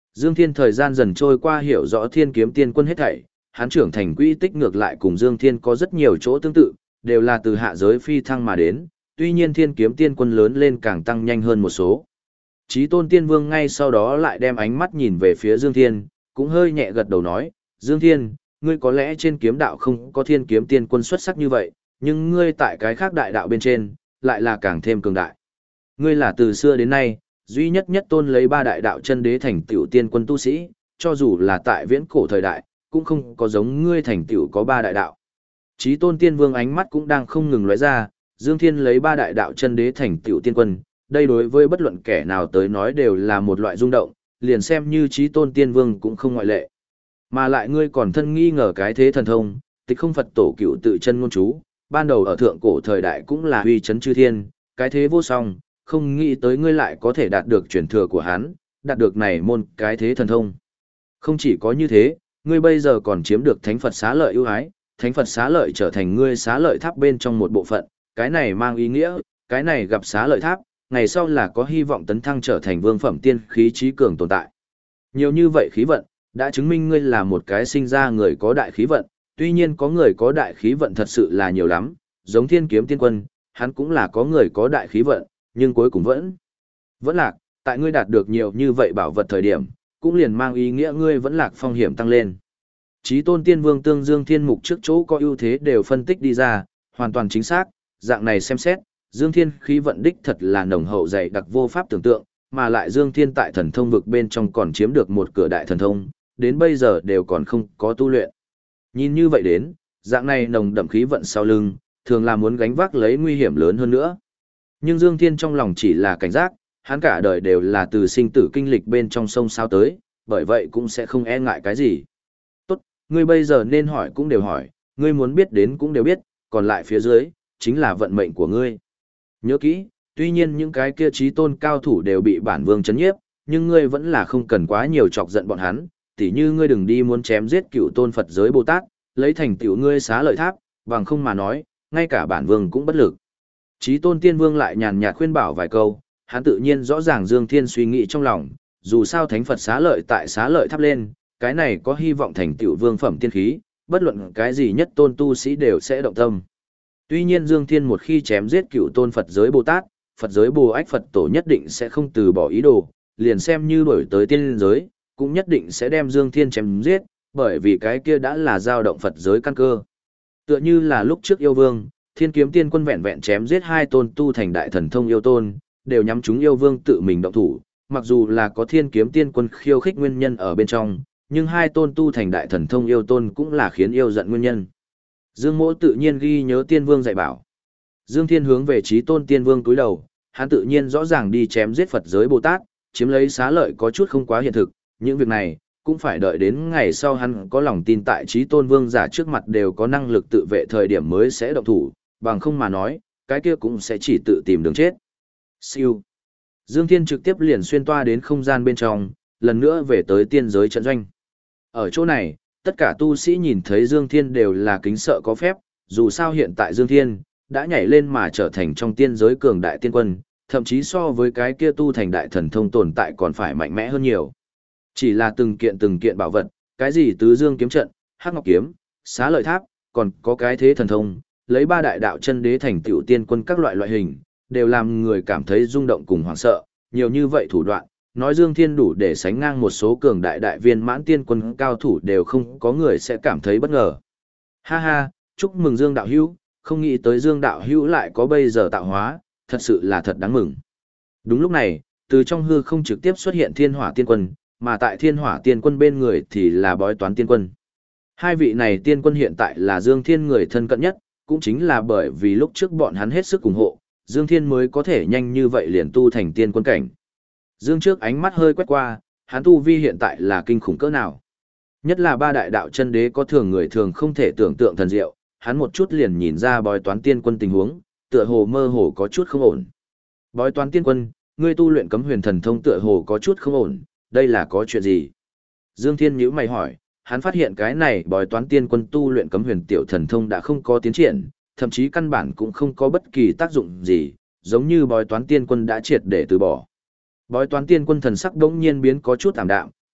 Dương Thiên thời gian dần trôi qua hiểu rõ Thiên Kiếm Tiên Quân hết thảy, hắn trưởng thành quỹ tích ngược lại cùng Dương Thiên có rất nhiều chỗ tương tự, đều là từ hạ giới phi thăng mà đến, tuy nhiên Thiên Kiếm Tiên Quân lớn lên càng tăng nhanh hơn một số. Chí Tôn Tiên Vương ngay sau đó lại đem ánh mắt nhìn về phía Dương Thiên, cũng hơi nhẹ gật đầu nói, Dương Thiên, ngươi có lẽ trên kiếm đạo không có Thiên Kiếm Tiên Quân xuất sắc như vậy, nhưng ngươi tại cái khác đại đạo bên trên, lại là càng thêm cường đại. Ngươi là từ xưa đến nay, duy nhất nhất tôn lấy ba đại đạo chân đế thành tiểu tiên quân tu sĩ, cho dù là tại viễn cổ thời đại, cũng không có giống ngươi thành tiểu có ba đại đạo. Chí Tôn Tiên Vương ánh mắt cũng đang không ngừng lóe ra, Dương Thiên lấy ba đại đạo chân đế thành tiểu tiên quân, đây đối với bất luận kẻ nào tới nói đều là một loại rung động, liền xem như Chí Tôn Tiên Vương cũng không ngoại lệ. Mà lại ngươi còn thân nghi ngờ cái thế thần thông, tịch không Phật tổ cựu tự chân ngôn chú, ban đầu ở thượng cổ thời đại cũng là uy chấn chư thiên, cái thế vô song, không nghĩ tới ngươi lại có thể đạt được truyền thừa của hắn, đạt được này môn cái thế thần thông. Không chỉ có như thế, ngươi bây giờ còn chiếm được Thánh Phật xá lợi ưu ái, Thánh Phật xá lợi trở thành ngươi xá lợi tháp bên trong một bộ phận, cái này mang ý nghĩa, cái này gặp xá lợi tháp, ngày sau là có hy vọng tấn thăng trở thành vương phẩm tiên khí trí cường tồn tại. Nhiều như vậy khí vận, đã chứng minh ngươi là một cái sinh ra người có đại khí vận, tuy nhiên có người có đại khí vận thật sự là nhiều lắm, giống Thiên Kiếm Tiên Quân, hắn cũng là có người có đại khí vận, nhưng cuối cùng vẫn lạc, tại ngươi đạt được nhiều như vậy bảo vật thời điểm, cũng liền mang ý nghĩa ngươi vẫn lạc phong hiểm tăng lên. Chí Tôn Tiên Vương tương Dương Thiên mục trước chỗ có ưu thế đều phân tích đi ra, hoàn toàn chính xác, dạng này xem xét, Dương Thiên khí vận đích thật là nồng hậu dày đặc vô pháp tưởng tượng, mà lại Dương Thiên tại thần thông vực bên trong còn chiếm được một cửa đại thần thông, đến bây giờ đều còn không có tu luyện. Nhìn như vậy đến, dạng này nồng đậm khí vận sau lưng, thường là muốn gánh vác lấy nguy hiểm lớn hơn nữa. Nhưng Dương Thiên trong lòng chỉ là cảnh giác, hắn cả đời đều là từ sinh tử kinh lịch bên trong sông sao tới, bởi vậy cũng sẽ không e ngại cái gì. Tốt, ngươi bây giờ nên hỏi cũng đều hỏi, ngươi muốn biết đến cũng đều biết, còn lại phía dưới, chính là vận mệnh của ngươi. Nhớ kỹ, tuy nhiên những cái kia trí tôn cao thủ đều bị bản vương chấn nhiếp, nhưng ngươi vẫn là không cần quá nhiều chọc giận bọn hắn, tỉ như ngươi đừng đi muốn chém giết cựu tôn Phật giới Bồ Tát, lấy thành tựu ngươi xá lợi tháp, bằng không mà nói, ngay cả bản vương cũng bất lực. Chí Tôn Tiên Vương lại nhàn nhạt khuyên bảo vài câu, hắn tự nhiên rõ ràng Dương Thiên suy nghĩ trong lòng, dù sao Thánh Phật xá lợi tại xá lợi tháp lên, cái này có hy vọng thành tựu vương phẩm tiên khí, bất luận cái gì nhất tôn tu sĩ đều sẽ động tâm. Tuy nhiên Dương Thiên một khi chém giết cựu tôn Phật giới Bồ Tát, Phật giới Bồ Ách Phật tổ nhất định sẽ không từ bỏ ý đồ, liền xem như đổi tới tiên giới, cũng nhất định sẽ đem Dương Thiên chém giết, bởi vì cái kia đã là dao động Phật giới căn cơ. Tựa như là lúc trước yêu vương, Thiên Kiếm Tiên Quân vẹn vẹn chém giết hai tôn tu thành đại thần thông yêu tôn, đều nhắm chúng yêu vương tự mình động thủ, mặc dù là có Thiên Kiếm Tiên Quân khiêu khích nguyên nhân ở bên trong, nhưng hai tôn tu thành đại thần thông yêu tôn cũng là khiến yêu giận nguyên nhân. Dương Mỗ tự nhiên ghi nhớ Tiên Vương dạy bảo. Dương Thiên hướng về Chí Tôn Tiên Vương cúi đầu, hắn tự nhiên rõ ràng đi chém giết Phật giới Bồ Tát, chiếm lấy xá lợi có chút không quá hiện thực, những việc này cũng phải đợi đến ngày sau hắn có lòng tin tại Chí Tôn Vương giả trước mặt đều có năng lực tự vệ thời điểm mới sẽ động thủ, bằng không mà nói, cái kia cũng sẽ chỉ tự tìm đường chết. Siêu. Dương Thiên trực tiếp liền xuyên toa đến không gian bên trong, lần nữa về tới tiên giới trận doanh. Ở chỗ này, tất cả tu sĩ nhìn thấy Dương Thiên đều là kính sợ có phép, dù sao hiện tại Dương Thiên đã nhảy lên mà trở thành trong tiên giới cường đại tiên quân, thậm chí so với cái kia tu thành đại thần thông tồn tại còn phải mạnh mẽ hơn nhiều. Chỉ là từng kiện bảo vật, cái gì tứ dương kiếm trận, hắc ngọc kiếm, xá lợi tháp, còn có cái thế thần thông, lấy ba đại đạo chân đế thành tiểu tiên quân các loại hình, đều làm người cảm thấy rung động cùng hoảng sợ, nhiều như vậy thủ đoạn, nói Dương Thiên đủ để sánh ngang một số cường đại đại viên mãn tiên quân cao thủ đều không có người sẽ cảm thấy bất ngờ. Ha ha, chúc mừng Dương đạo hữu, không nghĩ tới Dương đạo hữu lại có bây giờ tạo hóa, thật sự là thật đáng mừng. Đúng lúc này, từ trong hư không trực tiếp xuất hiện Thiên Hỏa Tiên Quân, mà tại Thiên Hỏa Tiên Quân bên người thì là Bói Toán Tiên Quân. Hai vị này tiên quân hiện tại là Dương Thiên người thân cận nhất, cũng chính là bởi vì lúc trước bọn hắn hết sức ủng hộ, Dương Thiên mới có thể nhanh như vậy liền tu thành tiên quân cảnh. Dương trước ánh mắt hơi quét qua, hắn tu vi hiện tại là kinh khủng cỡ nào. Nhất là ba đại đạo chân đế có thường người thường không thể tưởng tượng thần diệu, hắn một chút liền nhìn ra Bói Toán Tiên Quân tình huống, tựa hồ mơ hồ có chút không ổn. Bói Toán Tiên Quân, ngươi tu luyện cấm huyền thần thông tựa hồ có chút không ổn, đây là có chuyện gì? Dương Thiên nhíu mày hỏi, hắn phát hiện cái này Bói Toán Tiên Quân tu luyện cấm huyền tiểu thần thông đã không có tiến triển, thậm chí căn bản cũng không có bất kỳ tác dụng gì, giống như Bói Toán Tiên Quân đã triệt để từ bỏ. Bói Toán Tiên Quân thần sắc đống nhiên biến có chút ảm đạm,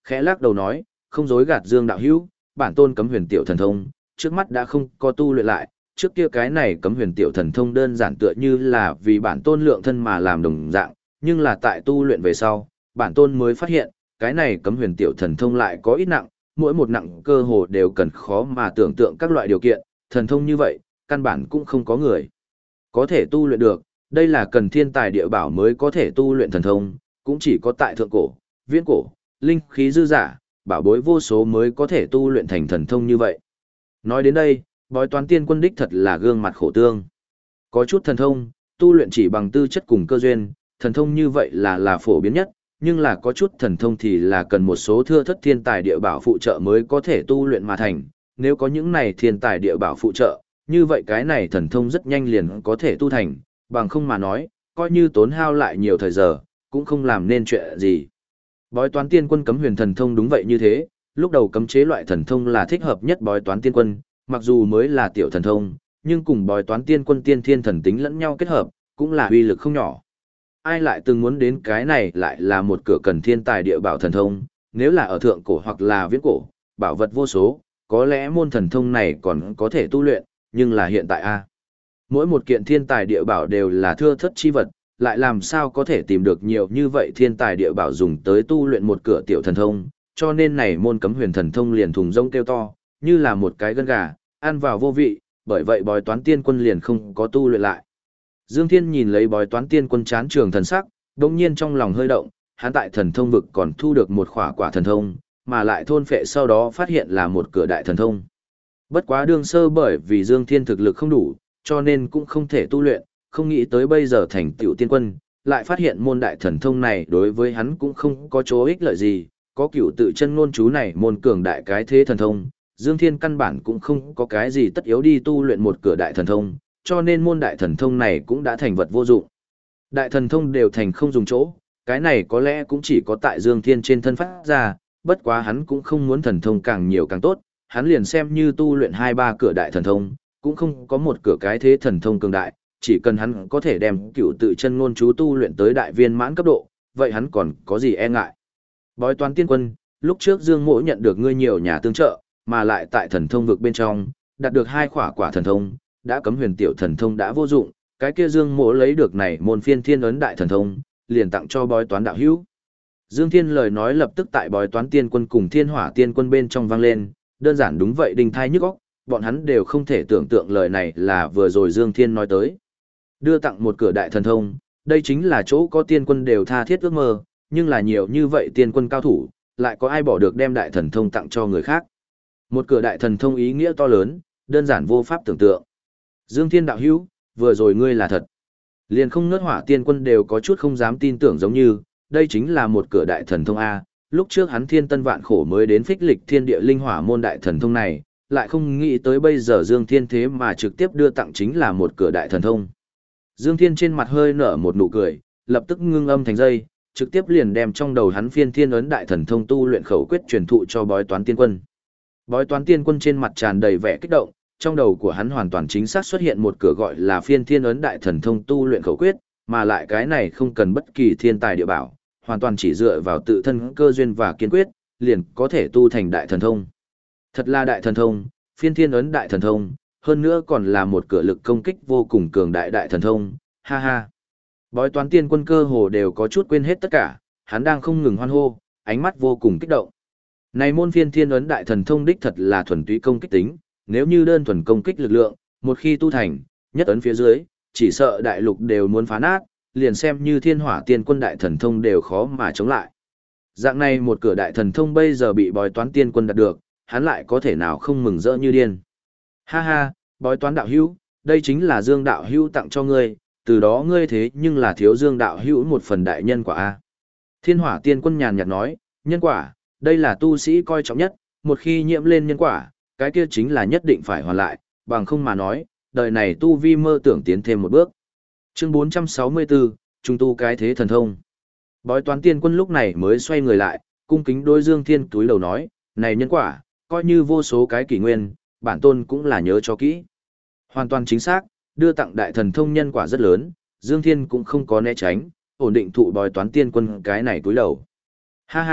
khẽ lắc đầu nói, không dối gạt Dương đạo hữu, bản tôn cấm huyền tiểu thần thông, trước mắt đã không có tu luyện lại, trước kia cái này cấm huyền tiểu thần thông đơn giản tựa như là vì bản tôn lượng thân mà làm đồng dạng, nhưng là tại tu luyện về sau, bản tôn mới phát hiện, cái này cấm huyền tiểu thần thông lại có ít nặng, mỗi một nặng cơ hồ đều cần khó mà tưởng tượng các loại điều kiện, thần thông như vậy, căn bản cũng không có người có thể tu luyện được, đây là cần thiên tài địa bảo mới có thể tu luyện thần thông, cũng chỉ có tại thượng cổ, viễn cổ, linh khí dư giả, bảo bối vô số mới có thể tu luyện thành thần thông như vậy. Nói đến đây, bói toán tiên quân đích thật là gương mặt khổ tương. Có chút thần thông, tu luyện chỉ bằng tư chất cùng cơ duyên, thần thông như vậy là phổ biến nhất, nhưng là có chút thần thông thì là cần một số thưa thất thiên tài địa bảo phụ trợ mới có thể tu luyện mà thành. Nếu có những này thiên tài địa bảo phụ trợ, như vậy cái này thần thông rất nhanh liền có thể tu thành, bằng không mà nói, coi như tốn hao lại nhiều thời giờ, cũng không làm nên chuyện gì. Bói toán tiên quân cấm huyền thần thông đúng vậy như thế, lúc đầu cấm chế loại thần thông là thích hợp nhất bói toán tiên quân, mặc dù mới là tiểu thần thông, nhưng cùng bói toán tiên quân tiên thiên thần tính lẫn nhau kết hợp, cũng là uy lực không nhỏ. Ai lại từng muốn đến cái này lại là một cửa cần thiên tài địa bảo thần thông, nếu là ở thượng cổ hoặc là viễn cổ, bảo vật vô số, có lẽ môn thần thông này còn có thể tu luyện, nhưng là hiện tại a, mỗi một kiện thiên tài địa bảo đều là thưa thất chi vật, lại làm sao có thể tìm được nhiều như vậy thiên tài địa bảo dùng tới tu luyện một cửa tiểu thần thông, cho nên này môn cấm huyền thần thông liền thùng rông kêu to, như là một cái gân gà, ăn vào vô vị, bởi vậy bói toán tiên quân liền không có tu luyện lại. Dương Thiên nhìn lấy bói toán tiên quân chán trường thần sắc, đồng nhiên trong lòng hơi động, hắn tại thần thông vực còn thu được một khỏa quả thần thông, mà lại thôn phệ sau đó phát hiện là một cửa đại thần thông. Bất quá đương sơ bởi vì Dương Thiên thực lực không đủ, cho nên cũng không thể tu luyện, không nghĩ tới bây giờ thành tựu tiên quân, lại phát hiện môn đại thần thông này đối với hắn cũng không có chỗ ích lợi gì, có cửu tự chân ngôn chú này môn cường đại cái thế thần thông, Dương Thiên căn bản cũng không có cái gì tất yếu đi tu luyện một cửa đại thần thông, cho nên môn đại thần thông này cũng đã thành vật vô dụng. Đại thần thông đều thành không dùng chỗ, cái này có lẽ cũng chỉ có tại Dương Thiên trên thân phát ra, bất quá hắn cũng không muốn thần thông càng nhiều càng tốt, hắn liền xem như tu luyện 2-3 cửa đại thần thông, cũng không có một cửa cái thế thần thông cường đại, chỉ cần hắn có thể đem cửu tự chân ngôn chú tu luyện tới đại viên mãn cấp độ, vậy hắn còn có gì e ngại. Bói toán tiên quân, lúc trước Dương Mỗ nhận được ngươi nhiều nhà tương trợ, mà lại tại thần thông vực bên trong, đạt được 2 khỏa quả thần thông, đã cấm huyền tiểu thần thông đã vô dụng, cái kia Dương Mỗ lấy được này môn phiên thiên ấn đại thần thông, liền tặng cho bói toán đạo hữu. Dương Thiên lời nói lập tức tại bói toán tiên quân cùng thiên hỏa tiên quân bên trong vang lên, đơn giản đúng vậy đinh thai nhức óc, bọn hắn đều không thể tưởng tượng lời này là vừa rồi Dương Thiên nói tới. Đưa tặng một cửa đại thần thông, đây chính là chỗ có tiên quân đều tha thiết ước mơ, nhưng là nhiều như vậy tiên quân cao thủ, lại có ai bỏ được đem đại thần thông tặng cho người khác. Một cửa đại thần thông ý nghĩa to lớn, đơn giản vô pháp tưởng tượng. Dương Thiên đạo hữu, vừa rồi ngươi là thật. Liền không ngớt hỏa tiên quân đều có chút không dám tin tưởng giống như, đây chính là một cửa đại thần thông A, lúc trước hắn thiên tân vạn khổ mới đến phích lịch thiên địa linh hỏa môn đại thần thông này, lại không nghĩ tới bây giờ Dương Thiên thế mà trực tiếp đưa tặng chính là một cửa đại thần thông. Dương Thiên trên mặt hơi nở một nụ cười, lập tức ngưng âm thành dây, trực tiếp liền đem trong đầu hắn phiên thiên ấn đại thần thông tu luyện khẩu quyết truyền thụ cho bói toán tiên quân. Bói toán tiên quân trên mặt tràn đầy vẻ kích động, trong đầu của hắn hoàn toàn chính xác xuất hiện một cửa gọi là phiên thiên ấn đại thần thông tu luyện khẩu quyết, mà lại cái này không cần bất kỳ thiên tài địa bảo, hoàn toàn chỉ dựa vào tự thân cơ duyên và kiên quyết, liền có thể tu thành đại thần thông. Thật là đại thần thông, phiên thiên ấn đại thần thông, hơn nữa còn là một cửa lực công kích vô cùng cường đại đại thần thông, ha ha. Bói toán tiên quân cơ hồ đều có chút quên hết tất cả, hắn đang không ngừng hoan hô, ánh mắt vô cùng kích động. Này môn phiên thiên ấn đại thần thông đích thật là thuần túy công kích tính, nếu như đơn thuần công kích lực lượng, một khi tu thành, nhất ấn phía dưới, chỉ sợ đại lục đều muốn phá nát, liền xem như thiên hỏa tiên quân đại thần thông đều khó mà chống lại. Dạng này một cửa đại thần thông bây giờ bị bói toán tiên quân đạt được, hắn lại có thể nào không mừng rỡ như điên. Ha ha, bói toán đạo hữu, đây chính là Dương đạo hữu tặng cho ngươi, từ đó ngươi thế nhưng là thiếu Dương đạo hữu một phần đại nhân quả a. Thiên hỏa tiên quân nhàn nhạt nói, nhân quả, đây là tu sĩ coi trọng nhất, một khi nhiễm lên nhân quả, cái kia chính là nhất định phải hoàn lại, bằng không mà nói, đời này tu vi mơ tưởng tiến thêm một bước. Chương 464, trung tu cái thế thần thông. Bói toán tiên quân lúc này mới xoay người lại, cung kính đối Dương Thiên túi lầu nói, này nhân quả, coi như vô số cái kỷ nguyên, bản tôn cũng là nhớ cho kỹ. Hoàn toàn chính xác, đưa tặng đại thần thông nhân quả rất lớn, Dương Thiên cũng không có né tránh, ổn định thụ bói toán tiên quân cái này túi đầu. Ha ha,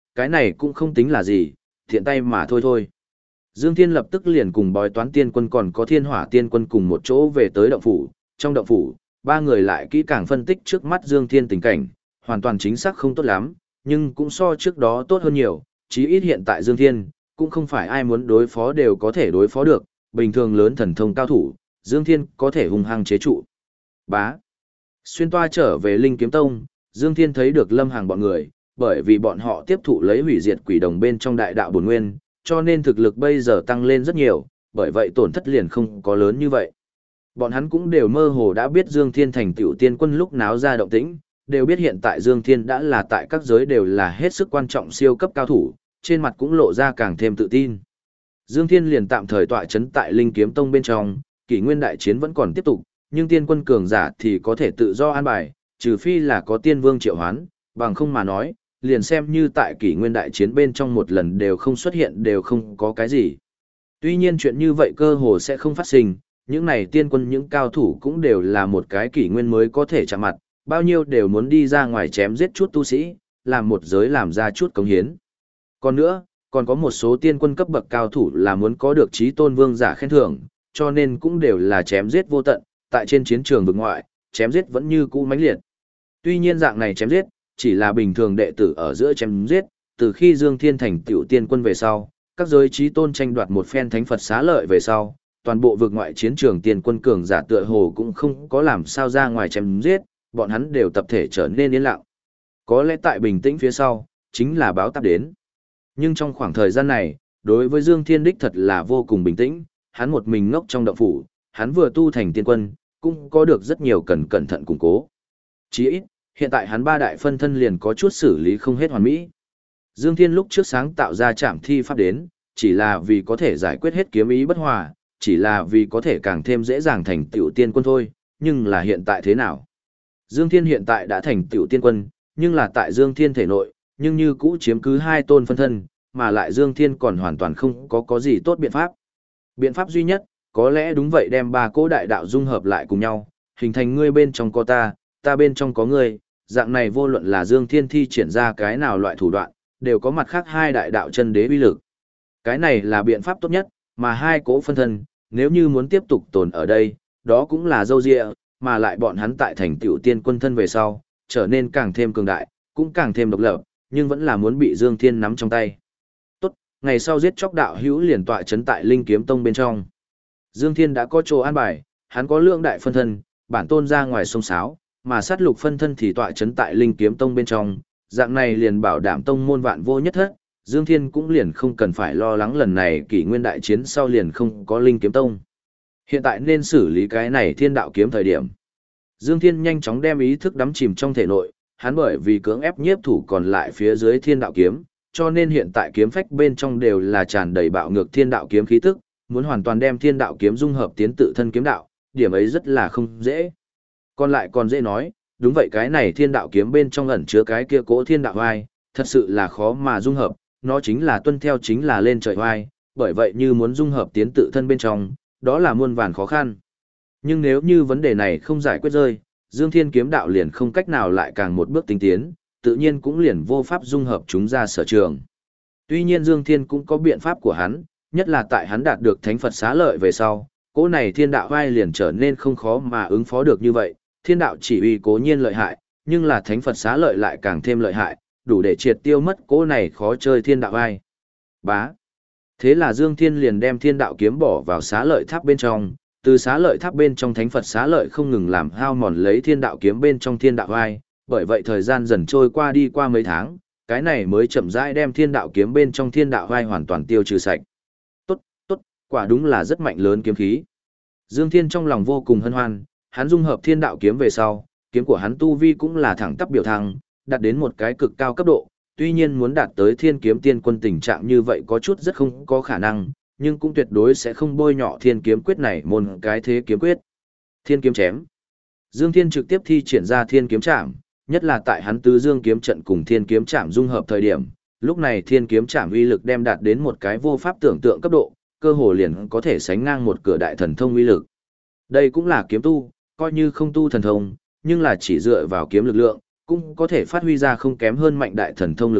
cái này cũng không tính là gì, thiện tay mà thôi thôi. Dương Thiên lập tức liền cùng bói toán tiên quân còn có thiên hỏa tiên quân cùng một chỗ về tới động phủ. Trong động phủ, ba người lại kỹ càng phân tích trước mắt Dương Thiên tình cảnh, hoàn toàn chính xác không tốt lắm, nhưng cũng so trước đó tốt hơn nhiều, chí ít hiện tại Dương Thiên, cũng không phải ai muốn đối phó đều có thể đối phó được, bình thường lớn thần thông cao thủ, Dương Thiên có thể hung hăng chế trụ. Bá. Xuyên toa trở về Linh Kiếm Tông, Dương Thiên thấy được Lâm Hằng bọn người, bởi vì bọn họ tiếp thụ lấy hủy diệt quỷ đồng bên trong đại đạo bổn nguyên, cho nên thực lực bây giờ tăng lên rất nhiều, bởi vậy tổn thất liền không có lớn như vậy. Bọn hắn cũng đều mơ hồ đã biết Dương Thiên thành tựu tiên quân lúc náo ra động tĩnh, đều biết hiện tại Dương Thiên đã là tại các giới đều là hết sức quan trọng siêu cấp cao thủ, trên mặt cũng lộ ra càng thêm tự tin. Dương Thiên liền tạm thời tọa chấn tại Linh Kiếm Tông bên trong, kỷ nguyên đại chiến vẫn còn tiếp tục, nhưng tiên quân cường giả thì có thể tự do an bài, trừ phi là có tiên vương triệu hoán, bằng không mà nói, liền xem như tại kỷ nguyên đại chiến bên trong một lần đều không xuất hiện đều không có cái gì. Tuy nhiên chuyện như vậy cơ hồ sẽ không phát sinh, những này tiên quân những cao thủ cũng đều là một cái kỷ nguyên mới có thể chạm mặt, bao nhiêu đều muốn đi ra ngoài chém giết chút tu sĩ, làm một giới làm ra chút cống hiến. Còn nữa, còn có một số tiên quân cấp bậc cao thủ là muốn có được chí tôn vương giả khen thưởng, cho nên cũng đều là chém giết vô tận, tại trên chiến trường vực ngoại, chém giết vẫn như cũ mãnh liệt. Tuy nhiên dạng này chém giết, chỉ là bình thường đệ tử ở giữa chém giết, từ khi Dương Thiên thành tiểu tiên quân về sau, các giới chí tôn tranh đoạt một phen thánh Phật xá lợi về sau, toàn bộ vực ngoại chiến trường tiên quân cường giả tựa hồ cũng không có làm sao ra ngoài chém giết, bọn hắn đều tập thể trở nên yên lặng. Có lẽ tại bình tĩnh phía sau, chính là báo táp đến. Nhưng trong khoảng thời gian này, đối với Dương Thiên đích thật là vô cùng bình tĩnh, hắn một mình ngốc trong động phủ, hắn vừa tu thành tiên quân, cũng có được rất nhiều cần cẩn thận củng cố. Chỉ ít, hiện tại hắn ba đại phân thân liền có chút xử lý không hết hoàn mỹ. Dương Thiên lúc trước sáng tạo ra trảm thi pháp đến, chỉ là vì có thể giải quyết hết kiếm ý bất hòa, chỉ là vì có thể càng thêm dễ dàng thành tựu tiên quân thôi, nhưng là hiện tại thế nào? Dương Thiên hiện tại đã thành tựu tiên quân, nhưng là tại Dương Thiên thể nội, nhưng như cũ chiếm cứ hai tôn phân thân, mà lại Dương Thiên còn hoàn toàn không có gì tốt biện pháp. Biện pháp duy nhất, có lẽ đúng vậy đem ba cỗ đại đạo dung hợp lại cùng nhau, hình thành ngươi bên trong có ta bên trong có ngươi, dạng này vô luận là Dương Thiên thi triển ra cái nào loại thủ đoạn, đều có mặt khác hai đại đạo chân đế uy lực. Cái này là biện pháp tốt nhất, mà hai cỗ phân thân, nếu như muốn tiếp tục tồn ở đây, đó cũng là dâu dịa, mà lại bọn hắn tại thành tựu tiên quân thân về sau, trở nên càng thêm cường đại, cũng càng thêm độc lập, nhưng vẫn là muốn bị Dương Thiên nắm trong tay. Tốt, ngày sau giết chóc đạo hữu liền tọa chấn tại Linh Kiếm Tông bên trong. Dương Thiên đã có chỗ an bài, hắn có lượng đại phân thân, bản tôn ra ngoài sông sáo, mà sát lục phân thân thì tọa chấn tại Linh Kiếm Tông bên trong, dạng này liền bảo đảm tông môn vạn vô nhất thất, Dương Thiên cũng liền không cần phải lo lắng lần này kỷ nguyên đại chiến sau liền không có Linh Kiếm Tông. Hiện tại nên xử lý cái này thiên đạo kiếm thời điểm. Dương Thiên nhanh chóng đem ý thức đắm chìm trong thể nội, hắn bởi vì cưỡng ép nhiếp thủ còn lại phía dưới thiên đạo kiếm, cho nên hiện tại kiếm phách bên trong đều là tràn đầy bạo ngược thiên đạo kiếm khí tức, muốn hoàn toàn đem thiên đạo kiếm dung hợp tiến tự thân kiếm đạo, điểm ấy rất là không dễ. Còn lại còn dễ nói, đúng vậy cái này thiên đạo kiếm bên trong ẩn chứa cái kia cỗ thiên đạo oai, thật sự là khó mà dung hợp, nó chính là tuân theo chính là lên trời oai, bởi vậy như muốn dung hợp tiến tự thân bên trong, đó là muôn vàn khó khăn. Nhưng nếu như vấn đề này không giải quyết rơi, Dương Thiên kiếm đạo liền không cách nào lại càng một bước tinh tiến, tự nhiên cũng liền vô pháp dung hợp chúng ra sở trường. Tuy nhiên Dương Thiên cũng có biện pháp của hắn, nhất là tại hắn đạt được thánh Phật xá lợi về sau, cỗ này thiên đạo vai liền trở nên không khó mà ứng phó được như vậy, thiên đạo chỉ uy cố nhiên lợi hại, nhưng là thánh Phật xá lợi lại càng thêm lợi hại, đủ để triệt tiêu mất cỗ này khó chơi thiên đạo vai. Bá. Thế là Dương Thiên liền đem thiên đạo kiếm bỏ vào xá lợi tháp bên trong, từ xá lợi tháp bên trong thánh Phật xá lợi không ngừng làm hao mòn lấy thiên đạo kiếm bên trong thiên đạo vai, bởi vậy thời gian dần trôi qua đi qua mấy tháng, cái này mới chậm rãi đem thiên đạo kiếm bên trong thiên đạo vai hoàn toàn tiêu trừ sạch. Tốt, tốt, quả đúng là rất mạnh lớn kiếm khí. Dương Thiên trong lòng vô cùng hân hoan, hắn dung hợp thiên đạo kiếm về sau, kiếm của hắn tu vi cũng là thẳng tắp biểu thăng, đạt đến một cái cực cao cấp độ, tuy nhiên muốn đạt tới thiên kiếm tiên quân tình trạng như vậy có chút rất không có khả năng, nhưng cũng tuyệt đối sẽ không bôi nhọ thiên kiếm quyết này môn cái thế kiếm quyết. Thiên kiếm chém. Dương Thiên trực tiếp thi triển ra thiên kiếm trảm, nhất là tại hắn tứ dương kiếm trận cùng thiên kiếm trảm dung hợp thời điểm, lúc này thiên kiếm trảm uy lực đem đạt đến một cái vô pháp tưởng tượng cấp độ, cơ hồ liền có thể sánh ngang một cửa đại thần thông uy lực. Đây cũng là kiếm tu, coi như không tu thần thông, nhưng là chỉ dựa vào kiếm lực lượng, cũng có thể phát huy ra không kém hơn mạnh đại thần thông lực lượng,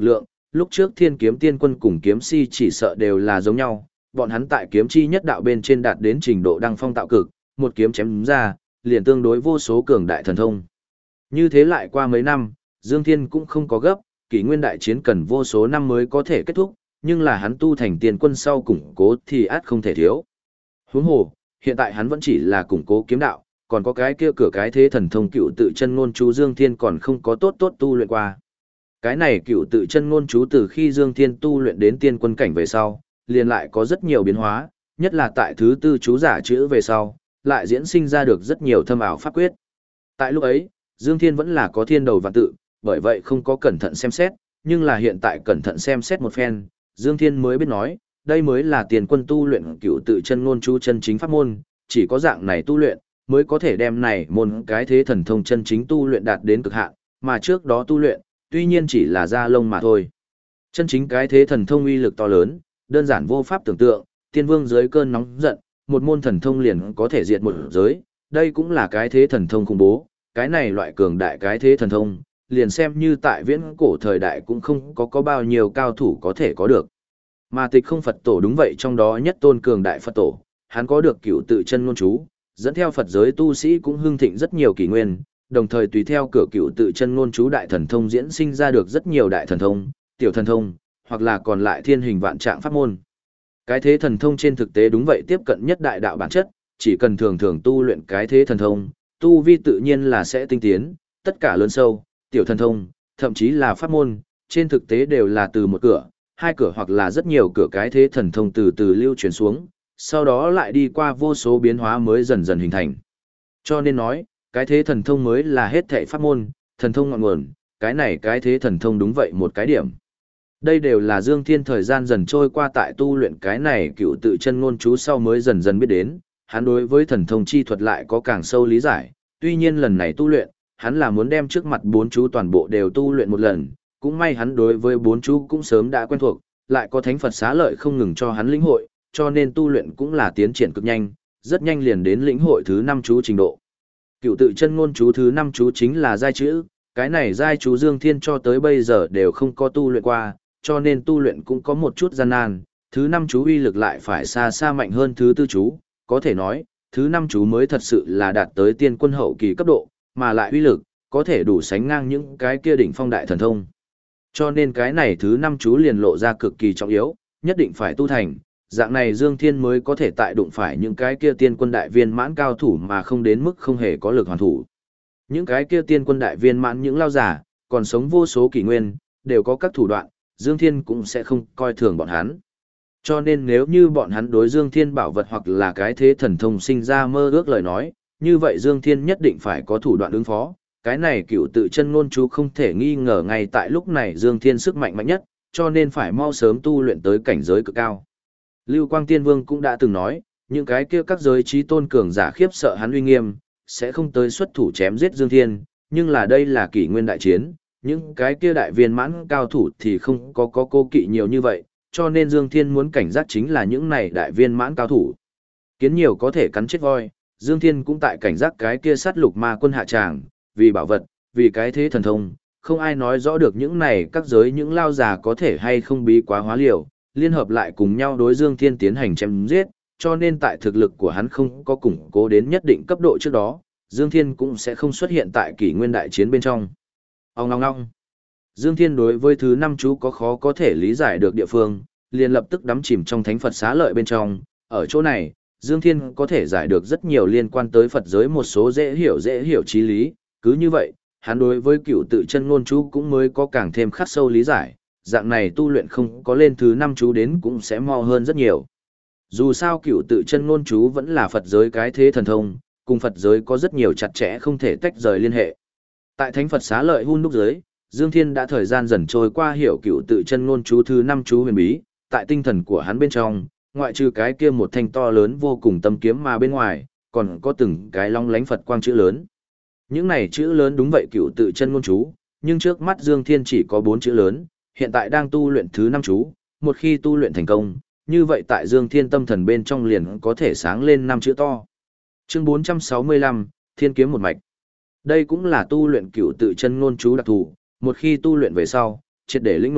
lúc trước Thiên Kiếm Tiên Quân cùng Kiếm Si chỉ sợ đều là giống nhau, bọn hắn tại kiếm chi nhất đạo bên trên đạt đến trình độ đăng phong tạo cực, một kiếm chém ra, liền tương đối vô số cường đại thần thông. Như thế lại qua mấy năm, Dương Thiên cũng không có gấp, kỷ nguyên đại chiến cần vô số năm mới có thể kết thúc, nhưng là hắn tu thành tiên quân sau củng cố thì át không thể thiếu. Huống hồ, hiện tại hắn vẫn chỉ là củng cố kiếm đạo, còn có cái kia cửa cái thế thần thông cựu tự chân ngôn chú Dương Thiên còn không có tốt tu luyện qua. Cái này cựu tự chân ngôn chú từ khi Dương Thiên tu luyện đến tiên quân cảnh về sau, liền lại có rất nhiều biến hóa, nhất là tại thứ tư chú giả chữ về sau, lại diễn sinh ra được rất nhiều thâm ảo pháp quyết. Tại lúc ấy, Dương Thiên vẫn là có thiên đầu vạn tự, bởi vậy không có cẩn thận xem xét, nhưng là hiện tại cẩn thận xem xét một phen, Dương Thiên mới biết nói, đây mới là tiền quân tu luyện cựu tự chân ngôn chú chân chính pháp môn, chỉ có dạng này tu luyện, mới có thể đem này môn cái thế thần thông chân chính tu luyện đạt đến cực hạn, mà trước đó tu luyện, tuy nhiên chỉ là da lông mà thôi. Chân chính cái thế thần thông uy lực to lớn, đơn giản vô pháp tưởng tượng, tiên vương dưới cơn nóng giận, một môn thần thông liền có thể diệt một giới, đây cũng là cái thế thần thông khủng bố, cái này loại cường đại cái thế thần thông, liền xem như tại viễn cổ thời đại cũng không có bao nhiêu cao thủ có thể có được. Mà Tịch Không Phật Tổ đúng vậy, trong đó nhất tôn cường đại Phật Tổ, hắn có được cựu tự chân ngôn chú, dẫn theo Phật giới tu sĩ cũng hưng thịnh rất nhiều kỷ nguyên, đồng thời tùy theo cửa cựu tự chân ngôn chú đại thần thông diễn sinh ra được rất nhiều đại thần thông, tiểu thần thông, hoặc là còn lại thiên hình vạn trạng pháp môn. Cái thế thần thông trên thực tế đúng vậy tiếp cận nhất đại đạo bản chất, chỉ cần thường thường tu luyện cái thế thần thông, tu vi tự nhiên là sẽ tinh tiến, tất cả lớn sâu, tiểu thần thông, thậm chí là pháp môn, trên thực tế đều là từ một cửa, hai cửa hoặc là rất nhiều cửa cái thế thần thông từ từ lưu truyền xuống, sau đó lại đi qua vô số biến hóa mới dần dần hình thành. Cho nên nói, cái thế thần thông mới là hết thảy pháp môn, thần thông ngọn nguồn, cái này cái thế thần thông đúng vậy một cái điểm. Đây đều là Dương Thiên thời gian dần trôi qua tại tu luyện cái này cựu tự chân ngôn chú sau mới dần dần biết đến, hắn đối với thần thông chi thuật lại có càng sâu lý giải, tuy nhiên lần này tu luyện, hắn là muốn đem trước mặt bốn chú toàn bộ đều tu luyện một lần, cũng may hắn đối với bốn chú cũng sớm đã quen thuộc, lại có thánh Phật xá lợi không ngừng cho hắn lĩnh hội, cho nên tu luyện cũng là tiến triển cực nhanh, rất nhanh liền đến lĩnh hội thứ 5 chú trình độ. Cựu tự chân ngôn chú thứ 5 chú chính là giai chữ, cái này giai chú Dương Thiên cho tới bây giờ đều không có tu luyện qua, cho nên tu luyện cũng có một chút gian nan, thứ 5 chú uy lực lại phải xa xa mạnh hơn thứ 4 chú, có thể nói, thứ 5 chú mới thật sự là đạt tới tiên quân hậu kỳ cấp độ, mà lại uy lực, có thể đủ sánh ngang những cái kia đỉnh phong đại thần thông. Cho nên cái này thứ 5 chú liền lộ ra cực kỳ trọng yếu, nhất định phải tu thành, dạng này Dương Thiên mới có thể tại đụng phải những cái kia tiên quân đại viên mãn cao thủ mà không đến mức không hề có lực hoàn thủ. Những cái kia tiên quân đại viên mãn những lao giả, còn sống vô số kỷ nguyên, đều có các thủ đoạn, Dương Thiên cũng sẽ không coi thường bọn hắn. Cho nên nếu như bọn hắn đối Dương Thiên bảo vật hoặc là cái thế thần thông sinh ra mơ ước lời nói, như vậy Dương Thiên nhất định phải có thủ đoạn ứng phó. Cái này cựu tự chân ngôn chú không thể nghi ngờ ngay tại lúc này Dương Thiên sức mạnh mạnh nhất, cho nên phải mau sớm tu luyện tới cảnh giới cực cao. Lưu Quang Tiên Vương cũng đã từng nói, những cái kia các giới trí tôn cường giả khiếp sợ hắn uy nghiêm, sẽ không tới xuất thủ chém giết Dương Thiên, nhưng là đây là kỷ nguyên đại chiến, những cái kia đại viên mãn cao thủ thì không có cô kỵ nhiều như vậy, cho nên Dương Thiên muốn cảnh giác chính là những này đại viên mãn cao thủ. Kiến nhiều có thể cắn chết voi, Dương Thiên cũng tại cảnh giác cái kia sát lục ma quân hạ tràng, vì bảo vật, vì cái thế thần thông, không ai nói rõ được những này các giới những lao già có thể hay không bí quá hóa liều, liên hợp lại cùng nhau đối Dương Thiên tiến hành chém giết, cho nên tại thực lực của hắn không có củng cố đến nhất định cấp độ trước đó, Dương Thiên cũng sẽ không xuất hiện tại kỷ nguyên đại chiến bên trong. Ông ngong ngong. Dương Thiên đối với thứ 5 chú có khó có thể lý giải được địa phương, liền lập tức đắm chìm trong thánh Phật xá lợi bên trong, ở chỗ này, Dương Thiên có thể giải được rất nhiều liên quan tới Phật giới một số dễ hiểu chí lý, cứ như vậy, hắn đối với cựu tự chân ngôn chú cũng mới có càng thêm khắc sâu lý giải, dạng này tu luyện không có lên thứ 5 chú đến cũng sẽ mau hơn rất nhiều. Dù sao cựu tự chân ngôn chú vẫn là Phật giới cái thế thần thông, cùng Phật giới có rất nhiều chặt chẽ không thể tách rời liên hệ. Tại thánh Phật xá lợi hun đúc giới, Dương Thiên đã thời gian dần trôi qua hiểu cựu tự chân ngôn chú thứ 5 chú huyền bí, tại tinh thần của hắn bên trong, ngoại trừ cái kia một thanh to lớn vô cùng tâm kiếm mà bên ngoài, còn có từng cái long lánh Phật quang chữ lớn. Những này chữ lớn đúng vậy cựu tự chân ngôn chú, nhưng trước mắt Dương Thiên chỉ có 4 chữ lớn, hiện tại đang tu luyện thứ 5 chú, một khi tu luyện thành công, như vậy tại Dương Thiên tâm thần bên trong liền có thể sáng lên 5 chữ to. Chương 465, Thiên kiếm một mạch. Đây cũng là tu luyện cựu tự chân ngôn chú đặc thù, một khi tu luyện về sau, triệt để lĩnh ngộ,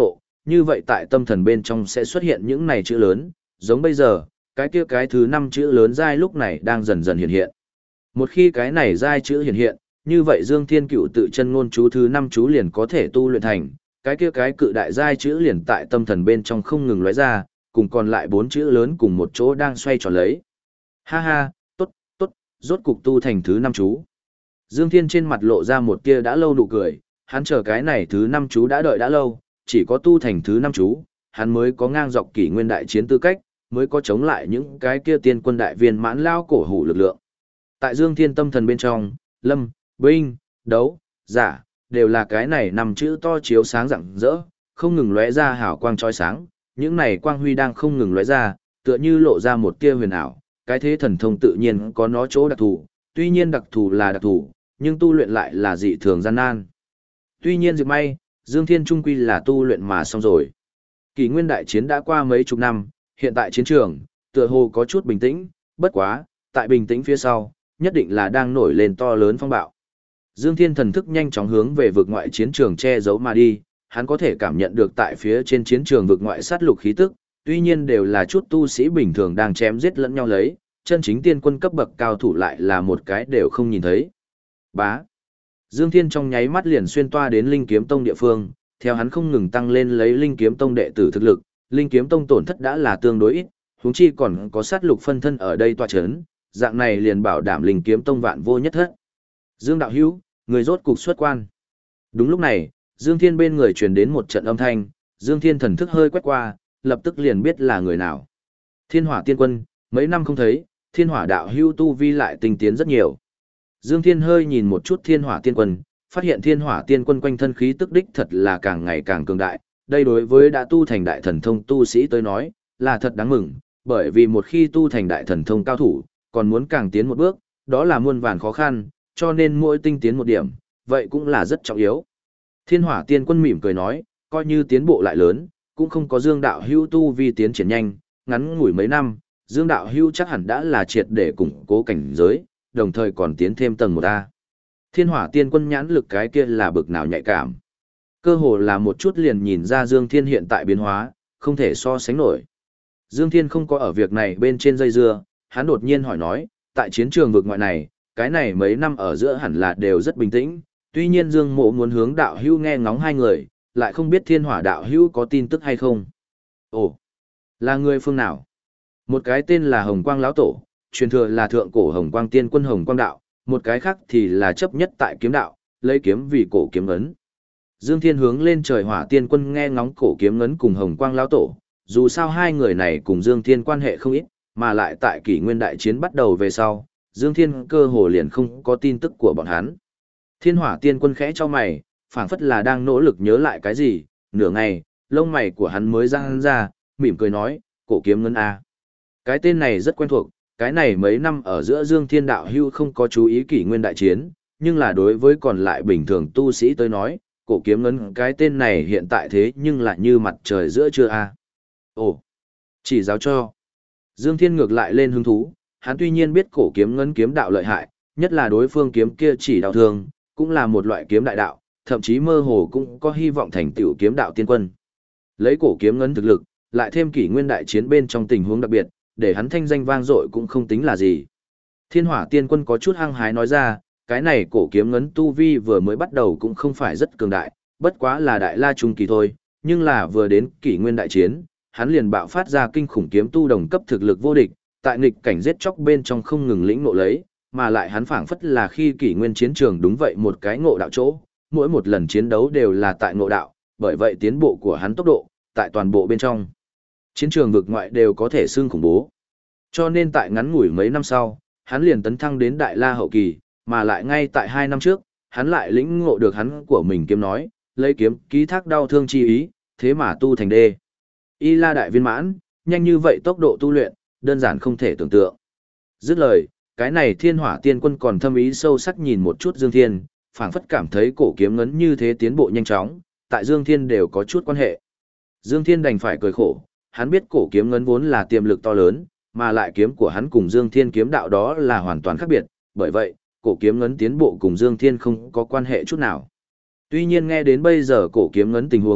như vậy tại tâm thần bên trong sẽ xuất hiện những này chữ lớn, giống bây giờ, cái kia cái thứ 5 chữ lớn giai lúc này đang dần dần hiện hiện. Một khi cái này giai chữ hiện hiện, như vậy Dương Thiên Cựu tự chân ngôn chú thứ 5 chú liền có thể tu luyện thành, cái kia cái cự đại giai chữ liền tại tâm thần bên trong không ngừng lóe ra, cùng còn lại 4 chữ lớn cùng một chỗ đang xoay tròn lấy. Ha ha, tốt, tốt, rốt cục tu thành thứ 5 chú. Dương Thiên trên mặt lộ ra một tia đã lâu nụ cười, hắn chờ cái này thứ 5 chú đã đợi đã lâu, chỉ có tu thành thứ 5 chú, hắn mới có ngang dọc kỷ nguyên đại chiến tư cách, mới có chống lại những cái kia tiên quân đại viên mãn lao cổ hủ lực lượng. Tại Dương Thiên tâm thần bên trong, lâm, binh, đấu, giả, đều là cái này 5 chữ to chiếu sáng rạng rỡ, không ngừng lóe ra hào quang chói sáng, những này quang huy đang không ngừng lóe ra, tựa như lộ ra một tia huyền ảo, cái thế thần thông tự nhiên có nó chỗ đặc thù, tuy nhiên đặc thù là đặc thù, nhưng tu luyện lại là dị thường gian nan. Tuy nhiên diệt may, Dương Thiên trung quy là tu luyện mà xong rồi. Kỷ nguyên đại chiến đã qua mấy chục năm, hiện tại chiến trường, tựa hồ có chút bình tĩnh, bất quá, tại bình tĩnh phía sau, nhất định là đang nổi lên to lớn phong bạo. Dương Thiên thần thức nhanh chóng hướng về vực ngoại chiến trường che giấu mà đi, hắn có thể cảm nhận được tại phía trên chiến trường vực ngoại sát lục khí tức, tuy nhiên đều là chút tu sĩ bình thường đang chém giết lẫn nhau lấy, chân chính tiên quân cấp bậc cao thủ lại là một cái đều không nhìn thấy. Bá. Dương Thiên trong nháy mắt liền xuyên toa đến Linh Kiếm Tông địa phương, theo hắn không ngừng tăng lên lấy Linh Kiếm Tông đệ tử thực lực, Linh Kiếm Tông tổn thất đã là tương đối ít, huống chi còn có sát lục phân thân ở đây tọa chấn, dạng này liền bảo đảm Linh Kiếm Tông vạn vô nhất thất. Dương đạo hữu, người rốt cục xuất quan. Đúng lúc này, Dương Thiên bên người truyền đến một trận âm thanh, Dương Thiên thần thức hơi quét qua, lập tức liền biết là người nào. Thiên Hỏa Tiên Quân, mấy năm không thấy, Thiên Hỏa đạo hữu tu vi lại tinh tiến rất nhiều. Dương Thiên hơi nhìn một chút Thiên Hỏa Tiên Quân, phát hiện Thiên Hỏa Tiên Quân quanh thân khí tức đích thật là càng ngày càng cường đại, đây đối với đã tu thành đại thần thông tu sĩ tới nói, là thật đáng mừng, bởi vì một khi tu thành đại thần thông cao thủ, còn muốn càng tiến một bước, đó là muôn vàn khó khăn, cho nên mỗi tinh tiến một điểm, vậy cũng là rất trọng yếu. Thiên Hỏa Tiên Quân mỉm cười nói, coi như tiến bộ lại lớn, cũng không có Dương đạo hữu tu vi tiến triển nhanh, ngắn ngủi mấy năm, Dương đạo hữu chắc hẳn đã là triệt để củng cố cảnh giới, đồng thời còn tiến thêm tầng 1A. Thiên Hỏa Tiên Quân nhãn lực cái kia là bực nào nhạy cảm. Cơ hồ là một chút liền nhìn ra Dương Thiên hiện tại biến hóa, không thể so sánh nổi. Dương Thiên không có ở việc này bên trên dây dưa, hắn đột nhiên hỏi nói, tại chiến trường vực ngoại này, cái này mấy năm ở giữa hẳn là đều rất bình tĩnh, tuy nhiên Dương Mộ muốn hướng đạo hữu nghe ngóng hai người, lại không biết Thiên Hỏa đạo hữu có tin tức hay không. Ồ, là người phương nào? Một cái tên là Hồng Quang lão tổ, truyền thừa là thượng cổ Hồng Quang Tiên Quân Hồng Quang đạo, một cái khác thì là chấp nhất tại kiếm đạo, lấy kiếm vì cổ kiếm ấn. Dương Thiên hướng lên trời Hỏa Tiên Quân nghe ngóng cổ kiếm ấn cùng Hồng Quang lão tổ, dù sao hai người này cùng Dương Thiên quan hệ không ít, mà lại tại kỷ nguyên đại chiến bắt đầu về sau, Dương Thiên cơ hồ liền không có tin tức của bọn hắn. Thiên Hỏa Tiên Quân khẽ cho mày, phảng phất là đang nỗ lực nhớ lại cái gì, nửa ngày, lông mày của hắn mới giãn ra, mỉm cười nói, cổ kiếm ngân A. Cái tên này rất quen thuộc, cái này mấy năm ở giữa Dương Thiên đạo hưu không có chú ý kỷ nguyên đại chiến, nhưng là đối với còn lại bình thường tu sĩ tới nói, cổ kiếm ngân cái tên này hiện tại thế nhưng lại như mặt trời giữa trưa A. Ồ, chỉ giáo cho. Dương Thiên ngược lại lên hứng thú, hắn tuy nhiên biết cổ kiếm ngân kiếm đạo lợi hại, nhất là đối phương kiếm kia chỉ đạo thường, cũng là một loại kiếm đại đạo, thậm chí mơ hồ cũng có hy vọng thành tựu kiếm đạo tiên quân. Lấy cổ kiếm ngân thực lực, lại thêm kỷ nguyên đại chiến bên trong tình huống đặc biệt, để hắn thanh danh vang dội cũng không tính là gì. Thiên Hỏa Tiên Quân có chút hăng hái nói ra, cái này cổ kiếm ngân tu vi vừa mới bắt đầu cũng không phải rất cường đại, bất quá là đại la trung kỳ thôi, nhưng là vừa đến kỷ nguyên đại chiến, hắn liền bạo phát ra kinh khủng kiếm tu đồng cấp thực lực vô địch, tại nghịch cảnh giết chóc bên trong không ngừng lĩnh ngộ lấy, mà lại hắn phảng phất là khi kỷ nguyên chiến trường đúng vậy một cái ngộ đạo chỗ, mỗi một lần chiến đấu đều là tại ngộ đạo, bởi vậy tiến bộ của hắn tốc độ, tại toàn bộ bên trong chiến trường vực ngoại đều có thể xưng khủng bố. Cho nên tại ngắn ngủi mấy năm sau, hắn liền tấn thăng đến đại la hậu kỳ, mà lại ngay tại 2 năm trước, hắn lại lĩnh ngộ được hắn của mình kiếm nói, lấy kiếm ký thác đau thương chi ý, thế mà tu thành đê. Y la đại viên mãn, nhanh như vậy tốc độ tu luyện, đơn giản không thể tưởng tượng. Dứt lời, cái này Thiên Hỏa Tiên Quân còn thâm ý sâu sắc nhìn một chút Dương Thiên, phảng phất cảm thấy cổ kiếm ngấn như thế tiến bộ nhanh chóng, tại Dương Thiên đều có chút quan hệ. Dương Thiên đành phải cười khổ, hắn biết cổ kiếm ngấn vốn là tiềm lực to lớn, mà lại kiếm của hắn cùng Dương Thiên kiếm đạo đó là hoàn toàn khác biệt, bởi vậy, cổ kiếm ngấn tiến bộ cùng Dương Thiên không có quan hệ chút nào. Tuy nhiên nghe đến bây giờ cổ kiếm ngấn tình huống,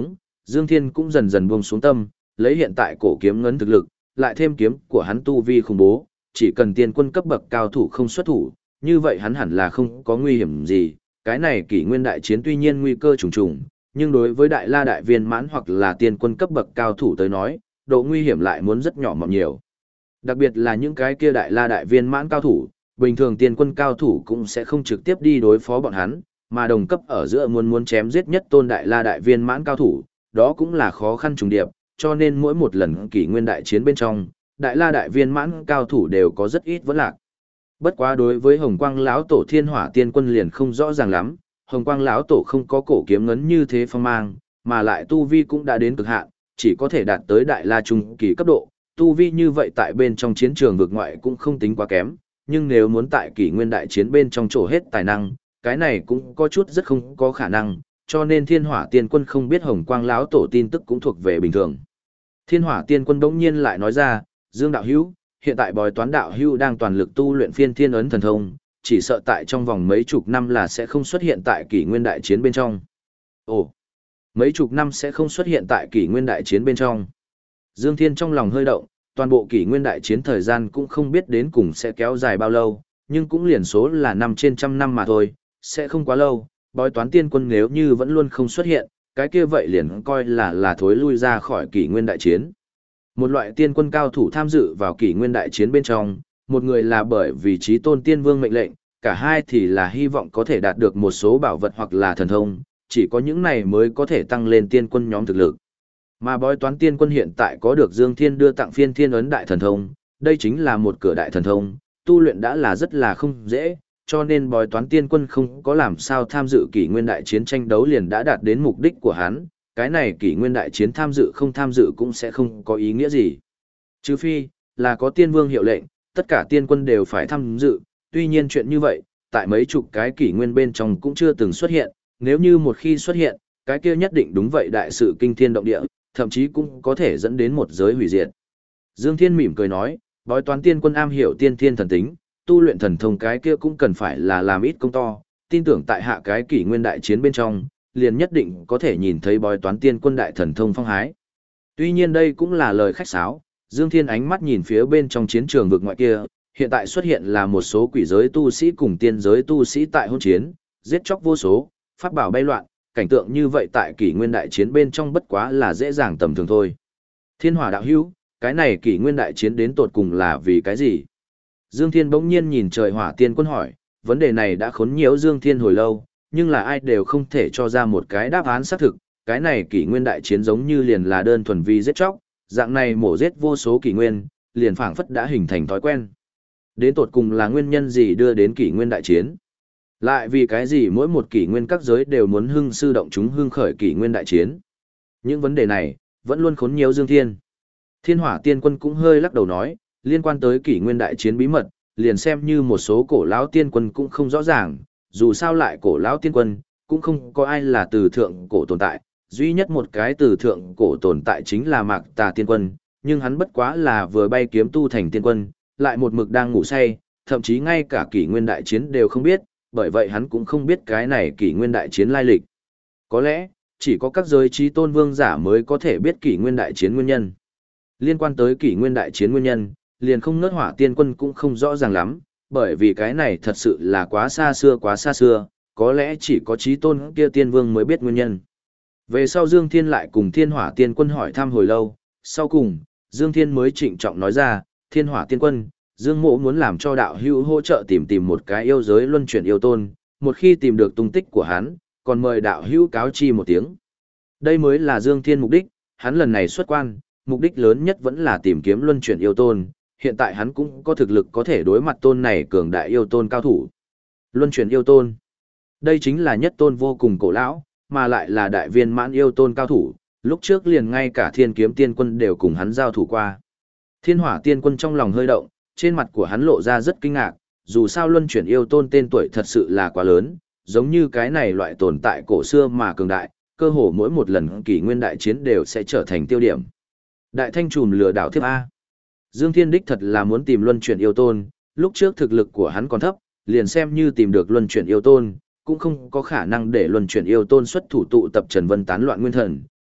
Dương Thiên cũng dần dần buông xuống tâm, lấy hiện tại cổ kiếm ngấn thực lực, lại thêm kiếm của hắn tu vi khủng bố, chỉ cần tiên quân cấp bậc cao thủ không xuất thủ, như vậy hắn hẳn là không có nguy hiểm gì. Cái này kỷ nguyên đại chiến tuy nhiên nguy cơ trùng trùng, nhưng đối với đại la đại viên mãn hoặc là tiên quân cấp bậc cao thủ tới nói, độ nguy hiểm lại muốn rất nhỏ mỏng nhiều. Đặc biệt là những cái kia đại la đại viên mãn cao thủ, bình thường tiên quân cao thủ cũng sẽ không trực tiếp đi đối phó bọn hắn, mà đồng cấp ở giữa muốn chém giết nhất tôn đại la đại viên mãn cao thủ, đó cũng là khó khăn trùng điệp, cho nên mỗi một lần kỷ nguyên đại chiến bên trong, đại la đại viên mãn cao thủ đều có rất ít vẫn lạc. Bất quá đối với Hồng Quang lão tổ Thiên Hỏa Tiên Quân liền không rõ ràng lắm, Hồng Quang lão tổ không có cổ kiếm ngấn như thế phong mang, mà lại tu vi cũng đã đến cực hạn, chỉ có thể đạt tới đại la trung kỳ cấp độ, tu vi như vậy tại bên trong chiến trường vực ngoại cũng không tính quá kém, nhưng nếu muốn tại kỷ nguyên đại chiến bên trong trổ hết tài năng, cái này cũng có chút rất không có khả năng, cho nên Thiên Hỏa Tiên Quân không biết Hồng Quang lão tổ tin tức cũng thuộc về bình thường. Thiên Hỏa Tiên Quân bỗng nhiên lại nói ra, Dương đạo hữu, hiện tại bói toán đạo hữu đang toàn lực tu luyện phiên thiên ấn thần thông, chỉ sợ tại trong vòng mấy chục năm là sẽ không xuất hiện tại kỷ nguyên đại chiến bên trong. Ồ, mấy chục năm sẽ không xuất hiện tại kỷ nguyên đại chiến bên trong. Dương Thiên trong lòng hơi động, toàn bộ kỷ nguyên đại chiến thời gian cũng không biết đến cùng sẽ kéo dài bao lâu, nhưng cũng liền số là 500 năm mà thôi, sẽ không quá lâu. Bói toán tiên quân nếu như vẫn luôn không xuất hiện, cái kia vậy liền coi là thối lui ra khỏi kỷ nguyên đại chiến. Một loại tiên quân cao thủ tham dự vào kỷ nguyên đại chiến bên trong, một người là bởi vì chí tôn tiên vương mệnh lệnh, cả hai thì là hy vọng có thể đạt được một số bảo vật hoặc là thần thông, chỉ có những này mới có thể tăng lên tiên quân nhóm thực lực. Mà bói toán tiên quân hiện tại có được Dương Thiên đưa tặng phiên thiên ấn đại thần thông, đây chính là một cửa đại thần thông, tu luyện đã là rất là không dễ, cho nên bói toán tiên quân không có làm sao tham dự kỷ nguyên đại chiến tranh đấu liền đã đạt đến mục đích của hắn, cái này kỷ nguyên đại chiến tham dự không tham dự cũng sẽ không có ý nghĩa gì. Trừ phi, là có tiên vương hiệu lệnh, tất cả tiên quân đều phải tham dự, tuy nhiên chuyện như vậy, tại mấy chục cái kỷ nguyên bên trong cũng chưa từng xuất hiện, nếu như một khi xuất hiện, cái kia nhất định đúng vậy đại sự kinh thiên động địa, thậm chí cũng có thể dẫn đến một giới hủy diệt. Dương Thiên mỉm cười nói, bói toán tiên quân am hiểu tiên thiên thần tính, tu luyện thần thông cái kia cũng cần phải là làm ít công to, tin tưởng tại hạ cái kỷ nguyên đại chiến bên trong, liền nhất định có thể nhìn thấy bói toán tiên quân đại thần thông phong hái. Tuy nhiên đây cũng là lời khách sáo, Dương Thiên ánh mắt nhìn phía bên trong chiến trường vực ngoại kia, hiện tại xuất hiện là một số quỷ giới tu sĩ cùng tiên giới tu sĩ tại hôn chiến, giết chóc vô số, pháp bảo bay loạn, cảnh tượng như vậy tại kỷ nguyên đại chiến bên trong bất quá là dễ dàng tầm thường thôi. Thiên Hỏa đạo hữu, cái này kỷ nguyên đại chiến đến tột cùng là vì cái gì? Dương Thiên bỗng nhiên nhìn trời Hỏa Tiên Quân hỏi, vấn đề này đã khốn nhiễu Dương Thiên hồi lâu, nhưng là ai đều không thể cho ra một cái đáp án xác thực, cái này kỷ nguyên đại chiến giống như liền là đơn thuần vì giết chóc, dạng này mổ giết vô số kỷ nguyên, liền phảng phất đã hình thành thói quen. Đến tột cùng là nguyên nhân gì đưa đến kỷ nguyên đại chiến? Lại vì cái gì mỗi một kỷ nguyên các giới đều muốn hưng sư động chúng hưng khởi kỷ nguyên đại chiến? Những vấn đề này, vẫn luôn khốn nhiều Dương Thiên. Thiên Hỏa Tiên Quân cũng hơi lắc đầu nói, liên quan tới kỷ nguyên đại chiến bí mật, liền xem như một số cổ lão tiên quân cũng không rõ ràng, dù sao lại cổ lão tiên quân, cũng không có ai là từ thượng cổ tồn tại, duy nhất một cái từ thượng cổ tồn tại chính là Mạc Tà Tiên Quân, nhưng hắn bất quá là vừa bay kiếm tu thành tiên quân, lại một mực đang ngủ say, thậm chí ngay cả kỷ nguyên đại chiến đều không biết, bởi vậy hắn cũng không biết cái này kỷ nguyên đại chiến lai lịch. Có lẽ, chỉ có các giới trí tôn vương giả mới có thể biết kỷ nguyên đại chiến nguyên nhân. Liên quan tới kỷ nguyên đại chiến nguyên nhân, liền không ngớt Hỏa Tiên Quân cũng không rõ ràng lắm, bởi vì cái này thật sự là quá xa xưa, có lẽ chỉ có trí tôn kia tiên vương mới biết nguyên nhân. Về sau Dương Thiên lại cùng Thiên Hỏa Tiên Quân hỏi thăm hồi lâu, sau cùng, Dương Thiên mới trịnh trọng nói ra, Thiên Hỏa Tiên Quân, Dương Mộ muốn làm cho đạo hữu hỗ trợ tìm một cái yêu giới luân chuyển yêu tôn, một khi tìm được tung tích của hắn, còn mời đạo hữu cáo chi một tiếng. Đây mới là Dương Thiên mục đích, hắn lần này xuất quan, mục đích lớn nhất vẫn là tìm kiếm luân chuyển yêu tôn, hiện tại hắn cũng có thực lực có thể đối mặt tôn này cường đại yêu tôn cao thủ. Luân chuyển yêu tôn. Đây chính là nhất tôn vô cùng cổ lão, mà lại là đại viên mãn yêu tôn cao thủ, lúc trước liền ngay cả Thiên Kiếm Tiên Quân đều cùng hắn giao thủ qua. Thiên Hỏa Tiên Quân trong lòng hơi động, trên mặt của hắn lộ ra rất kinh ngạc, dù sao luân chuyển yêu tôn tên tuổi thật sự là quá lớn, giống như cái này loại tồn tại cổ xưa mà cường đại, cơ hồ mỗi một lần kỷ nguyên đại chiến đều sẽ trở thành tiêu điểm. Đại thanh trùm lừa đảo thiếp A. Dương Thiên đích thật là muốn tìm luân chuyển yêu tôn, lúc trước thực lực của hắn còn thấp, liền xem như tìm được luân chuyển yêu tôn, cũng không có khả năng để luân chuyển yêu tôn xuất thủ tụ tập Trần Vân tán loạn nguyên thần,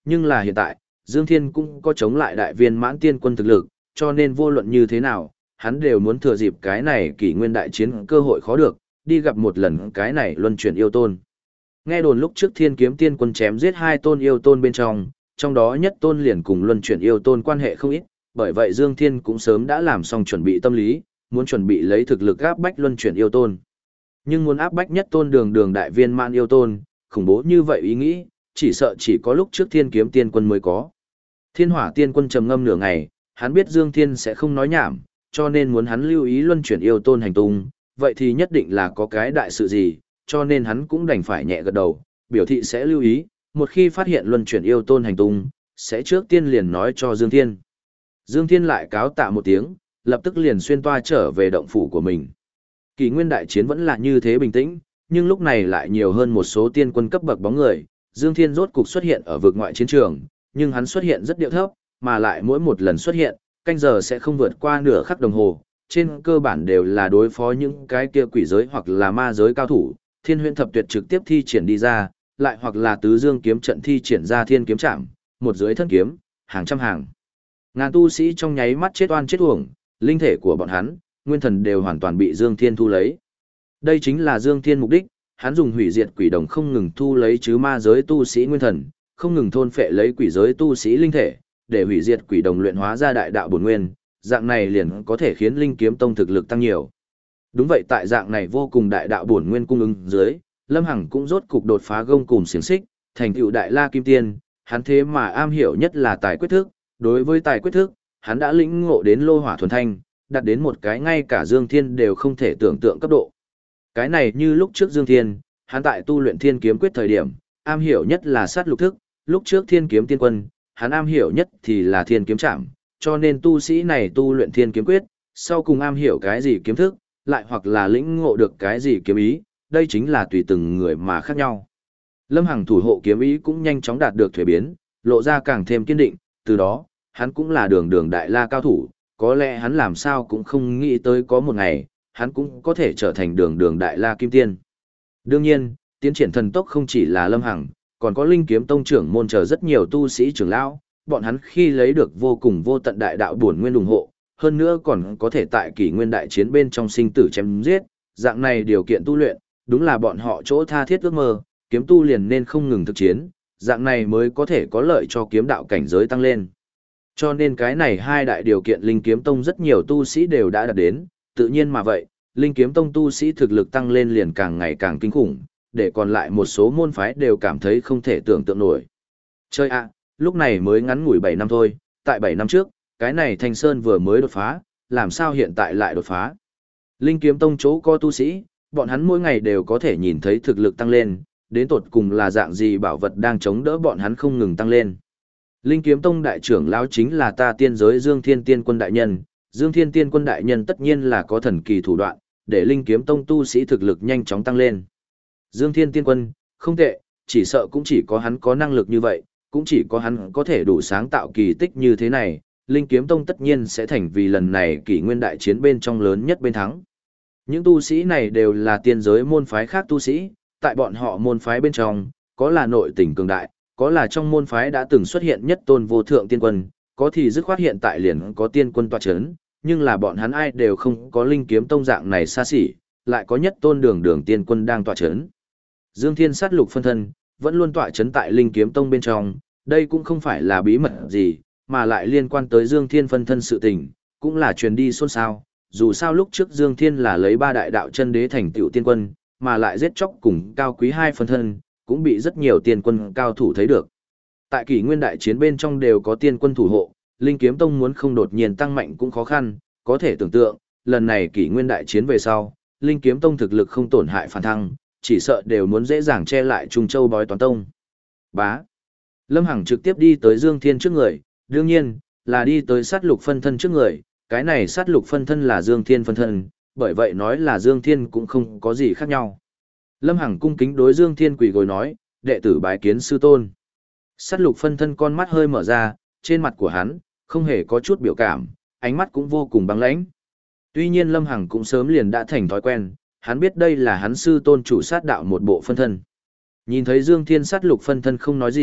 Nhưng là hiện tại, Dương Thiên cũng có chống lại đại viên mãn tiên quân thực lực, cho nên vô luận như thế nào, hắn đều muốn thừa dịp cái này kỷ nguyên đại chiến cơ hội khó được, đi gặp một lần cái này luân chuyển yêu tôn. Nghe đồn lúc trước Thiên Kiếm Tiên Quân chém giết 2 tôn yêu tôn bên trong đó nhất tôn liền cùng luân chuyển yêu tôn quan hệ không ít, bởi vậy Dương Thiên cũng sớm đã làm xong chuẩn bị tâm lý, muốn chuẩn bị lấy thực lực áp bách luân chuyển yêu tôn. Nhưng muốn áp bách nhất tôn đường đại viên mãn yêu tôn, khủng bố như vậy ý nghĩ, chỉ sợ chỉ có lúc trước Thiên Kiếm Tiên Quân mới có. Thiên Hỏa Tiên Quân trầm ngâm nửa ngày, hắn biết Dương Thiên sẽ không nói nhảm, cho nên muốn hắn lưu ý luân chuyển yêu tôn hành tung, vậy thì nhất định là có cái đại sự gì, cho nên hắn cũng đành phải nhẹ gật đầu, biểu thị sẽ lưu ý, một khi phát hiện luân chuyển yêu tôn hành tung, sẽ trước tiên liền nói cho Dương Thiên. Dương Thiên lại cáo tạ một tiếng, lập tức liền xuyên toa trở về động phủ của mình. Kỷ nguyên đại chiến vẫn là như thế bình tĩnh, nhưng lúc này lại nhiều hơn một số tiên quân cấp bậc bóng người, Dương Thiên rốt cục xuất hiện ở vực ngoại chiến trường, nhưng hắn xuất hiện rất điệu thấp, mà lại mỗi một lần xuất hiện, canh giờ sẽ không vượt qua nửa khắc đồng hồ, trên cơ bản đều là đối phó những cái kia quỷ giới hoặc là ma giới cao thủ, Thiên Huyễn Thập Tuyệt trực tiếp thi triển đi ra, lại hoặc là Tứ Dương kiếm trận thi triển ra Thiên kiếm trảm, một dưới thân kiếm, hàng trăm hàng ngàn tu sĩ trong nháy mắt chết oan chết uổng, linh thể của bọn hắn, nguyên thần đều hoàn toàn bị Dương Thiên thu lấy. Đây chính là Dương Thiên mục đích, hắn dùng hủy diệt quỷ đồng không ngừng thu lấy chứ ma giới tu sĩ nguyên thần, không ngừng thôn phệ lấy quỷ giới tu sĩ linh thể, để hủy diệt quỷ đồng luyện hóa ra đại đạo bổn nguyên, dạng này liền có thể khiến Linh Kiếm Tông thực lực tăng nhiều. Đúng vậy, tại dạng này vô cùng đại đạo bổn nguyên cung ứng dưới, Lâm Hằng cũng rốt cục đột phá gông cùm xiềng xích, thành tựu đại la kim tiên, hắn thế mà am hiểu nhất là tài quyết thức, đối với tài quyết thức, hắn đã lĩnh ngộ đến lô hỏa thuần thanh, đạt đến một cái ngay cả Dương Thiên đều không thể tưởng tượng cấp độ. Cái này như lúc trước Dương Thiên, hắn tại tu luyện Thiên kiếm quyết thời điểm, am hiểu nhất là sát lục thức, lúc trước Thiên kiếm tiên quân, hắn am hiểu nhất thì là Thiên kiếm trảm, cho nên tu sĩ này tu luyện Thiên kiếm quyết, sau cùng am hiểu cái gì kiếm thức, lại hoặc là lĩnh ngộ được cái gì kiếm ý, đây chính là tùy từng người mà khác nhau. Lâm Hằng thủ hộ kiếm ý cũng nhanh chóng đạt được thuế biến, lộ ra càng thêm kiên định, từ đó, hắn cũng là đường đại la cao thủ, có lẽ hắn làm sao cũng không nghĩ tới có một ngày, hắn cũng có thể trở thành đường đại la kim tiên. Đương nhiên, tiến triển thần tốc không chỉ là Lâm Hằng, còn có Linh Kiếm Tông trưởng môn chờ rất nhiều tu sĩ trưởng lão, bọn hắn khi lấy được vô cùng vô tận đại đạo bổn nguyên ủng hộ, hơn nữa còn có thể tại kỷ nguyên đại chiến bên trong sinh tử chém giết, dạng này điều kiện tu luyện, đúng là bọn họ chỗ tha thiết ước mơ, kiếm tu liền nên không ngừng thực chiến, dạng này mới có thể có lợi cho kiếm đạo cảnh giới tăng lên. Cho nên cái này hai đại điều kiện Linh Kiếm Tông rất nhiều tu sĩ đều đã đạt đến, tự nhiên mà vậy, Linh Kiếm Tông tu sĩ thực lực tăng lên liền càng ngày càng kinh khủng, để còn lại một số môn phái đều cảm thấy không thể tưởng tượng nổi. Chơi ạ, lúc này mới ngắn ngủi 7 năm thôi, tại 7 năm trước, cái này Thanh Sơn vừa mới đột phá, làm sao hiện tại lại đột phá. Linh Kiếm Tông chỗ có tu sĩ, bọn hắn mỗi ngày đều có thể nhìn thấy thực lực tăng lên, đến tột cùng là dạng gì bảo vật đang chống đỡ bọn hắn không ngừng tăng lên. Linh Kiếm Tông đại trưởng lão chính là ta tiên giới Dương Thiên Tiên Quân đại nhân, Dương Thiên Tiên Quân đại nhân tất nhiên là có thần kỳ thủ đoạn, để Linh Kiếm Tông tu sĩ thực lực nhanh chóng tăng lên. Dương Thiên Tiên Quân, không tệ, chỉ sợ cũng chỉ có hắn có năng lực như vậy, cũng chỉ có hắn có thể đủ sáng tạo kỳ tích như thế này, Linh Kiếm Tông tất nhiên sẽ thành vì lần này kỷ nguyên đại chiến bên trong lớn nhất bên thắng. Những tu sĩ này đều là tiên giới môn phái khác tu sĩ, tại bọn họ môn phái bên trong, có là nội tình cường đại, có là trong môn phái đã từng xuất hiện nhất tôn vô thượng tiên quân, có thì dứt khoát hiện tại liền có tiên quân tọa chấn, nhưng là bọn hắn ai đều không có Linh Kiếm Tông dạng này xa xỉ, lại có nhất tôn đường tiên quân đang tọa chấn. Dương Thiên sát lục phân thân, vẫn luôn tọa chấn tại Linh Kiếm Tông bên trong, đây cũng không phải là bí mật gì, mà lại liên quan tới Dương Thiên phân thân sự tình, cũng là truyền đi xôn xao. Dù sao lúc trước Dương Thiên là lấy 3 đại đạo chân đế thành tựu tiên quân, mà lại giết chóc cùng cao quý 2 phân thân, cũng bị rất nhiều tiên quân cao thủ thấy được. Tại kỷ nguyên đại chiến bên trong đều có tiên quân thủ hộ, Linh Kiếm Tông muốn không đột nhiên tăng mạnh cũng khó khăn, có thể tưởng tượng, lần này kỷ nguyên đại chiến về sau, Linh Kiếm Tông thực lực không tổn hại phản thăng, chỉ sợ đều muốn dễ dàng che lại Trung Châu bói toán tông. Bá. Lâm Hằng trực tiếp đi tới Dương Thiên trước người, đương nhiên, là đi tới sát lục phân thân trước người, cái này sát lục phân thân là Dương Thiên phân thân, bởi vậy nói là Dương Thiên cũng không có gì khác nhau. Lâm Hằng cung kính đối Dương Thiên quỳ gối nói, đệ tử bái kiến sư tôn. Sát lục phân thân con mắt hơi mở ra, trên mặt của hắn, không hề có chút biểu cảm, ánh mắt cũng vô cùng băng lãnh. Tuy nhiên Lâm Hằng cũng sớm liền đã thành thói quen, hắn biết đây là hắn sư tôn chủ sát đạo một bộ phân thân. Nhìn thấy Dương Thiên sát lục phân thân không nói gì,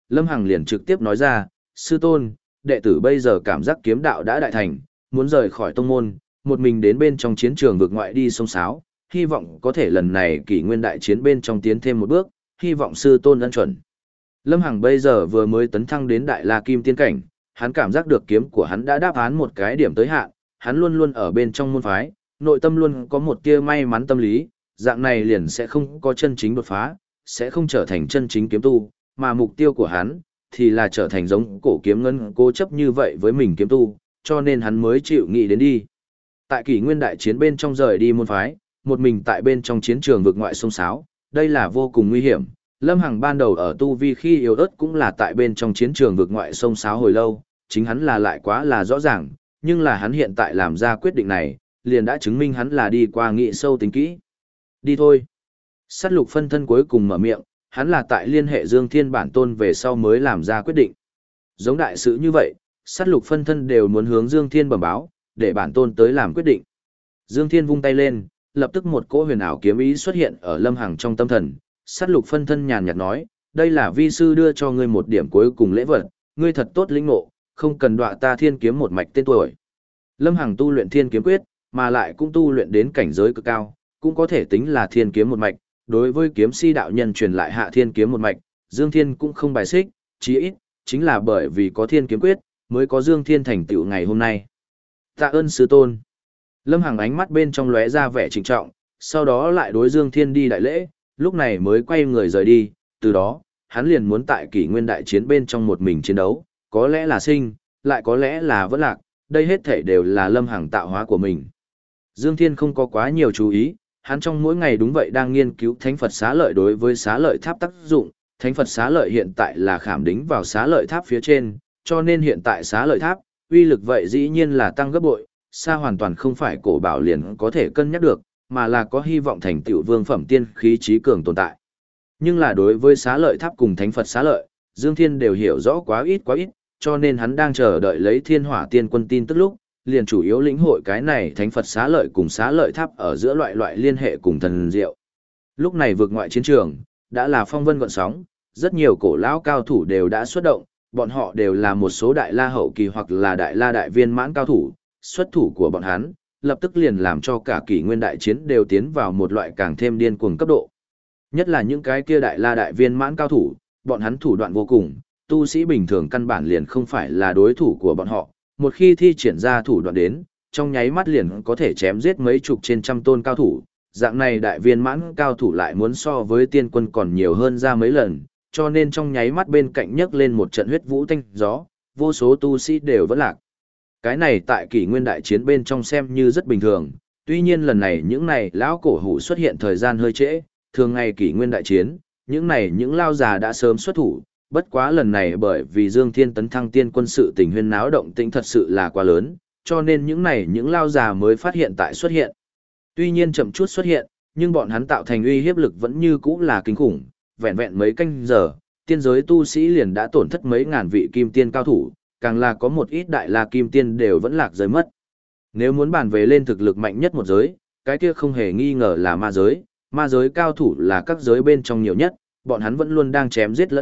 Lâm Hằng liền trực tiếp nói ra, sư tôn, đệ tử bây giờ cảm giác kiếm đạo đã đại thành, muốn rời khỏi tông môn, một mình đến bên trong chiến trường vực ngoại đi sông sáo, hy vọng có thể lần này kỷ nguyên đại chiến bên trong tiến thêm một bước, hy vọng sư tôn ân chuẩn. Lâm Hằng bây giờ vừa mới tấn thăng đến Đại La Kim tiên cảnh, hắn cảm giác được kiếm của hắn đã đáp án một cái điểm tới hạn, hắn luôn luôn ở bên trong môn phái, nội tâm luôn có một tia may mắn tâm lý, dạng này liền sẽ không có chân chính đột phá, sẽ không trở thành chân chính kiếm tu, mà mục tiêu của hắn thì là trở thành giống cổ kiếm ngân cố chấp như vậy với mình kiếm tu, cho nên hắn mới chịu nghĩ đến đi. Tại kỷ nguyên đại chiến bên trong rời đi môn phái, một mình tại bên trong chiến trường vực ngoại sông sáo, đây là vô cùng nguy hiểm. Lâm Hằng ban đầu ở tu vi khi yếu ớt cũng là tại bên trong chiến trường vực ngoại sông sáo hồi lâu, chính hắn là lại quá là rõ ràng, nhưng là hắn hiện tại làm ra quyết định này, liền đã chứng minh hắn là đi qua nghị sâu tính kỹ. Đi thôi. Sát lục phân thân cuối cùng mở miệng, hắn là tại liên hệ Dương Thiên bản tôn về sau mới làm ra quyết định. Giống đại sự như vậy, sát lục phân thân đều muốn hướng Dương Thiên bẩm báo, để bản tôn tới làm quyết định. Dương Thiên vung tay lên, lập tức một cỗ huyền ảo kiếm ý xuất hiện ở Lâm Hằng trong tâm thần. Sát lục phân thân nhàn nhạt nói, đây là vi sư đưa cho ngươi một điểm cuối cùng lễ vật, ngươi thật tốt lĩnh ngộ, không cần đọa ta thiên kiếm một mạch tên tuổi. Lâm Hằng tu luyện thiên kiếm quyết, mà lại cũng tu luyện đến cảnh giới cực cao, cũng có thể tính là thiên kiếm một mạch. Đối với kiếm si đạo nhân truyền lại hạ thiên kiếm một mạch, Dương Thiên cũng không bài xích, chí ít, chính là bởi vì có thiên kiếm quyết, mới có Dương Thiên thành tựu ngày hôm nay. Tạ ơn sư tôn. Lâm Hằng ánh mắt bên trong lóe ra vẻ trịnh trọng, sau đó lại đối Dương Thiên đi đại lễ, lúc này mới quay người rời đi, từ đó, hắn liền muốn tại kỷ nguyên đại chiến bên trong một mình chiến đấu, có lẽ là sinh, lại có lẽ là vẫn lạc, đây hết thể đều là Lâm Hằng tạo hóa của mình. Dương Thiên không có quá nhiều chú ý, hắn trong mỗi ngày đúng vậy đang nghiên cứu Thánh Phật Xá Lợi đối với Xá Lợi Tháp tác dụng, Thánh Phật Xá Lợi hiện tại là khảm đính vào Xá Lợi Tháp phía trên, cho nên hiện tại Xá Lợi Tháp, uy lực vậy dĩ nhiên là tăng gấp bội, xa hoàn toàn không phải cổ bảo liền có thể cân nhắc được, mà là có hy vọng thành tựu vương phẩm tiên khí trí cường tồn tại. Nhưng là đối với Xá Lợi Tháp cùng Thánh Phật Xá Lợi, Dương Thiên đều hiểu rõ quá ít, cho nên hắn đang chờ đợi lấy Thiên Hỏa Tiên Quân tin tức lúc, liền chủ yếu lĩnh hội cái này Thánh Phật Xá Lợi cùng Xá Lợi Tháp ở giữa loại liên hệ cùng thần diệu. Lúc này vượt ngoại chiến trường, đã là phong vân gợn sóng, rất nhiều cổ lão cao thủ đều đã xuất động, bọn họ đều là một số đại la hậu kỳ hoặc là đại la đại viên mãn cao thủ, xuất thủ của bọn hắn, lập tức liền làm cho cả kỷ nguyên đại chiến đều tiến vào một loại càng thêm điên cuồng cấp độ. Nhất là những cái kia đại la đại viên mãn cao thủ, bọn hắn thủ đoạn vô cùng, tu sĩ bình thường căn bản liền không phải là đối thủ của bọn họ, một khi thi triển ra thủ đoạn đến, trong nháy mắt liền có thể chém giết mấy chục trên trăm tôn cao thủ, dạng này đại viên mãn cao thủ lại muốn so với tiên quân còn nhiều hơn ra mấy lần, cho nên trong nháy mắt bên cạnh nhấc lên một trận huyết vũ tanh gió, vô số tu sĩ đều vẫn lạc. Cái này tại kỷ nguyên đại chiến bên trong xem như rất bình thường, tuy nhiên lần này những này lão cổ hủ xuất hiện thời gian hơi trễ, thường ngày kỷ nguyên đại chiến, những lao già đã sớm xuất thủ, bất quá lần này bởi vì Dương Thiên tấn thăng tiên quân sự tình huyên náo động tĩnh thật sự là quá lớn, cho nên những lao già mới phát hiện tại xuất hiện. Tuy nhiên chậm chút xuất hiện, nhưng bọn hắn tạo thành uy hiếp lực vẫn như cũ là kinh khủng, vẹn vẹn mấy canh giờ, tiên giới tu sĩ liền đã tổn thất mấy ngàn vị kim tiên cao thủ, càng là có một ít đại la kim tiên đều vẫn lạc giới mất. Nếu muốn bàn về lên thực lực mạnh nhất một giới, cái kia không hề nghi ngờ là ma giới cao thủ là các giới bên trong nhiều nhất, bọn hắn vẫn luôn đang chém giết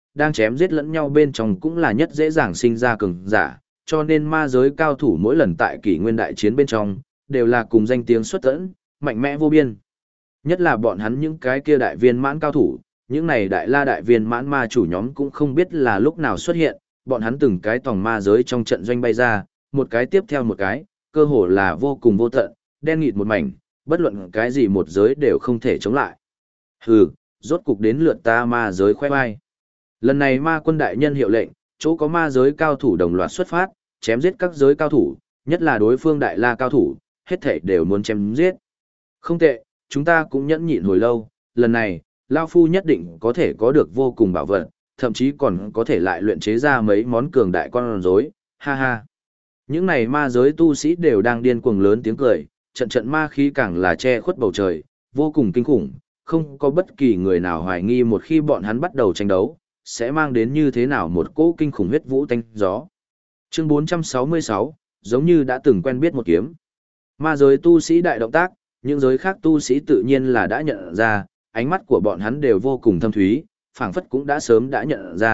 lẫn nhau bên trong cũng là nhất dễ dàng sinh ra cường giả, cho nên ma giới cao thủ mỗi lần tại kỷ nguyên đại chiến bên trong, đều là cùng danh tiếng xuất tẫn, mạnh mẽ vô biên. Nhất là bọn hắn những cái kia đại viên mãn cao thủ, những này đại la đại viên mãn ma chủ nhóm cũng không biết là lúc nào xuất hiện, bọn hắn từng cái tòng ma giới trong trận doanh bay ra, một cái tiếp theo một cái, cơ hồ là vô cùng vô tận, đen nghịt một mảnh, bất luận cái gì một giới đều không thể chống lại. Hừ, rốt cục đến lượt ta ma giới khoe vai. Lần này ma quân đại nhân hiệu lệnh, chỗ có ma giới cao thủ đồng loạt xuất phát, chém giết các giới cao thủ, nhất là đối phương đại la cao thủ, hết thảy đều muốn chém giết. Không tệ, chúng ta cũng nhẫn nhịn hồi lâu, lần này, Lao Phu nhất định có thể có được vô cùng bảo vật, thậm chí còn có thể lại luyện chế ra mấy món cường đại con rối, ha ha. Những này ma giới tu sĩ đều đang điên cuồng lớn tiếng cười, trận trận ma khí càng là che khuất bầu trời, vô cùng kinh khủng, không có bất kỳ người nào hoài nghi một khi bọn hắn bắt đầu tranh đấu, sẽ mang đến như thế nào một cỗ kinh khủng huyết vũ tanh gió. Chương 466, giống như đã từng quen biết một kiếm. Ma giới tu sĩ đại động tác, những giới khác tu sĩ tự nhiên là đã nhận ra, ánh mắt của bọn hắn đều vô cùng thâm thúy, phảng phất cũng đã sớm đã nhận ra,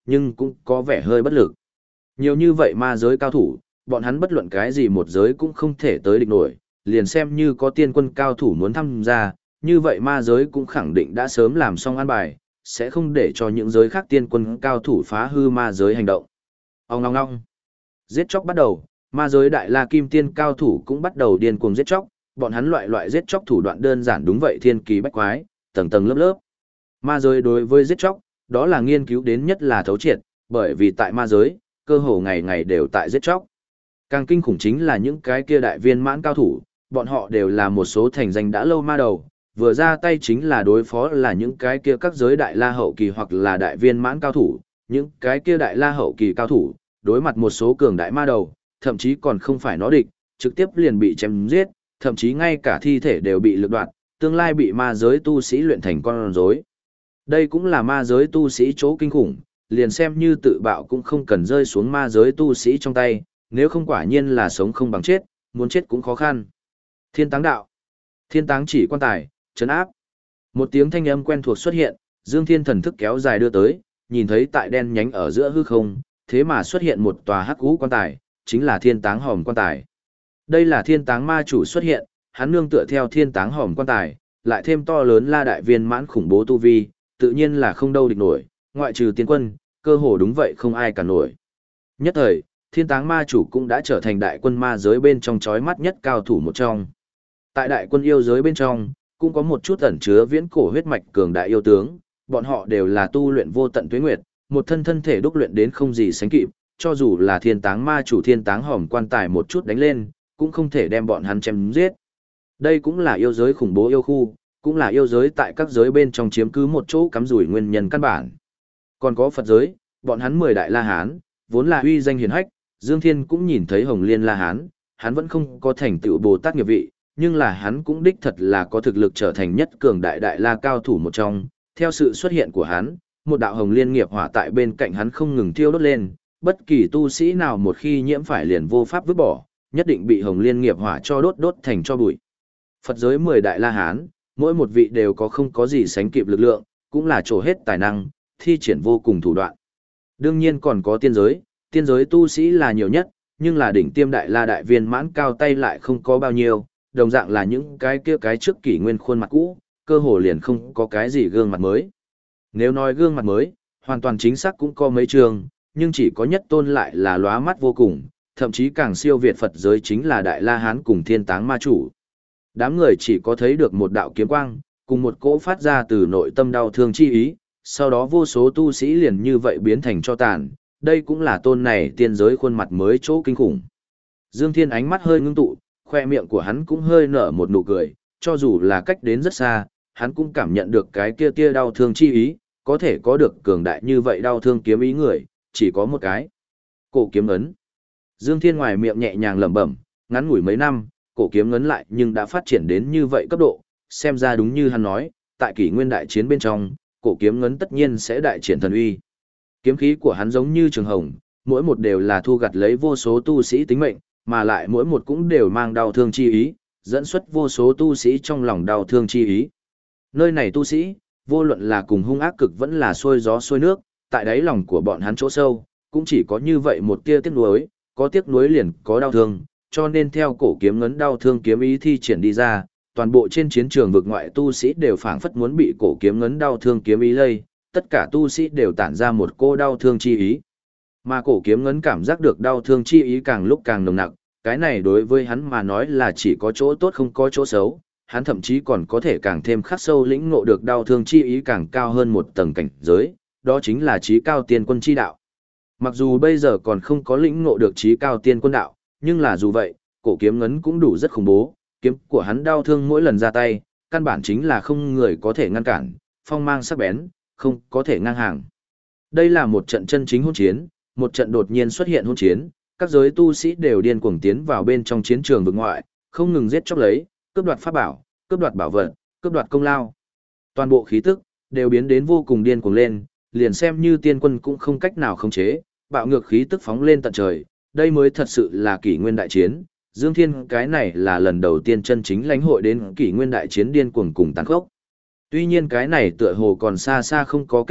nhưng cũng có vẻ hơi bất lực. Nhiều như vậy ma giới cao thủ, bọn hắn bất luận cái gì một giới cũng không thể tới địch nổi, liền xem như có tiên quân cao thủ muốn tham gia, như vậy ma giới cũng khẳng định đã sớm làm xong an bài, sẽ không để cho những giới khác tiên quân cao thủ phá hư ma giới hành động. Ông ngong ngong. Giết chóc bắt đầu, ma giới đại la kim tiên cao thủ cũng bắt đầu điên cuồng giết chóc, bọn hắn loại giết chóc thủ đoạn đơn giản đúng vậy thiên kỳ bách quái, tầng tầng lớp lớp. Ma giới đối với giết chóc, đó là nghiên cứu đến nhất là thấu triệt, bởi vì tại ma giới, cơ hồ ngày ngày đều tại giết chóc. Càng kinh khủng chính là những cái kia đại viên mãn cao thủ, bọn họ đều là một số thành danh đã lâu ma đầu, vừa ra tay chính là đối phó là những cái kia các giới đại la hậu kỳ hoặc là đại viên mãn cao thủ, những cái kia đại la hậu kỳ cao thủ, đối mặt một số cường đại ma đầu, thậm chí còn không phải nó địch, trực tiếp liền bị chém giết, thậm chí ngay cả thi thể đều bị lược đoạt, tương lai bị ma giới tu sĩ luyện thành con rối. Đây cũng là ma giới tu sĩ chỗ kinh khủng, liền xem như tự bạo cũng không cần rơi xuống ma giới tu sĩ trong tay, nếu không quả nhiên là sống không bằng chết, muốn chết cũng khó khăn. Thiên táng đạo. Thiên táng chỉ quan tài, trấn áp. Một tiếng thanh âm quen thuộc xuất hiện, Dương Thiên thần thức kéo dài đưa tới, nhìn thấy tại đen nhánh ở giữa hư không, thế mà xuất hiện một tòa hắc ú quan tài, chính là thiên táng hòm quan tài. Đây là thiên táng ma chủ xuất hiện, hắn nương tựa theo thiên táng hòm quan tài, lại thêm to lớn la đại viên mãn khủng bố tu vi, tự nhiên là không đâu địch nổi, ngoại trừ tiên quân, cơ hồ đúng vậy không ai cả nổi. Nhất thời, thiên táng ma chủ cũng đã trở thành đại quân ma giới bên trong chói mắt nhất cao thủ một trong. Tại đại quân yêu giới bên trong, cũng có một chút ẩn chứa viễn cổ huyết mạch cường đại yêu tướng, bọn họ đều là tu luyện vô tận tuế nguyệt, một thân thể đúc luyện đến không gì sánh kịp, cho dù là thiên táng ma chủ thiên táng hòm quan tài một chút đánh lên, cũng không thể đem bọn hắn chém giết. Đây cũng là yêu giới khủng bố yêu khu, cũng là yêu giới tại các giới bên trong chiếm cứ một chỗ cắm rủi nguyên nhân căn bản. Còn có Phật giới, bọn hắn 10 đại La Hán, vốn là uy danh hiển hách, Dương Thiên cũng nhìn thấy Hồng Liên La Hán, hắn vẫn không có thành tựu Bồ Tát nghiệp vị, nhưng là hắn cũng đích thật là có thực lực trở thành nhất cường đại đại la cao thủ một trong. Theo sự xuất hiện của hắn, một đạo Hồng Liên nghiệp hỏa tại bên cạnh hắn không ngừng thiêu đốt lên, bất kỳ tu sĩ nào một khi nhiễm phải liền vô pháp vứt bỏ, nhất định bị Hồng Liên nghiệp hỏa cho đốt thành cho bụi. Phật giới 10 đại La Hán, mỗi một vị đều có không có gì sánh kịp lực lượng, cũng là trổ hết tài năng, thi triển vô cùng thủ đoạn. Đương nhiên còn có tiên giới tu sĩ là nhiều nhất, nhưng là đỉnh tiêm đại la đại viên mãn cao tay lại không có bao nhiêu, đồng dạng là những cái kia cái trước kỷ nguyên khuôn mặt cũ, cơ hồ liền không có cái gì gương mặt mới. Nếu nói gương mặt mới, hoàn toàn chính xác cũng có mấy trường, nhưng chỉ có nhất tôn lại là lóa mắt vô cùng, thậm chí càng siêu việt Phật giới chính là Đại La Hán cùng Thiên Táng Ma Chủ. Đám người chỉ có thấy được một đạo kiếm quang, cùng một cỗ phát ra từ nội tâm đau thương chi ý, sau đó vô số tu sĩ liền như vậy biến thành cho tàn, đây cũng là tôn này tiên giới khuôn mặt mới chỗ kinh khủng. Dương Thiên ánh mắt hơi ngưng tụ, khoe miệng của hắn cũng hơi nở một nụ cười, cho dù là cách đến rất xa, hắn cũng cảm nhận được cái kia tia đau thương chi ý, có thể có được cường đại như vậy đau thương kiếm ý người, chỉ có một cái. Cổ kiếm ấn. Dương Thiên ngoài miệng nhẹ nhàng lẩm bẩm, ngắn ngủi mấy năm, cổ kiếm ấn lại nhưng đã phát triển đến như vậy cấp độ, xem ra đúng như hắn nói, tại kỷ nguyên đại chiến bên trong, cổ kiếm ấn tất nhiên sẽ đại triển thần uy. Kiếm khí của hắn giống như trường hồng, mỗi một đều là thu gặt lấy vô số tu sĩ tính mệnh, mà lại mỗi một cũng đều mang đau thương chi ý, dẫn xuất vô số tu sĩ trong lòng đau thương chi ý. Nơi này tu sĩ, vô luận là cùng hung ác cực vẫn là xuôi gió xuôi nước, tại đáy lòng của bọn hắn chỗ sâu, cũng chỉ có như vậy một tia tiếc nuối, có tiếc nuối liền có đau thương, cho nên theo cổ kiếm ngấn đau thương kiếm ý thi triển đi ra, toàn bộ trên chiến trường vực ngoại tu sĩ đều phảng phất muốn bị cổ kiếm ngấn đau thương kiếm ý lây, tất cả tu sĩ đều tản ra một cô đau thương chi ý. Mà cổ kiếm ngấn cảm giác được đau thương chi ý càng lúc càng nồng nặc, cái này đối với hắn mà nói là chỉ có chỗ tốt không có chỗ xấu, hắn thậm chí còn có thể càng thêm khắc sâu lĩnh ngộ được đau thương chi ý càng cao hơn một tầng cảnh giới, đó chính là trí cao tiên quân chi đạo. Mặc dù bây giờ còn không có lĩnh ngộ được trí cao tiên quân đạo, nhưng là dù vậy, cổ kiếm ngấn cũng đủ rất khủng bố, kiếm của hắn đau thương mỗi lần ra tay, căn bản chính là không người có thể ngăn cản, phong mang sắc bén, không có thể ngang hàng. Đây là một trận chân chính hôn chiến, một trận đột nhiên xuất hiện hôn chiến, các giới tu sĩ đều điên cuồng tiến vào bên trong chiến trường vực ngoại, không ngừng giết chóc lấy, cướp đoạt pháp bảo, cướp đoạt bảo vật, cướp đoạt công lao. Toàn bộ khí tức đều biến đến vô cùng điên cuồng lên, liền xem như tiên quân cũng không cách nào khống chế, bạo ngược khí tức phóng lên tận trời, đây mới thật sự là kỷ nguyên đại chiến. Dương Thiên cái này là lần đầu tiên chân chính lãnh hội đến kỷ nguyên đại chiến điên cuồng cùng tàn khốc. Tuy nhiên cái này tựa hồ còn xa xa không có kết thúc,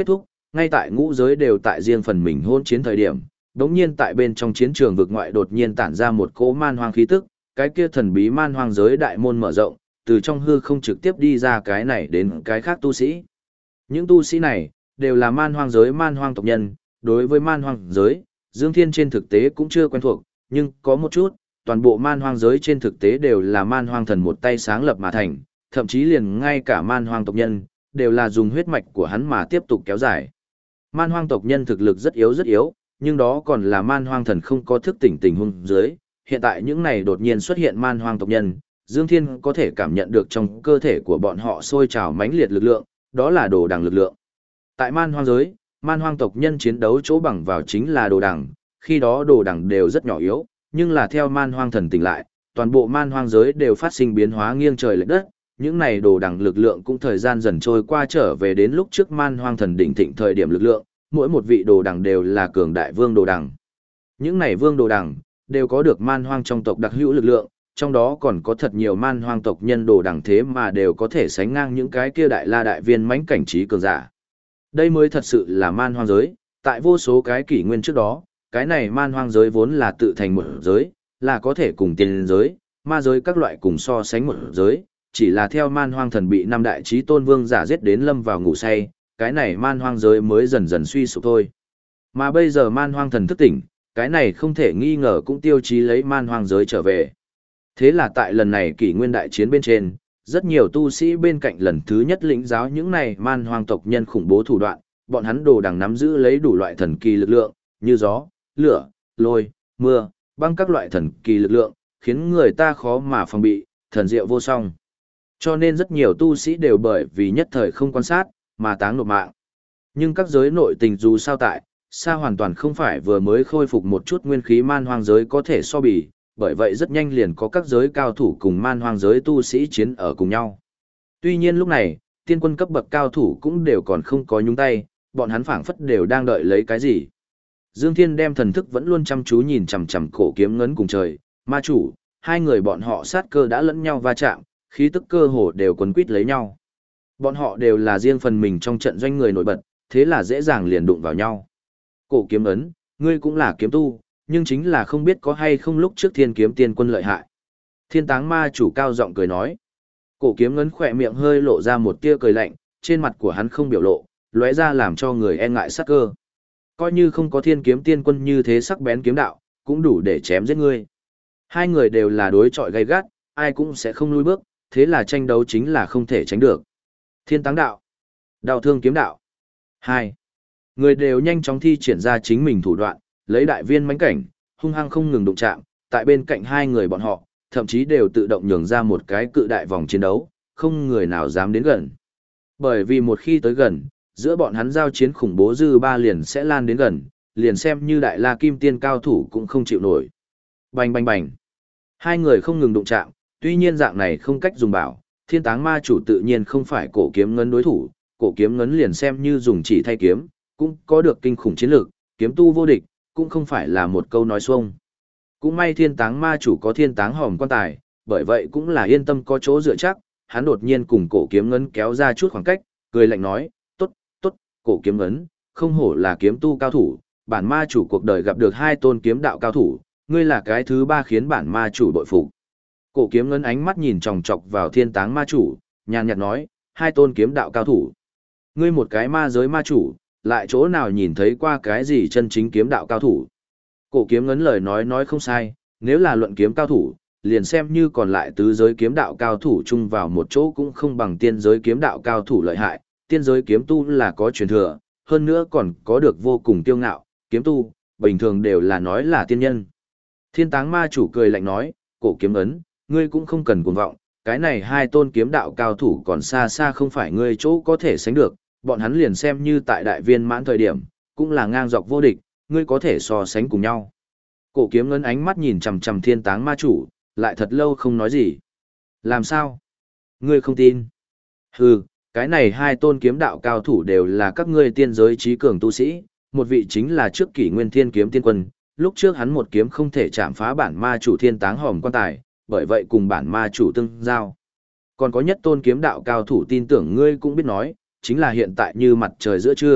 ngay tại ngũ giới đều tại riêng phần mình hôn chiến thời điểm, đống nhiên tại bên trong chiến trường vực ngoại đột nhiên tản ra một cỗ man hoang khí tức, cái kia thần bí man hoang giới đại môn mở rộng, từ trong hư không trực tiếp đi ra cái này đến cái khác tu sĩ. Những tu sĩ này, đều là man hoang giới man hoang tộc nhân, đối với man hoang giới, Dương Thiên trên thực tế cũng chưa quen thuộc, nhưng có một chút, toàn bộ man hoang giới trên thực tế đều là man hoang thần một tay sáng lập mà thành, thậm chí liền ngay cả man hoang tộc nhân, đều là dùng huyết mạch của hắn mà tiếp tục kéo dài. Man hoang tộc nhân thực lực rất yếu, nhưng đó còn là man hoang thần không có thức tỉnh tình huống dưới, hiện tại những này đột nhiên xuất hiện man hoang tộc nhân, Dương Thiên có thể cảm nhận được trong cơ thể của bọn họ sôi trào mãnh liệt lực lượng, đó là đồ đằng lực lượng. Tại man hoang giới, man hoang tộc nhân chiến đấu chỗ bằng vào chính là đồ đằng, khi đó đồ đằng đều rất nhỏ yếu, nhưng là theo man hoang thần tỉnh lại, toàn bộ man hoang giới đều phát sinh biến hóa nghiêng trời lệch đất, những này đồ đằng lực lượng cũng thời gian dần trôi qua trở về đến lúc trước man hoang thần đỉnh thịnh thời điểm lực lượng, mỗi một vị đồ đằng đều là cường đại vương đồ đằng. Những này vương đồ đằng đều có được man hoang trong tộc đặc hữu lực lượng, trong đó còn có thật nhiều man hoang tộc nhân đồ đằng thế mà đều có thể sánh ngang những cái kia đại la đại viên mãnh cảnh trí cường giả. Đây mới thật sự là man hoang giới, tại vô số cái kỷ nguyên trước đó, cái này man hoang giới vốn là tự thành một giới, là có thể cùng tiên giới, ma giới các loại cùng so sánh một giới, chỉ là theo man hoang thần bị năm đại chí tôn vương giả giết đến lâm vào ngủ say, cái này man hoang giới mới dần dần suy sụp thôi. Mà bây giờ man hoang thần thức tỉnh, cái này không thể nghi ngờ cũng tiêu chí lấy man hoang giới trở về. Thế là tại lần này kỷ nguyên đại chiến bên trên, rất nhiều tu sĩ bên cạnh lần thứ nhất lĩnh giáo những này man hoang tộc nhân khủng bố thủ đoạn, bọn hắn đồ đằng nắm giữ lấy đủ loại thần kỳ lực lượng, như gió, lửa, lôi, mưa, băng các loại thần kỳ lực lượng, khiến người ta khó mà phòng bị, thần diệu vô song. Cho nên rất nhiều tu sĩ đều bởi vì nhất thời không quan sát, mà táng nộp mạng. Nhưng các giới nội tình dù sao tại, xa hoàn toàn không phải vừa mới khôi phục một chút nguyên khí man hoang giới có thể so bì, bởi vậy rất nhanh liền có các giới cao thủ cùng man hoang giới tu sĩ chiến ở cùng nhau. Tuy nhiên lúc này, tiên quân cấp bậc cao thủ cũng đều còn không có nhúng tay, bọn hắn phảng phất đều đang đợi lấy cái gì. Dương Thiên đem thần thức vẫn luôn chăm chú nhìn chằm chằm cổ kiếm ngấn cùng trời, ma chủ, hai người bọn họ sát cơ đã lẫn nhau va chạm, khí tức cơ hồ đều quấn quýt lấy nhau. Bọn họ đều là riêng phần mình trong trận doanh người nổi bật, thế là dễ dàng liền đụng vào nhau. Cổ kiếm ấn, ngươi cũng là kiếm tu, nhưng chính là không biết có hay không lúc trước thiên kiếm tiên quân lợi hại. Thiên táng ma chủ cao giọng cười nói. Cổ kiếm ấn khỏe miệng hơi lộ ra một tia cười lạnh, trên mặt của hắn không biểu lộ, lóe ra làm cho người e ngại sát cơ. Coi như không có thiên kiếm tiên quân như thế sắc bén kiếm đạo, cũng đủ để chém giết ngươi. Hai người đều là đối chọi gay gắt, ai cũng sẽ không lùi bước, thế là tranh đấu chính là không thể tránh được. Thiên táng đạo, đao thương kiếm đạo. Hai người đều nhanh chóng thi triển ra chính mình thủ đoạn, lấy đại viên mãnh cảnh, hung hăng không ngừng đụng chạm, tại bên cạnh hai người bọn họ, thậm chí đều tự động nhường ra một cái cự đại vòng chiến đấu, không người nào dám đến gần. Bởi vì một khi tới gần, giữa bọn hắn giao chiến khủng bố dư ba liền sẽ lan đến gần, liền xem như đại la kim tiên cao thủ cũng không chịu nổi. Bành bành bành. Hai người không ngừng đụng chạm, tuy nhiên dạng này không cách dùng bảo, thiên táng ma chủ tự nhiên không phải cổ kiếm ngấn đối thủ, cổ kiếm ngấn liền xem như dùng chỉ thay kiếm, cũng có được kinh khủng chiến lược, kiếm tu vô địch, cũng không phải là một câu nói xuông. Cũng may thiên táng ma chủ có thiên táng hòm quan tài, bởi vậy cũng là yên tâm có chỗ dựa chắc, hắn đột nhiên cùng cổ kiếm ngấn kéo ra chút khoảng cách, cười lạnh nói, tốt, tốt, cổ kiếm ngấn, không hổ là kiếm tu cao thủ, bản ma chủ cuộc đời gặp được hai tôn kiếm đạo cao thủ, ngươi là cái thứ ba khiến bản ma chủ bội phục. Cổ kiếm ngấn ánh mắt nhìn chòng chọc vào thiên táng ma chủ, nhàn nhạt nói, hai tôn kiếm đạo cao thủ. Ngươi một cái ma giới ma chủ, lại chỗ nào nhìn thấy qua cái gì chân chính kiếm đạo cao thủ. Cổ kiếm ngấn lời nói không sai, nếu là luận kiếm cao thủ, liền xem như còn lại tứ giới kiếm đạo cao thủ chung vào một chỗ cũng không bằng tiên giới kiếm đạo cao thủ lợi hại, tiên giới kiếm tu là có truyền thừa, hơn nữa còn có được vô cùng kiêu ngạo, kiếm tu, bình thường đều là nói là tiên nhân. Thiên táng ma chủ cười lạnh nói, cổ kiếm ấn, ngươi cũng không cần cuồng vọng, cái này hai tôn kiếm đạo cao thủ còn xa xa không phải ngươi chỗ có thể sánh được, bọn hắn liền xem như tại đại viên mãn thời điểm, cũng là ngang dọc vô địch, ngươi có thể so sánh cùng nhau. Cổ kiếm ngấn ánh mắt nhìn chằm chằm thiên táng ma chủ, lại thật lâu không nói gì. Làm sao? Ngươi không tin? Hừ, cái này hai tôn kiếm đạo cao thủ đều là các ngươi tiên giới trí cường tu sĩ, một vị chính là trước kỷ nguyên thiên kiếm tiên quân, lúc trước hắn một kiếm không thể chạm phá bản ma chủ thiên táng hòm quan tài, bởi vậy cùng bản ma chủ tương giao. Còn có nhất tôn kiếm đạo cao thủ tin tưởng ngươi cũng biết nói, chính là hiện tại như mặt trời giữa trưa,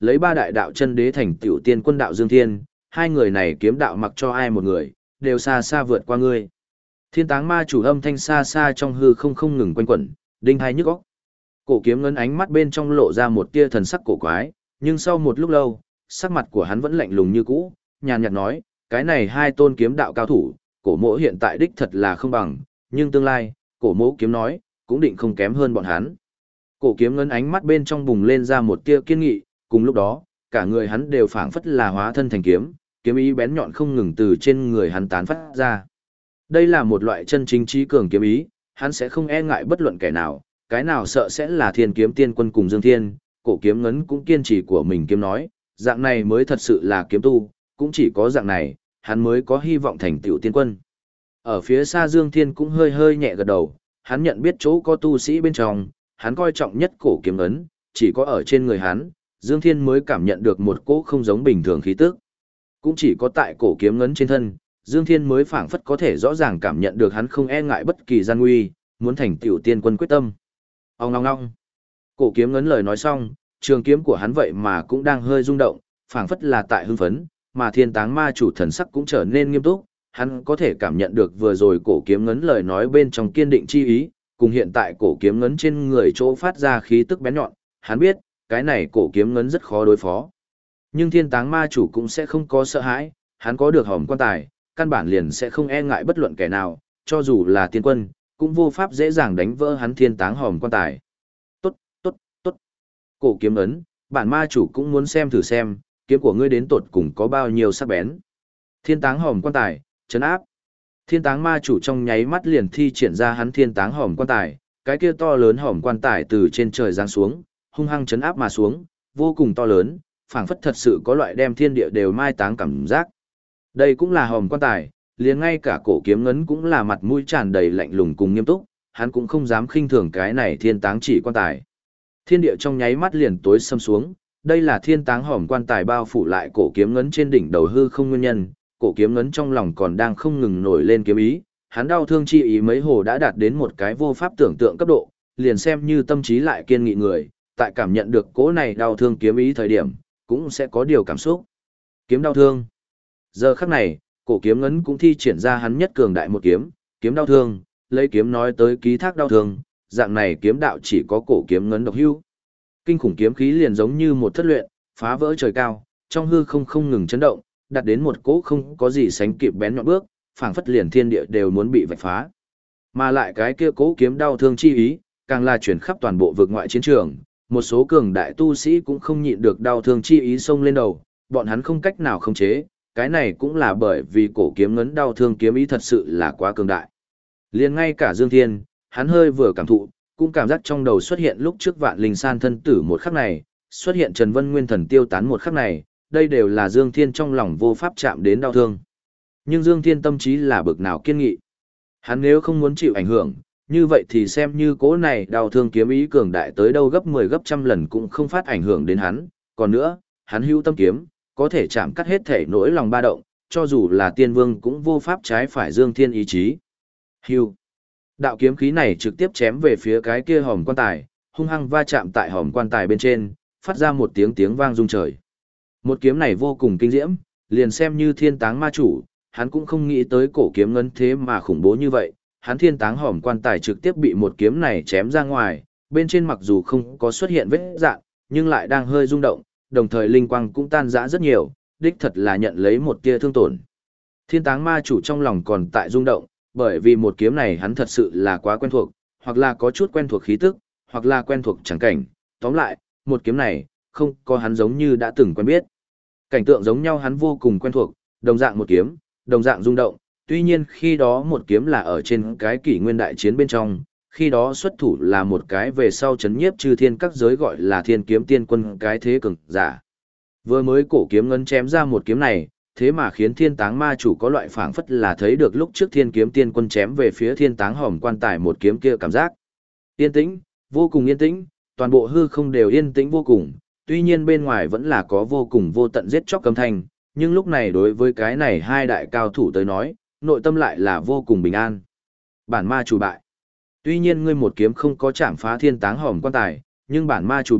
lấy ba đại đạo chân đế thành tiểu tiên quân đạo Dương Thiên, hai người này kiếm đạo mặc cho ai một người, đều xa xa vượt qua ngươi. Thiên táng ma chủ âm thanh xa xa trong hư không không ngừng quanh quẩn, đinh hai nhức óc. Cổ kiếm ngấn ánh mắt bên trong lộ ra một tia thần sắc cổ quái, nhưng sau một lúc lâu, sắc mặt của hắn vẫn lạnh lùng như cũ, nhàn nhạt nói, cái này hai tôn kiếm đạo cao thủ, cổ mỗ hiện tại đích thật là không bằng, nhưng tương lai, cổ mỗ kiếm nói, cũng định không kém hơn bọn hắn. Cổ kiếm ngấn ánh mắt bên trong bùng lên ra một tia kiên nghị, cùng lúc đó, cả người hắn đều phảng phất là hóa thân thành kiếm, kiếm ý bén nhọn không ngừng từ trên người hắn tán phát ra. Đây là một loại chân chính trí cường kiếm ý, hắn sẽ không e ngại bất luận kẻ nào, cái nào sợ sẽ là Thiên Kiếm Tiên Quân cùng Dương Thiên, cổ kiếm ngấn cũng kiên trì của mình kiếm nói, dạng này mới thật sự là kiếm tu, cũng chỉ có dạng này, hắn mới có hy vọng thành tựu tiên quân. Ở phía xa Dương Thiên cũng hơi hơi nhẹ gật đầu, hắn nhận biết chỗ có tu sĩ bên trong, hắn coi trọng nhất cổ kiếm ấn, chỉ có ở trên người hắn, Dương Thiên mới cảm nhận được một cỗ không giống bình thường khí tức. Cũng chỉ có tại cổ kiếm ấn trên thân, Dương Thiên mới phảng phất có thể rõ ràng cảm nhận được hắn không e ngại bất kỳ gian nguy, muốn thành tựu tiên quân quyết tâm. Ong ngong ngong. Cổ kiếm ấn lời nói xong, trường kiếm của hắn vậy mà cũng đang hơi rung động, phảng phất là tại hưng phấn, mà Thiên Táng Ma chủ thần sắc cũng trở nên nghiêm túc, hắn có thể cảm nhận được vừa rồi cổ kiếm ngấn lời nói bên trong kiên định chi ý, cùng hiện tại cổ kiếm ngấn trên người chỗ phát ra khí tức bén nhọn, hắn biết, cái này cổ kiếm ngấn rất khó đối phó. Nhưng Thiên Táng Ma chủ cũng sẽ không có sợ hãi, hắn có được hòm quan tài, căn bản liền sẽ không e ngại bất luận kẻ nào, cho dù là tiên quân, cũng vô pháp dễ dàng đánh vỡ hắn Thiên Táng hòm quan tài. Tốt, tốt, tốt. Cổ kiếm ấn, bản ma chủ cũng muốn xem thử xem, kiếm của ngươi đến tột cùng có bao nhiêu sắc bén. Thiên Táng hòm quan tài, trấn áp. Thiên Táng ma chủ trong nháy mắt liền thi triển ra hắn Thiên Táng hòm quan tài, cái kia to lớn hòm quan tài từ trên trời giáng xuống, hung hăng trấn áp mà xuống, vô cùng to lớn, phảng phất thật sự có loại đem thiên địa đều mai táng cảm giác. Đây cũng là hòm quan tài, liền ngay cả cổ kiếm ngấn cũng là mặt mũi tràn đầy lạnh lùng cùng nghiêm túc, hắn cũng không dám khinh thường cái này Thiên Táng chỉ quan tài. Thiên địa trong nháy mắt liền tối xâm xuống, đây là Thiên Táng hòm quan tài bao phủ lại cổ kiếm ngấn trên đỉnh đầu hư không nguyên nhân, cổ kiếm ngấn trong lòng còn đang không ngừng nổi lên kiếm ý, hắn đau thương chi ý mấy hồ đã đạt đến một cái vô pháp tưởng tượng cấp độ, liền xem như tâm trí lại kiên nghị người, tại cảm nhận được cỗ này đau thương kiếm ý thời điểm, cũng sẽ có điều cảm xúc. Kiếm đau thương. Giờ khắc này, cổ kiếm ngấn cũng thi triển ra hắn nhất cường đại một kiếm, kiếm đau thương, lấy kiếm nói tới ký thác đau thương, dạng này kiếm đạo chỉ có cổ kiếm ngấn độc hữu. Kinh khủng kiếm khí liền giống như một thất luyện, phá vỡ trời cao, trong hư không không ngừng chấn động, đạt đến một cỗ không có gì sánh kịp bén nhọn bước, phảng phất liền thiên địa đều muốn bị vạch phá. Mà lại cái kia cỗ kiếm đau thương chi ý, càng là chuyển khắp toàn bộ vực ngoại chiến trường, một số cường đại tu sĩ cũng không nhịn được đau thương chi ý xông lên đầu, bọn hắn không cách nào khống chế, cái này cũng là bởi vì cổ kiếm ngấn đau thương kiếm ý thật sự là quá cường đại. Liền ngay cả Dương Thiên, hắn hơi vừa cảm thụ, cũng cảm giác trong đầu xuất hiện lúc trước Vạn Linh San thân tử một khắc này, xuất hiện Trần Vân Nguyên thần tiêu tán một khắc này, đây đều là Dương Thiên trong lòng vô pháp chạm đến đau thương. Nhưng Dương Thiên tâm trí là bực nào kiên nghị. Hắn nếu không muốn chịu ảnh hưởng, như vậy thì xem như cố này đau thương kiếm ý cường đại tới đâu gấp 10 gấp trăm lần cũng không phát ảnh hưởng đến hắn. Còn nữa, hắn hữu tâm kiếm, có thể chạm cắt hết thể nỗi lòng ba động, cho dù là tiên vương cũng vô pháp trái phải Dương Thiên ý chí. Hưu. Đạo kiếm khí này trực tiếp chém về phía cái kia hòm quan tài, hung hăng va chạm tại hòm quan tài bên trên, phát ra một tiếng tiếng vang rung trời. Một kiếm này vô cùng kinh diễm, liền xem như Thiên Táng ma chủ, hắn cũng không nghĩ tới cổ kiếm ngấn thế mà khủng bố như vậy. Hắn Thiên Táng hòm quan tài trực tiếp bị một kiếm này chém ra ngoài, bên trên mặc dù không có xuất hiện vết rạn, nhưng lại đang hơi rung động, đồng thời linh quang cũng tan rã rất nhiều, đích thật là nhận lấy một tia thương tổn. Thiên Táng ma chủ trong lòng còn tại rung động, bởi vì một kiếm này hắn thật sự là quá quen thuộc, hoặc là có chút quen thuộc khí tức, hoặc là quen thuộc chẳng cảnh, tóm lại, một kiếm này, không có hắn giống như đã từng quen biết. Cảnh tượng giống nhau hắn vô cùng quen thuộc, đồng dạng một kiếm, đồng dạng rung động, tuy nhiên khi đó một kiếm là ở trên cái kỷ nguyên đại chiến bên trong, khi đó xuất thủ là một cái về sau chấn nhiếp chư thiên các giới gọi là Thiên Kiếm Tiên Quân cái thế cường giả. Vừa mới cổ kiếm ngấn chém ra một kiếm này, thế mà khiến Thiên Táng ma chủ có loại phảng phất là thấy được lúc trước Thiên Kiếm Tiên Quân chém về phía Thiên Táng hòm quan tài một kiếm kia cảm giác. Yên tĩnh, vô cùng yên tĩnh, toàn bộ hư không đều yên tĩnh vô cùng, tuy nhiên bên ngoài vẫn là có vô cùng vô tận giết chóc âm thanh, nhưng lúc này đối với cái này hai đại cao thủ tới nói, nội tâm lại là vô cùng bình an. Bản ma chủ bại. Tuy nhiên ngươi một kiếm không có chạm phá Thiên Táng hòm quan tài, nhưng bản ma chủ biết,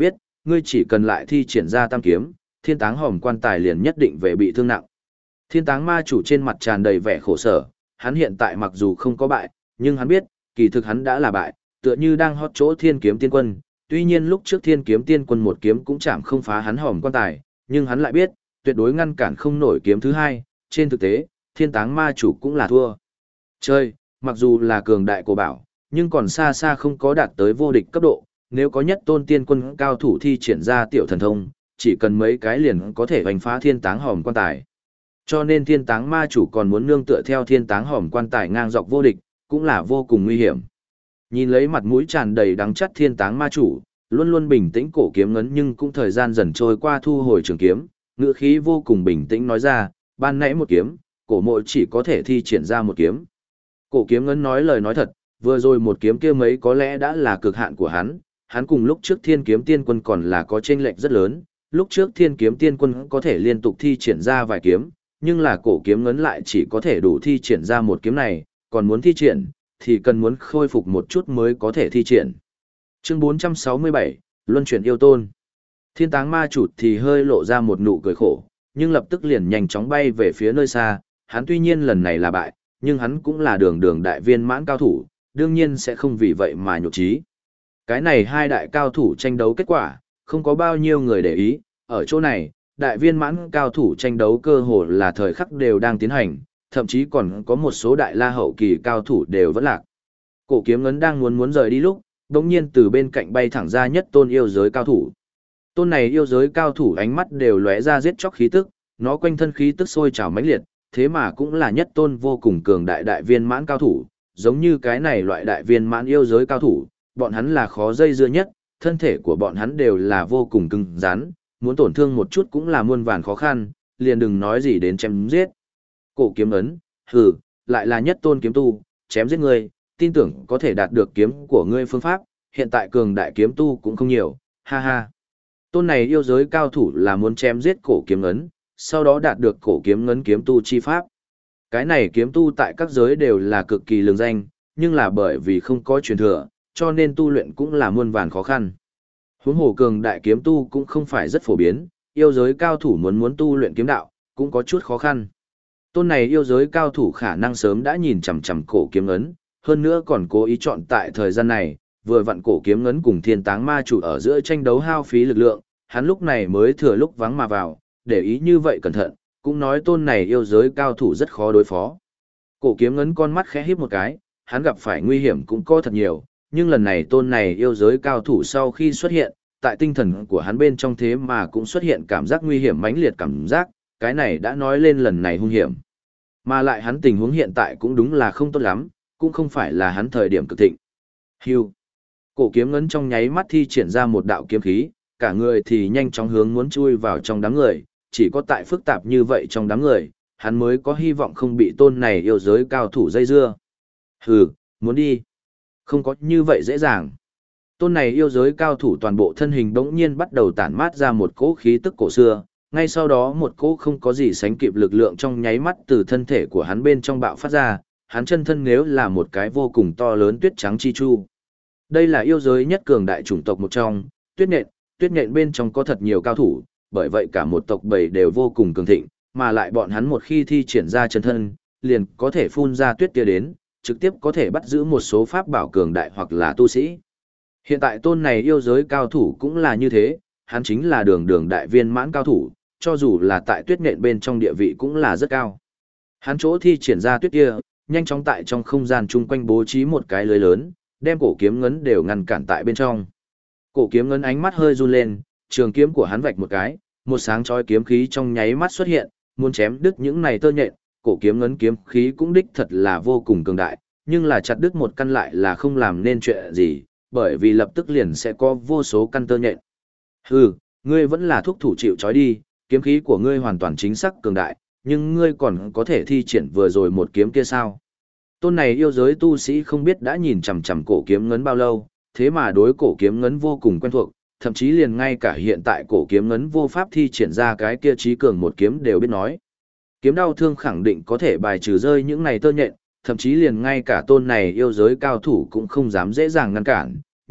ngươi chỉ cần lại thi triển ra tam kiếm, thiên táng hòm quan tài liền nhất định về bị thương nặng. Thiên táng ma chủ trên mặt tràn đầy vẻ khổ sở, hắn hiện tại mặc dù không có bại, nhưng hắn biết, kỳ thực hắn đã là bại, tựa như đang hót chỗ thiên kiếm tiên quân. Tuy nhiên lúc trước thiên kiếm tiên quân một kiếm cũng chạm không phá hắn hòm quan tài, nhưng hắn lại biết, tuyệt đối ngăn cản không nổi kiếm thứ hai. Trên thực tế, thiên táng ma chủ cũng là thua. Chơi, mặc dù là cường đại của bảo, nhưng còn xa xa không có đạt tới vô địch cấp độ, nếu có nhất tôn tiên quân cao thủ thi triển ra tiểu thần thông, chỉ cần mấy cái liền có thể hoành phá thiên táng hòm quan tài. Cho nên thiên táng ma chủ còn muốn nương tựa theo thiên táng hòm quan tài ngang dọc vô địch, cũng là vô cùng nguy hiểm. Nhìn lấy mặt mũi tràn đầy đắng chắt thiên táng ma chủ, luôn luôn bình tĩnh cổ kiếm ngấn nhưng cũng thời gian dần trôi qua thu hồi trường kiếm, ngữ khí vô cùng bình tĩnh nói ra, ban nãy một kiếm, cổ mộ chỉ có thể thi triển ra một kiếm. Cổ kiếm ngấn nói lời nói thật, vừa rồi một kiếm kia mấy có lẽ đã là cực hạn của hắn cùng lúc trước thiên kiếm tiên quân còn là có chênh lệch rất lớn, lúc trước thiên kiếm tiên quân có thể liên tục thi triển ra vài kiếm, nhưng là cổ kiếm ngấn lại chỉ có thể đủ thi triển ra một kiếm này, còn muốn thi triển, thì cần muốn khôi phục một chút mới có thể thi triển. Chương 467, Luân chuyển yêu tôn. Thiên táng ma chủ thì hơi lộ ra một nụ cười khổ, nhưng lập tức liền nhanh chóng bay về phía nơi xa, hắn tuy nhiên lần này là bại, nhưng hắn cũng là đường đại viên mãn cao thủ, đương nhiên sẽ không vì vậy mà nhục trí. Cái này hai đại cao thủ tranh đấu kết quả, không có bao nhiêu người để ý, ở chỗ này, đại viên mãn cao thủ tranh đấu cơ hồ là thời khắc đều đang tiến hành, thậm chí còn có một số đại la hậu kỳ cao thủ đều vẫn lạc. Cổ kiếm ngấn đang muốn rời đi lúc, đột nhiên từ bên cạnh bay thẳng ra nhất tôn yêu giới cao thủ. Tôn này yêu giới cao thủ ánh mắt đều lóe ra giết chóc khí tức, nó quanh thân khí tức sôi trào mãnh liệt, thế mà cũng là nhất tôn vô cùng cường đại viên mãn cao thủ, giống như cái này loại đại viên mãn yêu giới cao thủ, bọn hắn là khó dây dưa nhất, thân thể của bọn hắn đều là vô cùng cứng rắn, muốn tổn thương một chút cũng là muôn vàn khó khăn, liền đừng nói gì đến chém giết. Cổ kiếm ấn, hừ, lại là nhất tôn kiếm tu, chém giết ngươi, tin tưởng có thể đạt được kiếm của ngươi phương pháp, hiện tại cường đại kiếm tu cũng không nhiều, ha ha. Tôn này yêu giới cao thủ là muốn chém giết cổ kiếm ấn, sau đó đạt được cổ kiếm ấn kiếm tu chi pháp. Cái này kiếm tu tại các giới đều là cực kỳ lừng danh, nhưng là bởi vì không có truyền thừa, cho nên tu luyện cũng là muôn vàn khó khăn. Huống hồ cường đại kiếm tu cũng không phải rất phổ biến, yêu giới cao thủ muốn tu luyện kiếm đạo, cũng có chút khó khăn. Tôn này yêu giới cao thủ khả năng sớm đã nhìn chằm chằm cổ kiếm ấn, hơn nữa còn cố ý chọn tại thời gian này, vừa vặn cổ kiếm ấn cùng thiên táng ma chủ ở giữa tranh đấu hao phí lực lượng, hắn lúc này mới thừa lúc vắng mà vào, để ý như vậy cẩn thận, cũng nói tôn này yêu giới cao thủ rất khó đối phó. Cổ kiếm ấn con mắt khẽ híp một cái, hắn gặp phải nguy hiểm cũng có thật nhiều, nhưng lần này tôn này yêu giới cao thủ sau khi xuất hiện, tại tinh thần của hắn bên trong thế mà cũng xuất hiện cảm giác nguy hiểm mãnh liệt cảm giác, cái này đã nói lên lần này hung hiểm. Mà lại hắn tình huống hiện tại cũng đúng là không tốt lắm, cũng không phải là hắn thời điểm cực thịnh. Hưu. Cổ kiếm ngấn trong nháy mắt thi triển ra một đạo kiếm khí, cả người thì nhanh chóng hướng muốn chui vào trong đám người, chỉ có tại phức tạp như vậy trong đám người, hắn mới có hy vọng không bị tôn này yêu giới cao thủ dây dưa. Hừ, muốn đi. Không có như vậy dễ dàng. Tôn này yêu giới cao thủ toàn bộ thân hình bỗng nhiên bắt đầu tản mát ra một cỗ khí tức cổ xưa, ngay sau đó một cỗ không có gì sánh kịp lực lượng trong nháy mắt từ thân thể của hắn bên trong bạo phát ra, hắn chân thân nếu là một cái vô cùng to lớn tuyết trắng chi chu. Đây là yêu giới nhất cường đại chủng tộc một trong, tuyết nhện bên trong có thật nhiều cao thủ, bởi vậy cả một tộc bầy đều vô cùng cường thịnh, mà lại bọn hắn một khi thi triển ra chân thân, liền có thể phun ra tuyết kia đến, trực tiếp có thể bắt giữ một số pháp bảo cường đại hoặc là tu sĩ. Hiện tại tôn này yêu giới cao thủ cũng là như thế, hắn chính là đường đại viên mãn cao thủ, cho dù là tại tuyết nện bên trong địa vị cũng là rất cao. Hắn chỗ thi triển ra tuyết kia, nhanh chóng tại trong không gian chung quanh bố trí một cái lưới lớn, đem cổ kiếm ngấn đều ngăn cản tại bên trong. Cổ kiếm ngấn ánh mắt hơi run lên, trường kiếm của hắn vạch một cái, một sáng chói kiếm khí trong nháy mắt xuất hiện, muốn chém đứt những này tơ nhện, cổ kiếm ngấn kiếm khí cũng đích thật là vô cùng cường đại, nhưng là chặt đứt một căn lại là không làm nên chuyện gì, bởi vì lập tức liền sẽ có vô số căn tơ nhện. Hừ, ngươi vẫn là thúc thủ chịu trói đi, kiếm khí của ngươi hoàn toàn chính xác cường đại, nhưng ngươi còn có thể thi triển vừa rồi một kiếm kia sao? Tôn này yêu giới tu sĩ không biết đã nhìn chằm chằm cổ kiếm ngấn bao lâu, thế mà đối cổ kiếm ngấn vô cùng quen thuộc, thậm chí liền ngay cả hiện tại cổ kiếm ngấn vô pháp thi triển ra cái kia trí cường một kiếm đều biết nói. Kiếm đau thương khẳng định có thể bài trừ rơi những này tơ nhện, thậm chí liền ngay cả tôn này yêu giới cao thủ cũng không dám dễ dàng ngăn cản,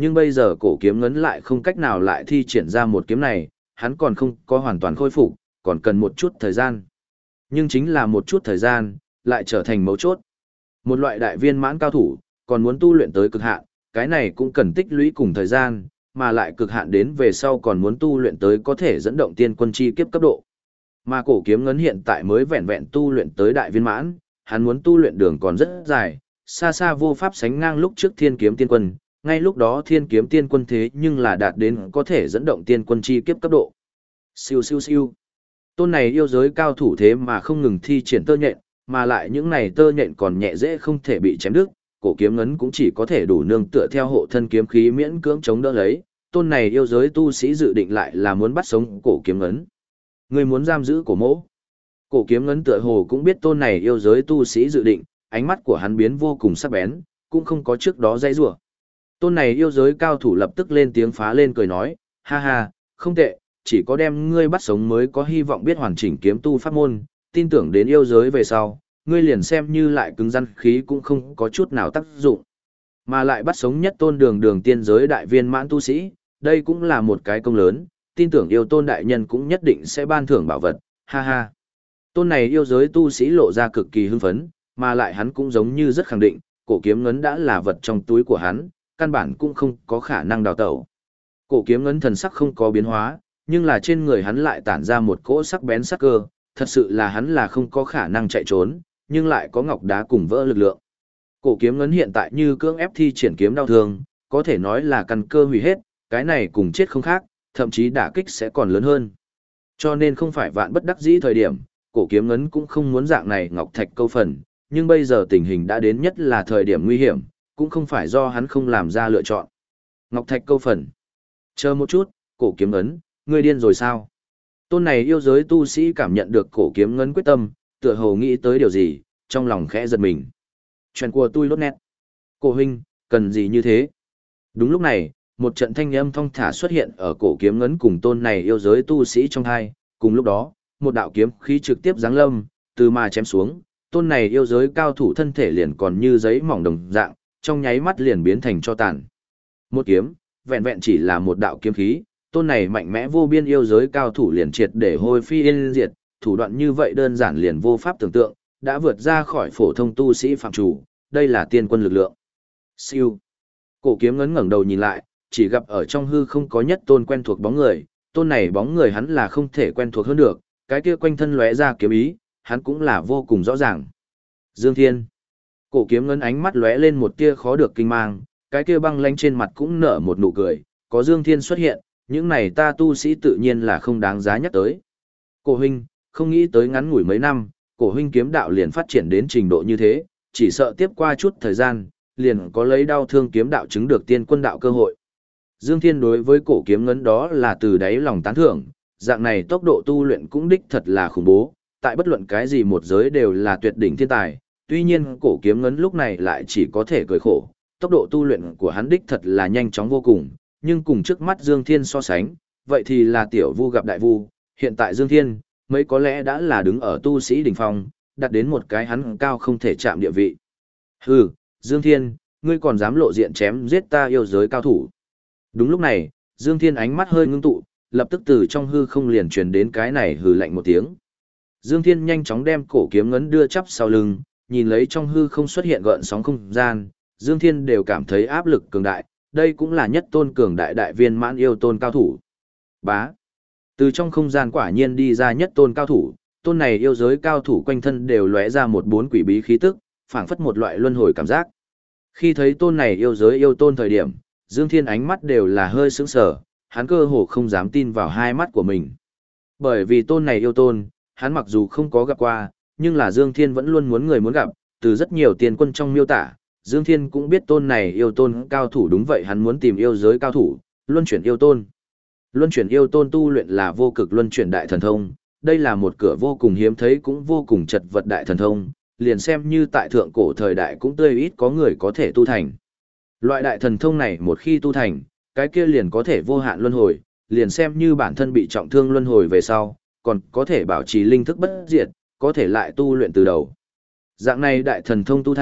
Nhưng bây giờ cổ kiếm ngấn lại không cách nào lại thi triển ra một kiếm này, hắn còn không có hoàn toàn khôi phục, còn cần một chút thời gian. Nhưng chính là một chút thời gian, lại trở thành mấu chốt. Một loại đại viên mãn cao thủ, còn muốn tu luyện tới cực hạn, cái này cũng cần tích lũy cùng thời gian, mà lại cực hạn đến về sau còn muốn tu luyện tới có thể dẫn động tiên quân chi kiếp cấp độ. Mà cổ kiếm ngấn hiện tại mới vẹn vẹn tu luyện tới đại viên mãn, hắn muốn tu luyện đường còn rất dài, xa xa vô pháp sánh ngang lúc trước thiên kiếm tiên quân, ngay lúc đó thiên kiếm tiên quân thế nhưng là đạt đến có thể dẫn động tiên quân chi kiếp cấp độ. Siêu siêu siêu. Tôn này yêu giới cao thủ thế mà không ngừng thi triển tơ nhện, mà lại những này tơ nhện còn nhẹ dễ không thể bị chém đứt, cổ kiếm ngấn cũng chỉ có thể đủ nương tựa theo hộ thân kiếm khí miễn cưỡng chống đỡ lấy. Tôn này yêu giới tu sĩ dự định lại là muốn bắt sống cổ kiếm ngấn. Người muốn giam giữ cổ mỗ. Cổ kiếm ngấn tựa hồ cũng biết tôn này yêu giới tu sĩ dự định, ánh mắt của hắn biến vô cùng sắc bén, cũng không có trước đó dây rủa. Tôn này yêu giới cao thủ lập tức lên tiếng phá lên cười nói, ha ha, không tệ, chỉ có đem ngươi bắt sống mới có hy vọng biết hoàn chỉnh kiếm tu pháp môn, tin tưởng đến yêu giới về sau, ngươi liền xem như lại cứng rắn khí cũng không có chút nào tác dụng. Mà lại bắt sống nhất tôn đường tiên giới đại viên mãn tu sĩ, đây cũng là một cái công lớn, tin tưởng yêu tôn đại nhân cũng nhất định sẽ ban thưởng bảo vật, ha ha. Tôn này yêu giới tu sĩ lộ ra cực kỳ hưng phấn, mà lại hắn cũng giống như rất khẳng định, cổ kiếm ngấn đã là vật trong túi của hắn, căn bản cũng không có khả năng đào tẩu. Cổ kiếm ngấn thần sắc không có biến hóa, nhưng là trên người hắn lại tản ra một cỗ sắc bén sắc cơ, thật sự là hắn là không có khả năng chạy trốn, nhưng lại có ngọc đá cùng vỡ lực lượng. Cổ kiếm ngấn hiện tại như cưỡng ép thi triển kiếm đau thương, có thể nói là căn cơ hủy hết, cái này cùng chết không khác, thậm chí đả kích sẽ còn lớn hơn. Cho nên không phải vạn bất đắc dĩ thời điểm, cổ kiếm ngấn cũng không muốn dạng này ngọc thạch câu phần, nhưng bây giờ tình hình đã đến nhất là thời điểm nguy hiểm, cũng không phải do hắn không làm ra lựa chọn. Ngọc thạch câu phần. Chờ một chút, cổ kiếm ngấn, ngươi điên rồi sao? Tôn này yêu giới tu sĩ cảm nhận được cổ kiếm ngấn quyết tâm, tựa hồ nghĩ tới điều gì, trong lòng khẽ giật mình. Chuyện của tôi lốt nét. Cổ huynh, cần gì như thế? Đúng lúc này, một trận thanh âm thong thả xuất hiện ở cổ kiếm ngấn cùng tôn này yêu giới tu sĩ trong hai, cùng lúc đó, một đạo kiếm khí trực tiếp giáng lâm, từ mà chém xuống, tôn này yêu giới cao thủ thân thể liền còn như giấy mỏng đồng dạng, trong nháy mắt liền biến thành cho tàn. Một kiếm, vẹn vẹn chỉ là một đạo kiếm khí, tôn này mạnh mẽ vô biên yêu giới cao thủ liền triệt để hôi phi yên diệt, thủ đoạn như vậy đơn giản liền vô pháp tưởng tượng, đã vượt ra khỏi phổ thông tu sĩ phạm chủ, đây là tiên quân lực lượng. Siêu. Cổ kiếm ngấn ngẩng đầu nhìn lại, chỉ gặp ở trong hư không có nhất tôn quen thuộc bóng người, tôn này bóng người hắn là không thể quen thuộc hơn được, cái kia quanh thân lóe ra kiếm ý, hắn cũng là vô cùng rõ ràng. Dương Thiên. Cổ kiếm ngấn ánh mắt lóe lên một tia khó được kinh mang, cái kia băng lãnh trên mặt cũng nở một nụ cười, có Dương Thiên xuất hiện, những này ta tu sĩ tự nhiên là không đáng giá nhắc tới. Cổ huynh, không nghĩ tới ngắn ngủi mấy năm, cổ huynh kiếm đạo liền phát triển đến trình độ như thế, chỉ sợ tiếp qua chút thời gian, liền có lấy đau thương kiếm đạo chứng được tiên quân đạo cơ hội. Dương Thiên đối với cổ kiếm ngấn đó là từ đáy lòng tán thưởng, dạng này tốc độ tu luyện cũng đích thật là khủng bố, tại bất luận cái gì một giới đều là tuyệt đỉnh thiên tài, tuy nhiên cổ kiếm ngấn lúc này lại chỉ có thể cười khổ, tốc độ tu luyện của hắn đích thật là nhanh chóng vô cùng, nhưng cùng trước mắt Dương Thiên so sánh, vậy thì là tiểu vu gặp đại vu, hiện tại Dương Thiên, mấy có lẽ đã là đứng ở tu sĩ đỉnh phong, đạt đến một cái hắn cao không thể chạm địa vị. Hừ, Dương Thiên, ngươi còn dám lộ diện chém giết ta yêu giới cao thủ. Đúng lúc này, Dương Thiên ánh mắt hơi ngưng tụ, lập tức từ trong hư không liền truyền đến cái này hừ lạnh một tiếng. Dương Thiên nhanh chóng đem cổ kiếm ngấn đưa chắp sau lưng, nhìn lấy trong hư không xuất hiện gợn sóng không gian, Dương Thiên đều cảm thấy áp lực cường đại, đây cũng là nhất tôn cường đại đại viên mãn yêu tôn cao thủ. Bá. Từ trong không gian quả nhiên đi ra nhất tôn cao thủ, tôn này yêu giới cao thủ quanh thân đều lóe ra một bốn quỷ bí khí tức, phảng phất một loại luân hồi cảm giác. Khi thấy tôn này yêu giới yêu tôn thời điểm, Dương Thiên ánh mắt đều là hơi sững sờ, hắn cơ hồ không dám tin vào hai mắt của mình. Bởi vì tôn này yêu tôn, hắn mặc dù không có gặp qua, nhưng là Dương Thiên vẫn luôn muốn người muốn gặp, từ rất nhiều tiền quân trong miêu tả, Dương Thiên cũng biết tôn này yêu tôn cao thủ đúng vậy hắn muốn tìm yêu giới cao thủ, luân chuyển yêu tôn. Luân chuyển yêu tôn tu luyện là vô cực luân chuyển đại thần thông, đây là một cửa vô cùng hiếm thấy cũng vô cùng chật vật đại thần thông, liền xem như tại thượng cổ thời đại cũng tươi ít có người có thể tu thành. Loại đại thần thông này một khi tu thành, cái kia liền có thể vô hạn luân hồi, liền xem như bản thân bị trọng thương luân hồi về sau, còn có thể bảo trì linh thức bất diệt, có thể lại tu luyện từ đầu. Dạng này đại thần thông tu thành,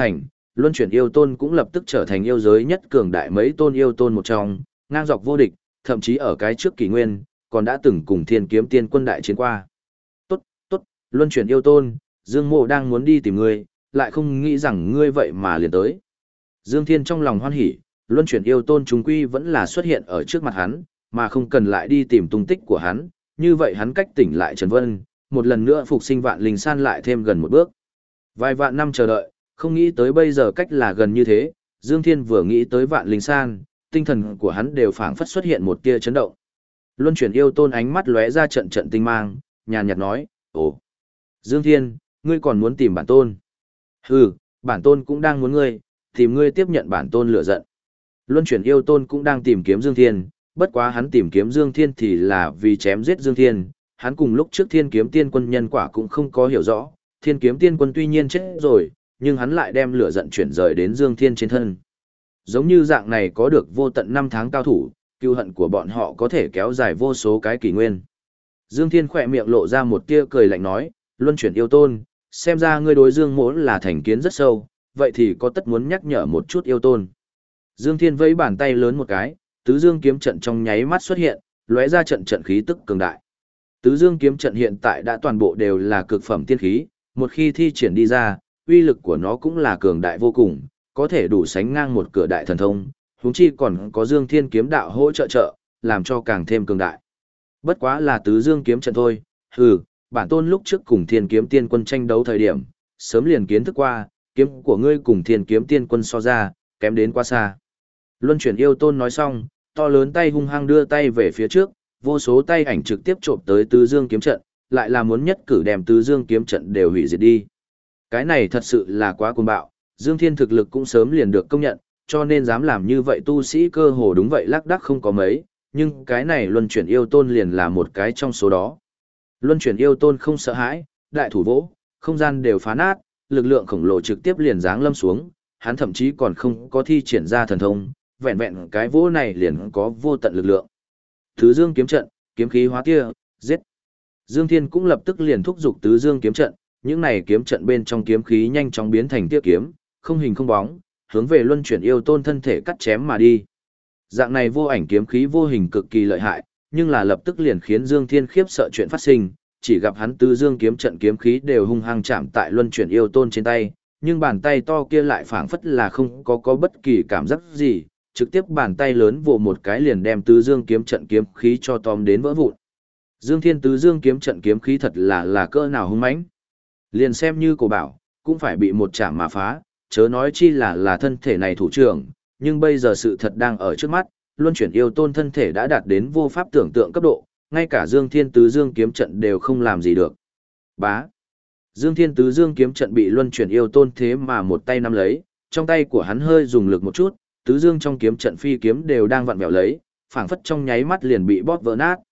luân chuyển yêu tôn cũng lập tức trở thành yêu giới nhất cường đại mấy tôn yêu tôn một trong, ngang dọc vô địch, thậm chí ở cái trước kỷ nguyên, còn đã từng cùng thiên kiếm tiên quân đại chiến qua. Tốt, tốt, luân chuyển yêu tôn, Dương Mộ đang muốn đi tìm ngươi, lại không nghĩ rằng ngươi vậy mà liền tới. Dương Thiên trong lòng hoan hỉ, luân chuyển yêu tôn chúng quy vẫn là xuất hiện ở trước mặt hắn, mà không cần lại đi tìm tung tích của hắn, như vậy hắn cách tỉnh lại Trần Vân, một lần nữa phục sinh vạn linh san lại thêm gần một bước. Vài vạn năm chờ đợi, không nghĩ tới bây giờ cách là gần như thế, Dương Thiên vừa nghĩ tới vạn linh san, tinh thần của hắn đều phảng phất xuất hiện một tia chấn động. Luân chuyển yêu tôn ánh mắt lóe ra trận trận tinh mang, nhàn nhạt nói, ồ, Dương Thiên, ngươi còn muốn tìm bản tôn? Hừ, bản tôn cũng đang muốn ngươi, tìm ngươi tiếp nhận bản tôn lửa giận. Luân chuyển yêu tôn cũng đang tìm kiếm Dương Thiên, bất quá hắn tìm kiếm Dương Thiên thì là vì chém giết Dương Thiên, hắn cùng lúc trước Thiên Kiếm Tiên Quân nhân quả cũng không có hiểu rõ, Thiên Kiếm Tiên Quân tuy nhiên chết rồi, nhưng hắn lại đem lửa giận chuyển rời đến Dương Thiên trên thân. Giống như dạng này có được vô tận 5 tháng cao thủ, cừu hận của bọn họ có thể kéo dài vô số cái kỷ nguyên. Dương Thiên khỏe miệng lộ ra một tia cười lạnh nói, luân chuyển yêu tôn, xem ra ngươi đối Dương Mỗ là thành kiến rất sâu, vậy thì có tất muốn nhắc nhở một chút yêu tôn. Dương Thiên vẫy bàn tay lớn một cái, tứ dương kiếm trận trong nháy mắt xuất hiện, lóe ra trận trận khí tức cường đại. Tứ dương kiếm trận hiện tại đã toàn bộ đều là cực phẩm tiên khí, một khi thi triển đi ra, uy lực của nó cũng là cường đại vô cùng, có thể đủ sánh ngang một cửa đại thần thông, huống chi còn có Dương Thiên kiếm đạo hỗ trợ, làm cho càng thêm cường đại. Bất quá là tứ dương kiếm trận thôi, hừ, bản tôn lúc trước cùng Thiên Kiếm Tiên Quân tranh đấu thời điểm, sớm liền kiến thức qua, kiếm của ngươi cùng Thiên Kiếm Tiên Quân so ra, kém đến quá xa. Luân chuyển yêu tôn nói xong, to lớn tay hung hăng đưa tay về phía trước, vô số tay ảnh trực tiếp trộm tới tứ dương kiếm trận, lại là muốn nhất cử đem tứ dương kiếm trận đều hủy diệt đi. Cái này thật sự là quá cuồng bạo, Dương Thiên thực lực cũng sớm liền được công nhận, cho nên dám làm như vậy tu sĩ cơ hồ đúng vậy lác đác không có mấy, nhưng cái này luân chuyển yêu tôn liền là một cái trong số đó. Luân chuyển yêu tôn không sợ hãi, đại thủ vỗ, không gian đều phá nát, lực lượng khổng lồ trực tiếp liền giáng lâm xuống, hắn thậm chí còn không có thi triển ra thần thông, vẹn vẹn cái vỗ này liền có vô tận lực lượng. Tứ dương kiếm trận, kiếm khí hóa tia, giết. Dương Thiên cũng lập tức liền thúc giục tứ dương kiếm trận, những này kiếm trận bên trong kiếm khí nhanh chóng biến thành tia kiếm, không hình không bóng, hướng về luân chuyển yêu tôn thân thể cắt chém mà đi. Dạng này vô ảnh kiếm khí vô hình cực kỳ lợi hại, nhưng là lập tức liền khiến Dương Thiên khiếp sợ chuyện phát sinh, chỉ gặp hắn tứ dương kiếm trận kiếm khí đều hung hăng chạm tại luân chuyển yêu tôn trên tay, nhưng bàn tay to kia lại phảng phất là không có bất kỳ cảm giác gì, trực tiếp bàn tay lớn vồ một cái liền đem tứ dương kiếm trận kiếm khí cho tóm đến vỡ vụn. Dương Thiên tứ dương kiếm trận kiếm khí thật là cỡ nào hung mãnh. Liền xem như cổ bảo, cũng phải bị một chạm mà phá, chớ nói chi là thân thể này thủ trưởng, nhưng bây giờ sự thật đang ở trước mắt, luân chuyển yêu tôn thân thể đã đạt đến vô pháp tưởng tượng cấp độ, ngay cả Dương Thiên tứ dương kiếm trận đều không làm gì được. Bá. Dương Thiên tứ dương kiếm trận bị luân chuyển yêu tôn thế mà một tay nắm lấy, trong tay của hắn hơi dùng lực một chút, tứ dương trong kiếm trận phi kiếm đều đang vặn vẹo lấy, phảng phất trong nháy mắt liền bị bóp vỡ nát.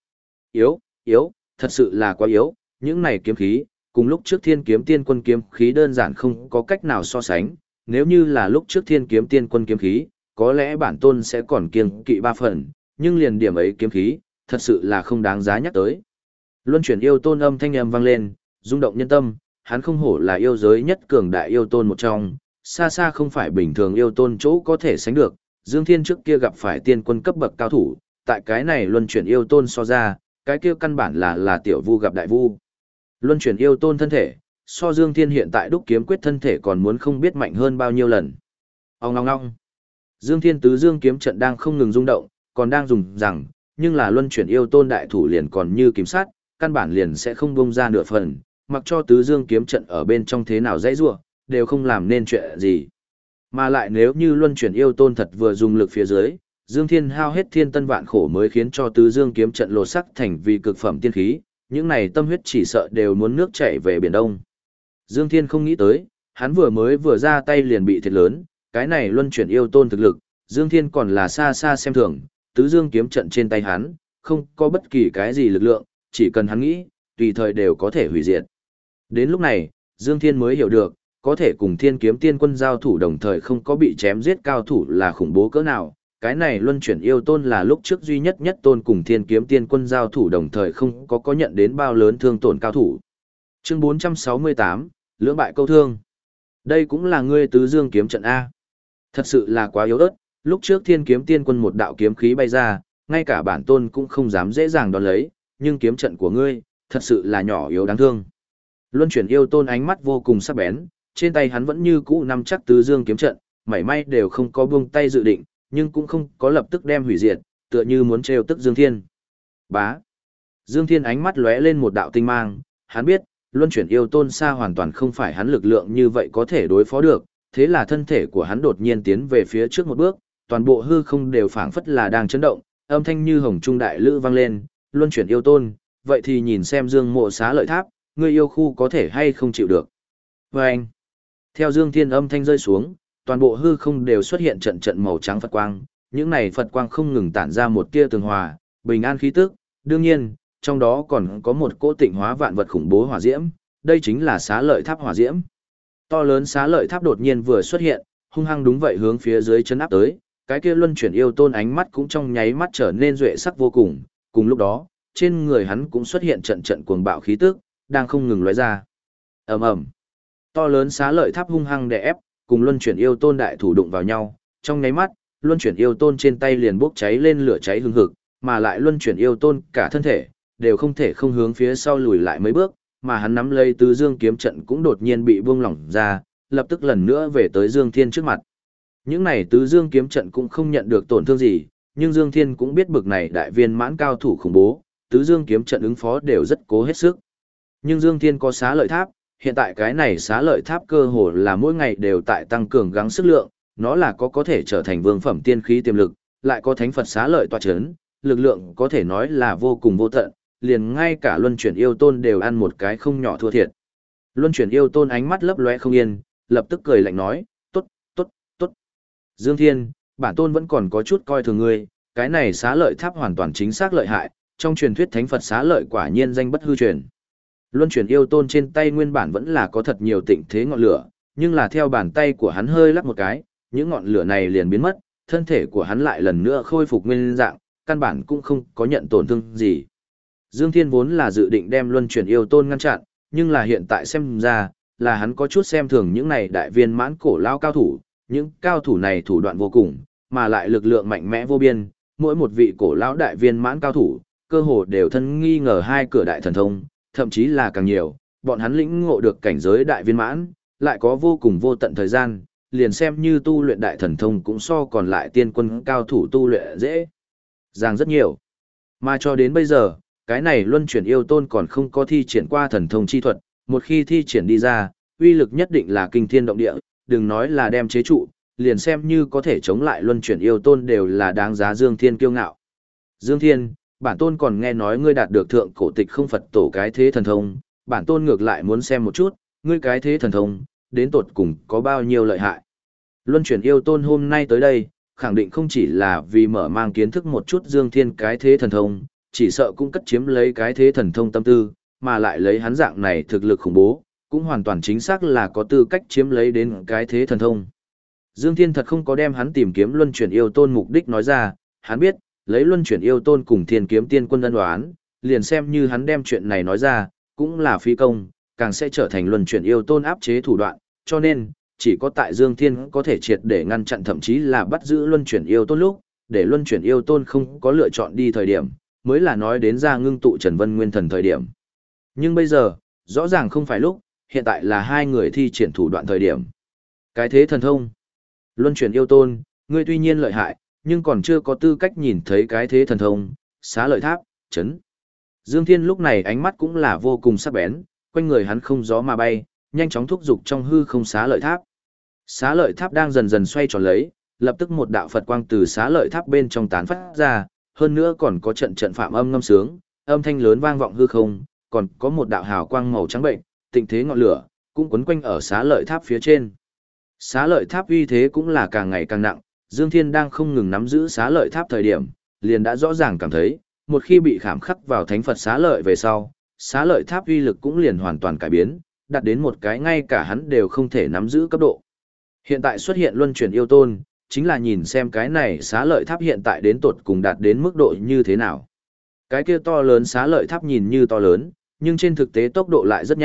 Yếu, thật sự là quá yếu, những này kiếm khí, cùng lúc trước Thiên Kiếm Tiên Quân kiếm khí đơn giản không có cách nào so sánh, nếu như là lúc trước Thiên Kiếm Tiên Quân kiếm khí, có lẽ bản tôn sẽ còn kiêng kỵ 3 phần, nhưng liền điểm ấy kiếm khí, thật sự là không đáng giá nhắc tới. Luân chuyển yêu tôn âm thanh âm vang lên, rung động nhân tâm, hắn không hổ là yêu giới nhất cường đại yêu tôn một trong, xa xa không phải bình thường yêu tôn chỗ có thể sánh được. Dương Thiên trước kia gặp phải tiên quân cấp bậc cao thủ, tại cái này luân chuyển yêu tôn so ra, cái kia căn bản là tiểu vu gặp đại vu. Luân chuyển yêu tôn thân thể, so Dương Thiên hiện tại đúc kiếm quyết thân thể còn muốn không biết mạnh hơn bao nhiêu lần. Ong ong ong. Dương Thiên tứ dương kiếm trận đang không ngừng rung động, còn đang dùng rằng, nhưng là luân chuyển yêu tôn đại thủ liền còn như kiếm sát, căn bản liền sẽ không bung ra nửa phần, mặc cho tứ dương kiếm trận ở bên trong thế nào dãy rủa, đều không làm nên chuyện gì. Mà lại nếu như luân chuyển yêu tôn thật vừa dùng lực phía dưới, Dương Thiên hao hết thiên tân vạn khổ mới khiến cho tứ dương kiếm trận lột sắc thành vì cực phẩm tiên khí, những này tâm huyết chỉ sợ đều muốn nước chảy về biển Đông. Dương Thiên không nghĩ tới, hắn vừa ra tay liền bị thiệt lớn, cái này luân chuyển yêu tôn thực lực, Dương Thiên còn là xa xa xem thường, tứ dương kiếm trận trên tay hắn, không có bất kỳ cái gì lực lượng, chỉ cần hắn nghĩ, tùy thời đều có thể hủy diệt. Đến lúc này, Dương Thiên mới hiểu được, có thể cùng Thiên Kiếm Tiên Quân giao thủ đồng thời không có bị chém giết cao thủ là khủng bố cỡ nào. Cái này luân chuyển yêu tôn là lúc trước duy nhất tôn cùng Thiên Kiếm Tiên Quân giao thủ đồng thời không có nhận đến bao lớn thương tổn cao thủ. Chương 468, lưỡng bại câu thương. Đây cũng là ngươi tứ dương kiếm trận A. Thật sự là quá yếu ớt, lúc trước thiên kiếm tiên quân một đạo kiếm khí bay ra, ngay cả bản tôn cũng không dám dễ dàng đón lấy, nhưng kiếm trận của ngươi, thật sự là nhỏ yếu đáng thương. Luân chuyển yêu tôn ánh mắt vô cùng sắc bén, trên tay hắn vẫn như cũ nắm chắc tứ dương kiếm trận, mảy may đều không có buông tay dự định, nhưng cũng không có lập tức đem hủy diệt, tựa như muốn trêu tức Dương Thiên. Bá. Dương Thiên ánh mắt lóe lên một đạo tinh mang, hắn biết, luân chuyển yêu tôn xa hoàn toàn không phải hắn lực lượng như vậy có thể đối phó được, thế là thân thể của hắn đột nhiên tiến về phía trước một bước, toàn bộ hư không đều phảng phất là đang chấn động, âm thanh như hồng trung đại lữ vang lên, luân chuyển yêu tôn, vậy thì nhìn xem Dương Mộ Xá Lợi Tháp, ngươi yêu khu có thể hay không chịu được. Và anh, theo Dương Thiên âm thanh rơi xuống, toàn bộ hư không đều xuất hiện trận trận màu trắng Phật quang, những này Phật quang không ngừng tản ra một tia tường hòa, bình an khí tức, đương nhiên, trong đó còn có một cỗ tịnh hóa vạn vật khủng bố hỏa diễm, đây chính là Xá Lợi Tháp hỏa diễm. To lớn Xá Lợi Tháp đột nhiên vừa xuất hiện, hung hăng đúng vậy hướng phía dưới chân áp tới, cái kia luân chuyển yêu tôn ánh mắt cũng trong nháy mắt trở nên duệ sắc vô cùng, cùng lúc đó, trên người hắn cũng xuất hiện trận trận cuồng bạo khí tức, đang không ngừng lóe ra. Ầm ầm. To lớn Xá Lợi Tháp hung hăng đè ép, cùng luân chuyển yêu tôn đại thủ đụng vào nhau, trong nháy mắt, luân chuyển yêu tôn trên tay liền bốc cháy lên lửa cháy hừng hực, mà lại luân chuyển yêu tôn cả thân thể đều không thể không hướng phía sau lùi lại mấy bước, mà hắn nắm lấy tứ dương kiếm trận cũng đột nhiên bị buông lỏng ra, lập tức lần nữa về tới Dương Thiên trước mặt. Những này tứ dương kiếm trận cũng không nhận được tổn thương gì, nhưng Dương Thiên cũng biết bực này đại viên mãn cao thủ khủng bố, tứ dương kiếm trận ứng phó đều rất cố hết sức. Nhưng Dương Thiên có Xá Lợi Tháp, hiện tại cái này Xá Lợi Tháp cơ hồ là mỗi ngày đều tại tăng cường gắng sức lượng, nó là có thể trở thành vương phẩm tiên khí tiềm lực, lại có thánh Phật Xá Lợi tọa chấn, lực lượng có thể nói là vô cùng vô tận, liền ngay cả luân chuyển yêu tôn đều ăn một cái không nhỏ thua thiệt. Luân chuyển yêu tôn ánh mắt lấp lóe không yên, lập tức cười lạnh nói, tốt, tốt, tốt. Dương Thiên, bản tôn vẫn còn có chút coi thường ngươi, cái này Xá Lợi Tháp hoàn toàn chính xác lợi hại, trong truyền thuyết thánh Phật Xá Lợi quả nhiên danh bất hư truyền. Luân chuyển yêu tôn trên tay nguyên bản vẫn là có thật nhiều tịnh thế ngọn lửa, nhưng là theo bàn tay của hắn hơi lắc một cái, những ngọn lửa này liền biến mất, thân thể của hắn lại lần nữa khôi phục nguyên dạng, căn bản cũng không có nhận tổn thương gì. Dương Thiên vốn là dự định đem luân chuyển yêu tôn ngăn chặn, nhưng là hiện tại xem ra, là hắn có chút xem thường những này đại viên mãn cổ lao cao thủ, những cao thủ này thủ đoạn vô cùng, mà lại lực lượng mạnh mẽ vô biên, mỗi một vị cổ lão đại viên mãn cao thủ, cơ hồ đều thân nghi ngờ hai cửa đại thần thông, thậm chí là càng nhiều, bọn hắn lĩnh ngộ được cảnh giới đại viên mãn, lại có vô cùng vô tận thời gian, liền xem như tu luyện đại thần thông cũng so còn lại tiên quân cao thủ tu luyện dễ dàng rất nhiều. Mà cho đến bây giờ, cái này luân chuyển yêu tôn còn không có thi triển qua thần thông chi thuật, một khi thi triển đi ra, uy lực nhất định là kinh thiên động địa, đừng nói là đem chế trụ, liền xem như có thể chống lại luân chuyển yêu tôn đều là đáng giá Dương Thiên kiêu ngạo. Dương Thiên, bản tôn còn nghe nói ngươi đạt được thượng cổ tịch không Phật tổ cái thế thần thông, bản tôn ngược lại muốn xem một chút, ngươi cái thế thần thông, đến tột cùng có bao nhiêu lợi hại. Luân chuyển yêu tôn hôm nay tới đây, khẳng định không chỉ là vì mở mang kiến thức một chút Dương Thiên cái thế thần thông, chỉ sợ cũng cất chiếm lấy cái thế thần thông tâm tư, mà lại lấy hắn dạng này thực lực khủng bố, cũng hoàn toàn chính xác là có tư cách chiếm lấy đến cái thế thần thông. Dương Thiên thật không có đem hắn tìm kiếm luân chuyển yêu tôn mục đích nói ra, hắn biết, lấy luân chuyển yêu tôn cùng thiên kiếm tiên quân ân oán, liền xem như hắn đem chuyện này nói ra, cũng là phi công, càng sẽ trở thành luân chuyển yêu tôn áp chế thủ đoạn, cho nên, chỉ có tại Dương Thiên có thể triệt để ngăn chặn thậm chí là bắt giữ luân chuyển yêu tôn lúc, để luân chuyển yêu tôn không có lựa chọn đi thời điểm, mới là nói đến ra ngưng tụ Trần Vân Nguyên Thần thời điểm. Nhưng bây giờ, rõ ràng không phải lúc, hiện tại là hai người thi triển thủ đoạn thời điểm. Cái thế thần thông. Luân chuyển yêu tôn, ngươi tuy nhiên lợi hại, nhưng còn chưa có tư cách nhìn thấy cái thế thần thông, Xá Lợi Tháp, chấn. Dương Thiên lúc này ánh mắt cũng là vô cùng sắc bén, quanh người hắn không gió mà bay, nhanh chóng thúc dục trong hư không Xá Lợi Tháp. Xá Lợi Tháp đang dần dần xoay tròn lấy, lập tức một đạo Phật quang từ Xá Lợi Tháp bên trong tán phát ra, hơn nữa còn có trận trận phạm âm ngâm sướng, âm thanh lớn vang vọng hư không, còn có một đạo hào quang màu trắng bệnh, tịnh thế ngọn lửa, cũng quấn quanh ở Xá Lợi Tháp phía trên. Xá Lợi Tháp uy thế cũng là càng ngày càng nặng, Dương Thiên đang không ngừng nắm giữ Xá Lợi Tháp thời điểm, liền đã rõ ràng cảm thấy, một khi bị khảm khắc vào thánh Phật Xá Lợi về sau, Xá Lợi Tháp uy lực cũng liền hoàn toàn cải biến, đạt đến một cái ngay cả hắn đều không thể nắm giữ cấp độ. Hiện tại xuất hiện luân chuyển yêu tôn, chính là nhìn xem cái này Xá Lợi Tháp hiện tại đến tột cùng đạt đến mức độ như thế nào. Cái kia to lớn Xá Lợi Tháp nhìn như to lớn, nhưng trên thực tế tốc độ lại rất nhanh,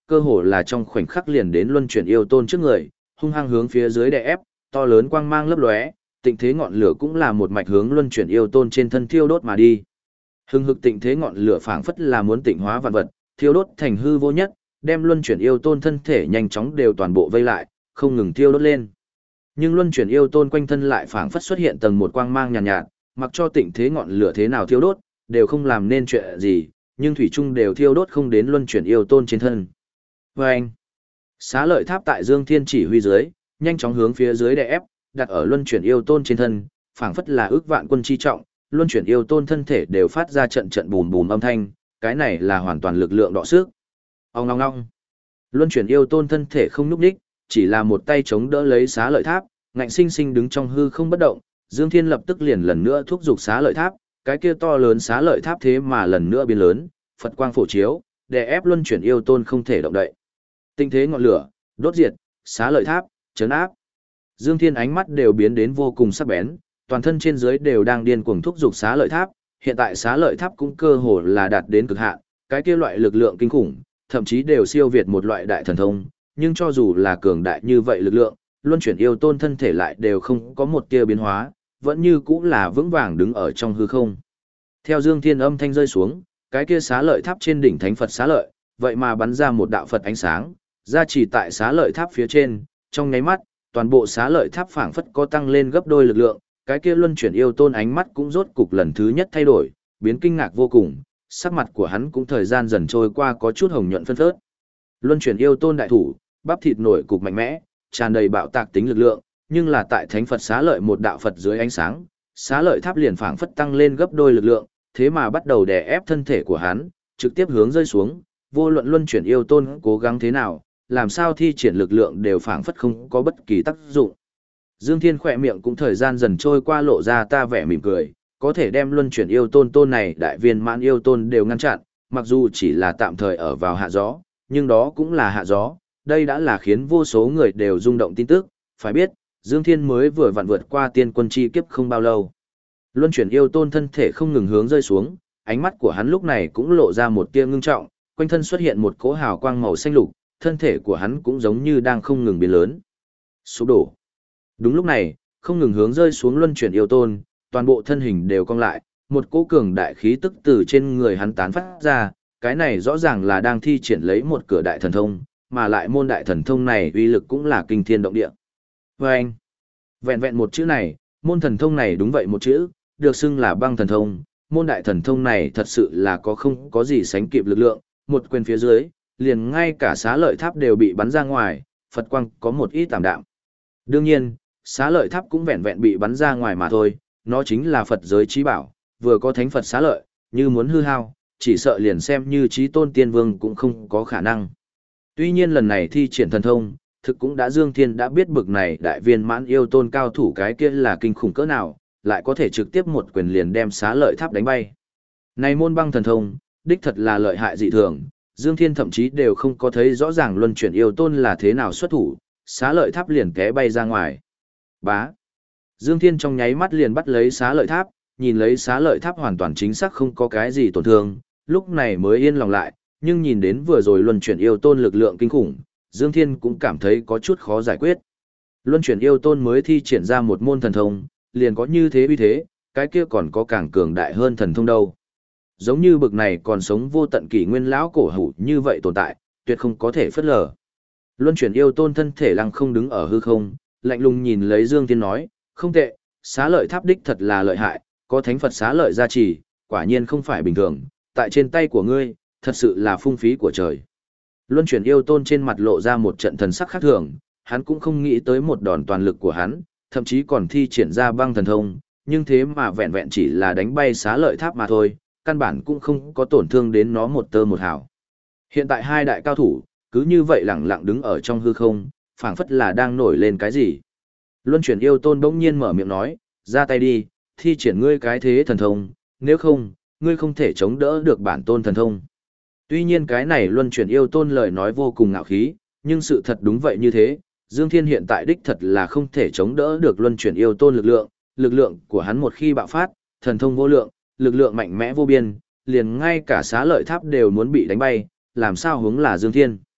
cơ hồ là trong khoảnh khắc liền đến luân chuyển yêu tôn trước người, hung hăng hướng phía dưới đè ép, to lớn quang mang lấp lóe, tịnh thế ngọn lửa cũng là một mạch hướng luân chuyển yêu tôn trên thân thiêu đốt mà đi. Hưng hực tịnh thế ngọn lửa phảng phất là muốn tịnh hóa vạn vật, thiêu đốt thành hư vô nhất, đem luân chuyển yêu tôn thân thể nhanh chóng đều toàn bộ vây lại, không ngừng thiêu đốt lên. Nhưng luân chuyển yêu tôn quanh thân lại phảng phất xuất hiện tầng một quang mang nhàn nhạt, mặc cho tịnh thế ngọn lửa thế nào thiêu đốt, đều không làm nên chuyện gì, nhưng thủy chung đều thiêu đốt không đến luân chuyển yêu tôn trên thân. Và anh, xá lợi tháp tại Dương Thiên chỉ huy dưới, nhanh chóng hướng phía dưới đè ép, đặt ở luân chuyển yêu tôn trên thân, phảng phất là ước vạn quân chi trọng, luân chuyển yêu tôn thân thể đều phát ra trận trận bùm bùm âm thanh, cái này là hoàn toàn lực lượng đọ sức. Ong ong ong. Luân chuyển yêu tôn thân thể không nhúc nhích, chỉ là một tay chống đỡ lấy xá lợi tháp, ngạnh sinh sinh đứng trong hư không bất động. Dương Thiên lập tức liền lần nữa thúc giục xá lợi tháp, cái kia to lớn xá lợi tháp thế mà lần nữa biến lớn, Phật quang phổ chiếu, để ép luân chuyển yêu tôn không thể động đậy. Tinh thế ngọn lửa, đốt diệt, xá lợi tháp, chấn áp. Dương Thiên ánh mắt đều biến đến vô cùng sắc bén, toàn thân trên dưới đều đang điên cuồng thúc giục xá lợi tháp, hiện tại xá lợi tháp cũng cơ hồ là đạt đến cực hạn, cái kia loại lực lượng kinh khủng, thậm chí đều siêu việt một loại đại thần thông, nhưng cho dù là cường đại như vậy lực lượng, luân chuyển yêu tôn thân thể lại đều không có một tia biến hóa, vẫn như cũng là vững vàng đứng ở trong hư không. Theo Dương Thiên âm thanh rơi xuống, cái kia xá lợi tháp trên đỉnh thánh Phật xá lợi, vậy mà bắn ra một đạo Phật ánh sáng, ra chỉ tại xá lợi tháp phía trên, trong nháy mắt, toàn bộ xá lợi tháp phảng phất có tăng lên gấp đôi lực lượng, cái kia luân chuyển yêu tôn ánh mắt cũng rốt cục lần thứ nhất thay đổi, biến kinh ngạc vô cùng, sắc mặt của hắn cũng thời gian dần trôi qua có chút hồng nhuận phân phớt. Luân chuyển yêu tôn đại thủ, bắp thịt nổi cục mạnh mẽ, tràn đầy bạo tạc tính lực lượng, nhưng là tại thánh Phật xá lợi một đạo Phật dưới ánh sáng, xá lợi tháp liền phảng phất tăng lên gấp đôi lực lượng, thế mà bắt đầu đè ép thân thể của hắn, trực tiếp hướng rơi xuống, vô luận luân chuyển yêu tôn cố gắng thế nào, làm sao thi triển lực lượng đều phảng phất không có bất kỳ tác dụng. Dương Thiên khỏe miệng cũng thời gian dần trôi qua lộ ra ta vẻ mỉm cười, có thể đem luân chuyển yêu tôn này đại viên mãn yêu tôn đều ngăn chặn, mặc dù chỉ là tạm thời ở vào hạ gió, nhưng đó cũng là hạ gió, đây đã là khiến vô số người đều rung động tin tức, phải biết, Dương Thiên mới vừa vặn vượt qua tiên quân chi kiếp không bao lâu. Luân chuyển yêu tôn thân thể không ngừng hướng rơi xuống, ánh mắt của hắn lúc này cũng lộ ra một tia ngưng trọng, quanh thân xuất hiện một cỗ hào quang màu xanh lục, thân thể của hắn cũng giống như đang không ngừng biến lớn. Sụp đổ. Đúng lúc này, không ngừng hướng rơi xuống luân chuyển yêu tôn, toàn bộ thân hình đều cong lại, một cỗ cường đại khí tức từ trên người hắn tán phát ra, cái này rõ ràng là đang thi triển lấy một cửa đại thần thông, mà lại môn đại thần thông này uy lực cũng là kinh thiên động địa. Vâng! Vẹn vẹn một chữ này, môn thần thông này đúng vậy một chữ, được xưng là băng thần thông, môn đại thần thông này thật sự là không có gì sánh kịp lực lượng, một quyền phía dưới, liền ngay cả xá lợi tháp đều bị bắn ra ngoài, Phật quang có một ít tạm đạm. Đương nhiên, xá lợi tháp cũng vẹn vẹn bị bắn ra ngoài mà thôi, nó chính là Phật giới trí bảo, vừa có thánh Phật xá lợi, như muốn hư hao, chỉ sợ liền xem như trí tôn tiên vương cũng không có khả năng. Tuy nhiên lần này thi triển thần thông, thực cũng đã Dương Thiên đã biết bực này đại viên mãn yêu tôn cao thủ cái kia là kinh khủng cỡ nào, lại có thể trực tiếp một quyền liền đem xá lợi tháp đánh bay. Này môn băng thần thông, đích thật là lợi hại dị thường, Dương Thiên thậm chí đều không có thấy rõ ràng luân chuyển yêu tôn là thế nào xuất thủ, xá lợi tháp liền té bay ra ngoài. Bá. Dương Thiên trong nháy mắt liền bắt lấy xá lợi tháp, nhìn lấy xá lợi tháp hoàn toàn chính xác không có cái gì tổn thương, lúc này mới yên lòng lại, nhưng nhìn đến vừa rồi luân chuyển yêu tôn lực lượng kinh khủng, Dương Thiên cũng cảm thấy có chút khó giải quyết. Luân chuyển yêu tôn mới thi triển ra một môn thần thông, liền có như thế uy thế, cái kia còn có càng cường đại hơn thần thông đâu. Giống như bực này còn sống vô tận kỷ nguyên lão cổ hủ như vậy tồn tại, tuyệt không có thể phất lờ. Luân chuyển yêu tôn thân thể lăng không đứng ở hư không, lạnh lùng nhìn lấy Dương Thiên nói, không tệ, xá lợi tháp đích thật là lợi hại, có thánh Phật xá lợi gia trì, quả nhiên không phải bình thường, tại trên tay của ngươi, thật sự là phung phí của trời. Luân chuyển yêu tôn trên mặt lộ ra một trận thần sắc khác thường, hắn cũng không nghĩ tới một đòn toàn lực của hắn, thậm chí còn thi triển ra băng thần thông, nhưng thế mà vẹn vẹn chỉ là đánh bay xá lợi tháp mà thôi, căn bản cũng không có tổn thương đến nó một tơ một hào. Hiện tại hai đại cao thủ, cứ như vậy lẳng lặng đứng ở trong hư không, phảng phất là đang nổi lên cái gì. Luân chuyển yêu tôn bỗng nhiên mở miệng nói, ra tay đi, thi triển ngươi cái thế thần thông, nếu không, ngươi không thể chống đỡ được bản tôn thần thông. Tuy nhiên cái này luân chuyển yêu tôn lời nói vô cùng ngạo khí, nhưng sự thật đúng vậy như thế, Dương Thiên hiện tại đích thật là không thể chống đỡ được luân chuyển yêu tôn lực lượng của hắn một khi bạo phát, thần thông vô lượng, lực lượng mạnh mẽ vô biên, liền ngay cả xá lợi tháp đều muốn bị đánh bay, làm sao hướng là Dương Thiên.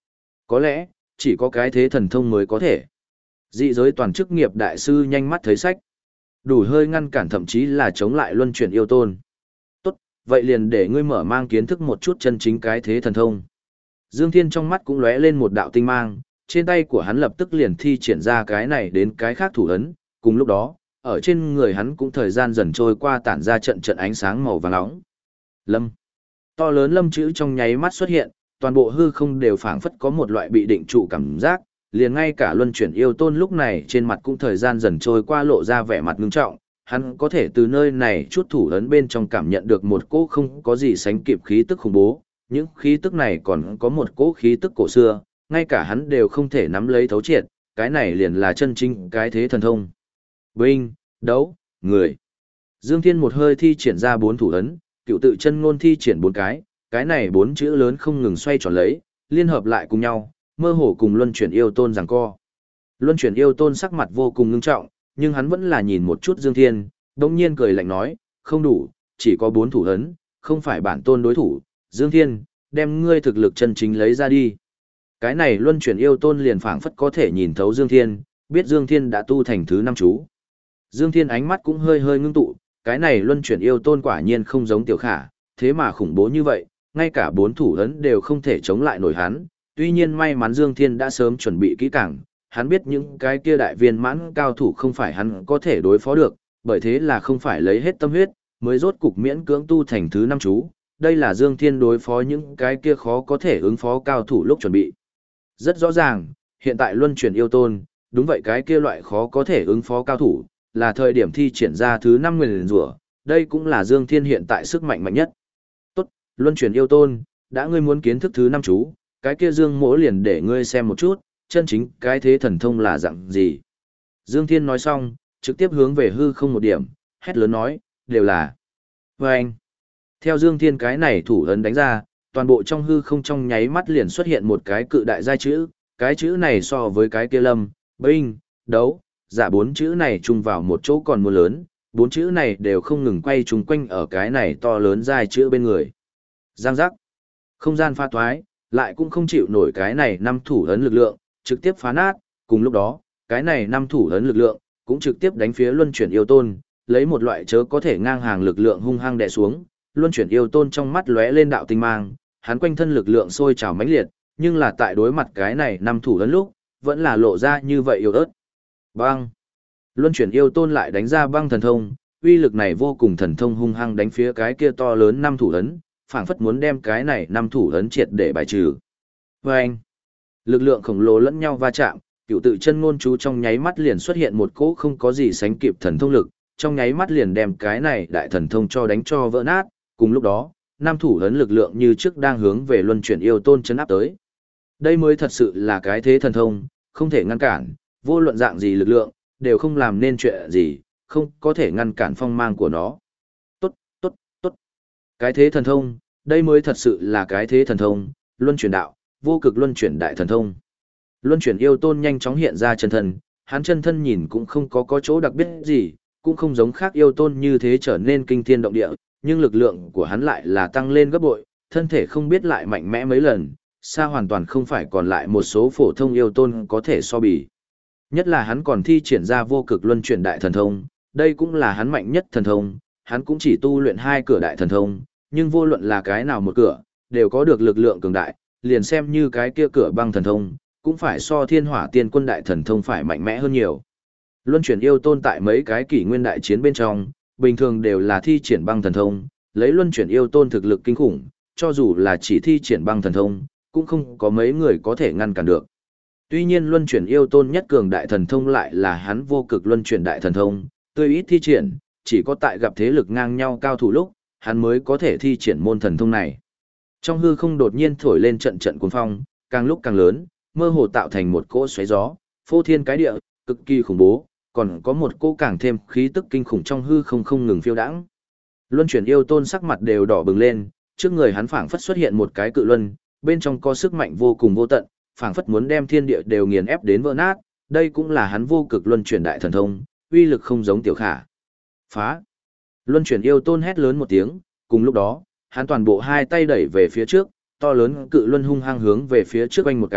Có lẽ, chỉ có cái thế thần thông mới có thể. Dị giới toàn chức nghiệp đại sư nhanh mắt thấy sách. Đủ hơi ngăn cản thậm chí là chống lại luân chuyển yêu tôn. Tốt, vậy liền để ngươi mở mang kiến thức một chút chân chính cái thế thần thông. Dương Thiên trong mắt cũng lóe lên một đạo tinh mang, trên tay của hắn lập tức liền thi triển ra cái này đến cái khác thủ ấn, cùng lúc đó, ở trên người hắn cũng thời gian dần trôi qua tản ra trận trận ánh sáng màu vàng nóng. Lâm. To lớn lâm chữ trong nháy mắt xuất hiện, toàn bộ hư không đều phảng phất có một loại bị định trụ cảm giác, liền ngay cả luân chuyển yêu tôn lúc này trên mặt cũng thời gian dần trôi qua lộ ra vẻ mặt ngưng trọng, hắn có thể từ nơi này chút thủ ấn bên trong cảm nhận được một cỗ không có gì sánh kịp khí tức khủng bố, những khí tức này còn có một cỗ khí tức cổ xưa, ngay cả hắn đều không thể nắm lấy thấu triệt, cái này liền là chân chính cái thế thần thông. Binh, đấu, người. Dương Thiên một hơi thi triển ra 4 thủ ấn, cựu tự chân ngôn thi triển 4 cái này 4 chữ lớn không ngừng xoay tròn lấy, liên hợp lại cùng nhau, mơ hồ cùng luân chuyển yêu tôn giằng co. Luân chuyển yêu tôn sắc mặt vô cùng ngưng trọng, nhưng hắn vẫn là nhìn một chút Dương Thiên, đồng nhiên cười lạnh nói, không đủ, chỉ có 4 thủ ấn, không phải bản tôn đối thủ, Dương Thiên, đem ngươi thực lực chân chính lấy ra đi. Cái này luân chuyển yêu tôn liền phảng phất có thể nhìn thấu Dương Thiên, biết Dương Thiên đã tu thành thứ 5 chú. Dương Thiên ánh mắt cũng hơi hơi ngưng tụ, cái này luân chuyển yêu tôn quả nhiên không giống tiểu khả, thế mà khủng bố như vậy, ngay cả 4 thủ ấn đều không thể chống lại nổi hắn. Tuy nhiên may mắn Dương Thiên đã sớm chuẩn bị kỹ càng, hắn biết những cái kia đại viên mãn cao thủ không phải hắn có thể đối phó được, bởi thế là không phải lấy hết tâm huyết, mới rốt cục miễn cưỡng tu thành thứ 5 chú. Đây là Dương Thiên đối phó những cái kia khó có thể ứng phó cao thủ lúc chuẩn bị. Rất rõ ràng, hiện tại luân chuyển yêu tôn, đúng vậy cái kia loại khó có thể ứng phó cao thủ, là thời điểm thi triển ra thứ 5 nguyền rủa, đây cũng là Dương Thiên hiện tại sức mạnh mạnh nhất. Tốt, luân chuyển yêu tôn, đã ngươi muốn kiến thức thứ 5 chú, cái kia Dương Mỗ liền để ngươi xem một chút, chân chính cái thế thần thông là dạng gì. Dương Thiên nói xong, trực tiếp hướng về hư không một điểm, hét lớn nói, đều là. Và anh, theo Dương Thiên cái này thủ ấn đánh ra, toàn bộ trong hư không trong nháy mắt liền xuất hiện một cái cự đại giai chữ, cái chữ này so với cái kia lâm, binh, đấu, giả 4 chữ này chung vào một chỗ còn muốn lớn, 4 chữ này đều không ngừng quay chung quanh ở cái này to lớn giai chữ bên người. Giang giác, không gian pha thoái, lại cũng không chịu nổi cái này 5 thủ ấn lực lượng, trực tiếp phá nát, cùng lúc đó, cái này 5 thủ ấn lực lượng, cũng trực tiếp đánh phía luân chuyển yêu tôn, lấy một loại chớ có thể ngang hàng lực lượng hung hăng đè xuống, luân chuyển yêu tôn trong mắt lóe lên đạo tinh mang, hắn quanh thân lực lượng sôi trào mãnh liệt, nhưng là tại đối mặt cái này 5 thủ ấn lúc, vẫn là lộ ra như vậy yếu ớt. Băng. Luân chuyển yêu tôn lại đánh ra băng thần thông, uy lực này vô cùng thần thông hung hăng đánh phía cái kia to lớn 5 thủ ấn, phảng phất muốn đem cái này 5 thủ ấn triệt để bài trừ. Vâng! Lực lượng khổng lồ lẫn nhau va chạm, cựu tự chân ngôn chú trong nháy mắt liền xuất hiện một cỗ không có gì sánh kịp thần thông lực, trong nháy mắt liền đem cái này đại thần thông cho đánh cho vỡ nát, cùng lúc đó, 5 thủ ấn lực lượng như trước đang hướng về luân chuyển yêu tôn chấn áp tới. Đây mới thật sự là cái thế thần thông, không thể ngăn cản, vô luận dạng gì lực lượng, đều không làm nên chuyện gì, không có thể ngăn cản phong mang của nó. Tốt, tốt, tốt. Cái thế thần thông, đây mới thật sự là cái thế thần thông, luân chuyển đạo, vô cực luân chuyển đại thần thông. Luân chuyển yêu tôn nhanh chóng hiện ra chân thân, hắn chân thân nhìn cũng không có chỗ đặc biệt gì, cũng không giống khác yêu tôn như thế trở nên kinh thiên động địa, nhưng lực lượng của hắn lại là tăng lên gấp bội, thân thể không biết lại mạnh mẽ mấy lần, xa hoàn toàn không phải còn lại một số phổ thông yêu tôn có thể so bì. Nhất là hắn còn thi triển ra vô cực luân chuyển đại thần thông, đây cũng là hắn mạnh nhất thần thông, hắn cũng chỉ tu luyện 2 cửa đại thần thông, nhưng vô luận là cái nào một cửa, đều có được lực lượng cường đại, liền xem như cái kia cửa băng thần thông, cũng phải so thiên hỏa tiên quân đại thần thông phải mạnh mẽ hơn nhiều. Luân chuyển yêu tôn tại mấy cái kỷ nguyên đại chiến bên trong, bình thường đều là thi triển băng thần thông, lấy luân chuyển yêu tôn thực lực kinh khủng, cho dù là chỉ thi triển băng thần thông, cũng không có mấy người có thể ngăn cản được. Tuy nhiên luân chuyển yêu tôn nhất cường đại thần thông lại là hắn vô cực luân chuyển đại thần thông, tươi ít thi triển, chỉ có tại gặp thế lực ngang nhau cao thủ lúc, hắn mới có thể thi triển môn thần thông này. Trong hư không đột nhiên thổi lên trận trận cuồng phong, càng lúc càng lớn, mơ hồ tạo thành một cỗ xoáy gió, phô thiên cái địa, cực kỳ khủng bố, còn có một cỗ càng thêm khí tức kinh khủng trong hư không không ngừng phiêu đãng. Luân chuyển yêu tôn sắc mặt đều đỏ bừng lên, trước người hắn phảng phất xuất hiện một cái cự luân, bên trong có sức mạnh vô cùng vô tận, phảng phất muốn đem thiên địa đều nghiền ép đến vỡ nát, đây cũng là hắn vô cực luân chuyển đại thần thông, uy lực không giống tiểu khả. Phá! Luân chuyển yêu tôn hét lớn một tiếng, cùng lúc đó, hắn toàn bộ 2 tay đẩy về phía trước, to lớn cự luân hung hăng hướng về phía trước quanh một cái,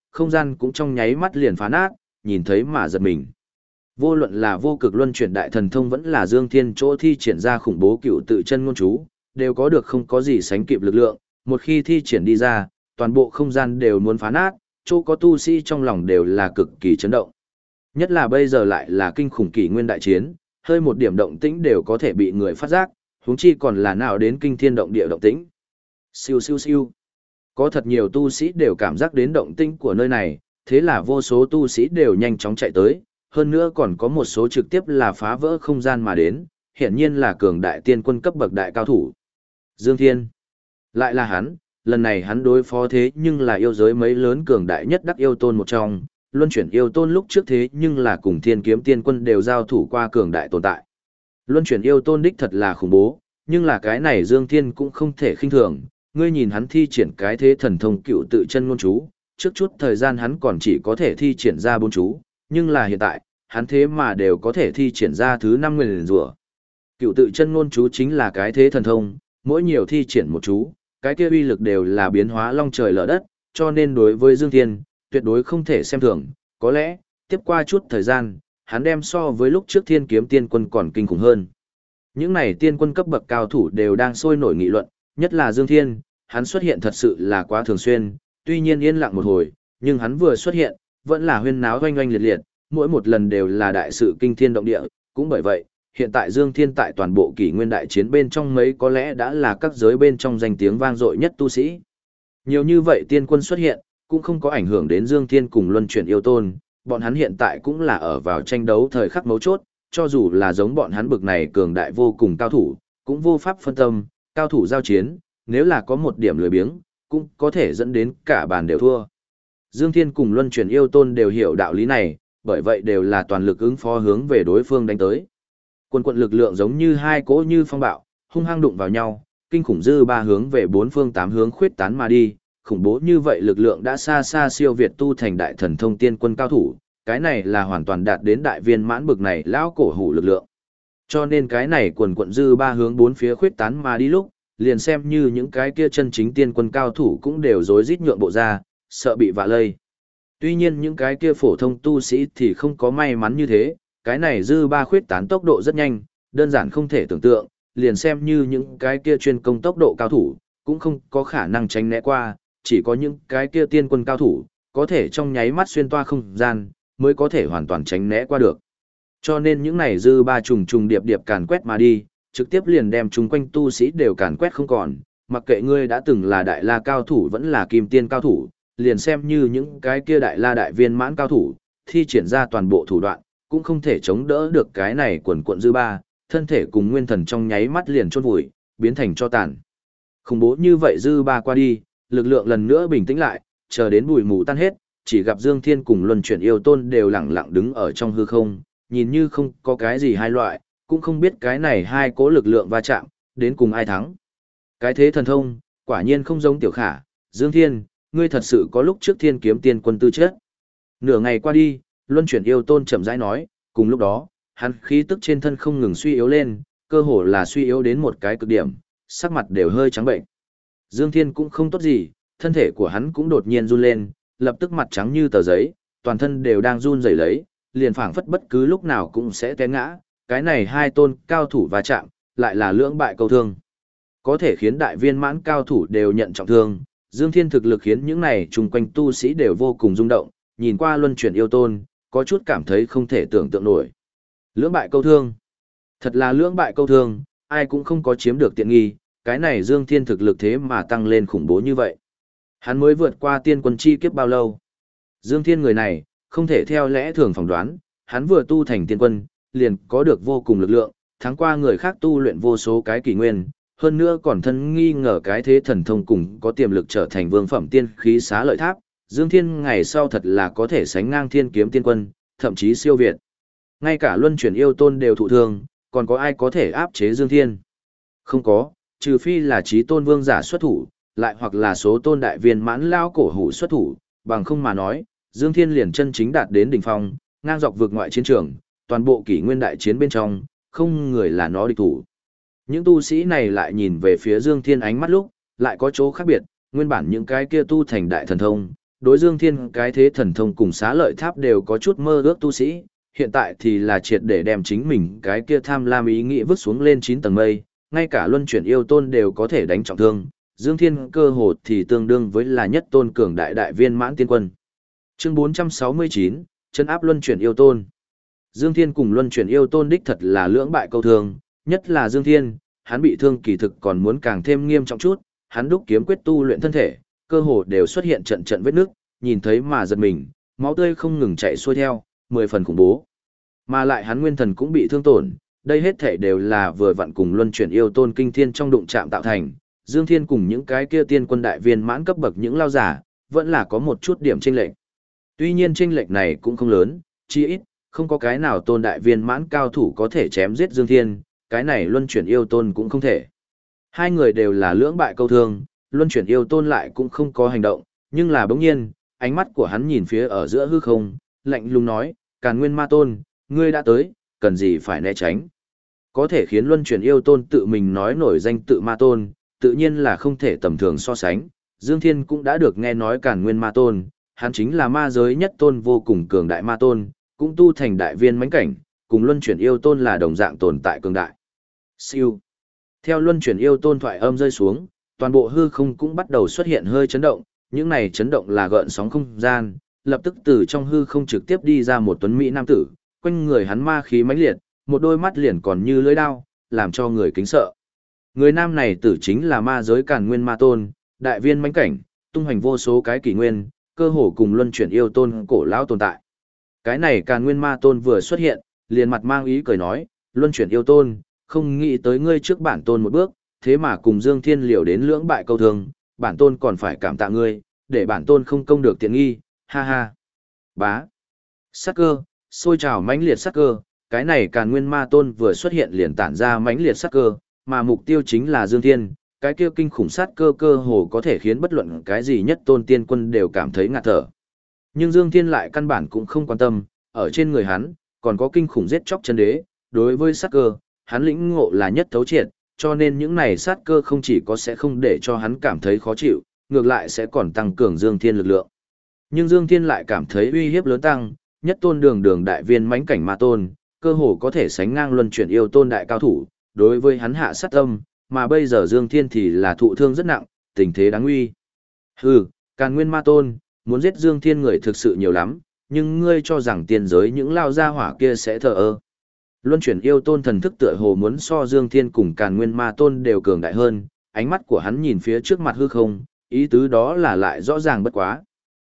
không gian cũng trong nháy mắt liền phá nát, nhìn thấy mà giật mình. Vô luận là vô cực luân chuyển đại thần thông vẫn là Dương Thiên chỗ thi triển ra khủng bố cựu tự chân ngôn chú, đều có được không có gì sánh kịp lực lượng, một khi thi triển đi ra, toàn bộ không gian đều muốn phá nát, chỗ có tu sĩ trong lòng đều là cực kỳ chấn động. Nhất là bây giờ lại là kinh khủng kỷ nguyên đại chiến, hơi một điểm động tĩnh đều có thể bị người phát giác, huống chi còn là nào đến kinh thiên động địa động tĩnh. Siêu siêu siêu. Có thật nhiều tu sĩ đều cảm giác đến động tĩnh của nơi này, thế là vô số tu sĩ đều nhanh chóng chạy tới, hơn nữa còn có một số trực tiếp là phá vỡ không gian mà đến, hiển nhiên là cường đại tiên quân cấp bậc đại cao thủ. Dương Thiên. Lại là hắn, lần này hắn đối phó thế nhưng là yêu giới mấy lớn cường đại nhất đắc yêu tôn một trong, luân chuyển yêu tôn lúc trước thế nhưng là cùng thiên kiếm tiên quân đều giao thủ qua cường đại tồn tại. Luân chuyển yêu tôn đích thật là khủng bố, nhưng là cái này Dương Thiên cũng không thể khinh thường, ngươi nhìn hắn thi triển cái thế thần thông cựu tự chân ngôn chú, trước chút thời gian hắn còn chỉ có thể thi triển ra 4 chú, nhưng là hiện tại, hắn thế mà đều có thể thi triển ra thứ 5 nguyền rủa. Cựu tự chân ngôn chú chính là cái thế thần thông, mỗi nhiều thi triển một chú, cái kia uy lực đều là biến hóa long trời lở đất, cho nên đối với Dương Thiên, tuyệt đối không thể xem thường, có lẽ, tiếp qua chút thời gian, hắn đem so với lúc trước thiên kiếm tiên quân còn kinh khủng hơn. Những này tiên quân cấp bậc cao thủ đều đang sôi nổi nghị luận, nhất là Dương Thiên, hắn xuất hiện thật sự là quá thường xuyên, tuy nhiên yên lặng một hồi, nhưng hắn vừa xuất hiện, vẫn là huyên náo oanh oanh liệt liệt, mỗi một lần đều là đại sự kinh thiên động địa, cũng bởi vậy, hiện tại Dương Thiên tại toàn bộ kỷ nguyên đại chiến bên trong mấy có lẽ đã là các giới bên trong danh tiếng vang dội nhất tu sĩ. Nhiều như vậy tiên quân xuất hiện, cũng không có ảnh hưởng đến Dương Thiên cùng luân chuyển yêu tôn, bọn hắn hiện tại cũng là ở vào tranh đấu thời khắc mấu chốt, cho dù là giống bọn hắn bực này cường đại vô cùng cao thủ, cũng vô pháp phân tâm, cao thủ giao chiến, nếu là có một điểm lười biếng, cũng có thể dẫn đến cả bàn đều thua. Dương Thiên cùng luân chuyển yêu tôn đều hiểu đạo lý này, bởi vậy đều là toàn lực ứng phó hướng về đối phương đánh tới. Quần quận lực lượng giống như hai cỗ như phong bạo, hung hăng đụng vào nhau, kinh khủng dư ba hướng về 4 phương 8 hướng khuyết tán mà đi, khủng bố như vậy lực lượng đã xa xa siêu việt tu thành đại thần thông tiên quân cao thủ, cái này là hoàn toàn đạt đến đại viên mãn bực này lão cổ hủ lực lượng. Cho nên cái này quần quận dư ba hướng 4 phía khuyết tán mà đi lúc, liền xem như những cái kia chân chính tiên quân cao thủ cũng đều rối rít nhượng bộ ra, sợ bị vạ lây. Tuy nhiên những cái kia phổ thông tu sĩ thì không có may mắn như thế, cái này dư ba khuyết tán tốc độ rất nhanh, đơn giản không thể tưởng tượng, liền xem như những cái kia chuyên công tốc độ cao thủ, cũng không có khả năng tránh né qua, chỉ có những cái kia tiên quân cao thủ, có thể trong nháy mắt xuyên toa không gian, mới có thể hoàn toàn tránh né qua được. Cho nên những này dư ba trùng trùng điệp điệp càn quét mà đi, trực tiếp liền đem chúng quanh tu sĩ đều càn quét không còn, mặc kệ ngươi đã từng là đại la cao thủ vẫn là kim tiên cao thủ, liền xem như những cái kia đại la đại viên mãn cao thủ, thi triển ra toàn bộ thủ đoạn, cũng không thể chống đỡ được cái này quần quận dư ba, thân thể cùng nguyên thần trong nháy mắt liền chôn vùi, biến thành cho tàn. Khủng bố như vậy dư ba qua đi, lực lượng lần nữa bình tĩnh lại, chờ đến bụi mù tan hết, chỉ gặp Dương Thiên cùng luân chuyển yêu tôn đều lặng lặng đứng ở trong hư không, nhìn như không có cái gì hai loại, cũng không biết cái này hai cố lực lượng va chạm, đến cùng ai thắng. Cái thế thần thông, quả nhiên không giống Tiểu Khả, Dương Thiên, ngươi thật sự có lúc trước thiên kiếm tiên quân tư chất. Nửa ngày qua đi, luân chuyển yêu tôn chậm rãi nói, cùng lúc đó, hắn khí tức trên thân không ngừng suy yếu lên, cơ hồ là suy yếu đến một cái cực điểm, sắc mặt đều hơi trắng bệnh. Dương Thiên cũng không tốt gì, thân thể của hắn cũng đột nhiên run lên, lập tức mặt trắng như tờ giấy, toàn thân đều đang run rẩy lấy, liền phảng phất bất cứ lúc nào cũng sẽ té ngã, cái này hai tôn cao thủ va chạm, lại là lưỡng bại câu thương. Có thể khiến đại viên mãn cao thủ đều nhận trọng thương, Dương Thiên thực lực khiến những này chung quanh tu sĩ đều vô cùng rung động, nhìn qua luân chuyển yêu tôn, có chút cảm thấy không thể tưởng tượng nổi. Lưỡng bại câu thương. Thật là lưỡng bại câu thương, ai cũng không có chiếm được tiện nghi, cái này Dương Thiên thực lực thế mà tăng lên khủng bố như vậy. Hắn mới vượt qua tiên quân chi kiếp bao lâu. Dương Thiên người này, không thể theo lẽ thường phỏng đoán, hắn vừa tu thành tiên quân, liền có được vô cùng lực lượng, thắng qua người khác tu luyện vô số cái kỷ nguyên, hơn nữa còn thân nghi ngờ cái thế thần thông cùng có tiềm lực trở thành vương phẩm tiên khí xá lợi tháp. Dương Thiên ngày sau thật là có thể sánh ngang thiên kiếm tiên quân, thậm chí siêu việt. Ngay cả luân chuyển yêu tôn đều thụ thương, còn có ai có thể áp chế Dương Thiên? Không có, trừ phi là chí tôn vương giả xuất thủ, lại hoặc là số tôn đại viên mãn lao cổ hủ xuất thủ, bằng không mà nói, Dương Thiên liền chân chính đạt đến đỉnh phong, ngang dọc vượt ngoại chiến trường, toàn bộ kỷ nguyên đại chiến bên trong, không người là nó địch thủ. Những tu sĩ này lại nhìn về phía Dương Thiên ánh mắt lúc, lại có chỗ khác biệt, nguyên bản những cái kia tu thành đại thần thông, đối Dương Thiên cái thế thần thông cùng xá lợi tháp đều có chút mơ ước tu sĩ, hiện tại thì là triệt để đem chính mình cái kia tham lam ý nghĩ vứt xuống lên 9 tầng mây, ngay cả luân chuyển yêu tôn đều có thể đánh trọng thương, Dương Thiên cơ hồ thì tương đương với là nhất tôn cường đại đại viên mãn tiên quân. Chương 469, trấn áp luân chuyển yêu tôn. Dương Thiên cùng luân chuyển yêu tôn đích thật là lưỡng bại câu thương, nhất là Dương Thiên, hắn bị thương kỳ thực còn muốn càng thêm nghiêm trọng chút, hắn đúc kiếm quyết tu luyện thân thể, cơ hồ đều xuất hiện trận trận vết nước, nhìn thấy mà giật mình, máu tươi không ngừng chảy xuôi theo, 10 phần khủng bố. Mà lại hắn nguyên thần cũng bị thương tổn, đây hết thể đều là vừa vặn cùng luân chuyển yêu tôn kinh thiên trong đụng chạm tạo thành, Dương Thiên cùng những cái kia tiên quân đại viên mãn cấp bậc những lao giả, vẫn là có một chút điểm chênh lệch. Tuy nhiên chênh lệch này cũng không lớn, chỉ ít, không có cái nào tôn đại viên mãn cao thủ có thể chém giết Dương Thiên, cái này luân chuyển yêu tôn cũng không thể. Hai người đều là lưỡng bại câu thương, luân chuyển yêu tôn lại cũng không có hành động, nhưng là bỗng nhiên, ánh mắt của hắn nhìn phía ở giữa hư không, lạnh lùng nói, Càn Nguyên Ma Tôn, ngươi đã tới, cần gì phải né tránh. Có thể khiến luân chuyển yêu tôn tự mình nói nổi danh tự Ma Tôn, tự nhiên là không thể tầm thường so sánh. Dương Thiên cũng đã được nghe nói Càn Nguyên Ma Tôn, hắn chính là ma giới nhất tôn vô cùng cường đại Ma Tôn, cũng tu thành đại viên mãnh cảnh, cùng luân chuyển yêu tôn là đồng dạng tồn tại cường đại. Siêu. Theo luân chuyển yêu tôn thoại âm rơi xuống, toàn bộ hư không cũng bắt đầu xuất hiện hơi chấn động, những này chấn động là gợn sóng không gian, lập tức từ trong hư không trực tiếp đi ra một tuấn mỹ nam tử, quanh người hắn ma khí mãnh liệt, một đôi mắt liền còn như lưỡi đao, làm cho người kính sợ. Người nam này tử chính là ma giới Càn Nguyên Ma Tôn, đại viên mãnh cảnh, tung hoành vô số cái kỷ nguyên, cơ hồ cùng luân chuyển yêu tôn cổ lão tồn tại. Cái này Càn Nguyên Ma Tôn vừa xuất hiện, liền mặt mang ý cười nói, luân chuyển yêu tôn, không nghĩ tới ngươi trước bản tôn một bước, thế mà cùng Dương Thiên liều đến lưỡng bại câu thương, bản tôn còn phải cảm tạ ngươi, để bản tôn không công được tiện nghi, ha ha. Bá. Sát cơ, sôi trào mãnh liệt sát cơ, cái này Càn Nguyên Ma Tôn vừa xuất hiện liền tản ra mãnh liệt sát cơ, mà mục tiêu chính là Dương Thiên, cái kia kinh khủng sát cơ cơ hồ có thể khiến bất luận cái gì nhất tôn tiên quân đều cảm thấy ngạt thở. Nhưng Dương Thiên lại căn bản cũng không quan tâm, ở trên người hắn, còn có kinh khủng giết chóc chân đế, đối với sát cơ, hắn lĩnh ngộ là nhất thấu triệt, cho nên những này sát cơ không chỉ có sẽ không để cho hắn cảm thấy khó chịu, ngược lại sẽ còn tăng cường Dương Thiên lực lượng. Nhưng Dương Thiên lại cảm thấy uy hiếp lớn tăng, nhất tôn đường đường đại viên mãnh cảnh ma tôn, cơ hồ có thể sánh ngang luân chuyển yêu tôn đại cao thủ, đối với hắn hạ sát tâm, mà bây giờ Dương Thiên thì là thụ thương rất nặng, tình thế đáng nguy. Hừ, Càn Nguyên Ma Tôn, muốn giết Dương Thiên người thực sự nhiều lắm, nhưng ngươi cho rằng tiên giới những lao gia hỏa kia sẽ thờ ơ. Luân chuyển yêu tôn thần thức tựa hồ muốn so Dương Thiên cùng Càn Nguyên Ma Tôn đều cường đại hơn, ánh mắt của hắn nhìn phía trước mặt hư không, ý tứ đó là lại rõ ràng bất quá.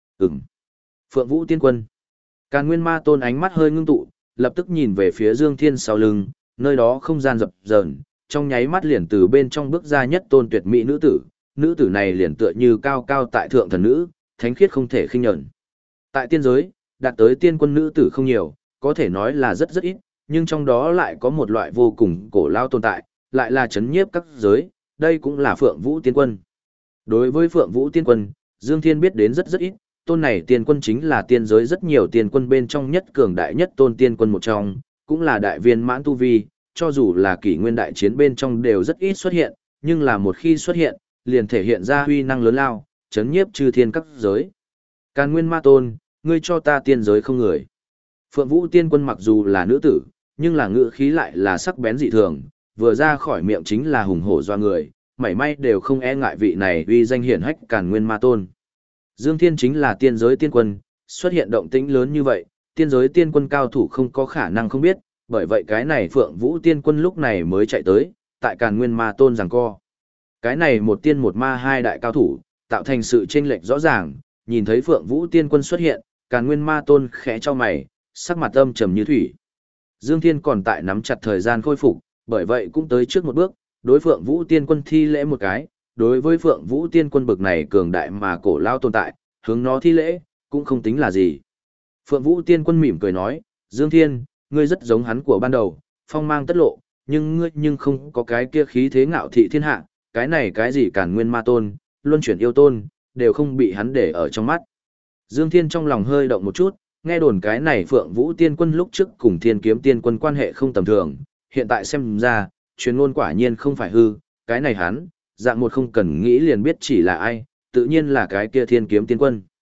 Phượng Vũ Tiên Quân. Càn Nguyên Ma Tôn ánh mắt hơi ngưng tụ, lập tức nhìn về phía Dương Thiên sau lưng, nơi đó không gian dập dờn, trong nháy mắt liền từ bên trong bước ra nhất tôn tuyệt mỹ nữ tử này liền tựa như cao cao tại thượng thần nữ, thánh khiết không thể khinh nhẫn. Tại tiên giới, đạt tới tiên quân nữ tử không nhiều, có thể nói là rất rất ít, nhưng trong đó lại có một loại vô cùng cổ lao tồn tại, lại là chấn nhiếp các giới, đây cũng là Phượng Vũ Tiên Quân. Đối với Phượng Vũ Tiên Quân, Dương Thiên biết đến rất rất ít, tôn này tiên quân chính là tiên giới rất nhiều tiên quân bên trong nhất cường đại nhất tôn tiên quân một trong, cũng là đại viên mãn tu vi, cho dù là kỷ nguyên đại chiến bên trong đều rất ít xuất hiện, nhưng là một khi xuất hiện, liền thể hiện ra huy năng lớn lao, chấn nhiếp chư thiên các giới. Càn Nguyên Ma Tôn, ngươi cho ta tiên giới không người. Phượng Vũ Tiên Quân mặc dù là nữ tử, nhưng là ngữ khí lại là sắc bén dị thường, vừa ra khỏi miệng chính là hùng hổ doa người, mảy may đều không e ngại vị này uy danh hiển hách Càn Nguyên Ma Tôn. Dương Thiên chính là tiên giới tiên quân, xuất hiện động tĩnh lớn như vậy, tiên giới tiên quân cao thủ không có khả năng không biết, bởi vậy cái này Phượng Vũ Tiên Quân lúc này mới chạy tới, tại Càn Nguyên Ma Tôn giằng co. Cái này một tiên một ma hai đại cao thủ, tạo thành sự chênh lệch rõ ràng, nhìn thấy Phượng Vũ Tiên Quân xuất hiện, Càn Nguyên Ma Tôn khẽ cho mày, sắc mặt âm trầm như thủy. Dương Thiên còn tại nắm chặt thời gian khôi phục, bởi vậy cũng tới trước một bước, đối Phượng Vũ Tiên Quân thi lễ một cái, đối với Phượng Vũ Tiên Quân bực này cường đại mà cổ lao tồn tại, hướng nó thi lễ, cũng không tính là gì. Phượng Vũ Tiên Quân mỉm cười nói, Dương Thiên, ngươi rất giống hắn của ban đầu, phong mang tất lộ, nhưng ngươi nhưng không có cái kia khí thế ngạo thị thiên hạ, cái này cái gì Càn Nguyên Ma Tôn, luân chuyển yêu tôn, đều không bị hắn để ở trong mắt. Dương Thiên trong lòng hơi động một chút, nghe đồn cái này Phượng Vũ Tiên Quân lúc trước cùng Thiên Kiếm Tiên Quân quan hệ không tầm thường, hiện tại xem ra, truyền ngôn quả nhiên không phải hư, cái này hắn, dạng một không cần nghĩ liền biết chỉ là ai, tự nhiên là cái kia Thiên Kiếm Tiên Quân.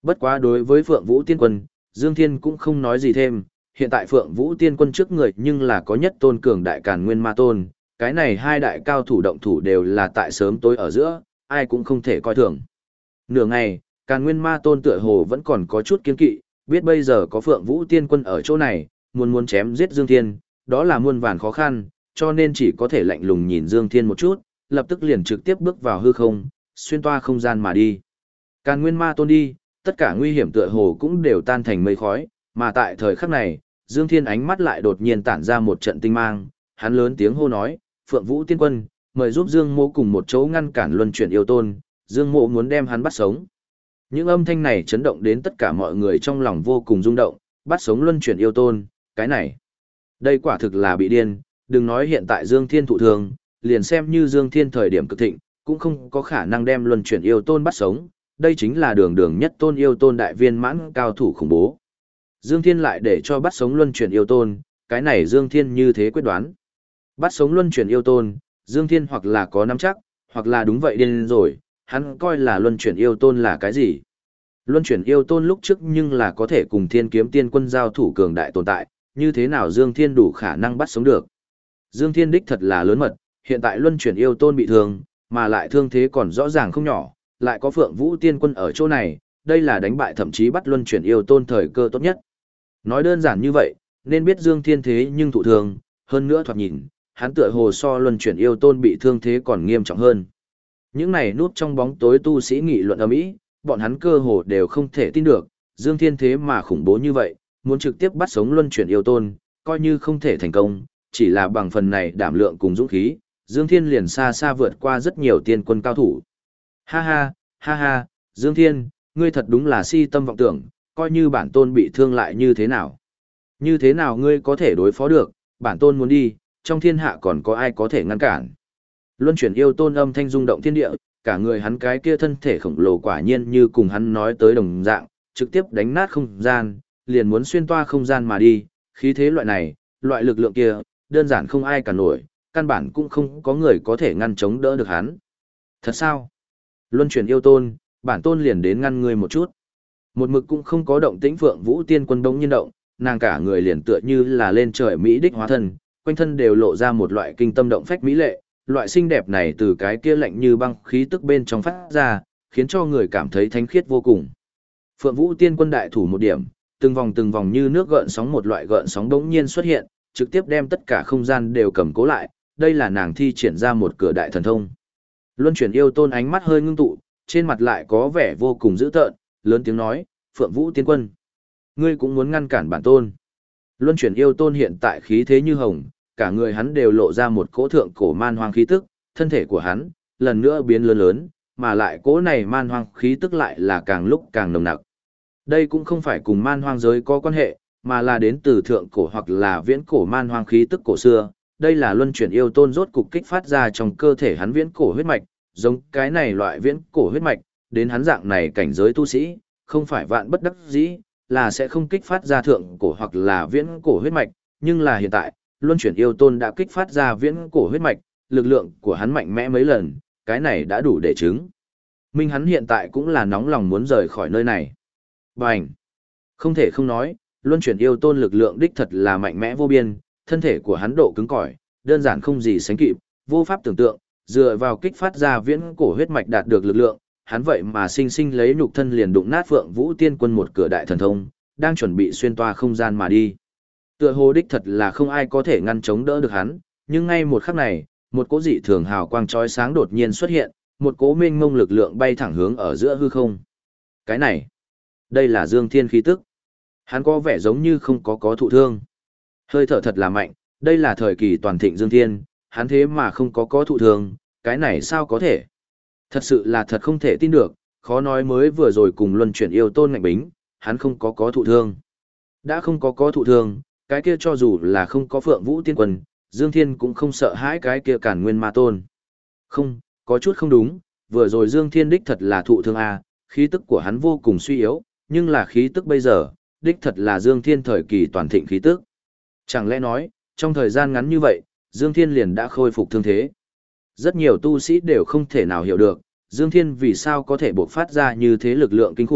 Bất quá đối với Phượng Vũ Tiên Quân, Dương Thiên cũng không nói gì thêm, hiện tại Phượng Vũ Tiên Quân trước người nhưng là có nhất tôn cường đại Càn Nguyên Ma Tôn, cái này hai đại cao thủ động thủ đều là tại sớm tối ở giữa, ai cũng không thể coi thường. Nửa ngày, Càn Nguyên Ma Tôn tựa hồ vẫn còn có chút kiên kỵ, biết bây giờ có Phượng Vũ Tiên Quân ở chỗ này, muốn chém giết Dương Thiên, đó là muôn vàn khó khăn, cho nên chỉ có thể lạnh lùng nhìn Dương Thiên một chút, lập tức liền trực tiếp bước vào hư không, xuyên toa không gian mà đi. Càn Nguyên Ma Tôn đi, tất cả nguy hiểm tựa hồ cũng đều tan thành mây khói, mà tại thời khắc này, Dương Thiên ánh mắt lại đột nhiên tản ra một trận tinh mang, hắn lớn tiếng hô nói, Phượng Vũ Tiên Quân, mời giúp Dương Mộ cùng một chỗ ngăn cản luân chuyển yêu tôn, Dương Mộ muốn đem hắn bắt sống. Những âm thanh này chấn động đến tất cả mọi người trong lòng vô cùng rung động, bắt sống luân chuyển yêu tôn, cái này. Đây quả thực là bị điên, đừng nói hiện tại Dương Thiên thụ thương, liền xem như Dương Thiên thời điểm cực thịnh, cũng không có khả năng đem luân chuyển yêu tôn bắt sống, đây chính là đường đường nhất tôn yêu tôn đại viên mãn cao thủ khủng bố. Dương Thiên lại để cho bắt sống luân chuyển yêu tôn, cái này Dương Thiên như thế quyết đoán. Bắt sống luân chuyển yêu tôn, Dương Thiên hoặc là có nắm chắc, hoặc là đúng vậy điên rồi, hắn coi là luân chuyển yêu tôn là cái gì. Luân chuyển yêu tôn lúc trước nhưng là có thể cùng Thiên Kiếm Tiên Quân giao thủ cường đại tồn tại, như thế nào Dương Thiên đủ khả năng bắt sống được. Dương Thiên đích thật là lớn mật, hiện tại luân chuyển yêu tôn bị thương, mà lại thương thế còn rõ ràng không nhỏ, lại có Phượng Vũ Tiên Quân ở chỗ này, đây là đánh bại thậm chí bắt luân chuyển yêu tôn thời cơ tốt nhất. Nói đơn giản như vậy, nên biết Dương Thiên thế nhưng thụ thương, hơn nữa thoạt nhìn, hắn tựa hồ so luân chuyển yêu tôn bị thương thế còn nghiêm trọng hơn. Những này núp trong bóng tối tu sĩ nghị luận ầm ĩ, bọn hắn cơ hồ đều không thể tin được, Dương Thiên thế mà khủng bố như vậy, muốn trực tiếp bắt sống luân chuyển yêu tôn, coi như không thể thành công, chỉ là bằng phần này đảm lượng cùng dũng khí, Dương Thiên liền xa xa vượt qua rất nhiều tiên quân cao thủ. Ha ha, ha ha, Dương Thiên, ngươi thật đúng là si tâm vọng tưởng, coi như bản tôn bị thương lại như thế nào. Như thế nào ngươi có thể đối phó được, bản tôn muốn đi, trong thiên hạ còn có ai có thể ngăn cản. Luân chuyển yêu tôn âm thanh rung động thiên địa, cả người hắn cái kia thân thể khổng lồ quả nhiên như cùng hắn nói tới đồng dạng, trực tiếp đánh nát không gian, liền muốn xuyên toa không gian mà đi, khí thế loại này, loại lực lượng kia, đơn giản không ai cả nổi, căn bản cũng không có người có thể ngăn chống đỡ được hắn. Thật sao? Luân chuyển yêu tôn, bản tôn liền đến ngăn ngươi một chút. Một mực cũng không có động tĩnh Phượng Vũ Tiên Quân đống nhiên động, nàng cả người liền tựa như là lên trời mỹ đích hóa thân, quanh thân đều lộ ra một loại kinh tâm động phách mỹ lệ, loại xinh đẹp này từ cái kia lạnh như băng khí tức bên trong phát ra, khiến cho người cảm thấy thánh khiết vô cùng. Phượng Vũ Tiên Quân đại thủ một điểm, từng vòng như nước gợn sóng một loại gợn sóng đống nhiên xuất hiện, trực tiếp đem tất cả không gian đều cầm cố lại, đây là nàng thi triển ra một cửa đại thần thông. Luân chuyển yêu tôn ánh mắt hơi ngưng tụ, trên mặt lại có vẻ vô cùng dữ tợn, lớn tiếng nói, Phượng Vũ Tiên Quân, ngươi cũng muốn ngăn cản bản tôn. Luân chuyển yêu tôn hiện tại khí thế như hồng, cả người hắn đều lộ ra một cỗ thượng cổ man hoang khí tức, thân thể của hắn, lần nữa biến lớn lớn, mà lại cỗ này man hoang khí tức lại là càng lúc càng nồng nặc. Đây cũng không phải cùng man hoang giới có quan hệ, mà là đến từ thượng cổ hoặc là viễn cổ man hoang khí tức cổ xưa. Đây là luân chuyển yêu tôn rốt cục kích phát ra trong cơ thể hắn viễn cổ huyết mạch, giống cái này loại viễn cổ huyết mạch, đến hắn dạng này cảnh giới tu sĩ, không phải vạn bất đắc dĩ, là sẽ không kích phát ra thượng cổ hoặc là viễn cổ huyết mạch, nhưng là hiện tại, luân chuyển yêu tôn đã kích phát ra viễn cổ huyết mạch, lực lượng của hắn mạnh mẽ mấy lần, cái này đã đủ để chứng minh hắn hiện tại cũng là nóng lòng muốn rời khỏi nơi này. Bành! Không thể không nói, luân chuyển yêu tôn lực lượng đích thật là mạnh mẽ vô biên, thân thể của hắn độ cứng cỏi, đơn giản không gì sánh kịp, vô pháp tưởng tượng, dựa vào kích phát ra viễn cổ huyết mạch đạt được lực lượng, hắn vậy mà sinh sinh lấy nhục thân liền đụng nát Phượng Vũ Tiên Quân một cửa đại thần thông, đang chuẩn bị xuyên toa không gian mà đi. Tựa hồ đích thật là không ai có thể ngăn chống đỡ được hắn, nhưng ngay một khắc này, một cỗ dị thường hào quang chói sáng đột nhiên xuất hiện, một cỗ mênh mông lực lượng bay thẳng hướng ở giữa hư không. Cái này, đây là Dương Thiên khí tức. Hắn có vẻ giống như không có thụ thương. Hơi thở thật là mạnh, đây là thời kỳ toàn thịnh Dương Thiên, hắn thế mà không có thụ thương, cái này sao có thể? Thật sự là thật không thể tin được, khó nói mới vừa rồi cùng luân chuyển yêu tôn ngạnh bính, hắn không có thụ thương. Đã không có thụ thương, cái kia cho dù là không có Phượng Vũ Tiên Quân, Dương Thiên cũng không sợ hãi cái kia Càn Nguyên Ma Tôn. Không, có chút không đúng, vừa rồi Dương Thiên đích thật là thụ thương à, khí tức của hắn vô cùng suy yếu, nhưng là khí tức bây giờ, đích thật là Dương Thiên thời kỳ toàn thịnh khí tức. Chẳng lẽ nói, trong thời gian ngắn như vậy, Dương Thiên liền đã khôi phục thương thế. Rất nhiều tu sĩ đều không thể nào hiểu được, Dương Thiên vì sao có thể bộc phát ra như thế lực lượng kinh khủng,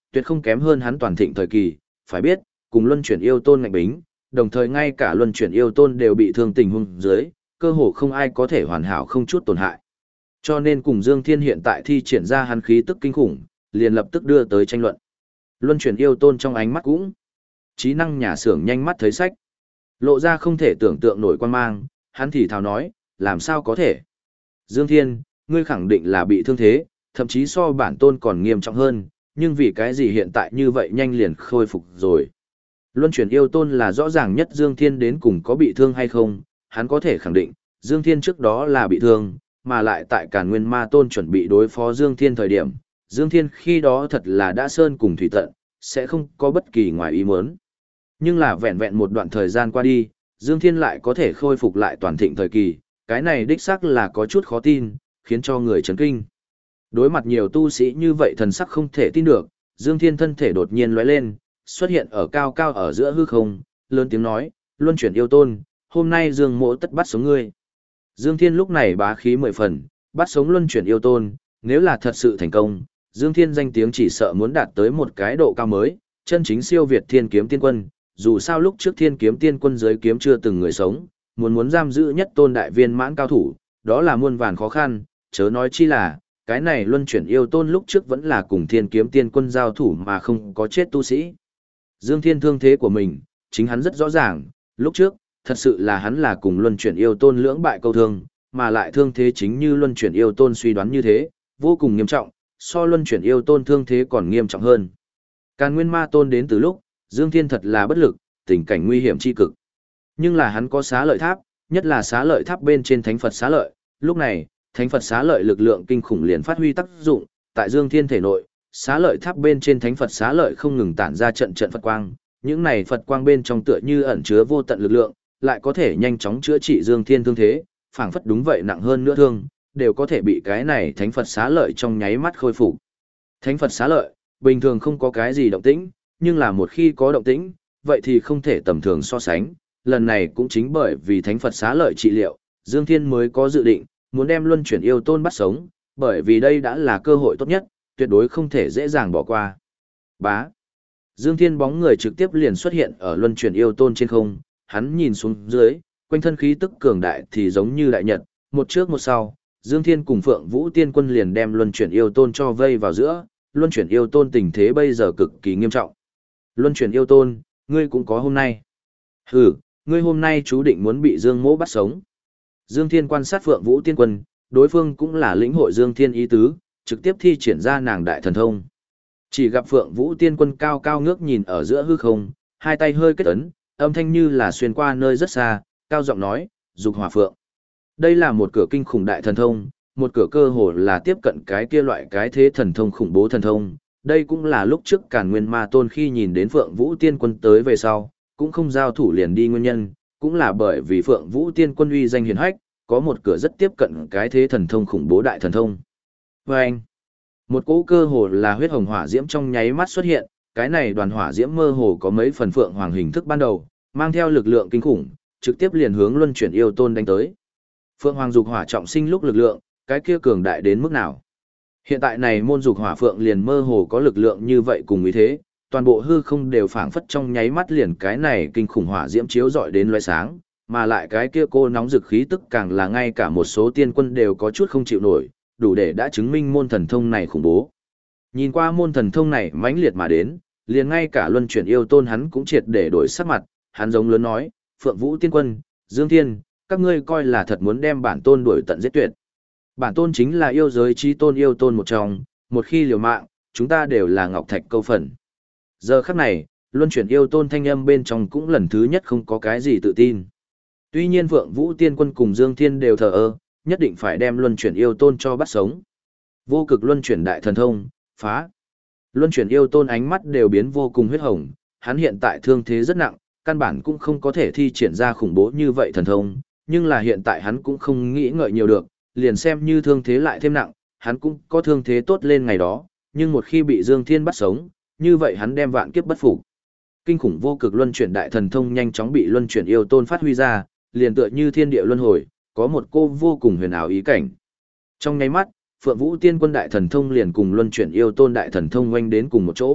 tuyệt không kém hơn hắn toàn thịnh thời kỳ, phải biết, cùng luân chuyển yêu tôn ngạnh bính, đồng thời ngay cả luân chuyển yêu tôn đều bị thương tình huống dưới, cơ hồ không ai có thể hoàn hảo không chút tổn hại. Cho nên cùng Dương Thiên hiện tại thi triển ra hắn khí tức kinh khủng, liền lập tức đưa tới tranh luận. Luân chuyển yêu tôn trong ánh mắt cũng, trí năng nhà xưởng nhanh mắt thấy sách. Lộ ra không thể tưởng tượng nổi quan mang, hắn thì thào nói, làm sao có thể. Dương Thiên, ngươi khẳng định là bị thương thế, thậm chí so bản tôn còn nghiêm trọng hơn, nhưng vì cái gì hiện tại như vậy nhanh liền khôi phục rồi. Luân chuyển yêu tôn là rõ ràng nhất Dương Thiên đến cùng có bị thương hay không, hắn có thể khẳng định, Dương Thiên trước đó là bị thương, mà lại tại Càn Nguyên Ma Tôn chuẩn bị đối phó Dương Thiên thời điểm, Dương Thiên khi đó thật là đã sơn cùng thủy tận, sẽ không có bất kỳ ngoài ý muốn. Nhưng là vẹn vẹn một đoạn thời gian qua đi, Dương Thiên lại có thể khôi phục lại toàn thịnh thời kỳ, cái này đích xác là có chút khó tin, khiến cho người chấn kinh. Đối mặt nhiều tu sĩ như vậy thần sắc không thể tin được, Dương Thiên thân thể đột nhiên lóe lên, xuất hiện ở cao cao ở giữa hư không, lớn tiếng nói, luân chuyển yêu tôn, hôm nay Dương mỗ tất bắt sống ngươi. Dương Thiên lúc này bá khí 10 phần, bắt sống luân chuyển yêu tôn, nếu là thật sự thành công, Dương Thiên danh tiếng chỉ sợ muốn đạt tới một cái độ cao mới, chân chính siêu việt Thiên Kiếm Tiên Quân, dù sao lúc trước Thiên Kiếm Tiên Quân giới kiếm chưa từng người sống, muốn giam giữ nhất tôn đại viên mãn cao thủ, đó là muôn vàn khó khăn, chớ nói chi là, cái này luân chuyển yêu tôn lúc trước vẫn là cùng Thiên Kiếm Tiên Quân giao thủ mà không có chết tu sĩ. Dương Thiên thương thế của mình, chính hắn rất rõ ràng, lúc trước, thật sự là hắn là cùng luân chuyển yêu tôn lưỡng bại câu thương, mà lại thương thế chính như luân chuyển yêu tôn suy đoán như thế, vô cùng nghiêm trọng, so luân chuyển yêu tôn thương thế còn nghiêm trọng hơn. Càn Nguyên Ma Tôn đến từ lúc, Dương Thiên thật là bất lực, tình cảnh nguy hiểm chi cực. Nhưng là hắn có xá lợi tháp, nhất là xá lợi tháp bên trên Thánh Phật xá lợi, lúc này, Thánh Phật xá lợi lực lượng kinh khủng liền phát huy tác dụng, tại Dương Thiên thể nội, xá lợi tháp bên trên Thánh Phật xá lợi không ngừng tản ra trận trận Phật quang, những này Phật quang bên trong tựa như ẩn chứa vô tận lực lượng, lại có thể nhanh chóng chữa trị Dương Thiên thương thế, phảng phất đúng vậy nặng hơn nữa thương, đều có thể bị cái này Thánh Phật xá lợi trong nháy mắt khôi phục. Thánh Phật xá lợi, bình thường không có cái gì động tĩnh, nhưng là một khi có động tĩnh, vậy thì không thể tầm thường so sánh. Lần này cũng chính bởi vì Thánh Phật xá lợi trị liệu, Dương Thiên mới có dự định, muốn đem luân chuyển yêu tôn bắt sống, bởi vì đây đã là cơ hội tốt nhất, tuyệt đối không thể dễ dàng bỏ qua. Bá. Dương Thiên bóng người trực tiếp liền xuất hiện ở luân chuyển yêu tôn trên không, hắn nhìn xuống dưới, quanh thân khí tức cường đại thì giống như đại nhật, một trước một sau, Dương Thiên cùng Phượng Vũ Tiên Quân liền đem luân chuyển yêu tôn cho vây vào giữa, luân chuyển yêu tôn tình thế bây giờ cực kỳ nghiêm trọng. Luân chuyển yêu tôn, ngươi cũng có hôm nay. Hừ, ngươi hôm nay chú định muốn bị Dương Mỗ bắt sống. Dương Thiên quan sát Phượng Vũ Tiên Quân, đối phương cũng là lĩnh hội Dương Thiên ý tứ, trực tiếp thi triển ra nàng đại thần thông. Chỉ gặp Phượng Vũ Tiên Quân cao cao ngước nhìn ở giữa hư không, hai tay hơi kết ấn, âm thanh như là xuyên qua nơi rất xa, cao giọng nói, dục hỏa phượng. Đây là một cửa kinh khủng đại thần thông, một cửa cơ hồ là tiếp cận cái kia loại cái thế thần thông khủng bố thần thông. Đây cũng là lúc trước Càn Nguyên Ma Tôn khi nhìn đến Phượng Vũ Tiên Quân tới về sau, cũng không giao thủ liền đi nguyên nhân, cũng là bởi vì Phượng Vũ Tiên Quân uy danh hiển hách, có một cửa rất tiếp cận cái thế thần thông khủng bố đại thần thông. Và anh, một cỗ cơ hồ là huyết hồng hỏa diễm trong nháy mắt xuất hiện, cái này đoàn hỏa diễm mơ hồ có mấy phần phượng hoàng hình thức ban đầu, mang theo lực lượng kinh khủng, trực tiếp liền hướng luân chuyển yêu tôn đánh tới. Phượng hoàng dục hỏa trọng sinh lúc lực lượng, cái kia cường đại đến mức nào? Hiện tại này môn dục hỏa phượng liền mơ hồ có lực lượng như vậy cùng ý thế, toàn bộ hư không đều phảng phất trong nháy mắt liền cái này kinh khủng hỏa diễm chiếu rọi đến loé sáng, mà lại cái kia cô nóng dực khí tức càng là ngay cả một số tiên quân đều có chút không chịu nổi, đủ để đã chứng minh môn thần thông này khủng bố. Nhìn qua môn thần thông này mãnh liệt mà đến, liền ngay cả luân chuyển yêu tôn hắn cũng triệt để đổi sắc mặt, hắn giống lớn nói, Phượng Vũ Tiên Quân, Dương Thiên, các ngươi coi là thật muốn đem bản tôn đuổi tận giết tuyệt. Bản tôn chính là yêu giới chí tôn yêu tôn một trong, một khi liều mạng, chúng ta đều là ngọc thạch câu phần. Giờ khắc này, luân chuyển yêu tôn thanh âm bên trong cũng lần thứ nhất không có cái gì tự tin. Tuy nhiên Phượng Vũ Tiên Quân cùng Dương Thiên đều thờ ơ, nhất định phải đem luân chuyển yêu tôn cho bắt sống. Vô cực luân chuyển đại thần thông, phá. Luân chuyển yêu tôn ánh mắt đều biến vô cùng huyết hồng, hắn hiện tại thương thế rất nặng, căn bản cũng không có thể thi triển ra khủng bố như vậy thần thông, nhưng là hiện tại hắn cũng không nghĩ ngợi nhiều được, liền xem như thương thế lại thêm nặng, hắn cũng có thương thế tốt lên ngày đó, nhưng một khi bị Dương Thiên bắt sống, như vậy hắn đem vạn kiếp bất phục. Kinh khủng vô cực luân chuyển đại thần thông nhanh chóng bị luân chuyển yêu tôn phát huy ra, liền tựa như thiên địa luân hồi, có một cô vô cùng huyền ảo ý cảnh. Trong nháy mắt, Phượng Vũ Tiên Quân đại thần thông liền cùng luân chuyển yêu tôn đại thần thông oanh đến cùng một chỗ,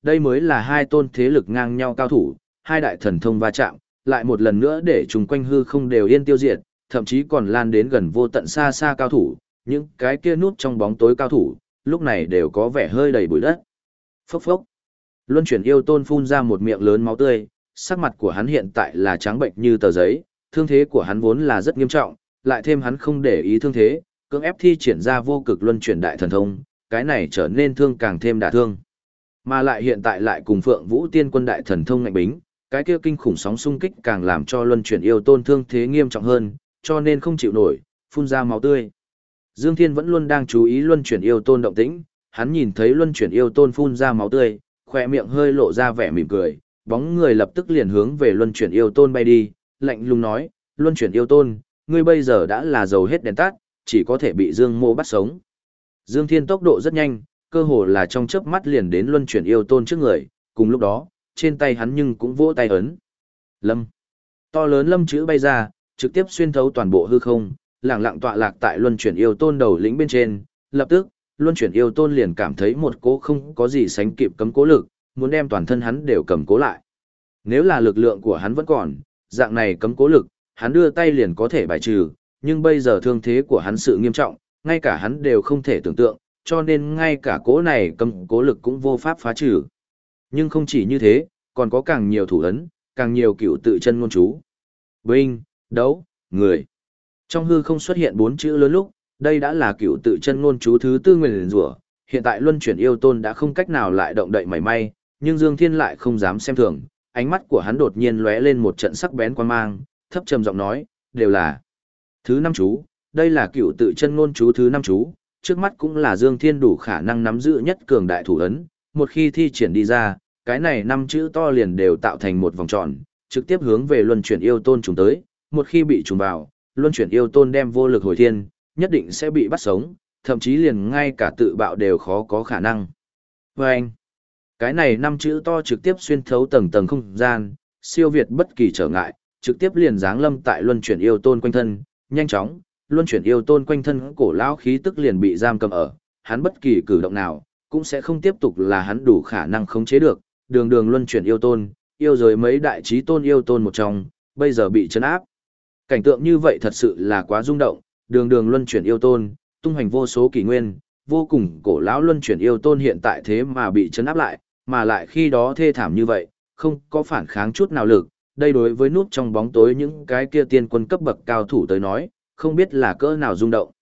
đây mới là hai tôn thế lực ngang nhau cao thủ, hai đại thần thông va chạm, lại một lần nữa để chúng quanh hư không đều yên tiêu diệt, thậm chí còn lan đến gần vô tận xa xa cao thủ, những cái kia núp trong bóng tối cao thủ, lúc này đều có vẻ hơi đầy bụi đất. Phốc phốc. Luân chuyển yêu tôn phun ra một miệng lớn máu tươi, sắc mặt của hắn hiện tại là trắng bệnh như tờ giấy, thương thế của hắn vốn là rất nghiêm trọng, lại thêm hắn không để ý thương thế, cưỡng ép thi triển ra vô cực luân chuyển đại thần thông, cái này trở nên thương càng thêm đả thương. Mà lại hiện tại lại cùng Phượng Vũ Tiên Quân đại thần thông ngạnh bính, cái kia kinh khủng sóng xung kích càng làm cho luân chuyển yêu tôn thương thế nghiêm trọng hơn, cho nên không chịu nổi, phun ra máu tươi. Dương Thiên vẫn luôn đang chú ý luân chuyển yêu tôn động tĩnh, hắn nhìn thấy luân chuyển yêu tôn phun ra máu tươi, khỏe miệng hơi lộ ra vẻ mỉm cười, bóng người lập tức liền hướng về luân chuyển yêu tôn bay đi, lạnh lùng nói, luân chuyển yêu tôn, ngươi bây giờ đã là dầu hết đèn tắt, chỉ có thể bị Dương Mô bắt sống. Dương Thiên tốc độ rất nhanh, cơ hồ là trong chớp mắt liền đến luân chuyển yêu tôn trước người, cùng lúc đó, trên tay hắn nhưng cũng vỗ tay ấn. Lâm. To lớn lâm chữ bay ra, trực tiếp xuyên thấu toàn bộ hư không, lẳng lặng tọa lạc tại luân chuyển yêu tôn đầu lĩnh bên trên, lập tức, luân chuyển yêu tôn liền cảm thấy một cỗ không có gì sánh kịp cấm cố lực, muốn đem toàn thân hắn đều cầm cố lại. Nếu là lực lượng của hắn vẫn còn, dạng này cấm cố lực, hắn đưa tay liền có thể bài trừ, nhưng bây giờ thương thế của hắn sự nghiêm trọng, ngay cả hắn đều không thể tưởng tượng, cho nên ngay cả cỗ này cấm cố lực cũng vô pháp phá trừ. Nhưng không chỉ như thế, còn có càng nhiều thủ ấn, càng nhiều cựu tự chân ngôn chú. Binh, đấu, người. Trong hư không xuất hiện 4 chữ lớn lúc, đây đã là cựu tự chân ngôn chú thứ tư nguyền rủa. Hiện tại luân chuyển yêu tôn đã không cách nào lại động đậy mảy may, nhưng Dương Thiên lại không dám xem thường, ánh mắt của hắn đột nhiên lóe lên một trận sắc bén quan mang, thấp trầm giọng nói, đều là thứ 5 chú, đây là cựu tự chân ngôn chú thứ 5 chú, trước mắt cũng là Dương Thiên đủ khả năng nắm giữ nhất cường đại thủ ấn, một khi thi triển đi ra, cái này 5 chữ to liền đều tạo thành một vòng tròn, trực tiếp hướng về luân chuyển yêu tôn trùng tới, một khi bị trùng vào, luân chuyển yêu tôn đem vô lực hồi thiên, nhất định sẽ bị bắt sống, thậm chí liền ngay cả tự bạo đều khó có khả năng. Và anh, cái này 5 chữ to trực tiếp xuyên thấu tầng tầng không gian, siêu việt bất kỳ trở ngại, trực tiếp liền giáng lâm tại luân chuyển yêu tôn quanh thân, nhanh chóng, luân chuyển yêu tôn quanh thân cổ lão khí tức liền bị giam cầm ở, hắn bất kỳ cử động nào cũng sẽ không tiếp tục là hắn đủ khả năng khống chế được, đường đường luân chuyển yêu tôn, yêu giới mấy đại chí tôn yêu tôn một trong, bây giờ bị trấn áp. Cảnh tượng như vậy thật sự là quá rung động, đường đường luân chuyển yêu tôn, tung hoành vô số kỷ nguyên, vô cùng cổ lão luân chuyển yêu tôn hiện tại thế mà bị trấn áp lại, mà lại khi đó thê thảm như vậy, không có phản kháng chút nào lực, đây đối với núp trong bóng tối những cái kia tiên quân cấp bậc cao thủ tới nói, không biết là cỡ nào rung động.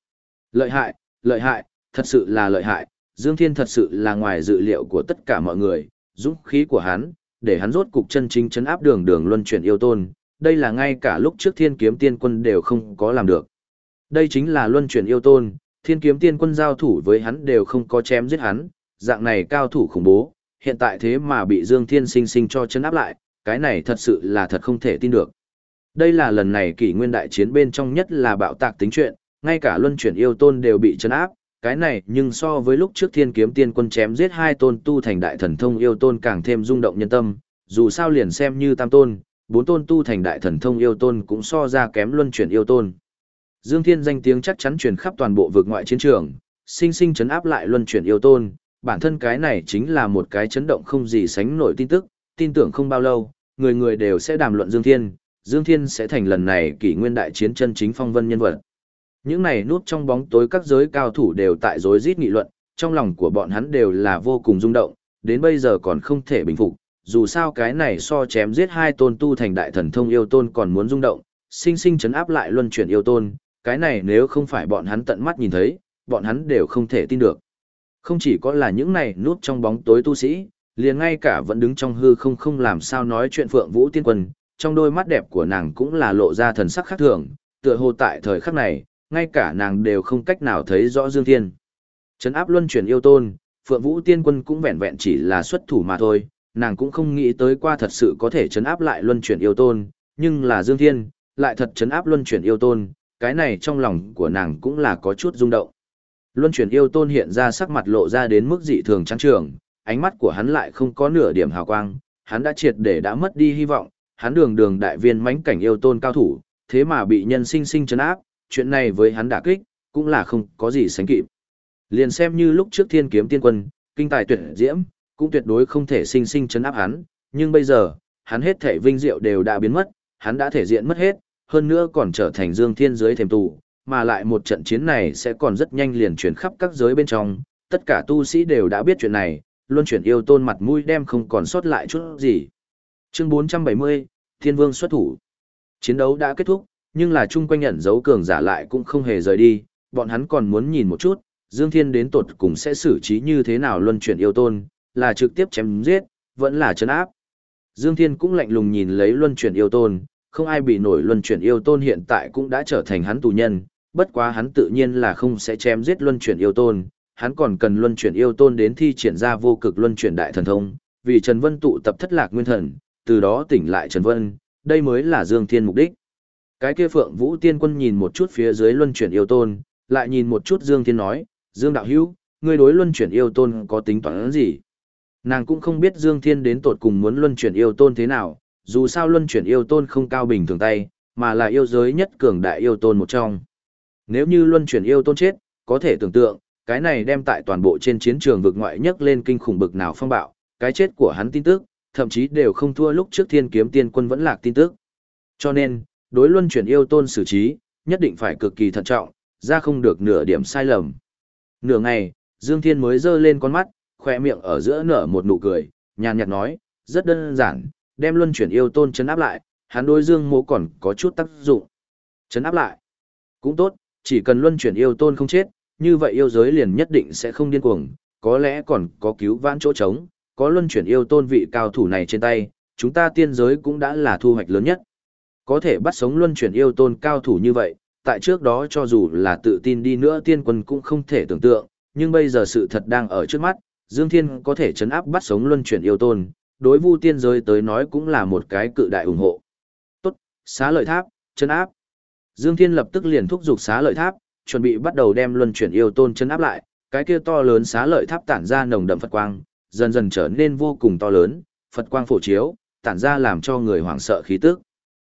Lợi hại, thật sự là lợi hại, Dương Thiên thật sự là ngoài dự liệu của tất cả mọi người, dũng khí của hắn, để hắn rốt cục chân chính trấn áp đường đường luân chuyển yêu tôn, đây là ngay cả lúc trước Thiên Kiếm Tiên Quân đều không có làm được. Đây chính là luân chuyển yêu tôn, Thiên Kiếm Tiên Quân giao thủ với hắn đều không có chém giết hắn, dạng này cao thủ khủng bố, hiện tại thế mà bị Dương Thiên sinh sinh cho trấn áp lại, cái này thật sự là thật không thể tin được. Đây là lần này kỷ nguyên đại chiến bên trong nhất là bạo tạc tính chuyện, ngay cả luân chuyển yêu tôn đều bị trấn áp, cái này nhưng so với lúc trước Thiên Kiếm Tiên Quân chém giết 2 tôn tu thành đại thần thông yêu tôn càng thêm rung động nhân tâm, dù sao liền xem như tam tôn, 4 tôn tu thành đại thần thông yêu tôn cũng so ra kém luân chuyển yêu tôn. Dương Thiên danh tiếng chắc chắn truyền khắp toàn bộ vực ngoại chiến trường, sinh sinh chấn áp lại luân chuyển yêu tôn, bản thân cái này chính là một cái chấn động không gì sánh nổi tin tức, tin tưởng không bao lâu, người người đều sẽ đàm luận Dương Thiên sẽ thành lần này kỷ nguyên đại chiến chân chính phong vân nhân vật. Những này núp trong bóng tối các giới cao thủ đều tại rối rít nghị luận, trong lòng của bọn hắn đều là vô cùng rung động, đến bây giờ còn không thể bình phục, dù sao cái này so chém giết 2 tôn tu thành đại thần thông yêu tôn còn muốn rung động, sinh sinh chấn áp lại luân chuyển yêu tôn, cái này nếu không phải bọn hắn tận mắt nhìn thấy, bọn hắn đều không thể tin được. Không chỉ có là những này núp trong bóng tối tu sĩ, liền ngay cả vẫn đứng trong hư không làm sao nói chuyện Phượng Vũ Tiên Quân, trong đôi mắt đẹp của nàng cũng là lộ ra thần sắc khác thường, tựa hồ tại thời khắc này, ngay cả nàng đều không cách nào thấy rõ Dương Thiên. Trấn áp luân chuyển yêu tôn, Phượng Vũ Tiên Quân cũng vẹn vẹn chỉ là xuất thủ mà thôi, nàng cũng không nghĩ tới qua thật sự có thể trấn áp lại luân chuyển yêu tôn, nhưng là Dương Thiên, lại thật trấn áp luân chuyển yêu tôn, cái này trong lòng của nàng cũng là có chút rung động. Luân chuyển yêu tôn hiện ra sắc mặt lộ ra đến mức dị thường trắng trường, ánh mắt của hắn lại không có nửa điểm hào quang, hắn đã triệt để đã mất đi hy vọng, hắn đường đường đại viên mãnh cảnh yêu tôn cao thủ, thế mà bị nhân sinh sinh trấn áp, chuyện này với hắn đả kích, cũng là không có gì sánh kịp. Liền xem như lúc trước Thiên Kiếm Tiên Quân, kinh tài tuyệt diễm, cũng tuyệt đối không thể sinh sinh chấn áp hắn, nhưng bây giờ, hắn hết thể vinh diệu đều đã biến mất, hắn đã thể diện mất hết, hơn nữa còn trở thành Dương Thiên dưới thềm tù, mà lại một trận chiến này sẽ còn rất nhanh liền chuyển khắp các giới bên trong, tất cả tu sĩ đều đã biết chuyện này, luân chuyển yêu tôn mặt mũi đem không còn sót lại chút gì. Chương 470, Thiên Vương xuất thủ. Chiến đấu đã kết thúc, nhưng là chung quanh ẩn dấu cường giả lại cũng không hề rời đi, bọn hắn còn muốn nhìn một chút, Dương Thiên đến tột cùng sẽ xử trí như thế nào luân chuyển yêu tôn, là trực tiếp chém giết, vẫn là trấn áp. Dương Thiên cũng lạnh lùng nhìn lấy luân chuyển yêu tôn, không ai bị nổi luân chuyển yêu tôn hiện tại cũng đã trở thành hắn tù nhân, bất quá hắn tự nhiên là không sẽ chém giết luân chuyển yêu tôn, hắn còn cần luân chuyển yêu tôn đến thi triển ra vô cực luân chuyển đại thần thông, vì Trần Vân tụ tập thất lạc nguyên thần, từ đó tỉnh lại Trần Vân, đây mới là Dương Thiên mục đích. Cái kia Phượng Vũ Tiên Quân nhìn một chút phía dưới luân chuyển yêu tôn, lại nhìn một chút Dương Thiên nói, Dương đạo hữu, ngươi đối luân chuyển yêu tôn có tính toán gì? Nàng cũng không biết Dương Thiên đến tột cùng muốn luân chuyển yêu tôn thế nào, dù sao luân chuyển yêu tôn không cao bình thường tay, mà là yêu giới nhất cường đại yêu tôn một trong. Nếu như luân chuyển yêu tôn chết, có thể tưởng tượng, cái này đem tại toàn bộ trên chiến trường vực ngoại nhất lên kinh khủng bực nào phong bạo, cái chết của hắn tin tức, thậm chí đều không thua lúc trước Thiên Kiếm Tiên Quân vẫn lạc tin tức. Cho nên, đối luân chuyển yêu tôn xử trí, nhất định phải cực kỳ thận trọng, ra không được nửa điểm sai lầm. Nửa ngày, Dương Thiên mới giơ lên con mắt, khoe miệng ở giữa nở một nụ cười, nhàn nhạt nói, rất đơn giản, đem luân chuyển yêu tôn chấn áp lại, hắn đối Dương Mỗ còn có chút tác dụng. Chấn áp lại, cũng tốt, chỉ cần luân chuyển yêu tôn không chết, như vậy yêu giới liền nhất định sẽ không điên cuồng, có lẽ còn có cứu vãn chỗ trống, có luân chuyển yêu tôn vị cao thủ này trên tay, chúng ta tiên giới cũng đã là thu hoạch lớn nhất. Có thể bắt sống luân chuyển yêu tôn cao thủ như vậy, tại trước đó cho dù là tự tin đi nữa tiên quân cũng không thể tưởng tượng, nhưng bây giờ sự thật đang ở trước mắt, Dương Thiên có thể chấn áp bắt sống luân chuyển yêu tôn, đối vu tiên giới tới nói cũng là một cái cự đại ủng hộ. Tốt, xá lợi tháp, chấn áp. Dương Thiên lập tức liền thúc giục xá lợi tháp, chuẩn bị bắt đầu đem luân chuyển yêu tôn chấn áp lại, cái kia to lớn xá lợi tháp tản ra nồng đậm Phật quang, dần dần trở nên vô cùng to lớn, Phật quang phổ chiếu, tản ra làm cho người hoảng sợ khí tức.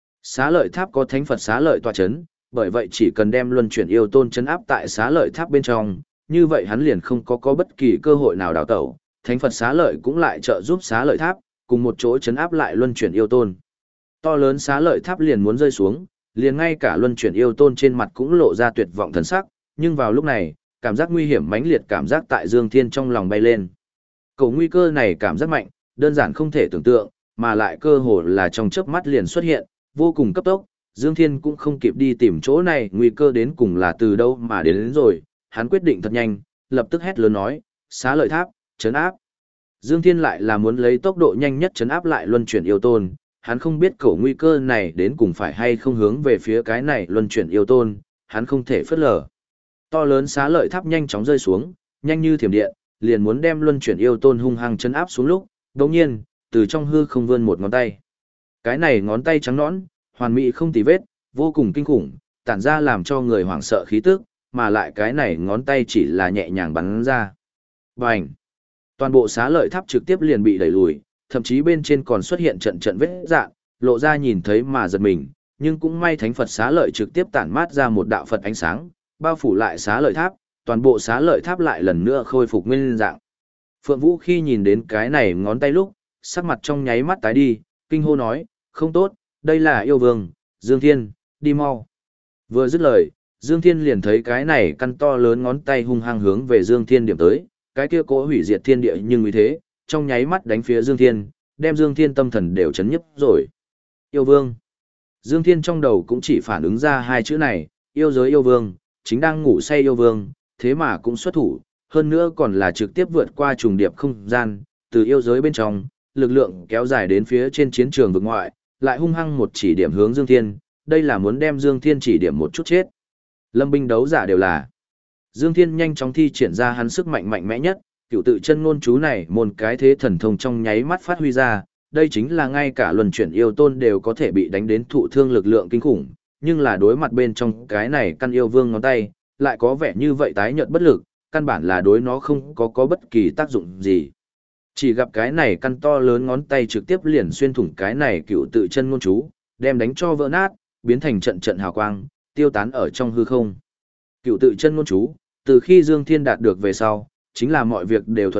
Xá lợi tháp có thánh Phật xá lợi tọa chấn, bởi vậy chỉ cần đem luân chuyển yêu tôn chấn áp tại xá lợi tháp bên trong, như vậy hắn liền không có bất kỳ cơ hội nào đào tẩu, thánh Phật xá lợi cũng lại trợ giúp xá lợi tháp, cùng một chỗ chấn áp lại luân chuyển yêu tôn. To lớn xá lợi tháp liền muốn rơi xuống, liền ngay cả luân chuyển yêu tôn trên mặt cũng lộ ra tuyệt vọng thần sắc, nhưng vào lúc này, cảm giác nguy hiểm mãnh liệt cảm giác tại Dương Thiên trong lòng bay lên. Cầu nguy cơ này cảm giác mạnh, đơn giản không thể tưởng tượng, mà lại cơ hồ là trong chớp mắt liền xuất hiện, vô cùng cấp tốc, Dương Thiên cũng không kịp đi tìm chỗ này nguy cơ đến cùng là từ đâu mà đến rồi, hắn quyết định thật nhanh, lập tức hét lớn nói, xá lợi tháp, chấn áp. Dương Thiên lại là muốn lấy tốc độ nhanh nhất chấn áp lại luân chuyển yêu tôn, hắn không biết cổ nguy cơ này đến cùng phải hay không hướng về phía cái này luân chuyển yêu tôn, hắn không thể phớt lờ. To lớn xá lợi tháp nhanh chóng rơi xuống, nhanh như thiểm điện, liền muốn đem luân chuyển yêu tôn hung hăng chấn áp xuống lúc, đồng nhiên, từ trong hư không vươn một ngón tay. Cái này ngón tay trắng nõn, hoàn mỹ không tì vết, vô cùng kinh khủng, tản ra làm cho người hoảng sợ khí tức, mà lại cái này ngón tay chỉ là nhẹ nhàng bắn ra. Bành! Toàn bộ xá lợi tháp trực tiếp liền bị đẩy lùi, thậm chí bên trên còn xuất hiện trận trận vết rạn, lộ ra nhìn thấy mà giật mình, nhưng cũng may thánh Phật xá lợi trực tiếp tản mát ra một đạo Phật ánh sáng, bao phủ lại xá lợi tháp, toàn bộ xá lợi tháp lại lần nữa khôi phục nguyên dạng. Phượng Vũ khi nhìn đến cái này ngón tay lúc, sắc mặt trong nháy mắt tái đi, kinh hô nói, không tốt, đây là yêu vương, Dương Thiên, đi mau. Vừa dứt lời, Dương Thiên liền thấy cái này căn to lớn ngón tay hung hăng hướng về Dương Thiên điểm tới, cái kia cố hủy diệt thiên địa nhưng vì thế, trong nháy mắt đánh phía Dương Thiên, đem Dương Thiên tâm thần đều chấn nhấp rồi. Yêu vương. Dương Thiên trong đầu cũng chỉ phản ứng ra hai chữ này, yêu giới yêu vương, chính đang ngủ say yêu vương, thế mà cũng xuất thủ, hơn nữa còn là trực tiếp vượt qua trùng điệp không gian, từ yêu giới bên trong, lực lượng kéo dài đến phía trên chiến trường vực ngoại, lại hung hăng một chỉ điểm hướng Dương Thiên, đây là muốn đem Dương Thiên chỉ điểm một chút chết. Lâm binh đấu giả đều là. Dương Thiên nhanh chóng thi triển ra hắn sức mạnh mạnh mẽ nhất, cựu tự chân ngôn chú này môn cái thế thần thông trong nháy mắt phát huy ra, đây chính là ngay cả luân chuyển yêu tôn đều có thể bị đánh đến thụ thương lực lượng kinh khủng, nhưng là đối mặt bên trong cái này căn yêu vương ngón tay, lại có vẻ như vậy tái nhợt bất lực, căn bản là đối nó không có bất kỳ tác dụng gì. Chỉ gặp cái này căn to lớn ngón tay trực tiếp liền xuyên thủng cái này cựu tự chân ngôn chú, đem đánh cho vỡ nát, biến thành trận trận hào quang, tiêu tán ở trong hư không. Cựu tự chân ngôn chú, từ khi Dương Thiên đạt được về sau, chính là mọi việc đều thuận lợi,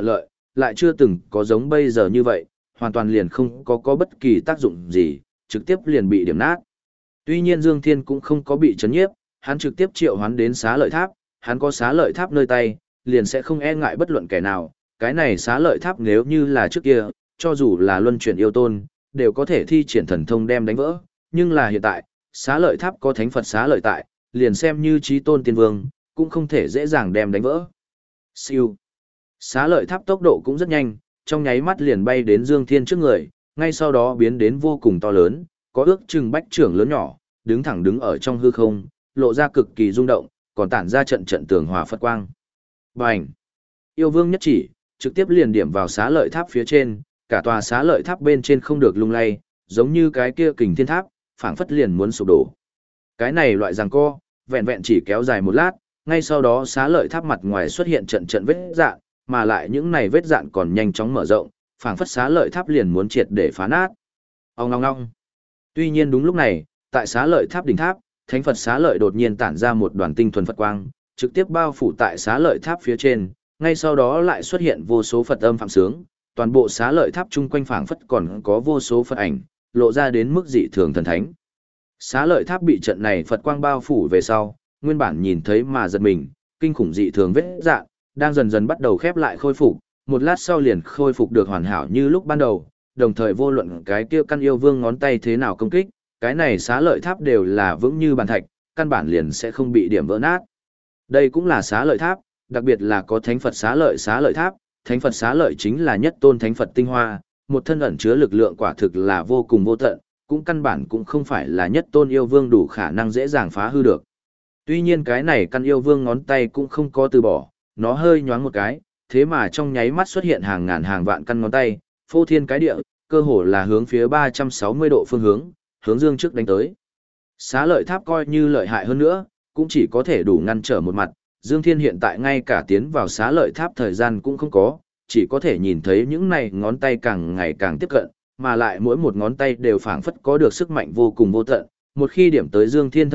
lại chưa từng có giống bây giờ như vậy, hoàn toàn liền không có bất kỳ tác dụng gì, trực tiếp liền bị điểm nát. Tuy nhiên Dương Thiên cũng không có bị chấn nhiếp, hắn trực tiếp triệu hoán đến xá lợi tháp, hắn có xá lợi tháp nơi tay, liền sẽ không e ngại bất luận kẻ nào, cái này xá lợi tháp nếu như là trước kia, cho dù là luân chuyển yêu tôn, đều có thể thi triển thần thông đem đánh vỡ, nhưng là hiện tại, xá lợi tháp có thánh Phật xá lợi tại, liền xem như chí tôn tiên vương, cũng không thể dễ dàng đem đánh vỡ. Siêu. Xá lợi tháp tốc độ cũng rất nhanh, trong nháy mắt liền bay đến Dương Thiên trước người, ngay sau đó biến đến vô cùng to lớn, có ước chừng bách trưởng lớn nhỏ, đứng thẳng đứng ở trong hư không, lộ ra cực kỳ rung động, còn tản ra trận trận tường hòa phật quang. Bành! Yêu vương nhất chỉ, trực tiếp liền điểm vào xá lợi tháp phía trên, cả tòa xá lợi tháp bên trên không được lung lay, giống như cái kia kình thiên tháp, phảng phất liền muốn sụp đổ. Cái này loại giằng co, vẹn vẹn chỉ kéo dài một lát, ngay sau đó xá lợi tháp mặt ngoài xuất hiện trận trận vết dạn, mà lại những này vết dạn còn nhanh chóng mở rộng, phảng phất xá lợi tháp liền muốn triệt để phá nát. Ong ong ong. Tuy nhiên đúng lúc này, tại xá lợi tháp đỉnh tháp, thánh Phật xá lợi đột nhiên tản ra một đoàn tinh thuần Phật quang, trực tiếp bao phủ tại xá lợi tháp phía trên, ngay sau đó lại xuất hiện vô số Phật âm phạm sướng, toàn bộ xá lợi tháp chung quanh phảng phất còn có vô số Phật ảnh, lộ ra đến mức dị thường thần thánh. Xá lợi tháp bị trận này Phật quang bao phủ về sau, nguyên bản nhìn thấy mà giật mình, kinh khủng dị thường vết dạn, đang dần dần bắt đầu khép lại khôi phục, một lát sau liền khôi phục được hoàn hảo như lúc ban đầu, đồng thời vô luận cái kia căn yêu vương ngón tay thế nào công kích, cái này xá lợi tháp đều là vững như bàn thạch, căn bản liền sẽ không bị điểm vỡ nát. Đây cũng là xá lợi tháp, đặc biệt là có thánh Phật xá lợi tháp, thánh Phật xá lợi chính là nhất tôn thánh Phật tinh hoa, một thân ẩn chứa lực lượng quả thực là vô cùng vô tận, cũng căn bản cũng không phải là nhất tôn yêu vương đủ khả năng dễ dàng phá hư được. Tuy nhiên cái này căn yêu vương ngón tay cũng không có từ bỏ, nó hơi nhoáng một cái, thế mà trong nháy mắt xuất hiện hàng ngàn hàng vạn căn ngón tay, phô thiên cái địa, cơ hồ là hướng phía 360 độ phương hướng dương trước đánh tới. Xá lợi tháp coi như lợi hại hơn nữa, cũng chỉ có thể đủ ngăn trở một mặt, Dương Thiên hiện tại ngay cả tiến vào xá lợi tháp thời gian cũng không có, chỉ có thể nhìn thấy những này ngón tay càng ngày càng tiếp cận, mà lại mỗi một ngón tay đều phảng phất có được sức mạnh vô cùng vô tận, một khi điểm tới Dương Thiên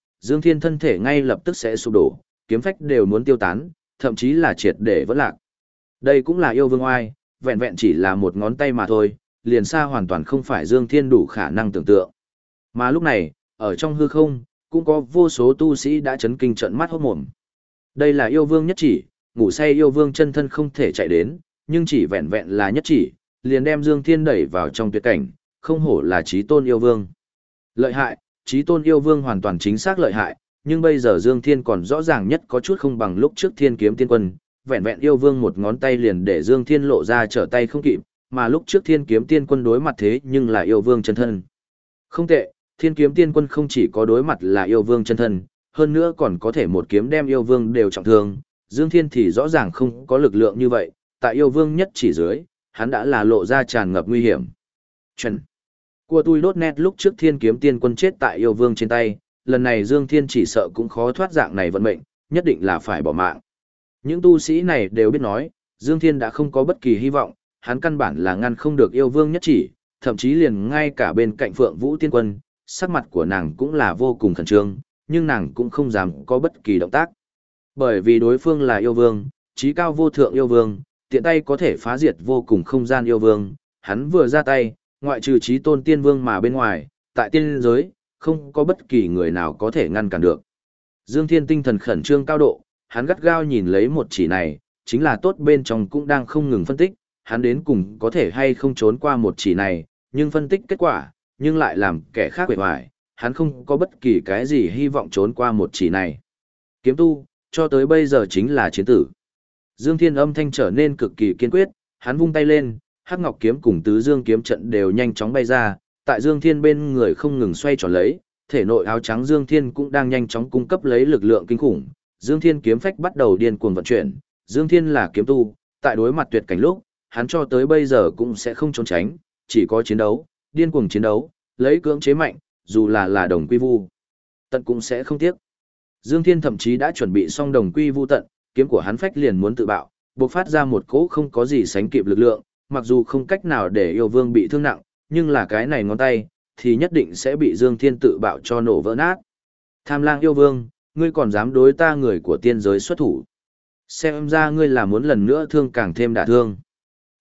thân thể ngay lập tức sẽ sụp đổ, kiếm phách đều muốn tiêu tán, thậm chí là triệt để vỡ lạc. Đây cũng là yêu vương oai, vẹn vẹn chỉ là một ngón tay mà thôi, liền xa hoàn toàn không phải Dương Thiên đủ khả năng tưởng tượng. Mà lúc này, ở trong hư không, cũng có vô số tu sĩ đã chấn kinh trợn mắt hốt mồm. Đây là yêu vương nhất chỉ, ngủ say yêu vương chân thân không thể chạy đến, nhưng chỉ vẹn vẹn là nhất chỉ, liền đem Dương Thiên đẩy vào trong tuyệt cảnh, không hổ là chí tôn yêu vương. Lợi hại, chí tôn yêu vương hoàn toàn chính xác lợi hại, nhưng bây giờ Dương Thiên còn rõ ràng nhất có chút không bằng lúc trước Thiên Kiếm Tiên Quân, vẹn vẹn yêu vương một ngón tay liền để Dương Thiên lộ ra trở tay không kịp, mà lúc trước Thiên Kiếm Tiên Quân đối mặt thế nhưng là yêu vương chân thân. Không tệ, Thiên Kiếm Tiên Quân không chỉ có đối mặt là yêu vương chân thân, hơn nữa còn có thể một kiếm đem yêu vương đều trọng thương, Dương Thiên thì rõ ràng không có lực lượng như vậy, tại yêu vương nhất chỉ dưới, hắn đã là lộ ra tràn ngập nguy hiểm. Chuẩn. Của tôi đốt nét lúc trước Thiên Kiếm Tiên Quân chết tại yêu vương trên tay, lần này Dương Thiên chỉ sợ cũng khó thoát dạng này vận mệnh, nhất định là phải bỏ mạng. Những tu sĩ này đều biết nói, Dương Thiên đã không có bất kỳ hy vọng, hắn căn bản là ngăn không được yêu vương nhất chỉ, thậm chí liền ngay cả bên cạnh Phượng Vũ Tiên Quân, sắc mặt của nàng cũng là vô cùng khẩn trương, nhưng nàng cũng không dám có bất kỳ động tác. Bởi vì đối phương là yêu vương, trí cao vô thượng yêu vương, tiện tay có thể phá diệt vô cùng không gian yêu vương, hắn vừa ra tay, ngoại trừ trí tôn tiên vương mà bên ngoài, tại tiên giới, không có bất kỳ người nào có thể ngăn cản được. Dương Thiên tinh thần khẩn trương cao độ, hắn gắt gao nhìn lấy một chỉ này, chính là tốt bên trong cũng đang không ngừng phân tích, hắn đến cùng có thể hay không trốn qua một chỉ này, nhưng phân tích kết quả, nhưng lại làm kẻ khác quệ hoài, hắn không có bất kỳ cái gì hy vọng trốn qua một chỉ này. Kiếm tu, cho tới bây giờ chính là chiến tử. Dương Thiên âm thanh trở nên cực kỳ kiên quyết, hắn vung tay lên, Hắc Ngọc kiếm cùng Tứ Dương kiếm trận đều nhanh chóng bay ra, tại Dương Thiên bên người không ngừng xoay tròn lấy, thể nội áo trắng Dương Thiên cũng đang nhanh chóng cung cấp lấy lực lượng kinh khủng. Dương Thiên kiếm phách bắt đầu điên cuồng vận chuyển, Dương Thiên là kiếm tu, tại đối mặt tuyệt cảnh lúc, hắn cho tới bây giờ cũng sẽ không trốn tránh, chỉ có chiến đấu, điên cuồng chiến đấu, lấy cưỡng chế mạnh, dù là đồng quy vu tận cũng sẽ không tiếc. Dương Thiên thậm chí đã chuẩn bị xong đồng quy vu tận, kiếm của hắn phách liền muốn tự bạo, bộc phát ra một cỗ không có gì sánh kịp lực lượng, mặc dù không cách nào để yêu vương bị thương nặng, nhưng là cái này ngón tay thì nhất định sẽ bị Dương Thiên tự bạo cho nổ vỡ nát. Tham Lang yêu vương, ngươi còn dám đối ta người của tiên giới xuất thủ? Xem ra ngươi là muốn lần nữa thương càng thêm đả thương.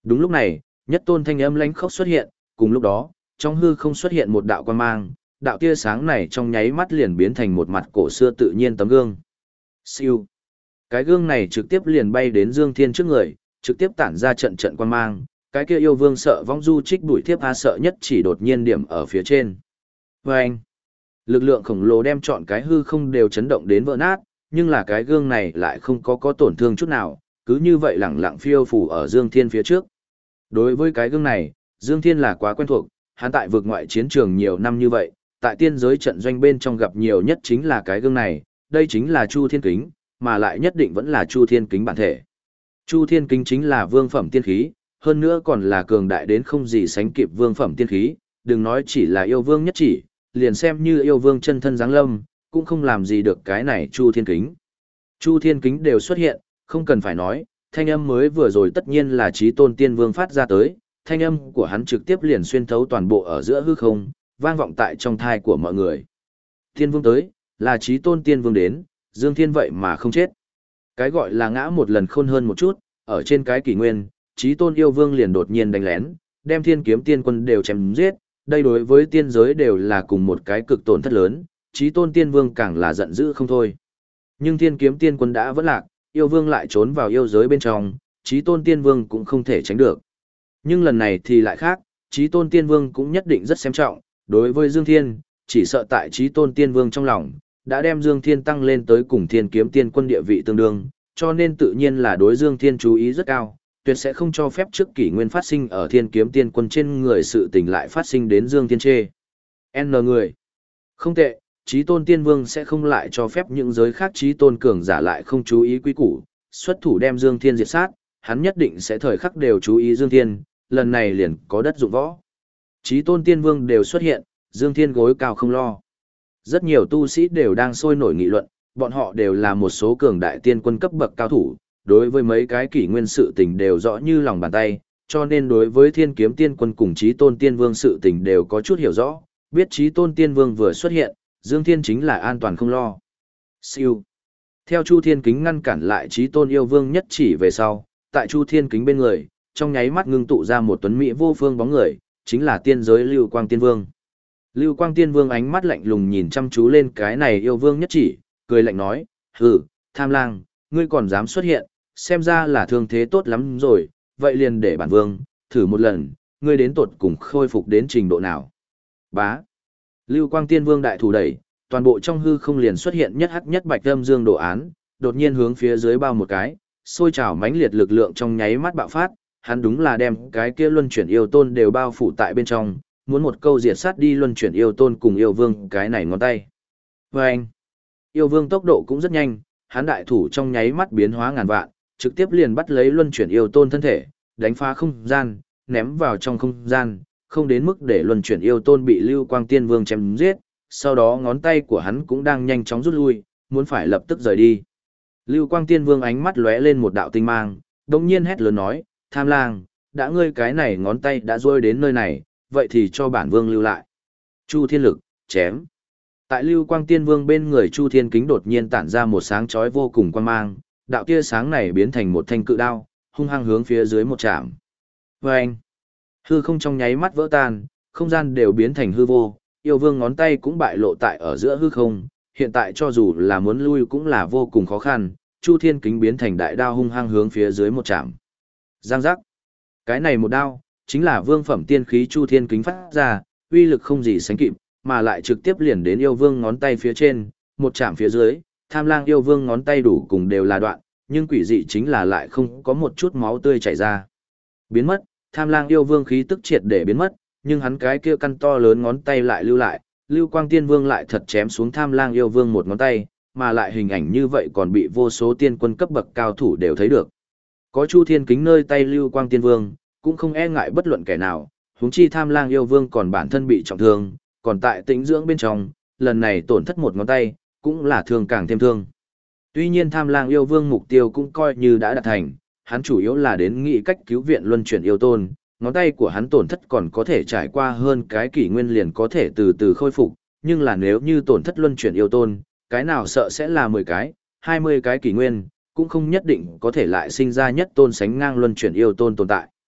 Đúng lúc này, nhất tôn thanh âm lãnh khốc xuất hiện, cùng lúc đó, trong hư không xuất hiện một đạo quang mang, đạo tia sáng này trong nháy mắt liền biến thành một mặt cổ xưa tự nhiên tấm gương. Siêu. Cái gương này trực tiếp liền bay đến Dương Thiên trước người, trực tiếp tản ra trận trận quang mang, cái kia yêu vương sợ vong du trích đuổi thiếp a sợ nhất chỉ đột nhiên điểm ở phía trên. Vâng! Lực lượng khổng lồ đem trọn cái hư không đều chấn động đến vỡ nát, nhưng là cái gương này lại không có tổn thương chút nào, cứ như vậy lẳng lặng phiêu phù ở Dương Thiên phía trước. Đối với cái gương này, Dương Thiên là quá quen thuộc, hắn tại vực ngoại chiến trường nhiều năm như vậy, tại tiên giới trận doanh bên trong gặp nhiều nhất chính là cái gương này, đây chính là Chu Thiên Kính, mà lại nhất định vẫn là Chu Thiên Kính bản thể. Chu Thiên Kính chính là vương phẩm tiên khí, hơn nữa còn là cường đại đến không gì sánh kịp vương phẩm tiên khí, đừng nói chỉ là yêu vương nhất chỉ, liền xem như yêu vương chân thân giáng lâm, cũng không làm gì được cái này Chu Thiên Kính. Chu Thiên Kính đều xuất hiện, không cần phải nói, thanh âm mới vừa rồi tất nhiên là Chí Tôn Tiên Vương phát ra tới, thanh âm của hắn trực tiếp liền xuyên thấu toàn bộ ở giữa hư không, vang vọng tại trong thai của mọi người. Tiên Vương tới, là Chí Tôn Tiên Vương đến, Dương Thiên vậy mà không chết. Cái gọi là ngã một lần khôn hơn một chút, ở trên cái kỷ nguyên, Chí Tôn yêu vương liền đột nhiên đánh lén, đem Thiên Kiếm Tiên Quân đều chém giết, đây đối với tiên giới đều là cùng một cái cực tổn thất lớn, Chí Tôn Tiên Vương càng là giận dữ không thôi. Nhưng Thiên Kiếm Tiên Quân đã vẫn lạc, yêu vương lại trốn vào yêu giới bên trong, Chí Tôn Tiên Vương cũng không thể tránh được. Nhưng lần này thì lại khác, Chí Tôn Tiên Vương cũng nhất định rất xem trọng, đối với Dương Thiên, chỉ sợ tại Chí Tôn Tiên Vương trong lòng, đã đem Dương Thiên tăng lên tới cùng Thiên Kiếm Tiên Quân địa vị tương đương, cho nên tự nhiên là đối Dương Thiên chú ý rất cao, tuyệt sẽ không cho phép trước kỷ nguyên phát sinh ở Thiên Kiếm Tiên Quân trên người sự tình lại phát sinh đến Dương Thiên chê. N người. Không tệ, Chí Tôn Tiên Vương sẽ không lại cho phép những giới khác Chí Tôn cường giả lại không chú ý quy củ, xuất thủ đem Dương Thiên diệt sát, hắn nhất định sẽ thời khắc đều chú ý Dương Thiên, lần này liền có đất dụng võ. Chí Tôn Tiên Vương đều xuất hiện, Dương Thiên gối cao không lo. Rất nhiều tu sĩ đều đang sôi nổi nghị luận, bọn họ đều là một số cường đại tiên quân cấp bậc cao thủ, đối với mấy cái kỷ nguyên sự tình đều rõ như lòng bàn tay, cho nên đối với Thiên Kiếm Tiên Quân cùng Chí Tôn Tiên Vương sự tình đều có chút hiểu rõ, biết Chí Tôn Tiên Vương vừa xuất hiện, Dương Thiên chính là an toàn không lo. Siêu. Theo Chu Thiên Kính ngăn cản lại Chí Tôn yêu vương nhất chỉ về sau, tại Chu Thiên Kính bên người, trong nháy mắt ngưng tụ ra một tuấn mỹ vô phương bóng người, chính là tiên giới Lưu Quang Tiên Vương. Lưu Quang Tiên Vương ánh mắt lạnh lùng nhìn chăm chú lên cái này yêu vương nhất chỉ, cười lạnh nói, hừ, tham lang, ngươi còn dám xuất hiện, xem ra là thương thế tốt lắm rồi, vậy liền để bản vương, thử một lần, ngươi đến tột cùng khôi phục đến trình độ nào. Bá. Lưu Quang Tiên Vương đại thủ đẩy, toàn bộ trong hư không liền xuất hiện nhất hắc nhất bạch âm dương đồ án, đột nhiên hướng phía dưới bao một cái, sôi trào mãnh liệt lực lượng trong nháy mắt bạo phát, hắn đúng là đem cái kia luân chuyển yêu tôn đều bao phủ tại bên trong, muốn một câu diệt sát đi luân chuyển yêu tôn cùng yêu vương cái này ngón tay. Và anh, yêu vương tốc độ cũng rất nhanh, hắn đại thủ trong nháy mắt biến hóa ngàn vạn, trực tiếp liền bắt lấy luân chuyển yêu tôn thân thể, đánh phá không gian, ném vào trong không gian, không đến mức để luân chuyển yêu tôn bị Lưu Quang Tiên Vương chém giết, sau đó ngón tay của hắn cũng đang nhanh chóng rút lui, muốn phải lập tức rời đi. Lưu Quang Tiên Vương ánh mắt lóe lên một đạo tinh mang, đồng nhiên hét lớn nói, tham lang, đã ngươi cái này ngón tay đã rôi đến nơi này, vậy thì cho bản vương lưu lại. Chu Thiên Lực, chém. Tại Lưu Quang Tiên Vương bên người Chu Thiên Kính đột nhiên tản ra một sáng chói vô cùng quang mang, đạo tia sáng này biến thành một thanh cự đao, hung hăng hướng phía dưới một chạm. Vâng! Hư không trong nháy mắt vỡ tan, không gian đều biến thành hư vô, yêu vương ngón tay cũng bại lộ tại ở giữa hư không, hiện tại cho dù là muốn lui cũng là vô cùng khó khăn, Chu Thiên Kính biến thành đại đao hung hăng hướng phía dưới một chạm. Giang giác! Cái này một đao, chính là vương phẩm tiên khí Chu Thiên Kính phát ra, uy lực không gì sánh kịp, mà lại trực tiếp liền đến yêu vương ngón tay phía trên, một chạm phía dưới, tham lang yêu vương ngón tay đủ cùng đều là đoạn, nhưng quỷ dị chính là lại không có một chút máu tươi chảy ra. Biến mất, tham lang yêu vương khí tức triệt để biến mất, nhưng hắn cái kia căn to lớn ngón tay lại lưu lại, Lưu Quang Tiên Vương lại thật chém xuống tham lang yêu vương một ngón tay, mà lại hình ảnh như vậy còn bị vô số tiên quân cấp bậc cao thủ đều thấy được. Có Chu Thiên Kính nơi tay Lưu Quang Tiên Vương, cũng không e ngại bất luận kẻ nào, huống chi tham lang yêu vương còn bản thân bị trọng thương, còn tại tĩnh dưỡng bên trong, lần này tổn thất một ngón tay, cũng là thương càng thêm thương. Tuy nhiên tham lang yêu vương mục tiêu cũng coi như đã đạt thành, hắn chủ yếu là đến nghĩ cách cứu viện luân chuyển yêu tôn, ngón tay của hắn tổn thất còn có thể trải qua hơn cái kỷ nguyên liền có thể từ từ khôi phục, nhưng là nếu như tổn thất luân chuyển yêu tôn, cái nào sợ sẽ là 10 cái, 20 cái kỷ nguyên, cũng không nhất định có thể lại sinh ra nhất tôn sánh ngang luân chuyển yêu tôn tồn tại.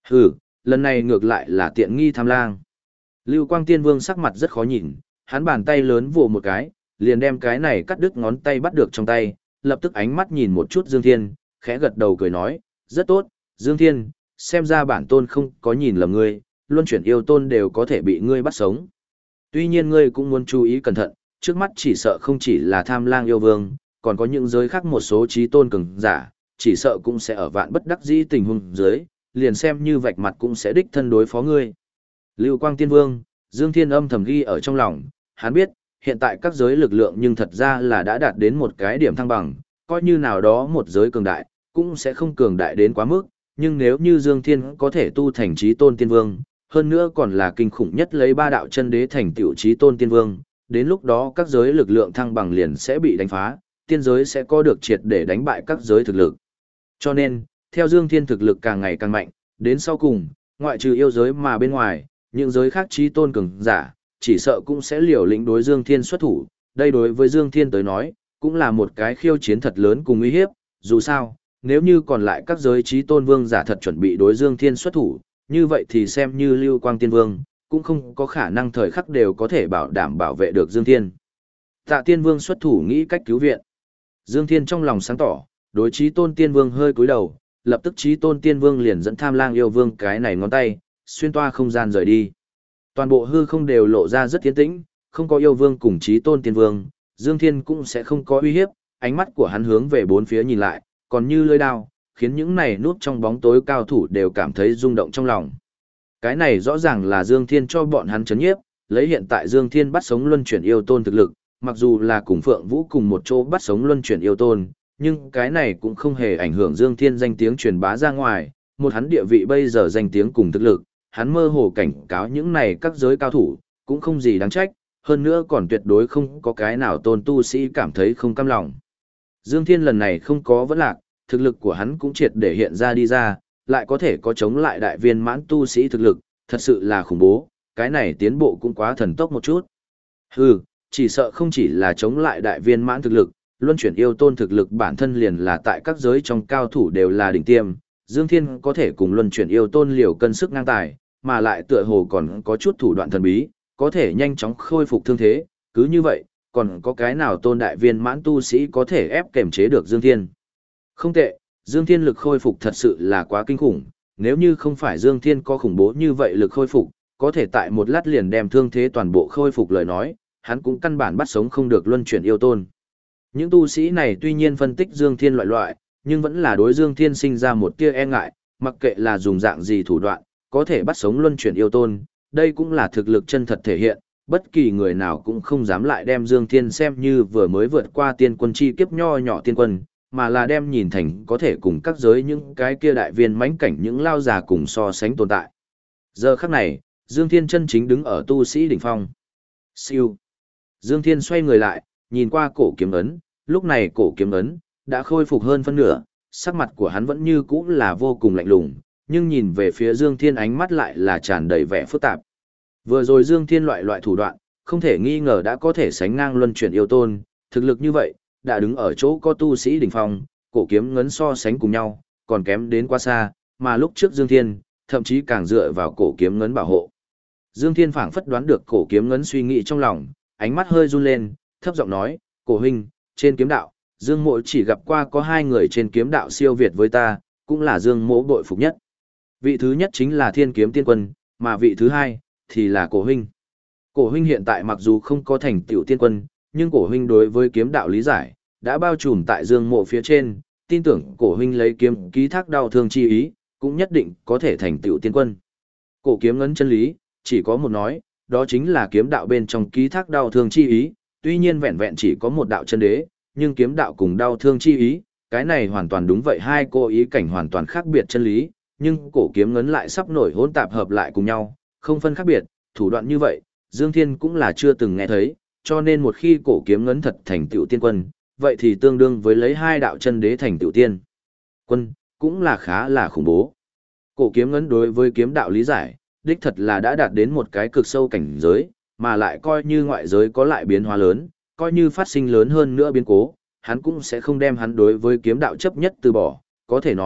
Hừ, lần này ngược lại là tiện nghi tham lang. Lưu Quang Tiên Vương sắc mặt rất khó nhìn, hắn bàn tay lớn vồ một cái, liền đem cái này cắt đứt ngón tay bắt được trong tay, lập tức ánh mắt nhìn một chút Dương Thiên, khẽ gật đầu cười nói, rất tốt, Dương Thiên, xem ra bản tôn không có nhìn lầm ngươi, luân chuyển yêu tôn đều có thể bị ngươi bắt sống. Tuy nhiên ngươi cũng muốn chú ý cẩn thận, trước mắt chỉ sợ không chỉ là tham lang yêu vương, còn có những giới khác một số trí tôn cường giả, chỉ sợ cũng sẽ ở vạn bất đắc dĩ tình huống dưới, liền xem như vạch mặt cũng sẽ đích thân đối phó ngươi. Lưu Quang Tiên Vương, Dương Thiên âm thầm ghi ở trong lòng, hắn biết, hiện tại các giới lực lượng nhưng thật ra là đã đạt đến một cái điểm thăng bằng, coi như nào đó một giới cường đại, cũng sẽ không cường đại đến quá mức, nhưng nếu như Dương Thiên có thể tu thành trí tôn tiên vương, hơn nữa còn là kinh khủng nhất lấy ba đạo chân đế thành tiểu trí tôn tiên vương, đến lúc đó các giới lực lượng thăng bằng liền sẽ bị đánh phá, tiên giới sẽ có được triệt để đánh bại các giới thực lực. Cho nên, theo Dương Thiên thực lực càng ngày càng mạnh, đến sau cùng, ngoại trừ yêu giới mà bên ngoài, những giới khác trí tôn cường giả, chỉ sợ cũng sẽ liều lĩnh đối Dương Thiên xuất thủ, đây đối với Dương Thiên tới nói, cũng là một cái khiêu chiến thật lớn cùng uy hiếp, dù sao, nếu như còn lại các giới trí tôn vương giả thật chuẩn bị đối Dương Thiên xuất thủ, như vậy thì xem như Lưu Quang Tiên Vương, cũng không có khả năng thời khắc đều có thể bảo đảm bảo vệ được Dương Thiên. Tạ Tiên Vương xuất thủ nghĩ cách cứu viện. Dương Thiên trong lòng sáng tỏ, đối trí tôn Tiên Vương hơi cúi đầu, lập tức trí tôn Tiên Vương liền dẫn tham lang yêu vương cái này ngón tay, xuyên toa không gian rời đi. Toàn bộ hư không đều lộ ra rất tiến tĩnh, không có yêu vương cùng trí tôn Tiên Vương, Dương Thiên cũng sẽ không có uy hiếp, ánh mắt của hắn hướng về bốn phía nhìn lại, còn như lưỡi đao, khiến những này núp trong bóng tối cao thủ đều cảm thấy rung động trong lòng. Cái này rõ ràng là Dương Thiên cho bọn hắn chấn nhiếp, lấy hiện tại Dương Thiên bắt sống luân chuyển yêu tôn thực lực, mặc dù là cùng Phượng Vũ cùng một chỗ bắt sống luân chuyển yêu tôn, nhưng cái này cũng không hề ảnh hưởng Dương Thiên danh tiếng truyền bá ra ngoài, một hắn địa vị bây giờ danh tiếng cùng thực lực, hắn mơ hồ cảnh cáo những này các giới cao thủ, cũng không gì đáng trách, hơn nữa còn tuyệt đối không có cái nào tôn tu sĩ cảm thấy không cam lòng. Dương Thiên lần này không có vấn lạc, thực lực của hắn cũng triệt để hiện ra đi ra, lại có thể có chống lại đại viên mãn tu sĩ thực lực, thật sự là khủng bố, cái này tiến bộ cũng quá thần tốc một chút. Hừ, chỉ sợ không chỉ là chống lại đại viên mãn thực lực, luân chuyển yêu tôn thực lực bản thân liền là tại các giới trong cao thủ đều là đỉnh tiêm, Dương Thiên có thể cùng luân chuyển yêu tôn liều cân sức ngang tài, mà lại tựa hồ còn có chút thủ đoạn thần bí, có thể nhanh chóng khôi phục thương thế, cứ như vậy, còn có cái nào tôn đại viên mãn tu sĩ có thể ép kềm chế được Dương Thiên. Không tệ, Dương Thiên lực khôi phục thật sự là quá kinh khủng, nếu như không phải Dương Thiên có khủng bố như vậy lực khôi phục, có thể tại một lát liền đem thương thế toàn bộ khôi phục lời nói, hắn cũng căn bản bắt sống không được luân chuyển yêu tôn. Những tu sĩ này tuy nhiên phân tích Dương Thiên loại, nhưng vẫn là đối Dương Thiên sinh ra một tia e ngại, mặc kệ là dùng dạng gì thủ đoạn, có thể bắt sống luân chuyển yêu tôn, đây cũng là thực lực chân thật thể hiện, bất kỳ người nào cũng không dám lại đem Dương Thiên xem như vừa mới vượt qua tiên quân chi kiếp nho nhỏ tiên quân, mà là đem nhìn thành có thể cùng các giới những cái kia đại viên mãnh cảnh những lao già cùng so sánh tồn tại. Giờ khắc này, Dương Thiên chân chính đứng ở tu sĩ đỉnh phong. Siêu. Dương Thiên xoay người lại, nhìn qua cổ kiếm ấn, lúc này cổ kiếm ấn đã khôi phục hơn phân nửa, sắc mặt của hắn vẫn như cũ là vô cùng lạnh lùng, nhưng nhìn về phía Dương Thiên ánh mắt lại là tràn đầy vẻ phức tạp. Vừa rồi Dương Thiên loại thủ đoạn, không thể nghi ngờ đã có thể sánh ngang luân chuyển yêu tôn, thực lực như vậy, đã đứng ở chỗ có tu sĩ đỉnh phong, cổ kiếm ngấn so sánh cùng nhau, còn kém đến quá xa, mà lúc trước Dương Thiên, thậm chí càng dựa vào cổ kiếm ngấn bảo hộ. Dương Thiên phảng phất đoán được cổ kiếm ngấn suy nghĩ trong lòng, ánh mắt hơi run lên, thấp giọng nói, cổ huynh, trên kiếm đạo, Dương Mỗ chỉ gặp qua có 2 người trên kiếm đạo siêu việt với ta, cũng là Dương Mỗ bội phục nhất. Vị thứ nhất chính là Thiên Kiếm Tiên Quân, mà vị thứ hai thì là cổ huynh. Cổ huynh hiện tại mặc dù không có thành tựu tiên quân, nhưng cổ huynh đối với kiếm đạo lý giải đã bao trùm tại Dương Mộ phía trên, tin tưởng cổ huynh lấy kiếm ký thác đau thương chi ý, cũng nhất định có thể thành tựu tiên quân. Cổ kiếm ngấn chân lý, chỉ có một nói, đó chính là kiếm đạo bên trong ký thác đau thương chi ý, tuy nhiên vẹn vẹn chỉ có một đạo chân đế, nhưng kiếm đạo cùng đau thương chi ý, cái này hoàn toàn đúng vậy, hai cô ý cảnh hoàn toàn khác biệt chân lý, nhưng cổ kiếm ngấn lại sắp nổi hỗn tạp hợp lại cùng nhau, không phân khác biệt, thủ đoạn như vậy, Dương Thiên cũng là chưa từng nghe thấy, cho nên một khi cổ kiếm ngấn thật thành tựu tiên quân, vậy thì tương đương với lấy 2 đạo chân đế thành tựu tiên quân, cũng là khá là khủng bố. Cổ kiếm ngấn đối với kiếm đạo lý giải, đích thật là đã đạt đến một cái cực sâu cảnh giới, mà lại coi như ngoại giới có lại biến hóa lớn, coi như phát sinh lớn hơn nữa biến cố, hắn cũng sẽ không đem hắn đối với kiếm đạo chấp nhất từ bỏ, có thể nói,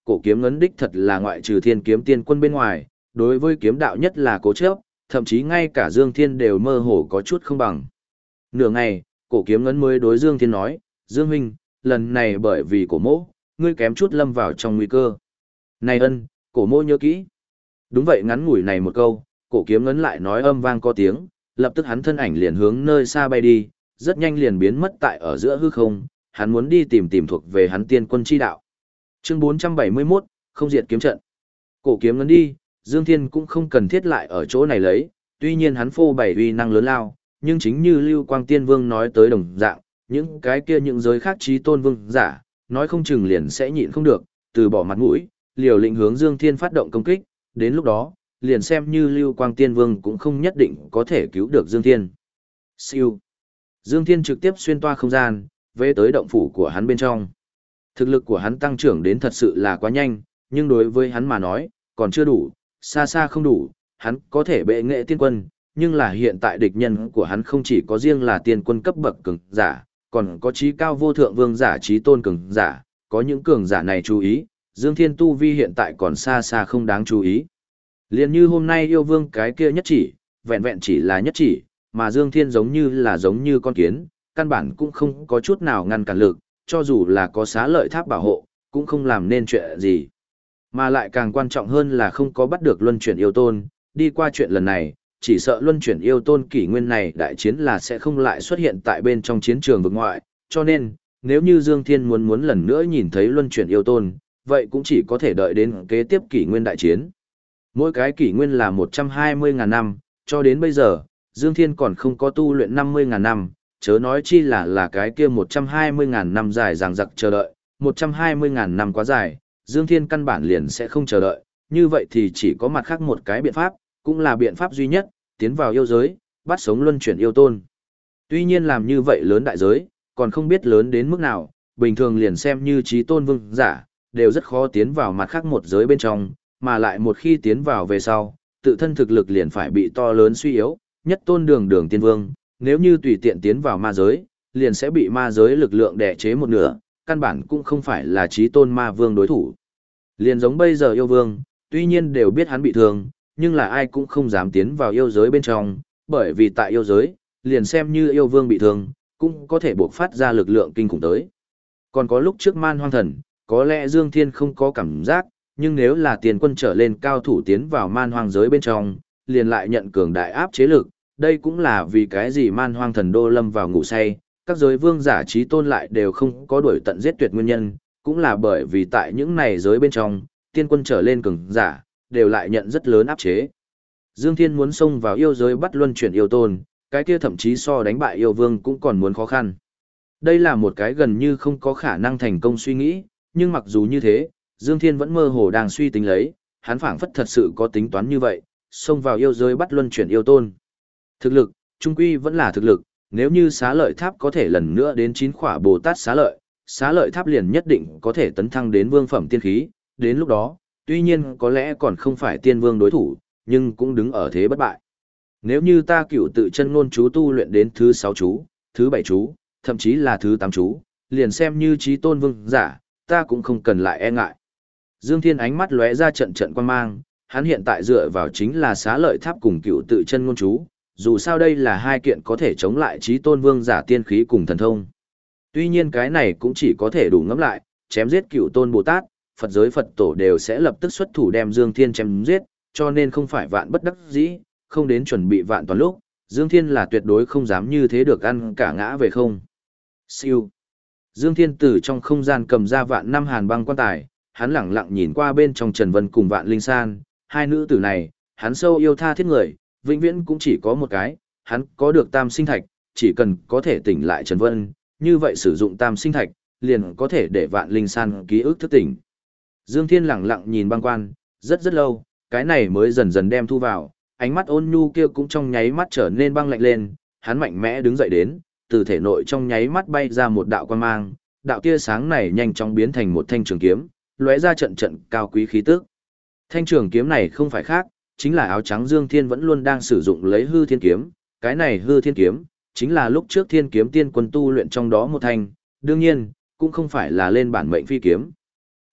cổ kiếm ngấn đích thật là ngoại trừ thiên kiếm tiên quân bên ngoài, đối với kiếm đạo nhất là cố chấp, thậm chí ngay cả Dương Thiên đều mơ hồ có chút không bằng. Nửa ngày, cổ kiếm ngấn mới đối Dương Thiên nói, Dương huynh, lần này bởi vì cổ mỗ, ngươi kém chút lâm vào trong nguy cơ. Này ân, cổ mỗ nhớ kỹ. Đúng vậy, ngắn ngủi này một câu, cổ kiếm ngấn lại nói âm vang có tiếng, lập tức hắn thân ảnh liền hướng nơi xa bay đi, rất nhanh liền biến mất tại ở giữa hư không, hắn muốn đi tìm thuộc về hắn tiên quân chi đạo. Chương 471, không diệt kiếm trận. Cổ kiếm ngấn đi, Dương Thiên cũng không cần thiết lại ở chỗ này lấy, tuy nhiên hắn phô bày uy năng lớn lao, nhưng chính như Lưu Quang Tiên Vương nói tới đồng dạng, những cái kia những giới khác chí tôn vương giả, nói không chừng liền sẽ nhịn không được, từ bỏ mặt mũi, liều lĩnh hướng Dương Thiên phát động công kích, đến lúc đó, liền xem như Lưu Quang Tiên Vương cũng không nhất định có thể cứu được Dương Thiên. Siêu. Dương Thiên trực tiếp xuyên toa không gian, về tới động phủ của hắn bên trong. Thực lực của hắn tăng trưởng đến thật sự là quá nhanh, nhưng đối với hắn mà nói, còn chưa đủ, xa xa không đủ, hắn có thể bệ nghệ tiên quân, nhưng là hiện tại địch nhân của hắn không chỉ có riêng là tiên quân cấp bậc cường giả, còn có chí cao vô thượng vương giả chí tôn cường giả, có những cường giả này chú ý, Dương Thiên tu vi hiện tại còn xa xa không đáng chú ý. Liên như hôm nay yêu vương cái kia nhất chỉ, vẹn vẹn chỉ là nhất chỉ, mà Dương Thiên giống như con kiến, căn bản cũng không có chút nào ngăn cản lực, cho dù là có xá lợi tháp bảo hộ, cũng không làm nên chuyện gì. Mà lại càng quan trọng hơn là không có bắt được luân chuyển yêu tôn, đi qua chuyện lần này, chỉ sợ luân chuyển yêu tôn kỷ nguyên này đại chiến là sẽ không lại xuất hiện tại bên trong chiến trường vực ngoại, cho nên, nếu như Dương Thiên muốn lần nữa nhìn thấy luân chuyển yêu tôn, vậy cũng chỉ có thể đợi đến kế tiếp kỷ nguyên đại chiến. Mỗi cái kỷ nguyên là 120.000 năm, cho đến bây giờ, Dương Thiên còn không có tu luyện 50.000 năm, chớ nói chi là cái kia 120.000 năm dài dằng dặc chờ đợi, 120.000 năm quá dài, Dương Thiên căn bản liền sẽ không chờ đợi, như vậy thì chỉ có mặt khác một cái biện pháp, cũng là biện pháp duy nhất, tiến vào yêu giới, bắt sống luân chuyển yêu tôn. Tuy nhiên làm như vậy lớn đại giới, còn không biết lớn đến mức nào, bình thường liền xem như chí tôn vương giả, đều rất khó tiến vào mặt khác một giới bên trong, mà lại một khi tiến vào về sau, tự thân thực lực liền phải bị to lớn suy yếu, nhất tôn đường tiên vương, nếu như tùy tiện tiến vào ma giới, liền sẽ bị ma giới lực lượng đè chế một nửa, căn bản cũng không phải là chí tôn ma vương đối thủ. Liền giống bây giờ yêu vương, tuy nhiên đều biết hắn bị thương, nhưng là ai cũng không dám tiến vào yêu giới bên trong, bởi vì tại yêu giới, liền xem như yêu vương bị thương, cũng có thể buộc phát ra lực lượng kinh khủng tới. Còn có lúc trước man hoang thần, có lẽ Dương Thiên không có cảm giác, nhưng nếu là tiền quân trở lên cao thủ tiến vào man hoang giới bên trong, liền lại nhận cường đại áp chế lực, đây cũng là vì cái gì man hoang thần đô lâm vào ngủ say, các giới vương giả trí tôn lại đều không có đuổi tận giết tuyệt nguyên nhân, cũng là bởi vì tại những này giới bên trong, tiên quân trở lên cường giả, đều lại nhận rất lớn áp chế. Dương Thiên muốn xông vào yêu giới bắt luân chuyển yêu tôn, cái kia thậm chí so đánh bại yêu vương cũng còn muốn khó khăn. Đây là một cái gần như không có khả năng thành công suy nghĩ, nhưng mặc dù như thế, Dương Thiên vẫn mơ hồ đang suy tính lấy, hắn phảng phất thật sự có tính toán như vậy, xông vào yêu giới bắt luân chuyển yêu tôn. Thực lực, trung quy vẫn là thực lực, nếu như xá lợi tháp có thể lần nữa đến 9 khỏa Bồ Tát xá lợi tháp liền nhất định có thể tấn thăng đến vương phẩm tiên khí, đến lúc đó, tuy nhiên có lẽ còn không phải tiên vương đối thủ, nhưng cũng đứng ở thế bất bại. Nếu như ta cựu tự chân ngôn chú tu luyện đến thứ 6 chú, thứ 7 chú, thậm chí là thứ 8 chú, liền xem như chí tôn vương giả, ta cũng không cần lại e ngại. Dương Thiên ánh mắt lóe ra trận trận quan mang, hắn hiện tại dựa vào chính là xá lợi tháp cùng cựu tự chân ngôn chú, dù sao đây là hai kiện có thể chống lại chí tôn vương giả tiên khí cùng thần thông. Tuy nhiên cái này cũng chỉ có thể đủ ngẫm lại, chém giết cựu tôn Bồ Tát, Phật giới Phật tổ đều sẽ lập tức xuất thủ đem Dương Thiên chém giết, cho nên không phải vạn bất đắc dĩ, không đến chuẩn bị vạn toàn lúc, Dương Thiên là tuyệt đối không dám như thế được ăn cả ngã về không. Siêu. Dương Thiên từ trong không gian cầm ra vạn năm hàn băng quan tài, hắn lẳng lặng nhìn qua bên trong Trần Vân cùng Vạn Linh San, hai nữ tử này, hắn sâu yêu tha thiết người, vĩnh viễn cũng chỉ có một cái, hắn có được tam sinh thạch, chỉ cần có thể tỉnh lại Trần Vân, như vậy sử dụng tam sinh thạch, liền có thể để Vạn Linh San ký ức thức tỉnh. Dương Thiên lẳng lặng nhìn băng quan, rất lâu, cái này mới dần dần đem thu vào, ánh mắt ôn nhu kia cũng trong nháy mắt trở nên băng lạnh lên, hắn mạnh mẽ đứng dậy đến, từ thể nội trong nháy mắt bay ra một đạo quang mang, đạo tia sáng này nhanh chóng biến thành một thanh trường kiếm, lóe ra trận trận cao quý khí tức. Thanh trường kiếm này không phải khác, chính là áo trắng Dương Thiên vẫn luôn đang sử dụng lấy hư thiên kiếm, cái này hư thiên kiếm, chính là lúc trước thiên kiếm tiên quân tu luyện trong đó một thanh, đương nhiên, cũng không phải là lên bản mệnh phi kiếm.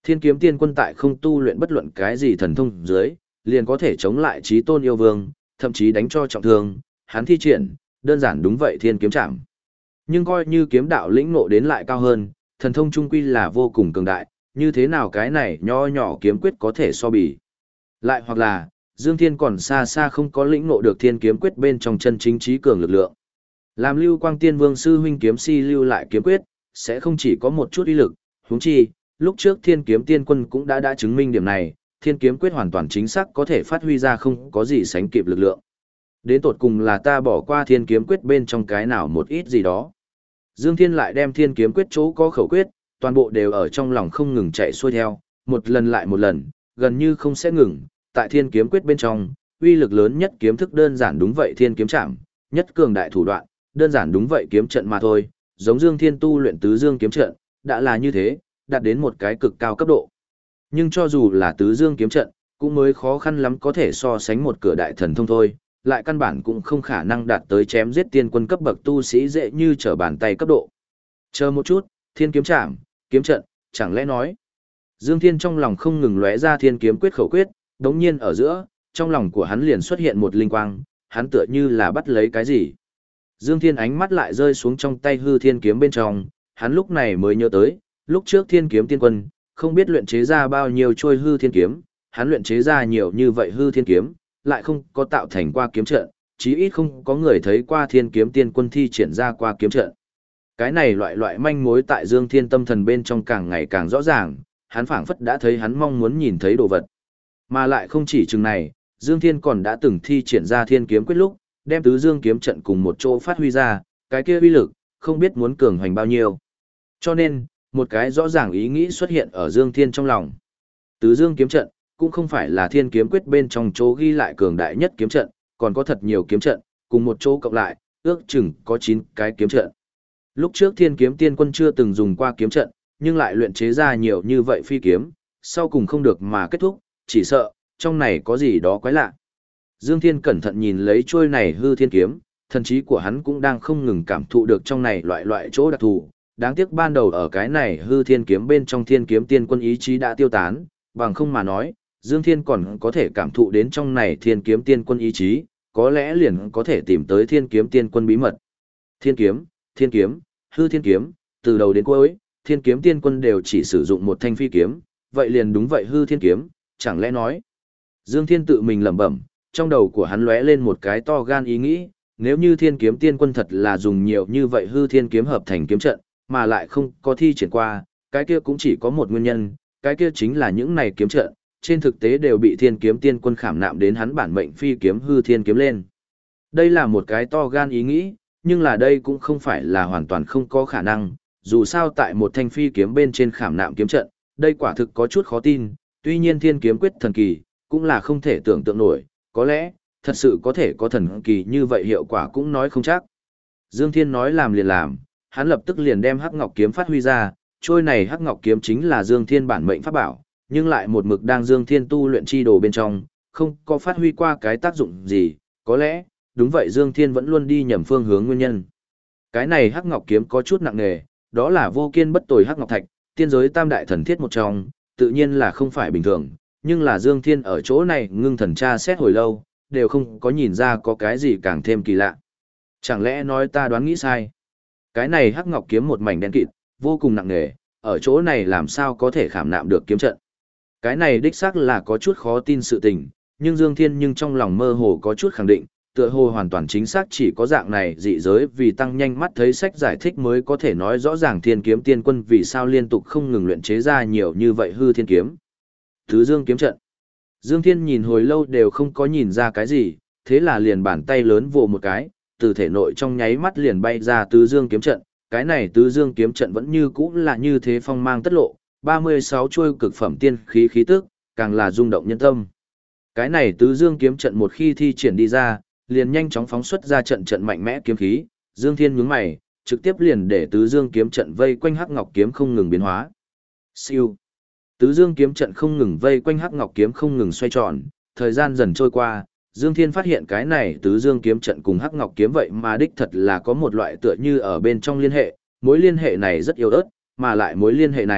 Thiên kiếm tiên quân tại không tu luyện bất luận cái gì thần thông dưới, liền có thể chống lại chí tôn yêu vương, thậm chí đánh cho trọng thương, hắn thi triển, đơn giản đúng vậy thiên kiếm chạm. Nhưng coi như kiếm đạo lĩnh ngộ đến lại cao hơn, thần thông trung quy là vô cùng cường đại, như thế nào cái này nho nhỏ kiếm quyết có thể so bì. Lại hoặc là, Dương Thiên còn xa xa không có lĩnh ngộ được thiên kiếm quyết bên trong chân chính trí cường lực lượng. Làm Lưu Quang Tiên Vương sư huynh kiếm si lưu lại kiếm quyết, sẽ không chỉ có một chút uy lực, huống chi, lúc trước Thiên Kiếm Tiên Quân cũng đã chứng minh điểm này, Thiên Kiếm quyết hoàn toàn chính xác có thể phát huy ra không có gì sánh kịp lực lượng. Đến tột cùng là ta bỏ qua Thiên Kiếm quyết bên trong cái nào một ít gì đó. Dương Thiên lại đem Thiên Kiếm quyết chỗ có khẩu quyết, toàn bộ đều ở trong lòng không ngừng chạy xuôi theo, một lần lại một lần, gần như không sẽ ngừng, tại Thiên Kiếm quyết bên trong, uy lực lớn nhất kiếm thức đơn giản đúng vậy Thiên Kiếm Trảm, nhất cường đại thủ đoạn, đơn giản đúng vậy kiếm trận mà thôi, giống Dương Thiên tu luyện tứ dương kiếm trận, đã là như thế, đạt đến một cái cực cao cấp độ. Nhưng cho dù là tứ dương kiếm trận, cũng mới khó khăn lắm có thể so sánh một cửa đại thần thông thôi, lại căn bản cũng không khả năng đạt tới chém giết tiên quân cấp bậc tu sĩ dễ như trở bàn tay cấp độ. Chờ một chút, Thiên kiếm trảm, kiếm trận, chẳng lẽ nói. Dương Thiên trong lòng không ngừng lóe ra thiên kiếm quyết khẩu quyết, đống nhiên ở giữa, trong lòng của hắn liền xuất hiện một linh quang, hắn tựa như là bắt lấy cái gì. Dương Thiên ánh mắt lại rơi xuống trong tay hư thiên kiếm bên trong, hắn lúc này mới nhớ tới, lúc trước thiên kiếm tiên quân, không biết luyện chế ra bao nhiêu trôi hư thiên kiếm, hắn luyện chế ra nhiều như vậy hư thiên kiếm, lại không có tạo thành qua kiếm trận, chí ít không có người thấy qua thiên kiếm tiên quân thi triển ra qua kiếm trận. Cái này loại manh mối tại Dương Thiên tâm thần bên trong càng ngày càng rõ ràng, hắn phảng phất đã thấy hắn mong muốn nhìn thấy đồ vật. Mà lại không chỉ chừng này, Dương Thiên còn đã từng thi triển ra thiên kiếm quyết lúc, đem tứ dương kiếm trận cùng một chỗ phát huy ra, cái kia uy lực, không biết muốn cường hoành bao nhiêu. Cho nên, một cái rõ ràng ý nghĩ xuất hiện ở Dương Thiên trong lòng. Tứ dương kiếm trận, cũng không phải là thiên kiếm quyết bên trong chỗ ghi lại cường đại nhất kiếm trận, còn có thật nhiều kiếm trận, cùng một chỗ cộng lại, ước chừng có 9 cái kiếm trận. Lúc trước thiên kiếm tiên quân chưa từng dùng qua kiếm trận, nhưng lại luyện chế ra nhiều như vậy phi kiếm, sau cùng không được mà kết thúc, chỉ sợ, trong này có gì đó quái lạ. Dương Thiên cẩn thận nhìn lấy chuôi này hư thiên kiếm, thần trí của hắn cũng đang không ngừng cảm thụ được trong này loại chỗ đặc thù. Đáng tiếc ban đầu ở cái này hư thiên kiếm bên trong thiên kiếm tiên quân ý chí đã tiêu tán, bằng không mà nói, Dương Thiên còn có thể cảm thụ đến trong này thiên kiếm tiên quân ý chí, có lẽ liền có thể tìm tới thiên kiếm tiên quân bí mật. Thiên kiếm, hư thiên kiếm, từ đầu đến cuối, thiên kiếm tiên quân đều chỉ sử dụng một thanh phi kiếm, vậy liền đúng vậy hư thiên kiếm, chẳng lẽ nói. Dương Thiên tự mình lẩm bẩm, trong đầu của hắn lóe lên một cái to gan ý nghĩ, nếu như thiên kiếm tiên quân thật là dùng nhiều như vậy hư thiên kiếm hợp thành kiếm trận, mà lại không có thi triển qua, cái kia cũng chỉ có một nguyên nhân, cái kia chính là những này kiếm trận, trên thực tế đều bị thiên kiếm tiên quân khảm nạm đến hắn bản mệnh phi kiếm hư thiên kiếm lên. Đây là một cái to gan ý nghĩ, nhưng là đây cũng không phải là hoàn toàn không có khả năng, dù sao tại một thanh phi kiếm bên trên khảm nạm kiếm trận, đây quả thực có chút khó tin, tuy nhiên thiên kiếm quyết thần kỳ, cũng là không thể tưởng tượng nổi, có lẽ, thật sự có thể có thần kỳ như vậy hiệu quả cũng nói không chắc. Dương Thiên nói làm liền làm, hắn lập tức liền đem Hắc Ngọc kiếm phát huy ra, trôi này Hắc Ngọc kiếm chính là Dương Thiên bản mệnh pháp bảo, nhưng lại một mực đang Dương Thiên tu luyện chi đồ bên trong, không có phát huy qua cái tác dụng gì, có lẽ, đúng vậy Dương Thiên vẫn luôn đi nhầm phương hướng nguyên nhân. Cái này Hắc Ngọc kiếm có chút nặng nề, đó là vô kiên bất tồi Hắc Ngọc thạch, tiên giới tam đại thần thiết một trong, tự nhiên là không phải bình thường, nhưng là Dương Thiên ở chỗ này ngưng thần tra xét hồi lâu, đều không có nhìn ra có cái gì càng thêm kỳ lạ. Chẳng lẽ nói ta đoán nghĩ sai? Cái này Hắc Ngọc kiếm một mảnh đen kịt, vô cùng nặng nề, ở chỗ này làm sao có thể khảm nạm được kiếm trận? Cái này đích xác là có chút khó tin sự tình, nhưng Dương Thiên nhưng trong lòng mơ hồ có chút khẳng định, tựa hồ hoàn toàn chính xác chỉ có dạng này dị giới vì tăng nhanh mắt thấy sách giải thích mới có thể nói rõ ràng thiên kiếm tiên quân vì sao liên tục không ngừng luyện chế ra nhiều như vậy hư thiên kiếm. Tứ dương kiếm trận. Dương Thiên nhìn hồi lâu đều không có nhìn ra cái gì, thế là liền bàn tay lớn vồ một cái, từ thể nội trong nháy mắt liền bay ra tứ dương kiếm trận. Cái này tứ dương kiếm trận vẫn như cũ là như thế phong mang tất lộ, 36 chuôi cực phẩm tiên khí khí tức, càng là rung động nhân tâm. Cái này tứ dương kiếm trận một khi thi triển đi ra, liền nhanh chóng phóng xuất ra trận trận mạnh mẽ kiếm khí, Dương Thiên nhướng mày, trực tiếp liền để tứ dương kiếm trận vây quanh Hắc Ngọc kiếm không ngừng biến hóa. Siêu. Tứ dương kiếm trận không ngừng vây quanh Hắc Ngọc kiếm không ngừng xoay tròn, thời gian dần trôi qua, Dương Thiên phát hiện cái này tứ dương kiếm trận cùng Hắc Ngọc kiếm vậy mà đích thật là có một loại tựa như ở bên trong liên hệ, mối liên hệ này rất yếu ớt, mà lại mối liên hệ này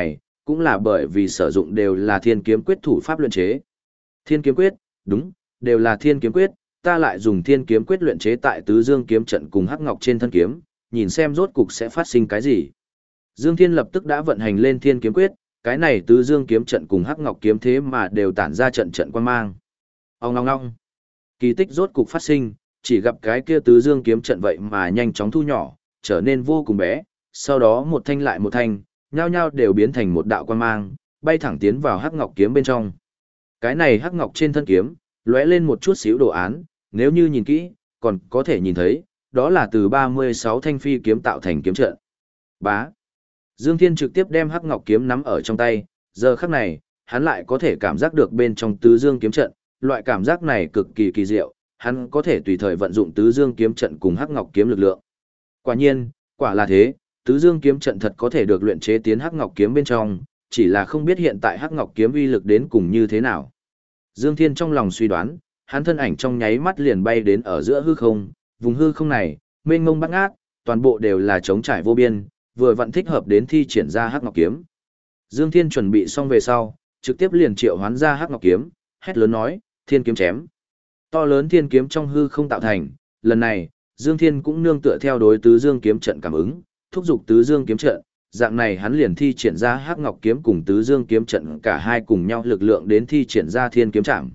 cũng là bởi vì sử dụng đều là thiên kiếm quyết thủ pháp luyện chế. Thiên kiếm quyết, đúng, đều là thiên kiếm quyết, ta lại dùng thiên kiếm quyết luyện chế tại tứ dương kiếm trận cùng hắc ngọc trên thân kiếm, nhìn xem rốt cục sẽ phát sinh cái gì. Dương Thiên lập tức đã vận hành lên thiên kiếm quyết, cái này tứ dương kiếm trận cùng hắc ngọc kiếm thế mà đều tản ra trận trận quan mang. Ong ong ong. Kỳ tích rốt cục phát sinh, chỉ gặp cái kia tứ dương kiếm trận vậy mà nhanh chóng thu nhỏ, trở nên vô cùng bé, sau đó một thanh lại một thanh, nhao nhao đều biến thành một đạo quan mang, bay thẳng tiến vào hắc ngọc kiếm bên trong. Cái này hắc ngọc trên thân kiếm, lóe lên một chút xíu đồ án, nếu như nhìn kỹ, còn có thể nhìn thấy, đó là từ 36 thanh phi kiếm tạo thành kiếm trận. Bá. Dương Thiên trực tiếp đem hắc ngọc kiếm nắm ở trong tay, giờ khắc này, hắn lại có thể cảm giác được bên trong tứ dương kiếm trận, loại cảm giác này cực kỳ kỳ diệu, hắn có thể tùy thời vận dụng tứ dương kiếm trận cùng hắc ngọc kiếm lực lượng. Quả nhiên, quả là thế, tứ dương kiếm trận thật có thể được luyện chế tiến hắc ngọc kiếm bên trong, chỉ là không biết hiện tại hắc ngọc kiếm uy lực đến cùng như thế nào. Dương Thiên trong lòng suy đoán, hắn thân ảnh trong nháy mắt liền bay đến ở giữa hư không, vùng hư không này, mênh mông bát ngát, toàn bộ đều là trống trải vô biên, vừa vặn thích hợp đến thi triển ra hắc ngọc kiếm. Dương Thiên chuẩn bị xong về sau, trực tiếp liền triệu hoán ra hắc ngọc kiếm, hét lớn nói, thiên kiếm chém. To lớn thiên kiếm trong hư không tạo thành, lần này, Dương Thiên cũng nương tựa theo đối tứ dương kiếm trận cảm ứng, thúc giục tứ dương kiếm trận, dạng này hắn liền thi triển ra hắc ngọc kiếm cùng tứ dương kiếm trận cả hai cùng nhau lực lượng đến thi triển ra thiên kiếm trảm.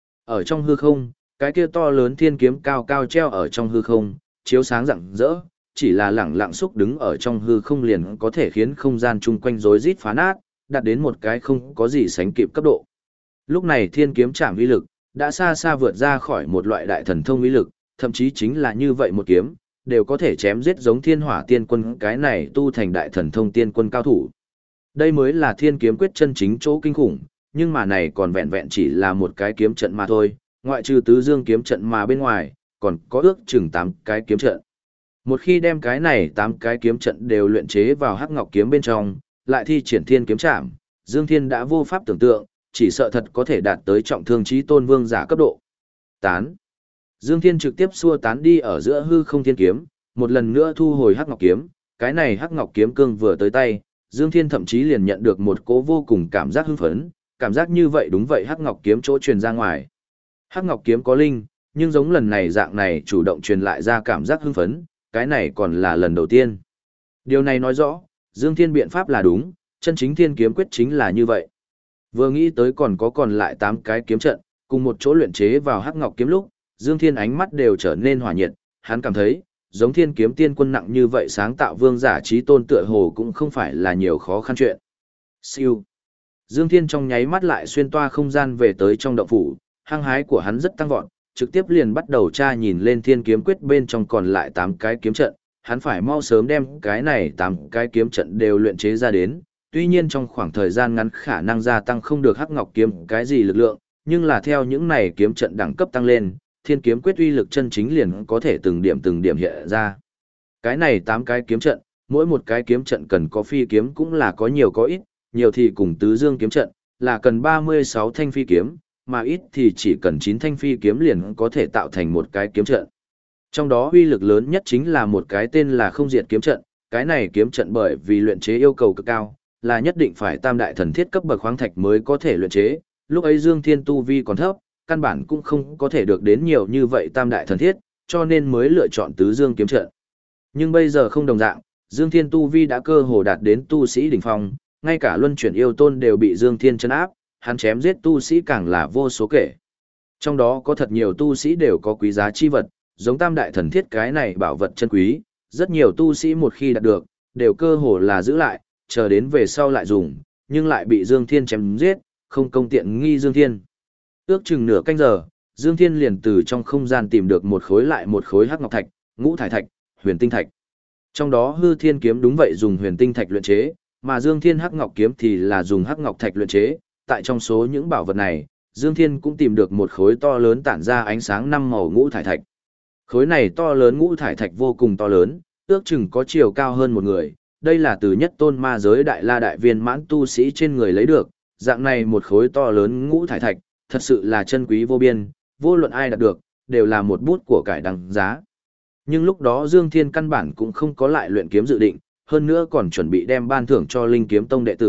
Ở trong hư không, cái kia to lớn thiên kiếm cao cao treo ở trong hư không, chiếu sáng rạng rỡ, chỉ là lẳng lặng xúc đứng ở trong hư không liền có thể khiến không gian chung quanh rối rít phá nát, đạt đến một cái không có gì sánh kịp cấp độ. Lúc này thiên kiếm trảm uy lực đã xa xa vượt ra khỏi một loại đại thần thông uy lực, thậm chí chính là như vậy một kiếm, đều có thể chém giết giống thiên hỏa tiên quân cái này tu thành đại thần thông tiên quân cao thủ. Đây mới là thiên kiếm quyết chân chính chỗ kinh khủng, nhưng mà này còn vẹn vẹn chỉ là một cái kiếm trận mà thôi, ngoại trừ tứ dương kiếm trận mà bên ngoài, còn có ước chừng 8 cái kiếm trận. Một khi đem cái này 8 cái kiếm trận đều luyện chế vào hắc ngọc kiếm bên trong, lại thi triển thiên kiếm trảm, Dương Thiên đã vô pháp tưởng tượng, chỉ sợ thật có thể đạt tới trọng thương chí tôn vương giả cấp độ. Tán. Dương Thiên trực tiếp xua tán đi ở giữa hư không thiên kiếm, một lần nữa thu hồi hắc ngọc kiếm, cái này hắc ngọc kiếm cương vừa tới tay, Dương Thiên thậm chí liền nhận được một cỗ vô cùng cảm giác hưng phấn, cảm giác như vậy đúng vậy hắc ngọc kiếm chỗ truyền ra ngoài. Hắc ngọc kiếm có linh, nhưng giống lần này dạng này chủ động truyền lại ra cảm giác hưng phấn, cái này còn là lần đầu tiên. Điều này nói rõ, Dương Thiên biện pháp là đúng, chân chính thiên kiếm quyết chính là như vậy. Vừa nghĩ tới còn lại 8 cái kiếm trận, cùng một chỗ luyện chế vào hắc ngọc kiếm lúc, Dương Thiên ánh mắt đều trở nên hỏa nhiệt, hắn cảm thấy, giống thiên kiếm tiên quân nặng như vậy sáng tạo vương giả trí tôn tựa hồ cũng không phải là nhiều khó khăn chuyện. Siêu. Dương Thiên trong nháy mắt lại xuyên toa không gian về tới trong động phủ, hăng hái của hắn rất tăng vọt, trực tiếp liền bắt đầu tra nhìn lên thiên kiếm quyết bên trong còn lại 8 cái kiếm trận, hắn phải mau sớm đem cái này 8 cái kiếm trận đều luyện chế ra đến, tuy nhiên trong khoảng thời gian ngắn khả năng gia tăng không được hắc ngọc kiếm cái gì lực lượng, nhưng là theo những này kiếm trận đẳng cấp tăng lên, thiên kiếm quyết uy lực chân chính liền có thể từng điểm hiện ra. Cái này 8 cái kiếm trận, mỗi một cái kiếm trận cần có phi kiếm cũng là có nhiều có ít, nhiều thì cùng tứ dương kiếm trận, là cần 36 thanh phi kiếm, mà ít thì chỉ cần 9 thanh phi kiếm liền có thể tạo thành một cái kiếm trận. Trong đó uy lực lớn nhất chính là một cái tên là không diệt kiếm trận, cái này kiếm trận bởi vì luyện chế yêu cầu cực cao, là nhất định phải tam đại thần thiết cấp bậc khoáng thạch mới có thể luyện chế, lúc ấy Dương Thiên tu vi còn thấp, căn bản cũng không có thể được đến nhiều như vậy tam đại thần thiết, cho nên mới lựa chọn tứ dương kiếm trận. Nhưng bây giờ không đồng dạng, Dương Thiên tu vi đã cơ hồ đạt đến tu sĩ đỉnh phong, ngay cả luân chuyển yêu tôn đều bị Dương Thiên trấn áp, hắn chém giết tu sĩ càng là vô số kể. Trong đó có thật nhiều tu sĩ đều có quý giá chi vật, giống tam đại thần thiết cái này bảo vật chân quý, rất nhiều tu sĩ một khi đạt được, đều cơ hồ là giữ lại, chờ đến về sau lại dùng, nhưng lại bị Dương Thiên chém giết, không công tiện nghi Dương Thiên. Ước chừng nửa canh giờ, Dương Thiên liền từ trong không gian tìm được một khối lại một khối hắc ngọc thạch, ngũ thải thạch, huyền tinh thạch. Trong đó hư thiên kiếm đúng vậy dùng huyền tinh thạch luyện chế, mà Dương Thiên hắc ngọc kiếm thì là dùng hắc ngọc thạch luyện chế. Tại trong số những bảo vật này, Dương Thiên cũng tìm được một khối to lớn tản ra ánh sáng 5 màu ngũ thải thạch. Khối này to lớn ngũ thải thạch vô cùng to lớn, ước chừng có chiều cao hơn một người, đây là từ nhất tôn ma giới đại la đại viên mãn tu sĩ trên người lấy được, dạng này một khối to lớn ngũ thải thạch, thật sự là chân quý vô biên, vô luận ai đạt được, đều là một bút của cải đằng giá. Nhưng lúc đó Dương Thiên căn bản cũng không có lại luyện kiếm dự định, hơn nữa còn chuẩn bị đem ban thưởng cho Linh Kiếm Tông đệ tử,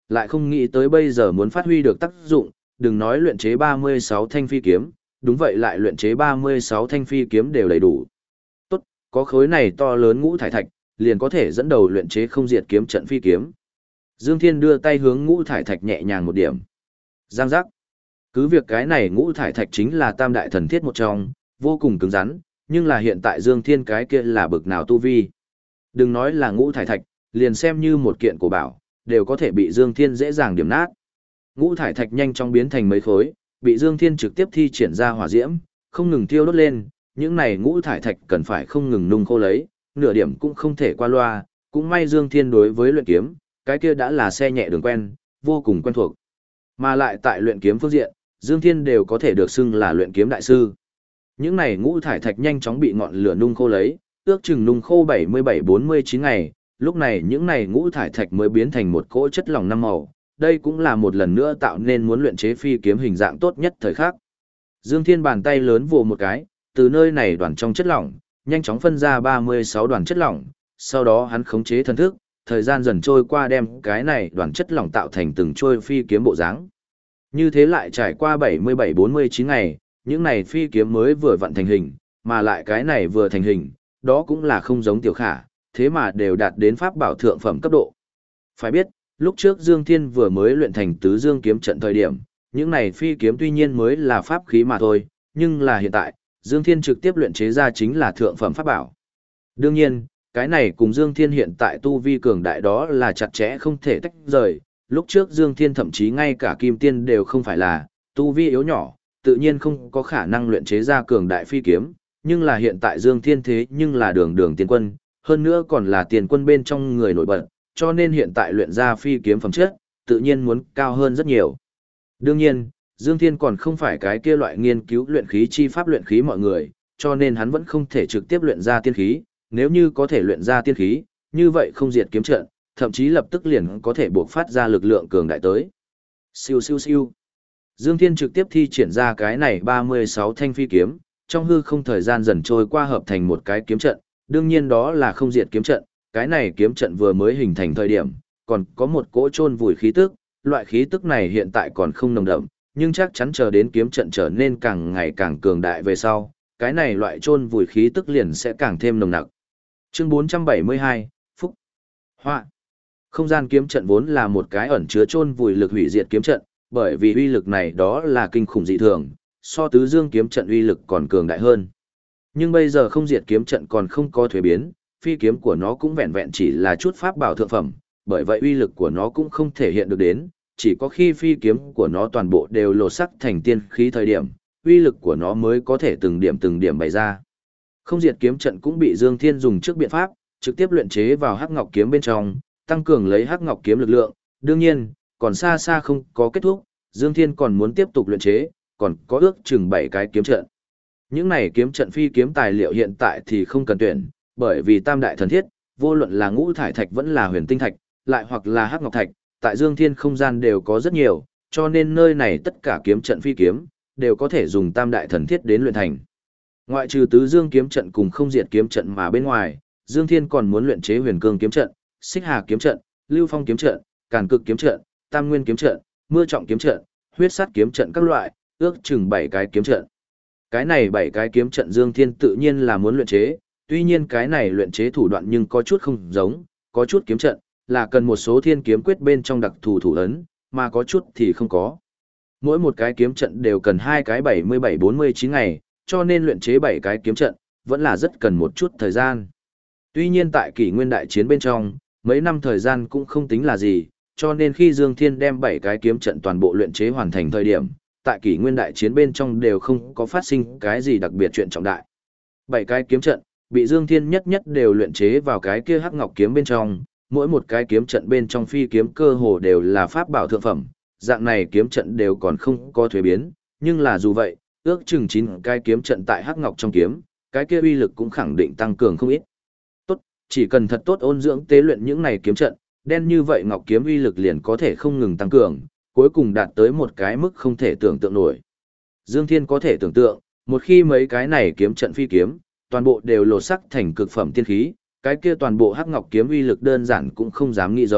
lại không nghĩ tới bây giờ muốn phát huy được tác dụng, đừng nói luyện chế 36 thanh phi kiếm, đúng vậy lại luyện chế 36 thanh phi kiếm đều đầy đủ. Tốt, có khối này to lớn ngũ thải thạch, liền có thể dẫn đầu luyện chế không diệt kiếm trận phi kiếm. Dương Thiên đưa tay hướng ngũ thải thạch nhẹ nhàng một điểm. Giang giác. Cứ việc cái này ngũ thải thạch chính là tam đại thần thiết một trong, vô cùng cứng rắn, nhưng là hiện tại Dương Thiên cái kia là bực nào tu vi. Đừng nói là ngũ thải thạch, liền xem như một kiện cổ bảo, đều có thể bị Dương Thiên dễ dàng điểm nát. Ngũ thải thạch nhanh chóng biến thành mấy khối, bị Dương Thiên trực tiếp thi triển ra hỏa diễm, không ngừng thiêu đốt lên, những này ngũ thải thạch cần phải không ngừng nung khô lấy, nửa điểm cũng không thể qua loa, cũng may Dương Thiên đối với luyện kiếm, cái kia đã là xe nhẹ đường quen, vô cùng quen thuộc. Mà lại tại luyện kiếm phương diện, Dương Thiên đều có thể được xưng là luyện kiếm đại sư. Những này ngũ thải thạch nhanh chóng bị ngọn lửa nung khô lấy, ước chừng nung khô 77-49 ngày, lúc này những này ngũ thải thạch mới biến thành một cỗ chất lỏng năm màu, đây cũng là một lần nữa tạo nên muốn luyện chế phi kiếm hình dạng tốt nhất thời khắc. Dương Thiên bàn tay lớn vồ một cái, từ nơi này đoàn trong chất lỏng, nhanh chóng phân ra 36 đoàn chất lỏng, sau đó hắn khống chế thần thức, thời gian dần trôi qua đem cái này đoàn chất lỏng tạo thành từng trôi phi kiếm bộ dáng. Như thế lại trải qua 77-49 ngày, những này phi kiếm mới vừa vặn thành hình, mà lại cái này vừa thành hình, đó cũng là không giống tiểu khả, thế mà đều đạt đến pháp bảo thượng phẩm cấp độ. Phải biết, lúc trước Dương Thiên vừa mới luyện thành tứ dương kiếm trận thời điểm, những này phi kiếm tuy nhiên mới là pháp khí mà thôi, nhưng là hiện tại, Dương Thiên trực tiếp luyện chế ra chính là thượng phẩm pháp bảo. Đương nhiên, cái này cùng Dương Thiên hiện tại tu vi cường đại đó là chặt chẽ không thể tách rời, lúc trước Dương Thiên thậm chí ngay cả kim tiên đều không phải là, tu vi yếu nhỏ, tự nhiên không có khả năng luyện chế ra cường đại phi kiếm, nhưng là hiện tại Dương Thiên thế nhưng là đường đường tiên quân, hơn nữa còn là tiền quân bên trong người nổi bật, cho nên hiện tại luyện ra phi kiếm phẩm chất, tự nhiên muốn cao hơn rất nhiều. Đương nhiên, Dương Thiên còn không phải cái kia loại nghiên cứu luyện khí chi pháp luyện khí mọi người, cho nên hắn vẫn không thể trực tiếp luyện ra tiên khí, nếu như có thể luyện ra tiên khí, như vậy không diệt kiếm trận, thậm chí lập tức liền có thể buộc phát ra lực lượng cường đại tới. Siêu siêu siêu. Dương Thiên trực tiếp thi triển ra cái này 36 thanh phi kiếm, trong hư không thời gian dần trôi qua hợp thành một cái kiếm trận, đương nhiên đó là không diệt kiếm trận, cái này kiếm trận vừa mới hình thành thời điểm, còn có một cỗ chôn vùi khí tức, loại khí tức này hiện tại còn không nồng đậm, nhưng chắc chắn chờ đến kiếm trận trở nên càng ngày càng cường đại về sau, cái này loại chôn vùi khí tức liền sẽ càng thêm nồng nặc. Chương 472, Phúc Họa. Không gian kiếm trận vốn là một cái ẩn chứa chôn vùi lực hủy diệt kiếm trận, bởi vì uy lực này đó là kinh khủng dị thường, so tứ dương kiếm trận uy lực còn cường đại hơn. Nhưng bây giờ không diệt kiếm trận còn không có thuế biến, phi kiếm của nó cũng vẹn vẹn chỉ là chút pháp bảo thượng phẩm, bởi vậy uy lực của nó cũng không thể hiện được đến, chỉ có khi phi kiếm của nó toàn bộ đều lột sắc thành tiên khí thời điểm, uy lực của nó mới có thể từng điểm bày ra. Không diệt kiếm trận cũng bị Dương Thiên dùng trước biện pháp, trực tiếp luyện chế vào hắc ngọc kiếm bên trong, tăng cường lấy hắc ngọc kiếm lực lượng, đương nhiên, còn xa xa không có kết thúc, Dương Thiên còn muốn tiếp tục luyện chế, còn có ước chừng 7 cái kiếm trận. Những này kiếm trận phi kiếm tài liệu hiện tại thì không cần tuyển, bởi vì tam đại thần thiết, vô luận là ngũ thải thạch vẫn là huyền tinh thạch, lại hoặc là hắc ngọc thạch, tại Dương Thiên không gian đều có rất nhiều, cho nên nơi này tất cả kiếm trận phi kiếm, đều có thể dùng tam đại thần thiết đến luyện thành. Ngoại trừ tứ dương kiếm trận cùng không diệt kiếm trận mà bên ngoài, Dương Thiên còn muốn luyện chế huyền cương kiếm trận, xích hà kiếm trận, lưu phong kiếm trận, càn cực kiếm trận, tam nguyên kiếm trận, mưa trọng kiếm trận, huyết sát kiếm trận các loại, ước chừng 7 cái kiếm trận. Cái này 7 cái kiếm trận Dương Thiên tự nhiên là muốn luyện chế, tuy nhiên cái này luyện chế thủ đoạn nhưng có chút không giống, có chút kiếm trận là cần một số thiên kiếm quyết bên trong đặc thù thủ ấn, mà có chút thì không có. Mỗi một cái kiếm trận đều cần 2 cái 77-49 ngày, cho nên luyện chế 7 cái kiếm trận vẫn là rất cần một chút thời gian. Tuy nhiên tại kỷ nguyên đại chiến bên trong, mấy năm thời gian cũng không tính là gì, cho nên khi Dương Thiên đem 7 cái kiếm trận toàn bộ luyện chế hoàn thành thời điểm, tại kỷ nguyên đại chiến bên trong đều không có phát sinh cái gì đặc biệt chuyện trọng đại. 7 cái kiếm trận, bị Dương Thiên nhất nhất đều luyện chế vào cái kia hắc ngọc kiếm bên trong, mỗi một cái kiếm trận bên trong phi kiếm cơ hồ đều là pháp bảo thượng phẩm, dạng này kiếm trận đều còn không có thuế biến, nhưng là dù vậy, ước chừng 9 cái kiếm trận tại hắc ngọc trong kiếm, cái kia uy lực cũng khẳng định tăng cường không ít. Tốt, chỉ cần thật tốt ôn dưỡng tế luyện những này kiếm trận, đen như vậy ngọc kiếm uy lực liền có thể không ngừng tăng cường, cuối cùng đạt tới một cái mức không thể tưởng tượng nổi. Dương Thiên có thể tưởng tượng, một khi mấy cái này kiếm trận phi kiếm, toàn bộ đều lột sắc thành cực phẩm tiên khí, cái kia toàn bộ hắc ngọc kiếm uy lực đơn giản cũng không dám nghĩ giống,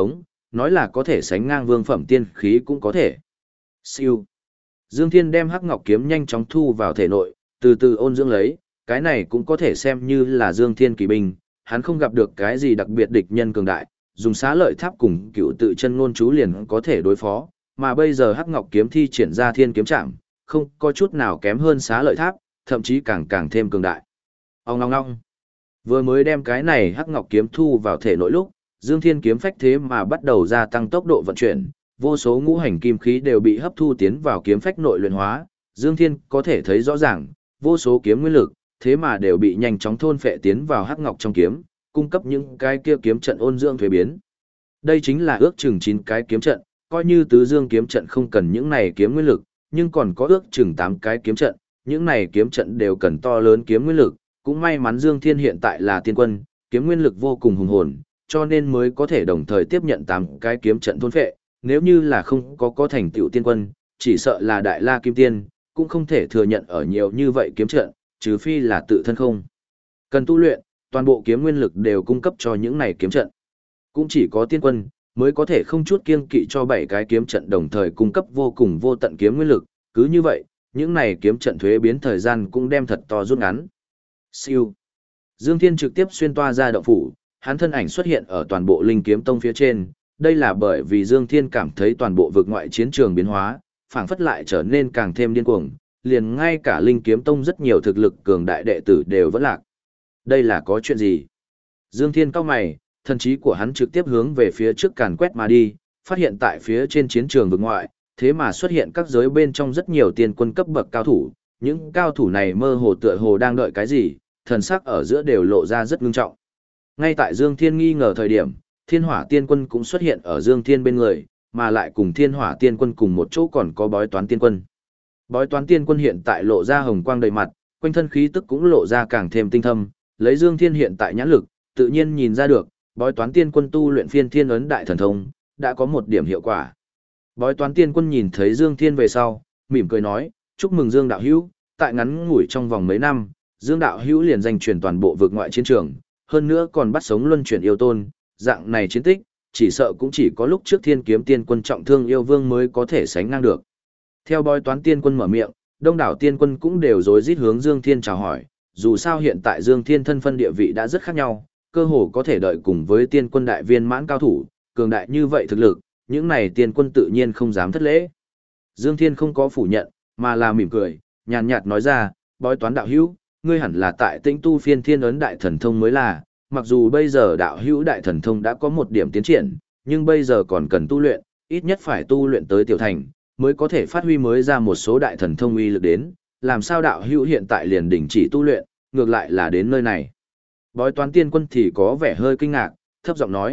nói là có thể sánh ngang vương phẩm tiên khí cũng có thể. Siêu. Dương Thiên đem hắc ngọc kiếm nhanh chóng thu vào thể nội, từ từ ôn dưỡng lấy, cái này cũng có thể xem như là Dương Thiên kỳ binh, hắn không gặp được cái gì đặc biệt địch nhân cường đại, dùng xá lợi tháp cùng cựu tự chân ngôn chú liền có thể đối phó, mà bây giờ hắc ngọc kiếm thi triển ra thiên kiếm trảm, không có chút nào kém hơn xá lợi tháp, thậm chí càng thêm cường đại. Ong ong ong. Vừa mới đem cái này hắc ngọc kiếm thu vào thể nội lúc, Dương Thiên kiếm phách thế mà bắt đầu gia tăng tốc độ vận chuyển, vô số ngũ hành kim khí đều bị hấp thu tiến vào kiếm phách nội luyện hóa, Dương Thiên có thể thấy rõ ràng, vô số kiếm nguyên lực, thế mà đều bị nhanh chóng thôn phệ tiến vào hắc ngọc trong kiếm, cung cấp những cái kia kiếm trận ôn dưỡng thuế biến. Đây chính là ước chừng 9 cái kiếm trận, coi như tứ dương kiếm trận không cần những này kiếm nguyên lực, nhưng còn có ước chừng 8 cái kiếm trận, những này kiếm trận đều cần to lớn kiếm nguyên lực, cũng may mắn Dương Thiên hiện tại là tiên quân, kiếm nguyên lực vô cùng hùng hồn, cho nên mới có thể đồng thời tiếp nhận 8 cái kiếm trận thôn phệ, nếu như là không có thành tựu tiên quân, chỉ sợ là đại la kim tiên, cũng không thể thừa nhận ở nhiều như vậy kiếm trận, trừ phi là tự thân không. Cần tu luyện, toàn bộ kiếm nguyên lực đều cung cấp cho những này kiếm trận. Cũng chỉ có tiên quân mới có thể không chút kiêng kỵ cho 7 cái kiếm trận đồng thời cung cấp vô cùng vô tận kiếm nguyên lực, cứ như vậy, những này kiếm trận thuế biến thời gian cũng đem thật to rút ngắn. Siêu. Dương Thiên trực tiếp xuyên toa ra động phủ, hắn thân ảnh xuất hiện ở toàn bộ Linh Kiếm Tông phía trên, đây là bởi vì Dương Thiên cảm thấy toàn bộ vực ngoại chiến trường biến hóa, phảng phất lại trở nên càng thêm điên cuồng, liền ngay cả Linh Kiếm Tông rất nhiều thực lực cường đại đệ tử đều vẫn lạc. Đây là có chuyện gì? Dương Thiên cau mày, thần trí của hắn trực tiếp hướng về phía trước càn quét mà đi, phát hiện tại phía trên chiến trường vực ngoại, thế mà xuất hiện các giới bên trong rất nhiều tiên quân cấp bậc cao thủ, những cao thủ này mơ hồ tựa hồ đang đợi cái gì, thần sắc ở giữa đều lộ ra rất ngưng trọng. Ngay tại Dương Thiên nghi ngờ thời điểm, Thiên Hỏa Tiên Quân cũng xuất hiện ở Dương Thiên bên người, mà lại cùng Thiên Hỏa Tiên Quân cùng một chỗ còn có Bói Toán Tiên Quân. Bói Toán Tiên Quân hiện tại lộ ra hồng quang đầy mặt, quanh thân khí tức cũng lộ ra càng thêm tinh thâm, lấy Dương Thiên hiện tại nhãn lực, tự nhiên nhìn ra được, Bói Toán Tiên Quân tu luyện Phiên Thiên Ấn Đại Thần Thông, đã có một điểm hiệu quả. Bói Toán Tiên Quân nhìn thấy Dương Thiên về sau, mỉm cười nói, chúc mừng Dương đạo hữu, tại ngắn ngủi trong vòng mấy năm, Dương đạo hữu liền giành truyền toàn bộ vực ngoại chiến trường, hơn nữa còn bắt sống luân chuyển yêu tôn, dạng này chiến tích, chỉ sợ cũng chỉ có lúc trước Thiên Kiếm Tiên Quân trọng thương yêu vương mới có thể sánh ngang được. Theo Bói Toán Tiên Quân mở miệng, đông đảo tiên quân cũng đều rối rít hướng Dương Thiên chào hỏi, dù sao hiện tại Dương Thiên thân phân địa vị đã rất khác nhau, cơ hồ có thể đợi cùng với tiên quân đại viên mãn cao thủ, cường đại như vậy thực lực, những này tiên quân tự nhiên không dám thất lễ. Dương Thiên không có phủ nhận, mà là mỉm cười, nhàn nhạt nói ra, Bói Toán đạo hữu, ngươi hẳn là tại Tĩnh tu Phiên Thiên Ấn Đại Thần Thông mới là, mặc dù bây giờ đạo hữu Đại Thần Thông đã có một điểm tiến triển, nhưng bây giờ còn cần tu luyện, ít nhất phải tu luyện tới tiểu thành, mới có thể phát huy mới ra một số Đại Thần Thông uy lực đến, làm sao đạo hữu hiện tại liền đình chỉ tu luyện, ngược lại là đến nơi này. Bói Toán Tiên Quân thì có vẻ hơi kinh ngạc, thấp giọng nói,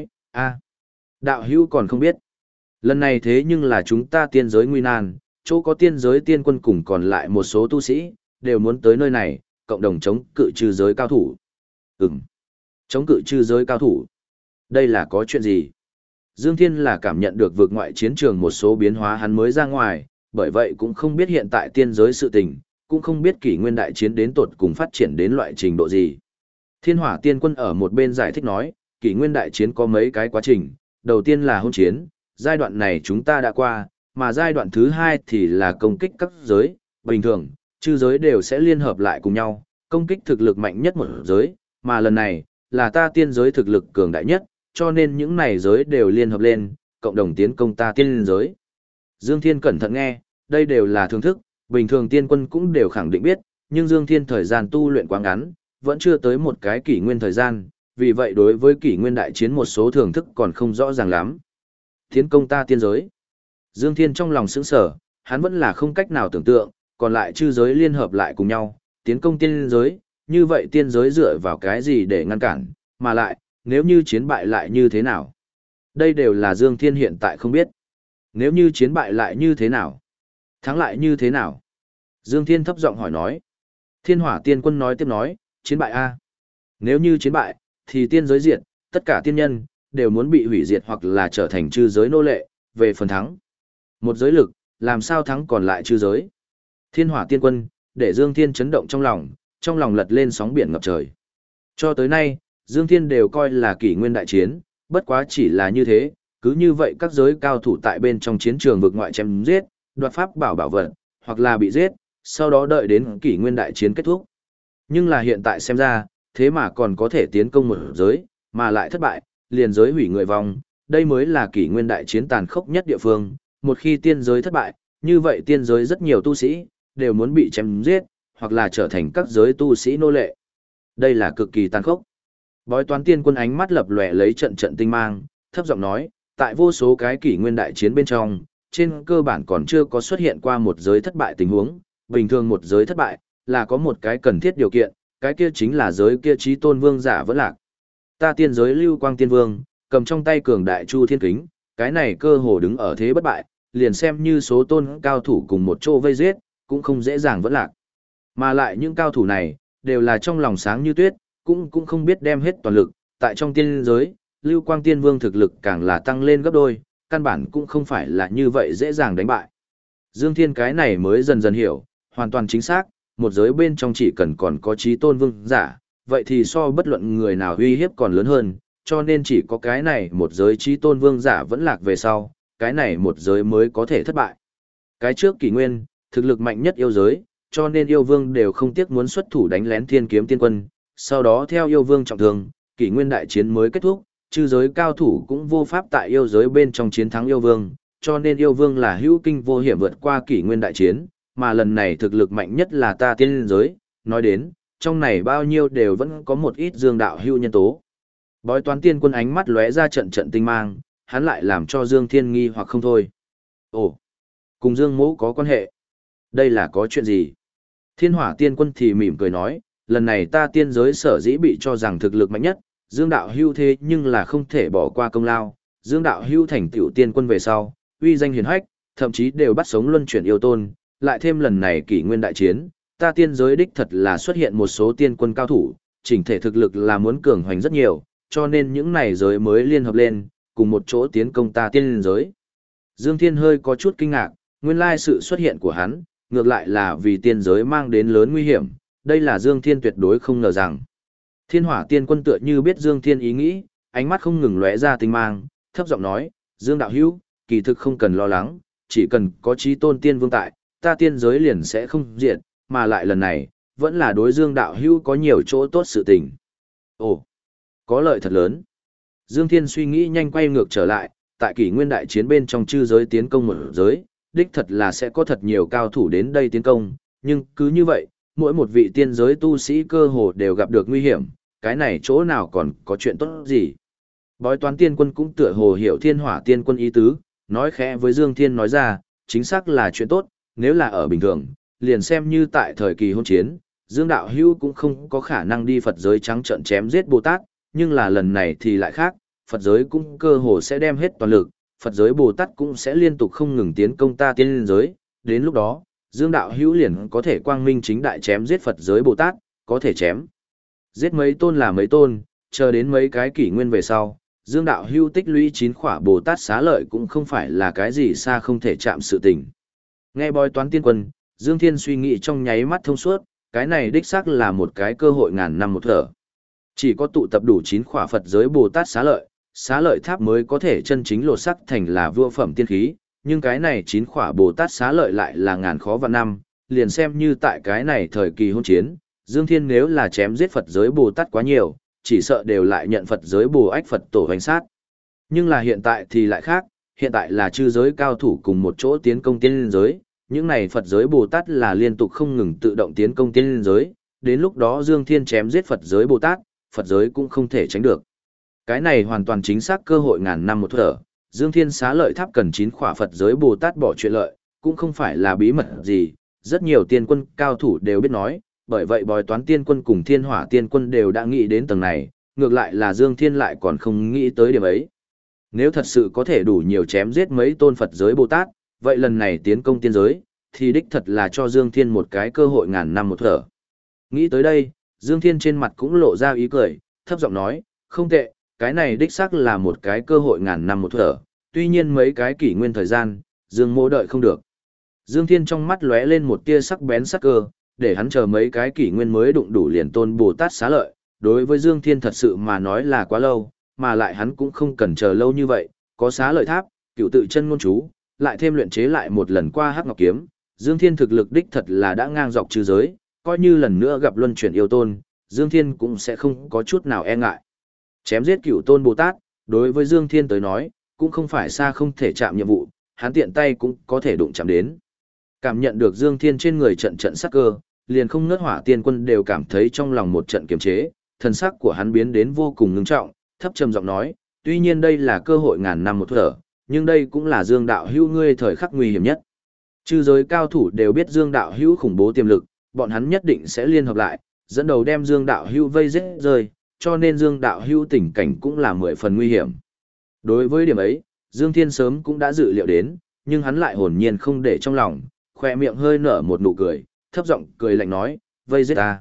đạo hữu còn không biết. Lần này thế nhưng là chúng ta tiên giới nguy nan, chỗ có tiên giới tiên quân cùng còn lại một số tu sĩ, đều muốn tới nơi này, cộng đồng chống cự trừ giới cao thủ. Chống cự trừ giới cao thủ. Đây là có chuyện gì? Dương Thiên là cảm nhận được vượt ngoại chiến trường một số biến hóa hắn mới ra ngoài, bởi vậy cũng không biết hiện tại tiên giới sự tình, cũng không biết kỷ nguyên đại chiến đến tột cùng phát triển đến loại trình độ gì. Thiên Hỏa Tiên Quân ở một bên giải thích nói, kỷ nguyên đại chiến có mấy cái quá trình, đầu tiên là hôn chiến, giai đoạn này chúng ta đã qua, mà giai đoạn thứ hai thì là công kích các giới, bình thường, chư giới đều sẽ liên hợp lại cùng nhau, công kích thực lực mạnh nhất một giới, mà lần này, là ta tiên giới thực lực cường đại nhất, cho nên những này giới đều liên hợp lên, cộng đồng tiến công ta tiên giới. Dương Thiên cẩn thận nghe, đây đều là thưởng thức, bình thường tiên quân cũng đều khẳng định biết, nhưng Dương Thiên thời gian tu luyện quá ngắn, vẫn chưa tới một cái kỷ nguyên thời gian, vì vậy đối với kỷ nguyên đại chiến một số thưởng thức còn không rõ ràng lắm. Tiến công ta tiên giới. Dương Thiên trong lòng sững sờ, hắn vẫn là không cách nào tưởng tượng, còn lại chư giới liên hợp lại cùng nhau, tiến công tiên giới, như vậy tiên giới dựa vào cái gì để ngăn cản, mà lại, nếu như chiến bại lại như thế nào? Đây đều là Dương Thiên hiện tại không biết. Nếu như chiến bại lại như thế nào? Thắng lại như thế nào? Dương Thiên thấp giọng hỏi nói. Thiên Hỏa Tiên Quân nói tiếp nói, chiến bại a. Nếu như chiến bại, thì tiên giới diệt, tất cả tiên nhân đều muốn bị hủy diệt hoặc là trở thành chư giới nô lệ, về phần thắng. Một giới lực, làm sao thắng còn lại chư giới? Thiên Hỏa Tiên Quân, để Dương Thiên chấn động trong lòng lật lên sóng biển ngập trời. Cho tới nay, Dương Thiên đều coi là kỷ nguyên đại chiến, bất quá chỉ là như thế, cứ như vậy các giới cao thủ tại bên trong chiến trường vực ngoại chém giết, đoạt pháp bảo vật, hoặc là bị giết, sau đó đợi đến kỷ nguyên đại chiến kết thúc. Nhưng là hiện tại xem ra, thế mà còn có thể tiến công một giới, mà lại thất bại, liền giới hủy người vong, đây mới là kỷ nguyên đại chiến tàn khốc nhất địa phương. Một khi tiên giới thất bại, như vậy tiên giới rất nhiều tu sĩ, đều muốn bị chém giết, hoặc là trở thành các giới tu sĩ nô lệ. Đây là cực kỳ tàn khốc. Bói toán tiên quân ánh mắt lập lòe lấy trận trận tinh mang, thấp giọng nói, tại vô số cái kỷ nguyên đại chiến bên trong, trên cơ bản còn chưa có xuất hiện qua một giới thất bại tình huống, bình thường một giới thất bại, là có một cái cần thiết điều kiện, cái kia chính là giới kia chí tôn vương giả vẫn lạc. Ta tiên giới Lưu Quang Tiên Vương, cầm trong tay cường đại chu thiên kính, cái này cơ hồ đứng ở thế bất bại, liền xem như số tôn cao thủ cùng một chỗ vây giết, cũng không dễ dàng vẫn lạc. Mà lại những cao thủ này, đều là trong lòng sáng như tuyết, cũng không biết đem hết toàn lực, tại trong tiên giới, Lưu Quang Tiên Vương thực lực càng là tăng lên gấp đôi, căn bản cũng không phải là như vậy dễ dàng đánh bại. Dương Thiên cái này mới dần dần hiểu, hoàn toàn chính xác, một giới bên trong chỉ cần còn có chí tôn vương giả, vậy thì so bất luận người nào uy hiếp còn lớn hơn, cho nên chỉ có cái này một giới chí tôn vương giả vẫn lạc về sau, cái này một giới mới có thể thất bại. Cái trước kỷ nguyên, thực lực mạnh nhất yêu giới, cho nên yêu vương đều không tiếc muốn xuất thủ đánh lén thiên kiếm tiên quân, sau đó theo yêu vương trọng thương, kỷ nguyên đại chiến mới kết thúc, chư giới cao thủ cũng vô pháp tại yêu giới bên trong chiến thắng yêu vương, cho nên yêu vương là hữu kinh vô hiểm vượt qua kỷ nguyên đại chiến, mà lần này thực lực mạnh nhất là ta tiên giới, nói đến, trong này bao nhiêu đều vẫn có một ít dương đạo hữu nhân tố. Bói toán tiên quân ánh mắt lóe ra trận trận tinh mang, hắn lại làm cho Dương Thiên nghi hoặc không thôi. Ồ, cùng Dương Mỗ có quan hệ. Đây là có chuyện gì? Thiên hỏa tiên quân thì mỉm cười nói, lần này ta tiên giới sở dĩ bị cho rằng thực lực mạnh nhất, Dương đạo hữu thế nhưng là không thể bỏ qua công lao. Dương đạo hữu thành tựu tiên quân về sau, uy danh hiển hách, thậm chí đều bắt sống luân chuyển yêu tôn, lại thêm lần này kỷ nguyên đại chiến, ta tiên giới đích thật là xuất hiện một số tiên quân cao thủ, chỉnh thể thực lực là muốn cường hoành rất nhiều, cho nên những này giới mới liên hợp lên, cùng một chỗ tiến công ta tiên giới. Dương Thiên hơi có chút kinh ngạc, nguyên lai sự xuất hiện của hắn, ngược lại là vì tiên giới mang đến lớn nguy hiểm, đây là Dương Thiên tuyệt đối không ngờ rằng. Thiên hỏa tiên quân tựa như biết Dương Thiên ý nghĩ, ánh mắt không ngừng lóe ra tinh mang, thấp giọng nói, Dương đạo hữu, kỳ thực không cần lo lắng, chỉ cần có chí tôn tiên vương tại, ta tiên giới liền sẽ không diệt, mà lại lần này, vẫn là đối Dương đạo hữu có nhiều chỗ tốt sự tình. Ồ, có lợi thật lớn. Dương Thiên suy nghĩ nhanh quay ngược trở lại, tại kỷ nguyên đại chiến bên trong chư giới tiến công một giới, đích thật là sẽ có thật nhiều cao thủ đến đây tiến công, nhưng cứ như vậy, mỗi một vị tiên giới tu sĩ cơ hồ đều gặp được nguy hiểm, cái này chỗ nào còn có chuyện tốt gì. Bói toán tiên quân cũng tựa hồ hiểu thiên hỏa tiên quân ý tứ, nói khẽ với Dương Thiên nói ra, chính xác là chuyện tốt, nếu là ở bình thường, liền xem như tại thời kỳ hôn chiến, Dương đạo hữu cũng không có khả năng đi Phật giới trắng trợn chém giết Bồ Tát, nhưng là lần này thì lại khác, Phật giới cũng cơ hồ sẽ đem hết toàn lực, Phật giới Bồ Tát cũng sẽ liên tục không ngừng tiến công ta tiên giới, đến lúc đó, Dương đạo hữu liền có thể quang minh chính đại chém giết Phật giới Bồ Tát, có thể chém giết mấy tôn là mấy tôn, chờ đến mấy cái kỷ nguyên về sau, Dương đạo hữu tích lũy 9 khỏa Bồ Tát xá lợi cũng không phải là cái gì xa không thể chạm sự tình. Nghe bói toán tiên quân, Dương Thiên suy nghĩ trong nháy mắt thông suốt, cái này đích xác là một cái cơ hội ngàn năm một thở. Chỉ có tụ tập đủ 9 khỏa Phật giới Bồ Tát xá lợi tháp mới có thể chân chính lột sắc thành là vua phẩm tiên khí, nhưng cái này 9 khỏa Bồ Tát xá lợi lại là ngàn khó vạn năm, liền xem như tại cái này thời kỳ hôn chiến, Dương Thiên nếu là chém giết Phật giới Bồ Tát quá nhiều, chỉ sợ đều lại nhận Phật giới Bồ Ách Phật tổ hoành sát. Nhưng là hiện tại thì lại khác, hiện tại là chư giới cao thủ cùng một chỗ tiến công tiên giới, những này Phật giới Bồ Tát là liên tục không ngừng tự động tiến công tiên giới, đến lúc đó Dương Thiên chém giết Phật giới Bồ Tát, Phật giới cũng không thể tránh được. Cái này hoàn toàn chính xác cơ hội ngàn năm một thở, Dương Thiên xá lợi tháp cần 9 khỏa Phật giới Bồ Tát bỏ chuyện lợi, cũng không phải là bí mật gì, rất nhiều tiên quân cao thủ đều biết nói, bởi vậy bói toán tiên quân cùng thiên hỏa tiên quân đều đã nghĩ đến tầng này, ngược lại là Dương Thiên lại còn không nghĩ tới điểm ấy. Nếu thật sự có thể đủ nhiều chém giết mấy tôn Phật giới Bồ Tát, vậy lần này tiến công tiên giới, thì đích thật là cho Dương Thiên một cái cơ hội ngàn năm một thở. Nghĩ tới đây, Dương Thiên trên mặt cũng lộ ra ý cười, thấp giọng nói, không tệ, cái này đích xác là một cái cơ hội ngàn năm một thở, tuy nhiên mấy cái kỷ nguyên thời gian, Dương Mỗ đợi không được. Dương Thiên trong mắt lóe lên một tia sắc bén sắc cơ, để hắn chờ mấy cái kỷ nguyên mới đụng đủ liền tôn Bồ Tát xá lợi, đối với Dương Thiên thật sự mà nói là quá lâu, mà lại hắn cũng không cần chờ lâu như vậy, có xá lợi tháp, cựu tự chân ngôn chú, lại thêm luyện chế lại một lần qua hắc ngọc kiếm, Dương Thiên thực lực đích thật là đã ngang dọc trừ giới, coi như lần nữa gặp luân chuyển yêu tôn, Dương Thiên cũng sẽ không có chút nào e ngại. Chém giết cựu tôn Bồ Tát, đối với Dương Thiên tới nói, cũng không phải xa không thể chạm nhiệm vụ, hắn tiện tay cũng có thể đụng chạm đến. Cảm nhận được Dương Thiên trên người trận trận sắc cơ, liền không ngớt Hỏa Tiên Quân đều cảm thấy trong lòng một trận kiềm chế, thần sắc của hắn biến đến vô cùng ngưng trọng, thấp trầm giọng nói, tuy nhiên đây là cơ hội ngàn năm một thở, nhưng đây cũng là Dương đạo hữu ngươi thời khắc nguy hiểm nhất. Chư giới cao thủ đều biết Dương đạo hữu khủng bố tiềm lực, bọn hắn nhất định sẽ liên hợp lại, dẫn đầu đem Dương đạo hữu vây giết rơi, cho nên Dương đạo hữu tình cảnh cũng là 10 phần nguy hiểm. Đối với điểm ấy, Dương Thiên sớm cũng đã dự liệu đến, nhưng hắn lại hồn nhiên không để trong lòng, khoe miệng hơi nở một nụ cười, thấp giọng cười lạnh nói, vây giết ta.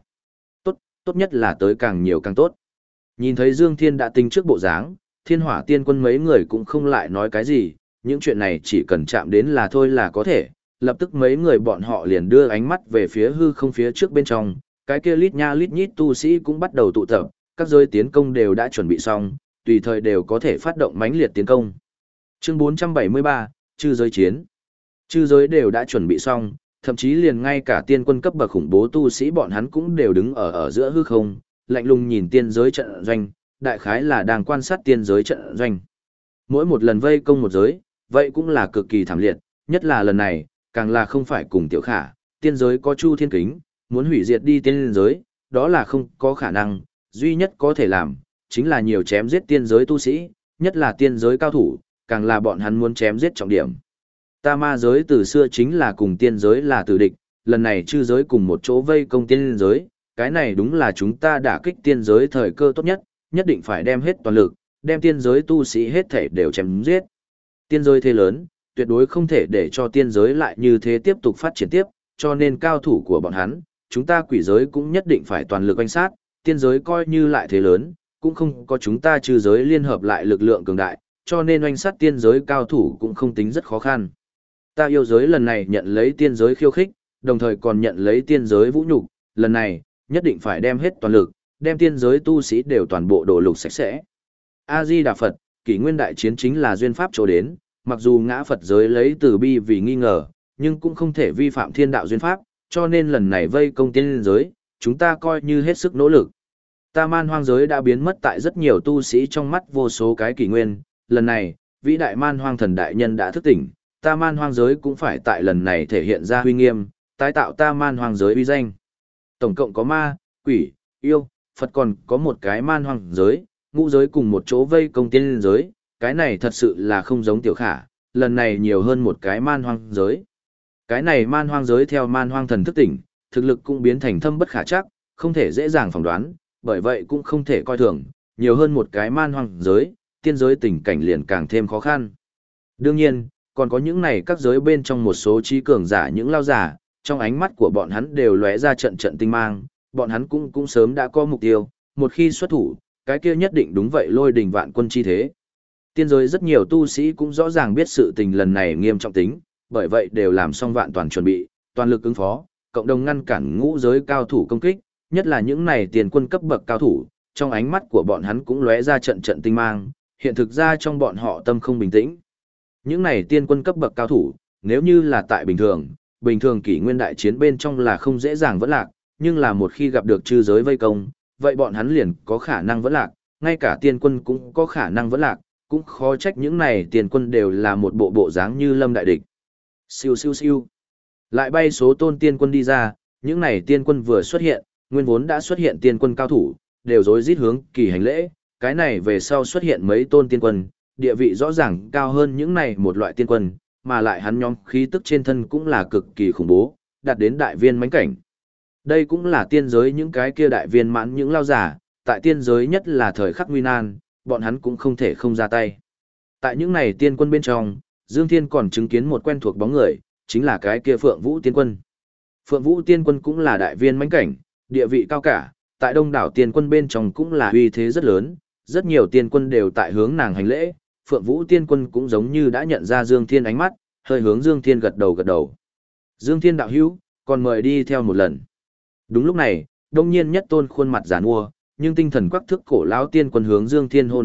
Tốt nhất là tới càng nhiều càng tốt. Nhìn thấy Dương Thiên đã tính trước bộ dáng, Thiên Hỏa Tiên Quân mấy người cũng không lại nói cái gì, những chuyện này chỉ cần chạm đến là thôi là có thể, lập tức mấy người bọn họ liền đưa ánh mắt về phía hư không phía trước bên trong, cái kia lít nha lít nhít tu sĩ cũng bắt đầu tụ tập, các giới tiến công đều đã chuẩn bị xong, tùy thời đều có thể phát động mãnh liệt tiến công. Chương 473, Chư giới chiến. Chư giới đều đã chuẩn bị xong, thậm chí liền ngay cả tiên quân cấp bậc khủng bố tu sĩ bọn hắn cũng đều đứng ở giữa hư không, lạnh lùng nhìn tiên giới trận doanh, đại khái là đang quan sát tiên giới trận doanh. Mỗi một lần vây công một giới, vậy cũng là cực kỳ thảm liệt, nhất là lần này, càng là không phải cùng tiểu khả, tiên giới có Chu Thiên Kính, muốn hủy diệt đi tiên giới, đó là không có khả năng, duy nhất có thể làm, chính là nhiều chém giết tiên giới tu sĩ, nhất là tiên giới cao thủ, càng là bọn hắn muốn chém giết trọng điểm. Ta ma giới từ xưa chính là cùng tiên giới là tử địch, lần này chư giới cùng một chỗ vây công tiên giới, cái này đúng là chúng ta đả kích tiên giới thời cơ tốt nhất, nhất định phải đem hết toàn lực, đem tiên giới tu sĩ hết thể đều chém giết. Tiên giới thế lớn, tuyệt đối không thể để cho tiên giới lại như thế tiếp tục phát triển tiếp, cho nên cao thủ của bọn hắn, chúng ta quỷ giới cũng nhất định phải toàn lực oanh sát, tiên giới coi như lại thế lớn, cũng không có chúng ta chư giới liên hợp lại lực lượng cường đại, cho nên oanh sát tiên giới cao thủ cũng không tính rất khó khăn. Ta yêu giới lần này nhận lấy tiên giới khiêu khích, đồng thời còn nhận lấy tiên giới vũ nhục, lần này, nhất định phải đem hết toàn lực, đem tiên giới tu sĩ đều toàn bộ đổ lục sạch sẽ. A-di-đà Phật, kỷ nguyên đại chiến chính là duyên pháp chỗ đến, mặc dù ngã Phật giới lấy từ bi vì nghi ngờ, nhưng cũng không thể vi phạm thiên đạo duyên pháp, cho nên lần này vây công tiên giới, chúng ta coi như hết sức nỗ lực. Ta man hoang giới đã biến mất tại rất nhiều tu sĩ trong mắt vô số cái kỷ nguyên, lần này, vĩ đại man hoang thần đại nhân đã thức tỉnh, ta man hoang giới cũng phải tại lần này thể hiện ra huy nghiêm, tái tạo ta man hoang giới uy danh. Tổng cộng có ma, quỷ, yêu, Phật còn có một cái man hoang giới, ngũ giới cùng một chỗ vây công tiên giới, cái này thật sự là không giống tiểu khả, lần này nhiều hơn một cái man hoang giới. Cái này man hoang giới theo man hoang thần thức tỉnh, thực lực cũng biến thành thâm bất khả chắc, không thể dễ dàng phỏng đoán, bởi vậy cũng không thể coi thường, nhiều hơn một cái man hoang giới, tiên giới tình cảnh liền càng thêm khó khăn. Đương nhiên, còn có những này các giới bên trong một số trí cường giả những lao giả, trong ánh mắt của bọn hắn đều lóe ra trận trận tinh mang, bọn hắn cũng sớm đã có mục tiêu, một khi xuất thủ, cái kia nhất định đúng vậy lôi đình vạn quân chi thế. Tiên giới rất nhiều tu sĩ cũng rõ ràng biết sự tình lần này nghiêm trọng tính, bởi vậy đều làm xong vạn toàn chuẩn bị, toàn lực ứng phó, cộng đồng ngăn cản ngũ giới cao thủ công kích, nhất là những này tiền quân cấp bậc cao thủ, trong ánh mắt của bọn hắn cũng lóe ra trận trận tinh mang, hiện thực ra trong bọn họ tâm không bình tĩnh. Những này tiên quân cấp bậc cao thủ, nếu như là tại bình thường kỷ nguyên đại chiến bên trong là không dễ dàng vẫn lạc, nhưng là một khi gặp được chư giới vây công, vậy bọn hắn liền có khả năng vẫn lạc, ngay cả tiên quân cũng có khả năng vẫn lạc, cũng khó trách những này tiên quân đều là một bộ dáng như lâm đại địch. Siêu siêu siêu. Lại bay số tôn tiên quân đi ra, những này tiên quân vừa xuất hiện, nguyên vốn đã xuất hiện tiên quân cao thủ, đều rối rít hướng kỳ hành lễ, cái này về sau xuất hiện mấy tôn tiên quân, địa vị rõ ràng cao hơn những này một loại tiên quân, mà lại hắn nhóm khí tức trên thân cũng là cực kỳ khủng bố, đạt đến đại viên mãnh cảnh. Đây cũng là tiên giới những cái kia đại viên mãn những lao giả, tại tiên giới nhất là thời khắc nguy nan, bọn hắn cũng không thể không ra tay. Tại những này tiên quân bên trong, Dương Thiên còn chứng kiến một quen thuộc bóng người, chính là cái kia Phượng Vũ tiên quân. Phượng Vũ tiên quân cũng là đại viên mãnh cảnh, địa vị cao cả, tại đông đảo tiên quân bên trong cũng là uy thế rất lớn, rất nhiều tiên quân đều tại hướng nàng hành lễ, Phượng Vũ tiên quân cũng giống như đã nhận ra Dương Thiên ánh mắt, hơi hướng Dương Thiên gật đầu. Dương Thiên đạo hữu, còn mời đi theo một lần. Đúng lúc này, đông nhiên nhất tôn khuôn mặt giàn mua, nhưng tinh thần quắc thước cổ lão tiên quân hướng Dương Thiên hô nói,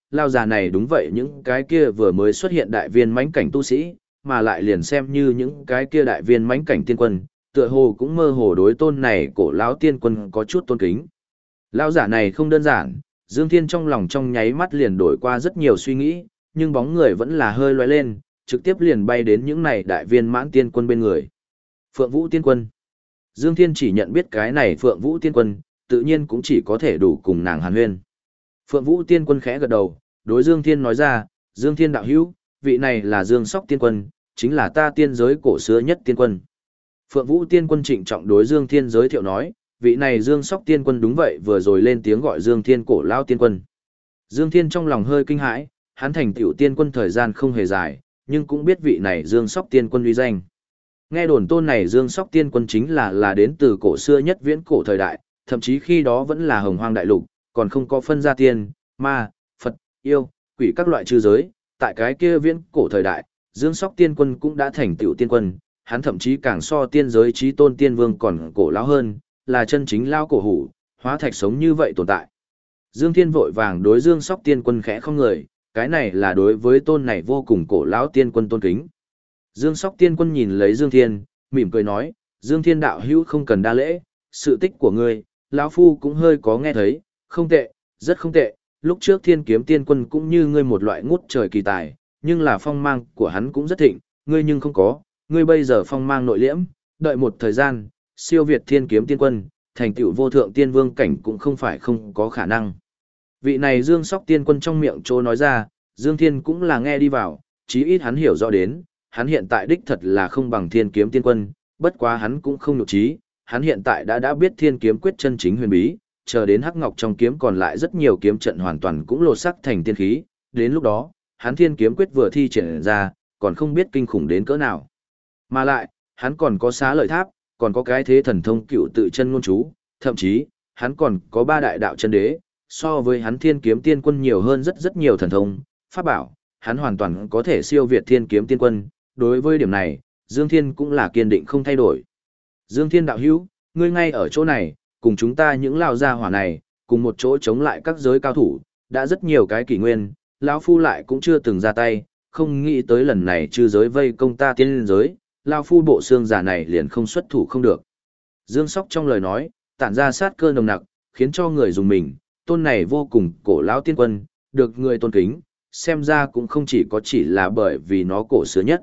lao già này đúng vậy những cái kia vừa mới xuất hiện đại viên mãnh cảnh tu sĩ, mà lại liền xem như những cái kia đại viên mãnh cảnh tiên quân, tựa hồ cũng mơ hồ đối tôn này cổ lão tiên quân có chút tôn kính. Lao giả này không đơn giản, Dương Thiên trong lòng trong nháy mắt liền đổi qua rất nhiều suy nghĩ, nhưng bóng người vẫn là hơi lóe lên, trực tiếp liền bay đến những này đại viên mãn tiên quân bên người. Phượng Vũ tiên quân. Dương Thiên chỉ nhận biết cái này Phượng Vũ tiên quân, tự nhiên cũng chỉ có thể đủ cùng nàng hàn huyên. Phượng Vũ tiên quân khẽ gật đầu, đối Dương Thiên nói ra, Dương Thiên đạo hữu, vị này là Dương Sóc tiên quân, chính là ta tiên giới cổ xưa nhất tiên quân. Phượng Vũ tiên quân trịnh trọng đối Dương Thiên giới thiệu nói, vị này Dương Sóc tiên quân đúng vậy vừa rồi lên tiếng gọi Dương Thiên cổ lao tiên quân. Dương Thiên trong lòng hơi kinh hãi, hắn thành tiểu tiên quân thời gian không hề dài, nhưng cũng biết vị này Dương Sóc tiên quân uy danh. Nghe đồn tôn này Dương Sóc tiên quân chính là đến từ cổ xưa nhất viễn cổ thời đại, thậm chí khi đó vẫn là hồng hoang đại lục, còn không có phân ra tiên, ma, Phật, yêu, quỷ các loại chư giới, tại cái kia viễn cổ thời đại, Dương Sóc tiên quân cũng đã thành tiểu tiên quân, hắn thậm chí càng so tiên giới chí tôn tiên vương còn cổ lão hơn, là chân chính lao cổ hủ, hóa thạch sống như vậy tồn tại. Dương Thiên vội vàng đối Dương Sóc tiên quân khẽ không người, cái này là đối với tôn này vô cùng cổ lão tiên quân tôn kính. Dương Sóc tiên quân nhìn lấy Dương Thiên, mỉm cười nói, Dương Thiên đạo hữu không cần đa lễ, sự tích của ngươi, lão phu cũng hơi có nghe thấy, không tệ, rất không tệ, lúc trước Thiên Kiếm tiên quân cũng như ngươi một loại ngút trời kỳ tài, nhưng là phong mang của hắn cũng rất thịnh, ngươi nhưng không có, ngươi bây giờ phong mang nội liễm, đợi một thời gian, siêu việt Thiên Kiếm tiên quân, thành tựu vô thượng tiên vương cảnh cũng không phải không có khả năng. Vị này Dương Sóc tiên quân trong miệng trô nói ra, Dương Thiên cũng là nghe đi vào, chí ít hắn hiểu rõ đến, hắn hiện tại đích thật là không bằng Thiên Kiếm tiên quân, bất quá hắn cũng không nhục trí, hắn hiện tại đã biết Thiên Kiếm quyết chân chính huyền bí, chờ đến hắc ngọc trong kiếm còn lại rất nhiều kiếm trận hoàn toàn cũng lột sắc thành tiên khí, đến lúc đó, hắn Thiên Kiếm quyết vừa thi triển ra, còn không biết kinh khủng đến cỡ nào. Mà lại, hắn còn có Xá Lợi Tháp, còn có cái thế thần thông cựu tự chân ngôn chú, thậm chí, hắn còn có ba đại đạo chân đế, so với hắn Thiên Kiếm tiên quân nhiều hơn rất nhiều thần thông, pháp bảo, hắn hoàn toàn có thể siêu việt Thiên Kiếm tiên quân, đối với điểm này, Dương Thiên cũng là kiên định không thay đổi. Dương Thiên đạo hữu, ngươi ngay ở chỗ này, cùng chúng ta những lao gia hỏa này, cùng một chỗ chống lại các giới cao thủ, đã rất nhiều cái kỷ nguyên, lão phu lại cũng chưa từng ra tay, không nghĩ tới lần này chư giới vây công ta tiên giới, lão phu bộ xương giả này liền không xuất thủ không được. Dương Sóc trong lời nói, tản ra sát cơ nồng nặc, khiến cho người dùng mình, tôn này vô cùng cổ lão tiên quân, được người tôn kính, xem ra cũng không chỉ là bởi vì nó cổ xưa nhất.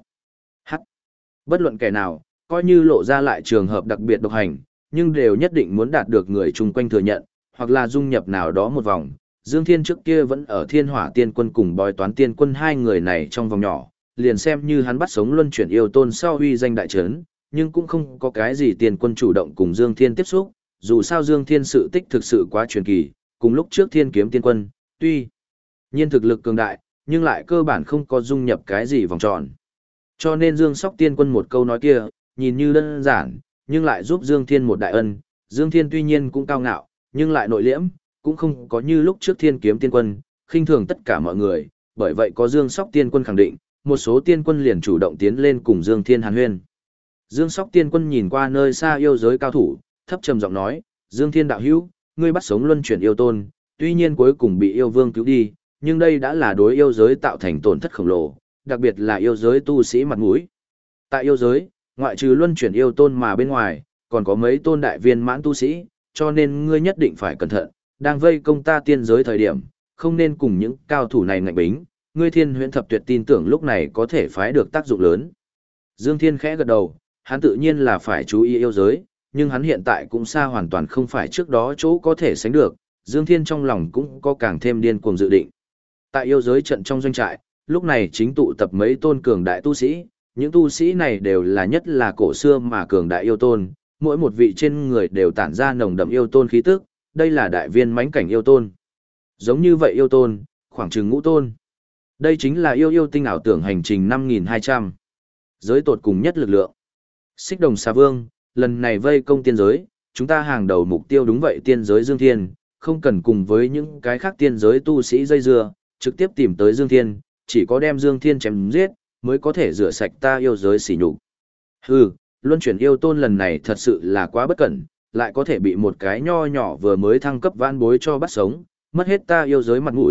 Bất luận kẻ nào, coi như lộ ra lại trường hợp đặc biệt độc hành, nhưng đều nhất định muốn đạt được người chung quanh thừa nhận, hoặc là dung nhập nào đó một vòng. Dương Thiên trước kia vẫn ở Thiên Hỏa Tiên Quân cùng Bói Toán Tiên Quân hai người này trong vòng nhỏ, liền xem như hắn bắt sống luân chuyển yêu tôn sau huy danh đại trấn, nhưng cũng không có cái gì Tiên Quân chủ động cùng Dương Thiên tiếp xúc, dù sao Dương Thiên sự tích thực sự quá truyền kỳ, cùng lúc trước Thiên Kiếm Tiên Quân, tuy nhiên thực lực cường đại, nhưng lại cơ bản không có dung nhập cái gì vòng tròn. Cho nên Dương Sóc tiên quân một câu nói kia, nhìn như đơn giản, nhưng lại giúp Dương Thiên một đại ân. Dương Thiên tuy nhiên cũng cao ngạo, nhưng lại nội liễm, cũng không có như lúc trước Thiên Kiếm tiên quân, khinh thường tất cả mọi người, bởi vậy có Dương Sóc tiên quân khẳng định, một số tiên quân liền chủ động tiến lên cùng Dương Thiên hàn huyên. Dương Sóc tiên quân nhìn qua nơi xa yêu giới cao thủ, thấp trầm giọng nói, Dương Thiên đạo hữu, ngươi bắt sống luân chuyển yêu tôn, tuy nhiên cuối cùng bị yêu vương cứu đi, nhưng đây đã là đối yêu giới tạo thành tổn thất khổng lồ, đặc biệt là yêu giới tu sĩ mặt mũi. Tại yêu giới, ngoại trừ luân chuyển yêu tôn mà bên ngoài, còn có mấy tôn đại viên mãn tu sĩ, cho nên ngươi nhất định phải cẩn thận, đang vây công ta tiên giới thời điểm, không nên cùng những cao thủ này ngạnh bính, ngươi Thiên Huyễn Thập Tuyệt tin tưởng lúc này có thể phái được tác dụng lớn. Dương Thiên khẽ gật đầu, hắn tự nhiên là phải chú ý yêu giới, nhưng hắn hiện tại cũng xa hoàn toàn không phải trước đó chỗ có thể sánh được, Dương Thiên trong lòng cũng có càng thêm điên cuồng dự định. Tại yêu giới trận trong doanh trại, lúc này chính tụ tập mấy tôn cường đại tu sĩ, những tu sĩ này đều là nhất là cổ xưa mà cường đại yêu tôn, mỗi một vị trên người đều tản ra nồng đậm yêu tôn khí tức, đây là đại viên mãnh cảnh yêu tôn. Giống như vậy yêu tôn, khoảng chừng ngũ tôn. Đây chính là yêu tinh ảo tưởng hành trình 5200. Giới tột cùng nhất lực lượng. Xích Đồng Xà Vương, lần này vây công tiên giới, chúng ta hàng đầu mục tiêu đúng vậy tiên giới Dương Thiên, không cần cùng với những cái khác tiên giới tu sĩ dây dưa, trực tiếp tìm tới Dương Thiên, chỉ có đem Dương Thiên chém giết, mới có thể rửa sạch ta yêu giới sỉ nhục. Hừ, luân chuyển yêu tôn lần này thật sự là quá bất cẩn, lại có thể bị một cái nho nhỏ vừa mới thăng cấp vãn bối cho bắt sống, mất hết ta yêu giới mặt mũi,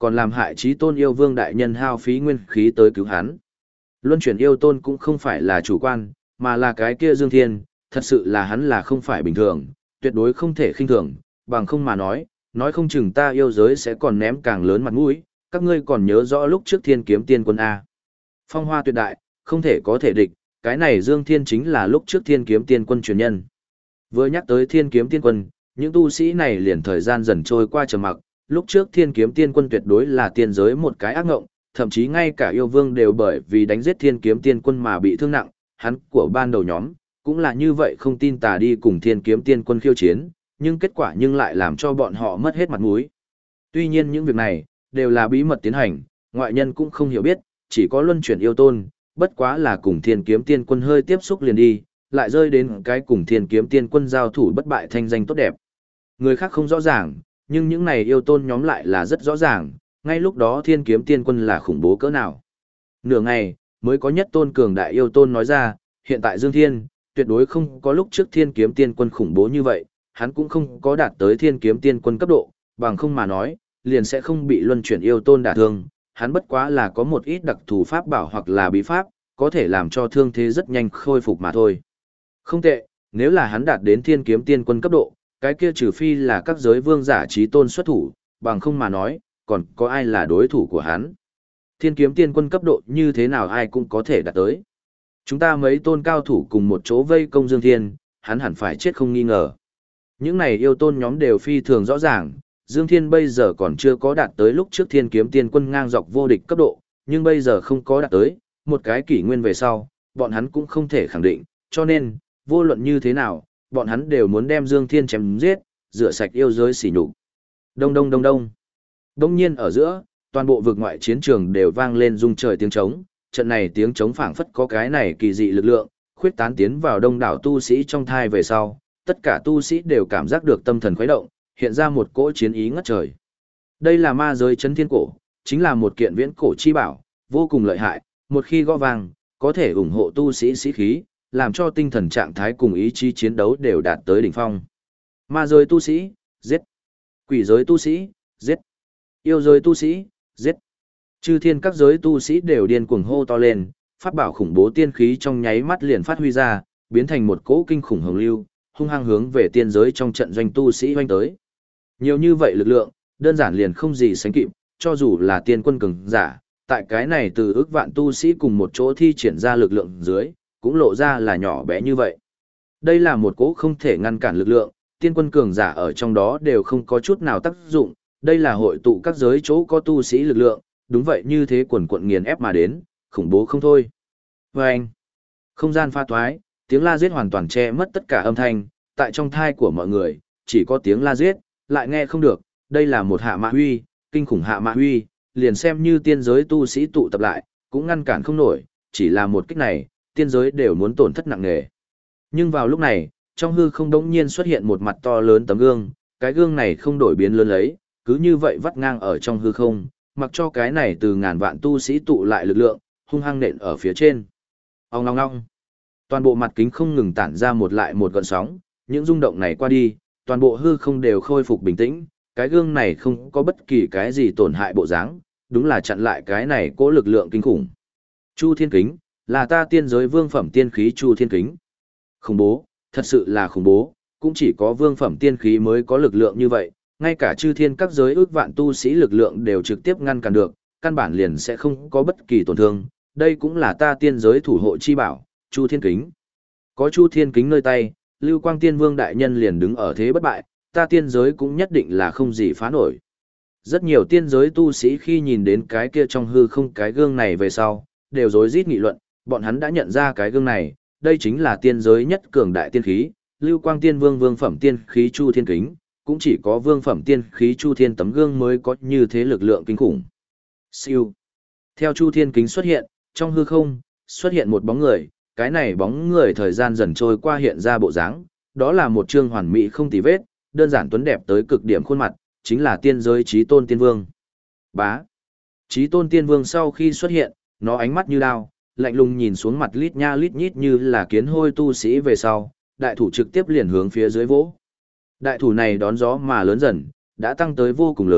còn làm hại chí tôn yêu vương đại nhân hao phí nguyên khí tới cứu hắn. Luân chuyển yêu tôn cũng không phải là chủ quan, mà là cái kia Dương Thiên, thật sự là hắn là không phải bình thường, tuyệt đối không thể khinh thường, bằng không mà nói không chừng ta yêu giới sẽ còn ném càng lớn mặt mũi, các ngươi còn nhớ rõ lúc trước Thiên Kiếm Tiên Quân A. Phong hoa tuyệt đại, không thể có thể địch, cái này Dương Thiên chính là lúc trước Thiên Kiếm Tiên Quân truyền nhân. Vừa nhắc tới Thiên Kiếm Tiên Quân, những tu sĩ này liền thời gian dần trôi qua trầm mặc, lúc trước Thiên Kiếm Tiên Quân tuyệt đối là tiên giới một cái ác ngộng, thậm chí ngay cả yêu vương đều bởi vì đánh giết Thiên Kiếm Tiên Quân mà bị thương nặng, hắn của ban đầu nhóm, cũng là như vậy không tin tà đi cùng Thiên Kiếm Tiên Quân khiêu chiến, nhưng kết quả nhưng lại làm cho bọn họ mất hết mặt mũi. Tuy nhiên những việc này, đều là bí mật tiến hành, ngoại nhân cũng không hiểu biết, chỉ có luân chuyển yêu tôn, bất quá là cùng Thiên Kiếm Tiên Quân hơi tiếp xúc liền đi, lại rơi đến cái cùng Thiên Kiếm Tiên Quân giao thủ bất bại thanh danh tốt đẹp. Người khác không rõ ràng, nhưng những này yêu tôn nhóm lại là rất rõ ràng, ngay lúc đó Thiên Kiếm Tiên Quân là khủng bố cỡ nào. Nửa ngày, mới có nhất tôn cường đại yêu tôn nói ra, hiện tại Dương Thiên, tuyệt đối không có lúc trước Thiên Kiếm Tiên Quân khủng bố như vậy, hắn cũng không có đạt tới Thiên Kiếm Tiên Quân cấp độ, bằng không mà nói, liền sẽ không bị luân chuyển yêu tôn đả thương, hắn bất quá là có một ít đặc thù pháp bảo hoặc là bí pháp, có thể làm cho thương thế rất nhanh khôi phục mà thôi. Không tệ, nếu là hắn đạt đến Thiên Kiếm Tiên Quân cấp độ, cái kia trừ phi là các giới vương giả trí tôn xuất thủ, bằng không mà nói, còn có ai là đối thủ của hắn. Thiên Kiếm Tiên Quân cấp độ như thế nào ai cũng có thể đạt tới. Chúng ta mấy tôn cao thủ cùng một chỗ vây công Dương Thiên, hắn hẳn phải chết không nghi ngờ. Những này yêu tôn nhóm đều phi thường rõ ràng, Dương Thiên bây giờ còn chưa có đạt tới lúc trước Thiên Kiếm Tiên Quân ngang dọc vô địch cấp độ, nhưng bây giờ không có đạt tới, một cái kỷ nguyên về sau, bọn hắn cũng không thể khẳng định, cho nên, vô luận như thế nào, bọn hắn đều muốn đem Dương Thiên chém giết, rửa sạch yêu giới sỉ nhục. Đông đông đông đông. Đông nhiên ở giữa, toàn bộ vực ngoại chiến trường đều vang lên rung trời tiếng trống, trận này tiếng trống phảng phất có cái này kỳ dị lực lượng, khuyết tán tiến vào đông đảo tu sĩ trong thai về sau, tất cả tu sĩ đều cảm giác được tâm thần khuấy động, hiện ra một cỗ chiến ý ngất trời. Đây là ma giới chấn thiên cổ, chính là một kiện viễn cổ chi bảo, vô cùng lợi hại, một khi gõ vang, có thể ủng hộ tu sĩ sĩ khí, làm cho tinh thần trạng thái cùng ý chí chiến đấu đều đạt tới đỉnh phong. Ma giới tu sĩ, giết. Quỷ giới tu sĩ, giết. Yêu giới tu sĩ, giết. Chư thiên các giới tu sĩ đều điên cuồng hô to lên, pháp bảo khủng bố tiên khí trong nháy mắt liền phát huy ra, biến thành một cỗ kinh khủng hồng lưu, hung hăng hướng về tiên giới trong trận doanh tu sĩ hoành tới. Nhiều như vậy lực lượng, đơn giản liền không gì sánh kịp, cho dù là tiên quân cường giả, tại cái này từ ước vạn tu sĩ cùng một chỗ thi triển ra lực lượng dưới, cũng lộ ra là nhỏ bé như vậy. Đây là một cỗ không thể ngăn cản lực lượng, tiên quân cường giả ở trong đó đều không có chút nào tác dụng, đây là hội tụ các giới chỗ có tu sĩ lực lượng, đúng vậy như thế quần quận nghiền ép mà đến, khủng bố không thôi. Và anh, không gian pha thoái, tiếng la giết hoàn toàn che mất tất cả âm thanh, tại trong thai của mọi người, chỉ có tiếng la giết, lại nghe không được, đây là một hạ mạ huy, kinh khủng hạ mạ huy, liền xem như tiên giới tu sĩ tụ tập lại, cũng ngăn cản không nổi, chỉ là một kích này, tiên giới đều muốn tổn thất nặng nề. Nhưng vào lúc này, trong hư không đống nhiên xuất hiện một mặt to lớn tấm gương, cái gương này không đổi biến lớn lấy, cứ như vậy vắt ngang ở trong hư không, mặc cho cái này từ ngàn vạn tu sĩ tụ lại lực lượng, hung hăng nện ở phía trên. Ong ong ong. Toàn bộ mặt kính không ngừng tản ra một lại một gợn sóng, những rung động này qua đi, toàn bộ hư không đều khôi phục bình tĩnh, cái gương này không có bất kỳ cái gì tổn hại bộ dáng, đúng là chặn lại cái này cố lực lượng kinh khủng. Chu Thiên Kính, là ta tiên giới vương phẩm tiên khí Chu Thiên Kính. Khủng bố, thật sự là khủng bố, cũng chỉ có vương phẩm tiên khí mới có lực lượng như vậy, ngay cả chư thiên các giới ước vạn tu sĩ lực lượng đều trực tiếp ngăn cản được, căn bản liền sẽ không có bất kỳ tổn thương, đây cũng là ta tiên giới thủ hộ chi bảo, Chu Thiên Kính. Có Chu Thiên Kính nơi tay, Lưu Quang Tiên Vương đại nhân liền đứng ở thế bất bại, ta tiên giới cũng nhất định là không gì phá nổi. Rất nhiều tiên giới tu sĩ khi nhìn đến cái kia trong hư không cái gương này về sau, đều rối rít nghị luận, bọn hắn đã nhận ra cái gương này, đây chính là tiên giới nhất cường đại tiên khí, Lưu Quang Tiên Vương vương phẩm tiên khí Chu Thiên Kính, cũng chỉ có vương phẩm tiên khí Chu Thiên tấm gương mới có như thế lực lượng kinh khủng. Siêu. Theo Chu Thiên Kính xuất hiện, trong hư không, xuất hiện một bóng người, cái này bóng người thời gian dần trôi qua hiện ra bộ dáng, đó là một trương hoàn mỹ không tì vết, đơn giản tuấn đẹp tới cực điểm khuôn mặt, chính là tiên giới Chí Tôn Tiên Vương. Bá. Chí Tôn Tiên Vương sau khi xuất hiện, nó ánh mắt như đao, lạnh lùng nhìn xuống mặt lít nha lít nhít như là kiến hôi tu sĩ về sau, đại thủ trực tiếp liền hướng phía dưới vỗ. Đại thủ này đón gió mà lớn dần, đã tăng tới vô cùng lớn,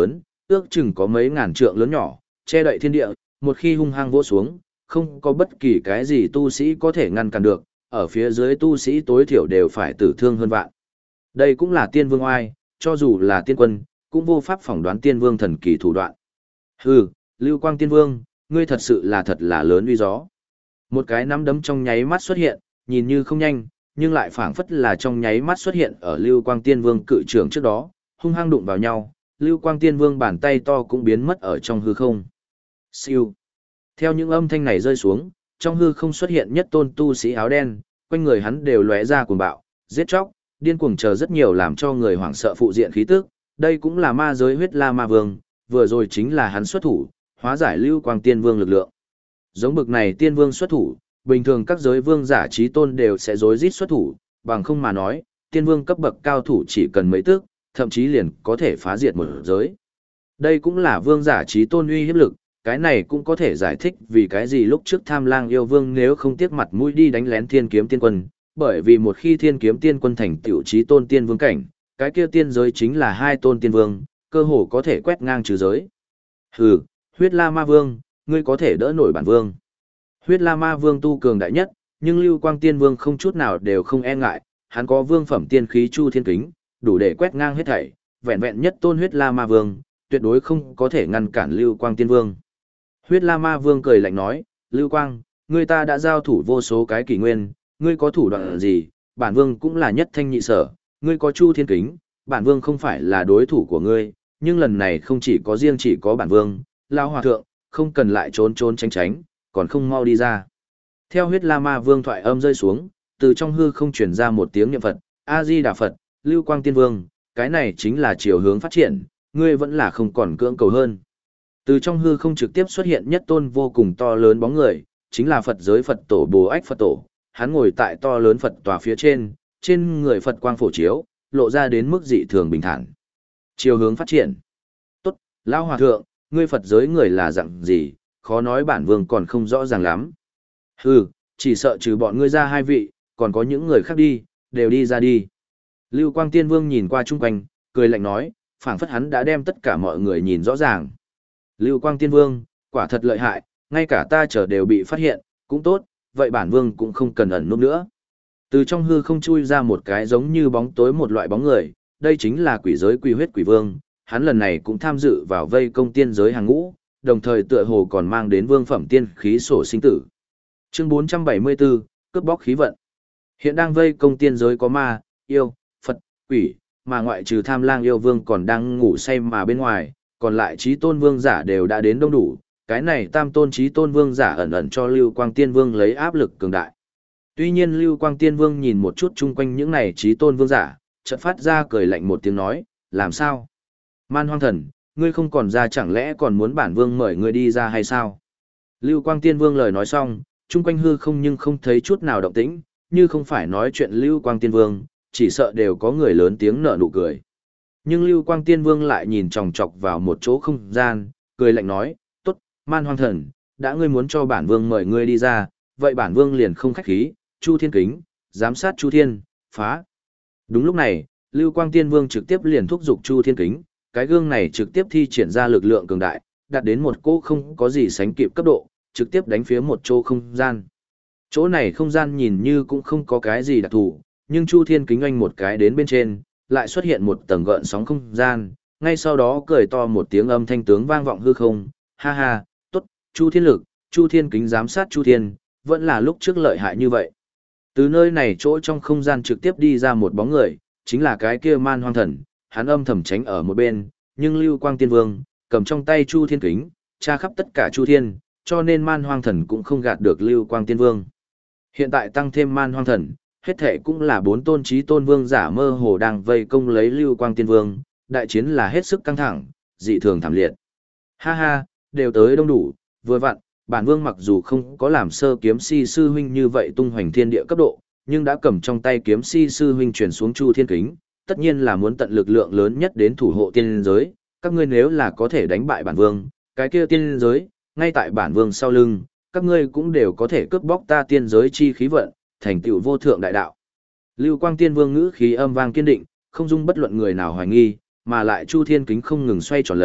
ước chừng có mấy ngàn trượng lớn nhỏ, che đậy thiên địa, một khi hung hăng vỗ xuống, không có bất kỳ cái gì tu sĩ có thể ngăn cản được, ở phía dưới tu sĩ tối thiểu đều phải tử thương hơn vạn. Đây cũng là tiên vương oai, cho dù là tiên quân, cũng vô pháp phỏng đoán tiên vương thần kỳ thủ đoạn. Hừ, Lưu Quang tiên vương, ngươi thật sự là thật là lớn uy gió. Một cái nắm đấm trong nháy mắt xuất hiện, nhìn như không nhanh, nhưng lại phảng phất là trong nháy mắt xuất hiện ở Lưu Quang tiên vương cự trưởng trước đó, hung hăng đụng vào nhau, Lưu Quang tiên vương bàn tay to cũng biến mất ở trong hư không. Siêu. Theo những âm thanh này rơi xuống, trong hư không xuất hiện nhất tôn tu sĩ áo đen, quanh người hắn đều lóe ra cuồng bạo, giết chóc, điên cuồng chờ rất nhiều làm cho người hoảng sợ phụ diện khí tức, đây cũng là ma giới huyết la ma vương, vừa rồi chính là hắn xuất thủ, hóa giải Lưu Quang tiên vương lực lượng. Giống bực này tiên vương xuất thủ, bình thường các giới vương giả trí tôn đều sẽ rối rít xuất thủ, bằng không mà nói, tiên vương cấp bậc cao thủ chỉ cần mấy tức, thậm chí liền có thể phá diệt một giới. Đây cũng là vương giả trí tôn uy hiếp lực, cái này cũng có thể giải thích vì cái gì lúc trước Tham Lang yêu vương nếu không tiếc mặt mũi đi đánh lén Thiên Kiếm Tiên Quân, bởi vì một khi Thiên Kiếm Tiên Quân thành tiểu trí tôn tiên vương cảnh, cái kia tiên giới chính là hai tôn tiên vương, cơ hồ có thể quét ngang trừ giới. Hừ, Huyết La Ma Vương, ngươi có thể đỡ nổi bản vương. Huyết La Ma Vương tu cường đại nhất, nhưng Lưu Quang Tiên Vương không chút nào đều không e ngại, hắn có vương phẩm tiên khí Chu Thiên Kính, đủ để quét ngang hết thảy, vẹn vẹn nhất tôn Huyết La Ma Vương, tuyệt đối không có thể ngăn cản Lưu Quang Tiên Vương. Huyết La Ma Vương cười lạnh nói, Lưu Quang, ngươi ta đã giao thủ vô số cái kỷ nguyên, ngươi có thủ đoạn gì, bản vương cũng là nhất thanh nhị sở, ngươi có Chu Thiên Kính, bản vương không phải là đối thủ của ngươi, nhưng lần này không chỉ có riêng chỉ có bản vương, Lão Hòa Thượng, không cần lại trốn trốn tránh tránh, còn không mau đi ra. Theo Huyết La Ma Vương thoại âm rơi xuống, từ trong hư không truyền ra một tiếng niệm Phật, A-di-đà Phật, Lưu Quang Tiên Vương, cái này chính là chiều hướng phát triển, ngươi vẫn là không còn cưỡng cầu hơn. Từ trong hư không trực tiếp xuất hiện nhất tôn vô cùng to lớn bóng người, chính là Phật giới Phật tổ Bồ Ách Phật tổ, hắn ngồi tại to lớn Phật tòa phía trên người Phật quang phổ chiếu, lộ ra đến mức dị thường bình thản. Chiều hướng phát triển. Tốt, Lão Hòa Thượng, ngươi Phật giới người là dạng gì, khó nói bản vương còn không rõ ràng lắm. Hừ, chỉ sợ trừ bọn ngươi ra hai vị, còn có những người khác đi, đều đi ra đi. Lưu Quang Tiên Vương nhìn qua chung quanh, cười lạnh nói, phảng phất hắn đã đem tất cả mọi người nhìn rõ ràng. Lưu Quang Tiên Vương, quả thật lợi hại, ngay cả ta chờ đều bị phát hiện, cũng tốt, vậy bản vương cũng không cần ẩn núp nữa. Từ trong hư không chui ra một cái giống như bóng tối một loại bóng người, đây chính là quỷ giới Quy Huyết Quỷ Vương, hắn lần này cũng tham dự vào vây công tiên giới hàng ngũ, đồng thời tựa hồ còn mang đến vương phẩm tiên khí sổ sinh tử. Chương 474, cướp bóc khí vận. Hiện đang vây công tiên giới có ma, yêu, Phật, quỷ, mà ngoại trừ Tham Lang yêu vương còn đang ngủ say mà bên ngoài, còn lại chí tôn vương giả đều đã đến đông đủ, cái này tam tôn chí tôn vương giả ẩn ẩn cho Lưu Quang Tiên Vương lấy áp lực cường đại. Tuy nhiên Lưu Quang Tiên Vương nhìn một chút chung quanh những này chí tôn vương giả, chợt phát ra cười lạnh một tiếng nói, làm sao? Man Hoang Thần, ngươi không còn ra chẳng lẽ còn muốn bản vương mời ngươi đi ra hay sao? Lưu Quang Tiên Vương lời nói xong, chung quanh hư không nhưng không thấy chút nào động tĩnh, như không phải nói chuyện Lưu Quang Tiên Vương, chỉ sợ đều có người lớn tiếng nở nụ cười. Nhưng Lưu Quang Tiên Vương lại nhìn chòng chọc vào một chỗ không gian, cười lạnh nói, tốt, Man Hoang Thần, đã ngươi muốn cho bản vương mời ngươi đi ra, vậy bản vương liền không khách khí, Chu Thiên Kính, giám sát Chu Thiên, phá. Đúng lúc này, Lưu Quang Tiên Vương trực tiếp liền thúc giục Chu Thiên Kính, cái gương này trực tiếp thi triển ra lực lượng cường đại, đạt đến một cỗ không có gì sánh kịp cấp độ, trực tiếp đánh phía một chỗ không gian. Chỗ này không gian nhìn như cũng không có cái gì đặc thù, nhưng Chu Thiên Kính oanh một cái đến bên trên, lại xuất hiện một tầng gợn sóng không gian, ngay sau đó cười to một tiếng âm thanh tướng vang vọng hư không, ha ha, tốt, Chu Thiên Lực, Chu Thiên Kính giám sát Chu Thiên, vẫn là lúc trước lợi hại như vậy. Từ nơi này chỗ trong không gian trực tiếp đi ra một bóng người, chính là cái kia Man Hoang Thần, hắn âm thầm tránh ở một bên, nhưng Lưu Quang Tiên Vương, cầm trong tay Chu Thiên Kính, tra khắp tất cả Chu Thiên, cho nên Man Hoang Thần cũng không gạt được Lưu Quang Tiên Vương. Hiện tại tăng thêm Man Hoang Thần, hết thể cũng là 4 tôn chí tôn vương giả mơ hồ đang vây công lấy Lưu Quang Tiên Vương, đại chiến là hết sức căng thẳng, dị thường thảm liệt. Ha ha, đều tới đông đủ, vừa vặn, bản vương mặc dù không có làm sơ kiếm si sư huynh như vậy tung hoành thiên địa cấp độ, nhưng đã cầm trong tay kiếm si sư huynh truyền xuống Chu Thiên Kính, tất nhiên là muốn tận lực lượng lớn nhất đến thủ hộ tiên giới, các ngươi nếu là có thể đánh bại bản vương, cái kia tiên giới, ngay tại bản vương sau lưng, các ngươi cũng đều có thể cướp bóc ta tiên giới chi khí vận, thành tựu vô thượng đại đạo. Lưu Quang Tiên Vương ngữ khí âm vang kiên định, không dung bất luận người nào hoài nghi, mà lại Chu Thiên Kính không ngừng xoay tròn lấy,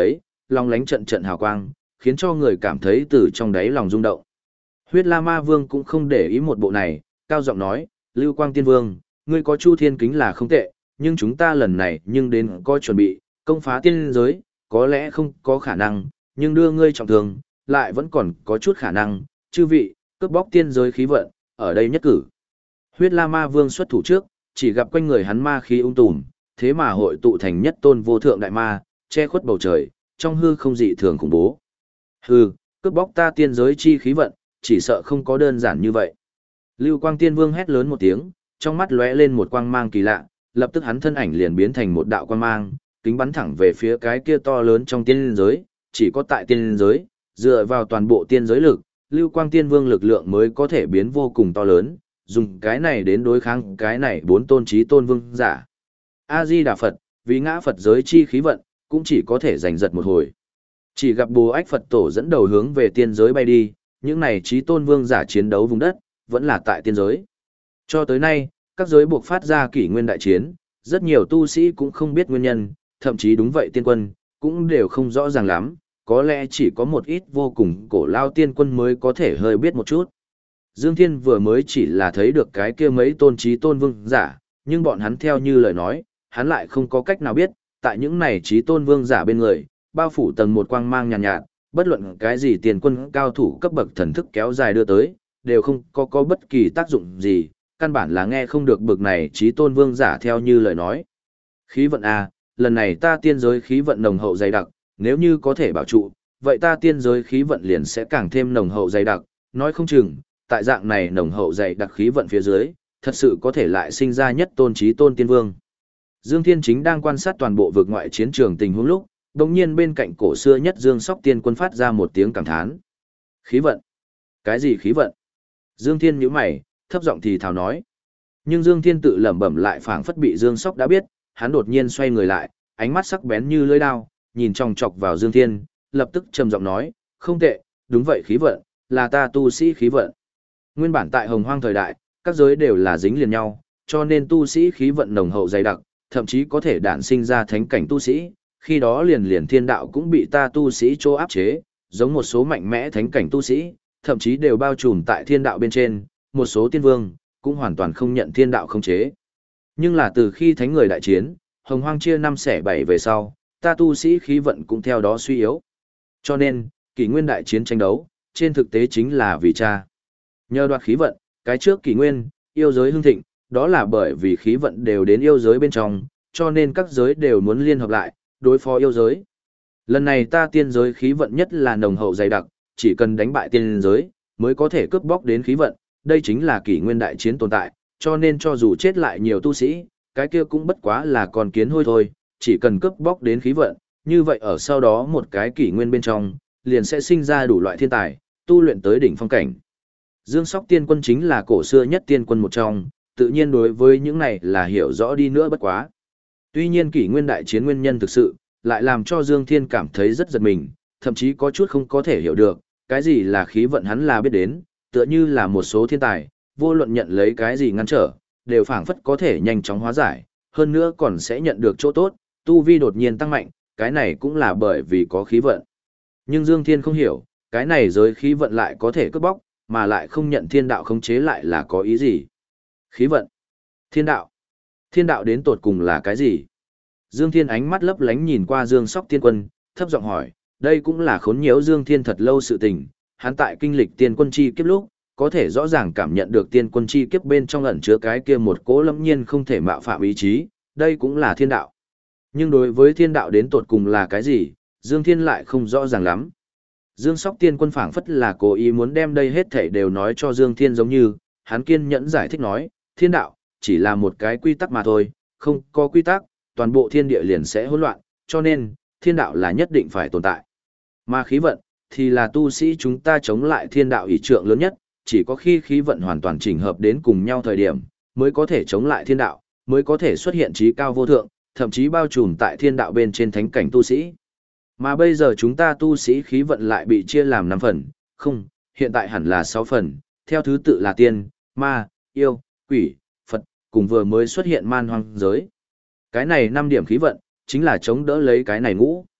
long lánh trận trận hào quang, khiến cho người cảm thấy từ trong đáy lòng rung động. Huyết La Ma Vương cũng không để ý một bộ này, cao giọng nói, Lưu Quang Tiên Vương, ngươi có Chu Thiên Kính là không tệ, nhưng chúng ta lần này nhưng đến có chuẩn bị, công phá tiên giới, có lẽ không có khả năng, nhưng đưa ngươi trọng thương, lại vẫn còn có chút khả năng, chư vị, cướp bóc tiên giới khí vận, ở đây nhất cử. Huyết La Ma Vương xuất thủ trước, chỉ gặp quanh người hắn ma khí tùm, thế mà hội tụ thành nhất tôn vô thượng đại ma, che khuất bầu trời, trong hư không dị thường khủng bố. Hừ, cướp bóc ta tiên giới chi khí vận, chỉ sợ không có đơn giản như vậy. Lưu Quang Tiên Vương hét lớn một tiếng, trong mắt lóe lên một quang mang kỳ lạ, lập tức hắn thân ảnh liền biến thành một đạo quang mang, kính bắn thẳng về phía cái kia to lớn trong tiên giới, chỉ có tại tiên giới, dựa vào toàn bộ tiên giới lực, Lưu Quang Tiên Vương lực lượng mới có thể biến vô cùng to lớn, dùng cái này đến đối kháng cái này bốn tôn chí tôn vương giả. A Di Đà Phật, vì ngã Phật giới chi khí vận, cũng chỉ có thể giành giật một hồi. Chỉ gặp Bồ Ách Phật Tổ dẫn đầu hướng về tiên giới bay đi, những này chí tôn vương giả chiến đấu vùng đất, vẫn là tại tiên giới. Cho tới nay, các giới buộc phát ra kỷ nguyên đại chiến, rất nhiều tu sĩ cũng không biết nguyên nhân, thậm chí đúng vậy tiên quân, cũng đều không rõ ràng lắm, có lẽ chỉ có một ít vô cùng cổ lao tiên quân mới có thể hơi biết một chút. Dương Thiên vừa mới chỉ là thấy được cái kia mấy tôn chí tôn vương giả, nhưng bọn hắn theo như lời nói, hắn lại không có cách nào biết, tại những này chí tôn vương giả bên người, bao phủ tầng một quang mang nhàn nhạt, bất luận cái gì tiền quân cao thủ cấp bậc thần thức kéo dài đưa tới, đều không có bất kỳ tác dụng gì, căn bản là nghe không được bậc này chí tôn vương giả theo như lời nói. Khí vận A, lần này ta tiên giới khí vận nồng hậu dày đặc, nếu như có thể bảo trụ, vậy ta tiên giới khí vận liền sẽ càng thêm nồng hậu dày đặc, nói không chừng, tại dạng này nồng hậu dày đặc khí vận phía dưới, thật sự có thể lại sinh ra nhất tôn chí tôn tiên vương. Dương Thiên chính đang quan sát toàn bộ vực ngoại chiến trường tình huống lúc, đồng nhiên bên cạnh cổ xưa nhất Dương Sóc Tiên Quân phát ra một tiếng cảm thán. Khí vận? Cái gì khí vận? Dương Thiên nhíu mày, thấp giọng thì thào nói. Nhưng Dương Thiên tự lẩm bẩm lại phảng phất bị Dương Sóc đã biết, hắn đột nhiên xoay người lại, ánh mắt sắc bén như lưỡi dao, nhìn chòng chọc vào Dương Thiên, lập tức trầm giọng nói, không tệ, đúng vậy khí vận, là ta tu sĩ khí vận. Nguyên bản tại Hồng Hoang thời đại, các giới đều là dính liền nhau, cho nên tu sĩ khí vận nồng hậu dày đặc, thậm chí có thể đản sinh ra thánh cảnh tu sĩ, khi đó liền thiên đạo cũng bị ta tu sĩ chỗ áp chế, giống một số mạnh mẽ thánh cảnh tu sĩ, thậm chí đều bao trùm tại thiên đạo bên trên, một số tiên vương cũng hoàn toàn không nhận thiên đạo khống chế. Nhưng là từ khi thánh người đại chiến, Hồng Hoang chia 5 xẻ 7 về sau, ta tu sĩ khí vận cũng theo đó suy yếu. Cho nên, kỷ nguyên đại chiến tranh đấu, trên thực tế chính là vì cha. Nhờ đoạt khí vận, cái trước kỷ nguyên, yêu giới hưng thịnh, đó là bởi vì khí vận đều đến yêu giới bên trong, cho nên các giới đều muốn liên hợp lại, đối phó yêu giới. Lần này ta tiên giới khí vận nhất là nồng hậu dày đặc, chỉ cần đánh bại tiên giới, mới có thể cướp bóc đến khí vận, đây chính là kỷ nguyên đại chiến tồn tại, cho nên cho dù chết lại nhiều tu sĩ, cái kia cũng bất quá là con kiến hôi thôi, chỉ cần cướp bóc đến khí vận, như vậy ở sau đó một cái kỷ nguyên bên trong, liền sẽ sinh ra đủ loại thiên tài, tu luyện tới đỉnh phong cảnh. Dương Sóc Tiên Quân chính là cổ xưa nhất tiên quân một trong, tự nhiên đối với những này là hiểu rõ đi nữa bất quá. Tuy nhiên kỷ nguyên đại chiến nguyên nhân thực sự, lại làm cho Dương Thiên cảm thấy rất giật mình, thậm chí có chút không có thể hiểu được, cái gì là khí vận hắn là biết đến, tựa như là một số thiên tài, vô luận nhận lấy cái gì ngăn trở, đều phảng phất có thể nhanh chóng hóa giải, hơn nữa còn sẽ nhận được chỗ tốt, tu vi đột nhiên tăng mạnh, cái này cũng là bởi vì có khí vận. Nhưng Dương Thiên không hiểu, cái này giới khí vận lại có thể cướp bóc, mà lại không nhận thiên đạo khống chế lại là có ý gì? Khí vận, thiên đạo. Thiên đạo đến tột cùng là cái gì? Dương Thiên ánh mắt lấp lánh nhìn qua Dương Sóc Tiên Quân, thấp giọng hỏi, đây cũng là khốn nhiễu Dương Thiên thật lâu sự tình, hắn tại kinh lịch tiên quân chi kiếp lúc, có thể rõ ràng cảm nhận được tiên quân chi kiếp bên trong ẩn chứa cái kia một cố lâm nhiên không thể mạo phạm ý chí, đây cũng là thiên đạo. Nhưng đối với thiên đạo đến tột cùng là cái gì, Dương Thiên lại không rõ ràng lắm. Dương Sóc Tiên Quân phảng phất là cố ý muốn đem đây hết thảy đều nói cho Dương Thiên giống như, hắn kiên nhẫn giải thích nói, thiên đạo, chỉ là một cái quy tắc mà thôi, không có quy tắc, toàn bộ thiên địa liền sẽ hỗn loạn, cho nên, thiên đạo là nhất định phải tồn tại. Mà khí vận, thì là tu sĩ chúng ta chống lại thiên đạo ý trượng lớn nhất, chỉ có khi khí vận hoàn toàn chỉnh hợp đến cùng nhau thời điểm, mới có thể chống lại thiên đạo, mới có thể xuất hiện trí cao vô thượng, thậm chí bao trùm tại thiên đạo bên trên thánh cảnh tu sĩ. Mà bây giờ chúng ta tu sĩ khí vận lại bị chia làm 5 phần, không, hiện tại hẳn là 6 phần, theo thứ tự là tiên, ma, yêu, quỷ, Phật, cùng vừa mới xuất hiện man hoang giới. Cái này 5 điểm khí vận, chính là chống đỡ lấy cái này ngũ.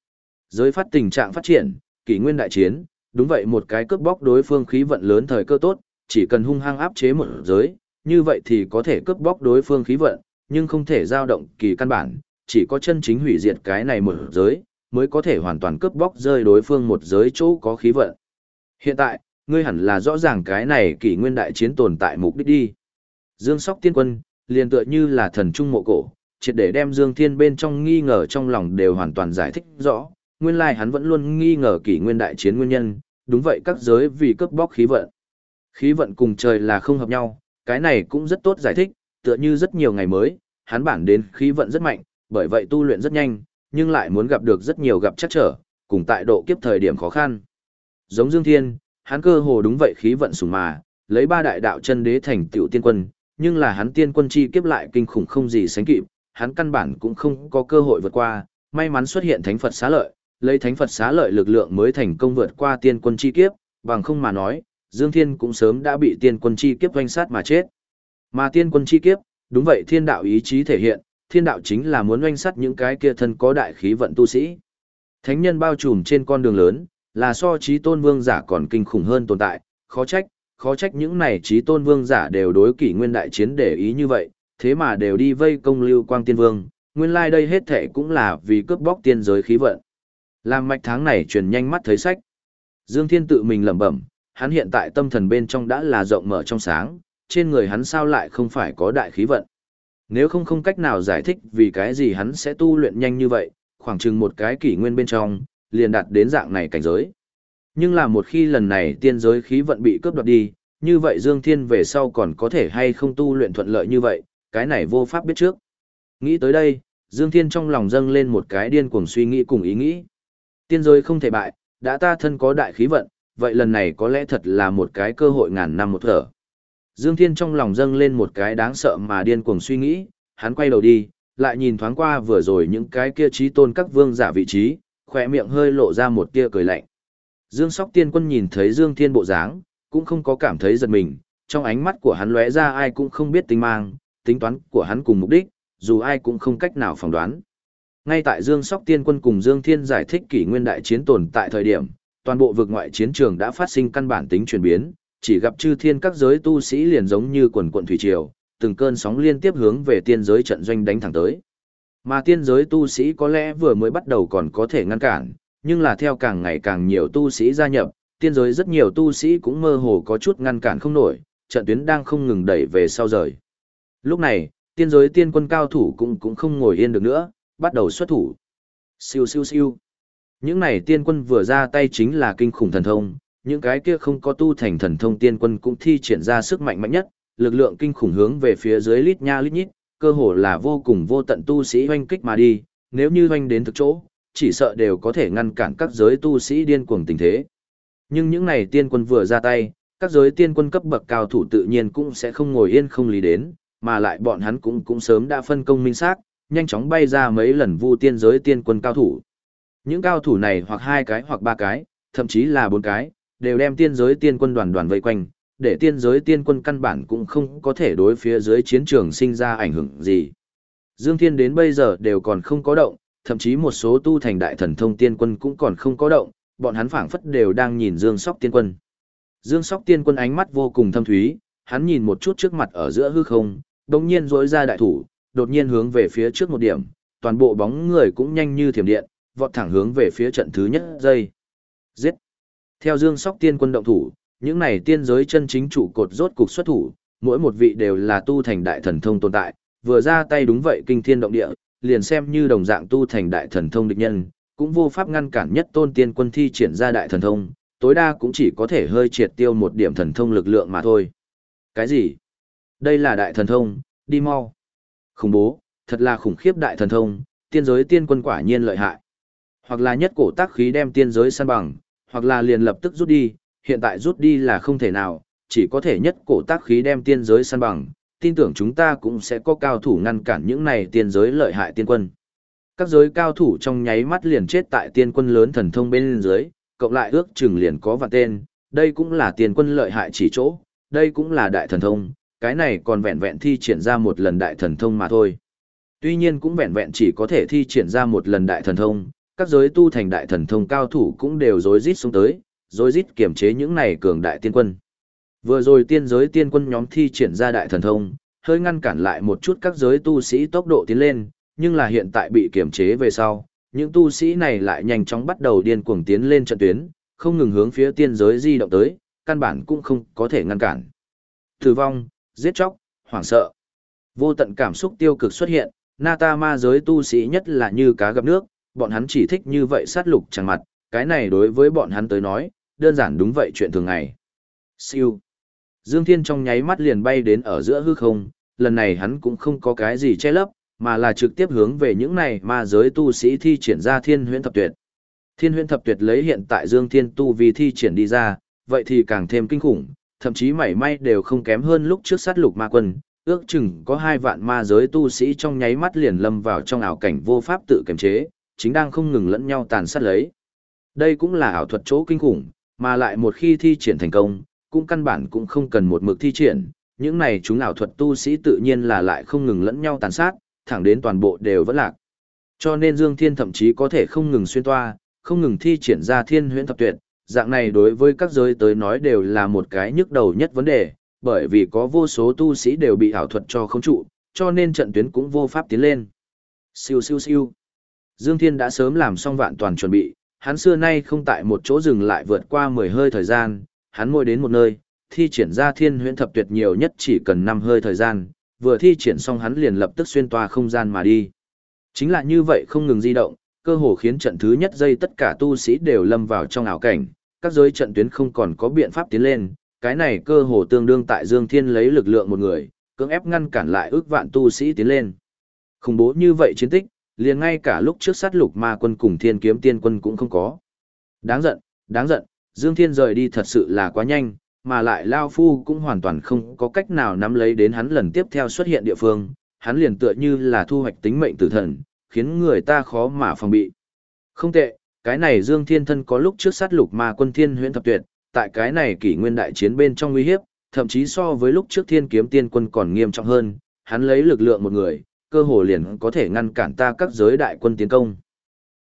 Giới phát tình trạng phát triển, kỷ nguyên đại chiến, đúng vậy một cái cướp bóc đối phương khí vận lớn thời cơ tốt, chỉ cần hung hăng áp chế một giới, như vậy thì có thể cướp bóc đối phương khí vận, nhưng không thể dao động kỳ căn bản, chỉ có chân chính hủy diệt cái này một giới, mới có thể hoàn toàn cướp bóc rơi đối phương một giới chỗ có khí vận. Hiện tại, ngươi hẳn là rõ ràng cái này kỷ nguyên đại chiến tồn tại mục đích đi. Dương Sóc Tiên Quân, liền tựa như là thần trung mộ cổ, triệt để đem Dương Thiên bên trong nghi ngờ trong lòng đều hoàn toàn giải thích rõ, nguyên lai hắn vẫn luôn nghi ngờ kỷ nguyên đại chiến nguyên nhân, đúng vậy các giới vì cướp bóc khí vận. Khí vận cùng trời là không hợp nhau, cái này cũng rất tốt giải thích, tựa như rất nhiều ngày mới, hắn bản đến khí vận rất mạnh, bởi vậy tu luyện rất nhanh, nhưng lại muốn gặp được rất nhiều gặp chắc trở, cùng tại độ kiếp thời điểm khó khăn. Giống Dương Thiên, hắn cơ hồ đúng vậy khí vận sủng mà, lấy ba đại đạo chân đế thành tựu tiên quân, nhưng là hắn tiên quân chi kiếp lại kinh khủng không gì sánh kịp, hắn căn bản cũng không có cơ hội vượt qua, may mắn xuất hiện Thánh Phật xá lợi, lấy Thánh Phật xá lợi lực lượng mới thành công vượt qua tiên quân chi kiếp, bằng không mà nói, Dương Thiên cũng sớm đã bị tiên quân chi kiếp oanh sát mà chết. Mà tiên quân chi kiếp, đúng vậy thiên đạo ý chí thể hiện, thiên đạo chính là muốn oanh sát những cái kia thân có đại khí vận tu sĩ. Thánh nhân bao trùm trên con đường lớn, là so chí tôn vương giả còn kinh khủng hơn tồn tại, khó trách những này chí tôn vương giả đều đối kỷ nguyên đại chiến để ý như vậy, thế mà đều đi vây công Lưu Quang Tiên Vương, nguyên lai đây hết thệ cũng là vì cướp bóc tiên giới khí vận. Làm mạch tháng này truyền nhanh mắt thấy sách. Dương Thiên tự mình lẩm bẩm, hắn hiện tại tâm thần bên trong đã là rộng mở trong sáng, trên người hắn sao lại không phải có đại khí vận. Nếu không cách nào giải thích vì cái gì hắn sẽ tu luyện nhanh như vậy, khoảng chừng một cái kỷ nguyên bên trong, liền đạt đến dạng này cảnh giới. Nhưng là một khi lần này tiên giới khí vận bị cướp đoạt đi, như vậy Dương Thiên về sau còn có thể hay không tu luyện thuận lợi như vậy, cái này vô pháp biết trước. Nghĩ tới đây, Dương Thiên trong lòng dâng lên một cái điên cuồng suy nghĩ cùng ý nghĩ. Tiên giới không thể bại, đã ta thân có đại khí vận, vậy lần này có lẽ thật là một cái cơ hội ngàn năm một thở. Dương Thiên trong lòng dâng lên một cái đáng sợ mà điên cuồng suy nghĩ, hắn quay đầu đi, lại nhìn thoáng qua vừa rồi những cái kia chí tôn các vương giả vị trí, khỏe miệng hơi lộ ra một tia cười lạnh. Dương Sóc Tiên Quân nhìn thấy Dương Thiên bộ dáng, cũng không có cảm thấy giật mình, trong ánh mắt của hắn lóe ra ai cũng không biết tính mang, tính toán của hắn cùng mục đích, dù ai cũng không cách nào phỏng đoán. Ngay tại Dương Sóc Tiên Quân cùng Dương Thiên giải thích kỷ nguyên đại chiến tồn tại thời điểm, toàn bộ vực ngoại chiến trường đã phát sinh căn bản tính chuyển biến, chỉ gặp chư thiên các giới tu sĩ liền giống như quần quận thủy triều, từng cơn sóng liên tiếp hướng về tiên giới trận doanh đánh thẳng tới. Mà tiên giới tu sĩ có lẽ vừa mới bắt đầu còn có thể ngăn cản, nhưng là theo càng ngày càng nhiều tu sĩ gia nhập, tiên giới rất nhiều tu sĩ cũng mơ hồ có chút ngăn cản không nổi, trận tuyến đang không ngừng đẩy về sau rời. Lúc này, tiên giới tiên quân cao thủ cũng không ngồi yên được nữa, bắt đầu xuất thủ. Siêu siêu siêu. Những này tiên quân vừa ra tay chính là kinh khủng thần thông, những cái kia không có tu thành thần thông tiên quân cũng thi triển ra sức mạnh mạnh nhất, lực lượng kinh khủng hướng về phía dưới lít nha lít nhít, cơ hồ là vô cùng vô tận tu sĩ hoanh kích mà đi, nếu như hoanh đến thực chỗ, chỉ sợ đều có thể ngăn cản các giới tu sĩ điên cuồng tình thế. Nhưng những này tiên quân vừa ra tay, các giới tiên quân cấp bậc cao thủ tự nhiên cũng sẽ không ngồi yên không lý đến, mà lại bọn hắn cũng sớm đã phân công minh xác, nhanh chóng bay ra mấy lần vu tiên giới tiên quân cao thủ. Những cao thủ này hoặc hai cái hoặc ba cái, thậm chí là bốn cái, đều đem tiên giới tiên quân đoàn đoàn vây quanh, để tiên giới tiên quân căn bản cũng không có thể đối phía dưới chiến trường sinh ra ảnh hưởng gì. Dương Thiên đến bây giờ đều còn không có động, thậm chí một số tu thành đại thần thông tiên quân cũng còn không có động, bọn hắn phảng phất đều đang nhìn Dương Sóc tiên quân. Dương Sóc tiên quân ánh mắt vô cùng thâm thúy, hắn nhìn một chút trước mặt ở giữa hư không, đột nhiên rỗi ra đại thủ, đột nhiên hướng về phía trước một điểm, toàn bộ bóng người cũng nhanh như thiểm điện, vọt thẳng hướng về phía trận thứ nhất giây. Giết! Theo Dương Sóc tiên quân động thủ, những này tiên giới chân chính trụ cột rốt cục xuất thủ, mỗi một vị đều là tu thành đại thần thông tồn tại, vừa ra tay đúng vậy kinh thiên động địa, liền xem như đồng dạng tu thành đại thần thông địch nhân, cũng vô pháp ngăn cản nhất tôn tiên quân thi triển ra đại thần thông, tối đa cũng chỉ có thể hơi triệt tiêu một điểm thần thông lực lượng mà thôi. Cái gì? Đây là đại thần thông, đi mau. Khủng bố, thật là khủng khiếp đại thần thông, tiên giới tiên quân quả nhiên lợi hại. Hoặc là nhất cổ tác khí đem tiên giới săn bằng, hoặc là liền lập tức rút đi, hiện tại rút đi là không thể nào, chỉ có thể nhất cổ tác khí đem tiên giới săn bằng, tin tưởng chúng ta cũng sẽ có cao thủ ngăn cản những này tiên giới lợi hại tiên quân. Các giới cao thủ trong nháy mắt liền chết tại tiên quân lớn thần thông bên dưới, cộng lại ước chừng liền có vạn tên, đây cũng là tiên quân lợi hại chỉ chỗ, đây cũng là đại thần thông, cái này còn vẹn vẹn thi triển ra một lần đại thần thông mà thôi. Tuy nhiên cũng vẹn vẹn chỉ có thể thi triển ra một lần đại thần thông, các giới tu thành đại thần thông cao thủ cũng đều rối rít xuống tới, rối rít kiểm chế những này cường đại tiên quân. Vừa rồi tiên giới tiên quân nhóm thi triển ra đại thần thông, hơi ngăn cản lại một chút các giới tu sĩ tốc độ tiến lên, nhưng là hiện tại bị kiểm chế về sau, những tu sĩ này lại nhanh chóng bắt đầu điên cuồng tiến lên trận tuyến, không ngừng hướng phía tiên giới di động tới, căn bản cũng không có thể ngăn cản. Tử vong, giết chóc, hoảng sợ. Vô tận cảm xúc tiêu cực xuất hiện, Nata ma giới tu sĩ nhất là như cá gặp nước, bọn hắn chỉ thích như vậy sát lục chẳng mặt, cái này đối với bọn hắn tới nói, đơn giản đúng vậy chuyện thường ngày. Siêu. Dương Thiên trong nháy mắt liền bay đến ở giữa hư không, lần này hắn cũng không có cái gì che lấp, mà là trực tiếp hướng về những này ma giới tu sĩ thi triển ra Thiên Huyễn Thập Tuyệt. Thiên Huyễn Thập Tuyệt lấy hiện tại Dương Thiên tu vì thi triển đi ra, vậy thì càng thêm kinh khủng, thậm chí mảy may đều không kém hơn lúc trước sát lục ma quân, ước chừng có 2 vạn ma giới tu sĩ trong nháy mắt liền lâm vào trong ảo cảnh vô pháp tự kiềm chế, chính đang không ngừng lẫn nhau tàn sát lấy. Đây cũng là ảo thuật chỗ kinh khủng, mà lại một khi thi triển thành công, cũng căn bản cũng không cần một mực thi triển, những này chúng ảo thuật tu sĩ tự nhiên là lại không ngừng lẫn nhau tàn sát, thẳng đến toàn bộ đều vẫn lạc. Cho nên Dương Thiên thậm chí có thể không ngừng xuyên toa, không ngừng thi triển ra Thiên Huyễn Thập Tuyệt, dạng này đối với các giới tới nói đều là một cái nhức đầu nhất vấn đề, bởi vì có vô số tu sĩ đều bị ảo thuật cho không trụ, cho nên trận tuyến cũng vô pháp tiến lên. Siêu siêu siêu. Dương Thiên đã sớm làm xong vạn toàn chuẩn bị, hắn xưa nay không tại một chỗ dừng lại vượt qua 10 hơi thời gian, hắn mỗi đến một nơi, thi triển ra Thiên Huyễn Thập Tuyệt nhiều nhất chỉ cần 5 hơi thời gian, vừa thi triển xong hắn liền lập tức xuyên toa không gian mà đi. Chính là như vậy không ngừng di động, cơ hồ khiến trận thứ nhất giây tất cả tu sĩ đều lâm vào trong ảo cảnh, các giới trận tuyến không còn có biện pháp tiến lên, cái này cơ hồ tương đương tại Dương Thiên lấy lực lượng một người, cưỡng ép ngăn cản lại ước vạn tu sĩ tiến lên. Khủng bố như vậy chiến tích, liền ngay cả lúc trước sát lục ma quân cùng Thiên Kiếm Tiên Quân cũng không có. Đáng giận, Dương Thiên rời đi thật sự là quá nhanh, mà lại Lao Phu cũng hoàn toàn không có cách nào nắm lấy đến hắn lần tiếp theo xuất hiện địa phương, hắn liền tựa như là thu hoạch tính mệnh tử thần, khiến người ta khó mà phòng bị. Không tệ, cái này Dương Thiên thân có lúc trước sát lục ma quân Thiên Huyễn Thập Tuyệt, tại cái này kỷ nguyên đại chiến bên trong uy hiếp, thậm chí so với lúc trước Thiên Kiếm Tiên Quân còn nghiêm trọng hơn, hắn lấy lực lượng một người, cơ hồ liền có thể ngăn cản ta các giới đại quân tiến công.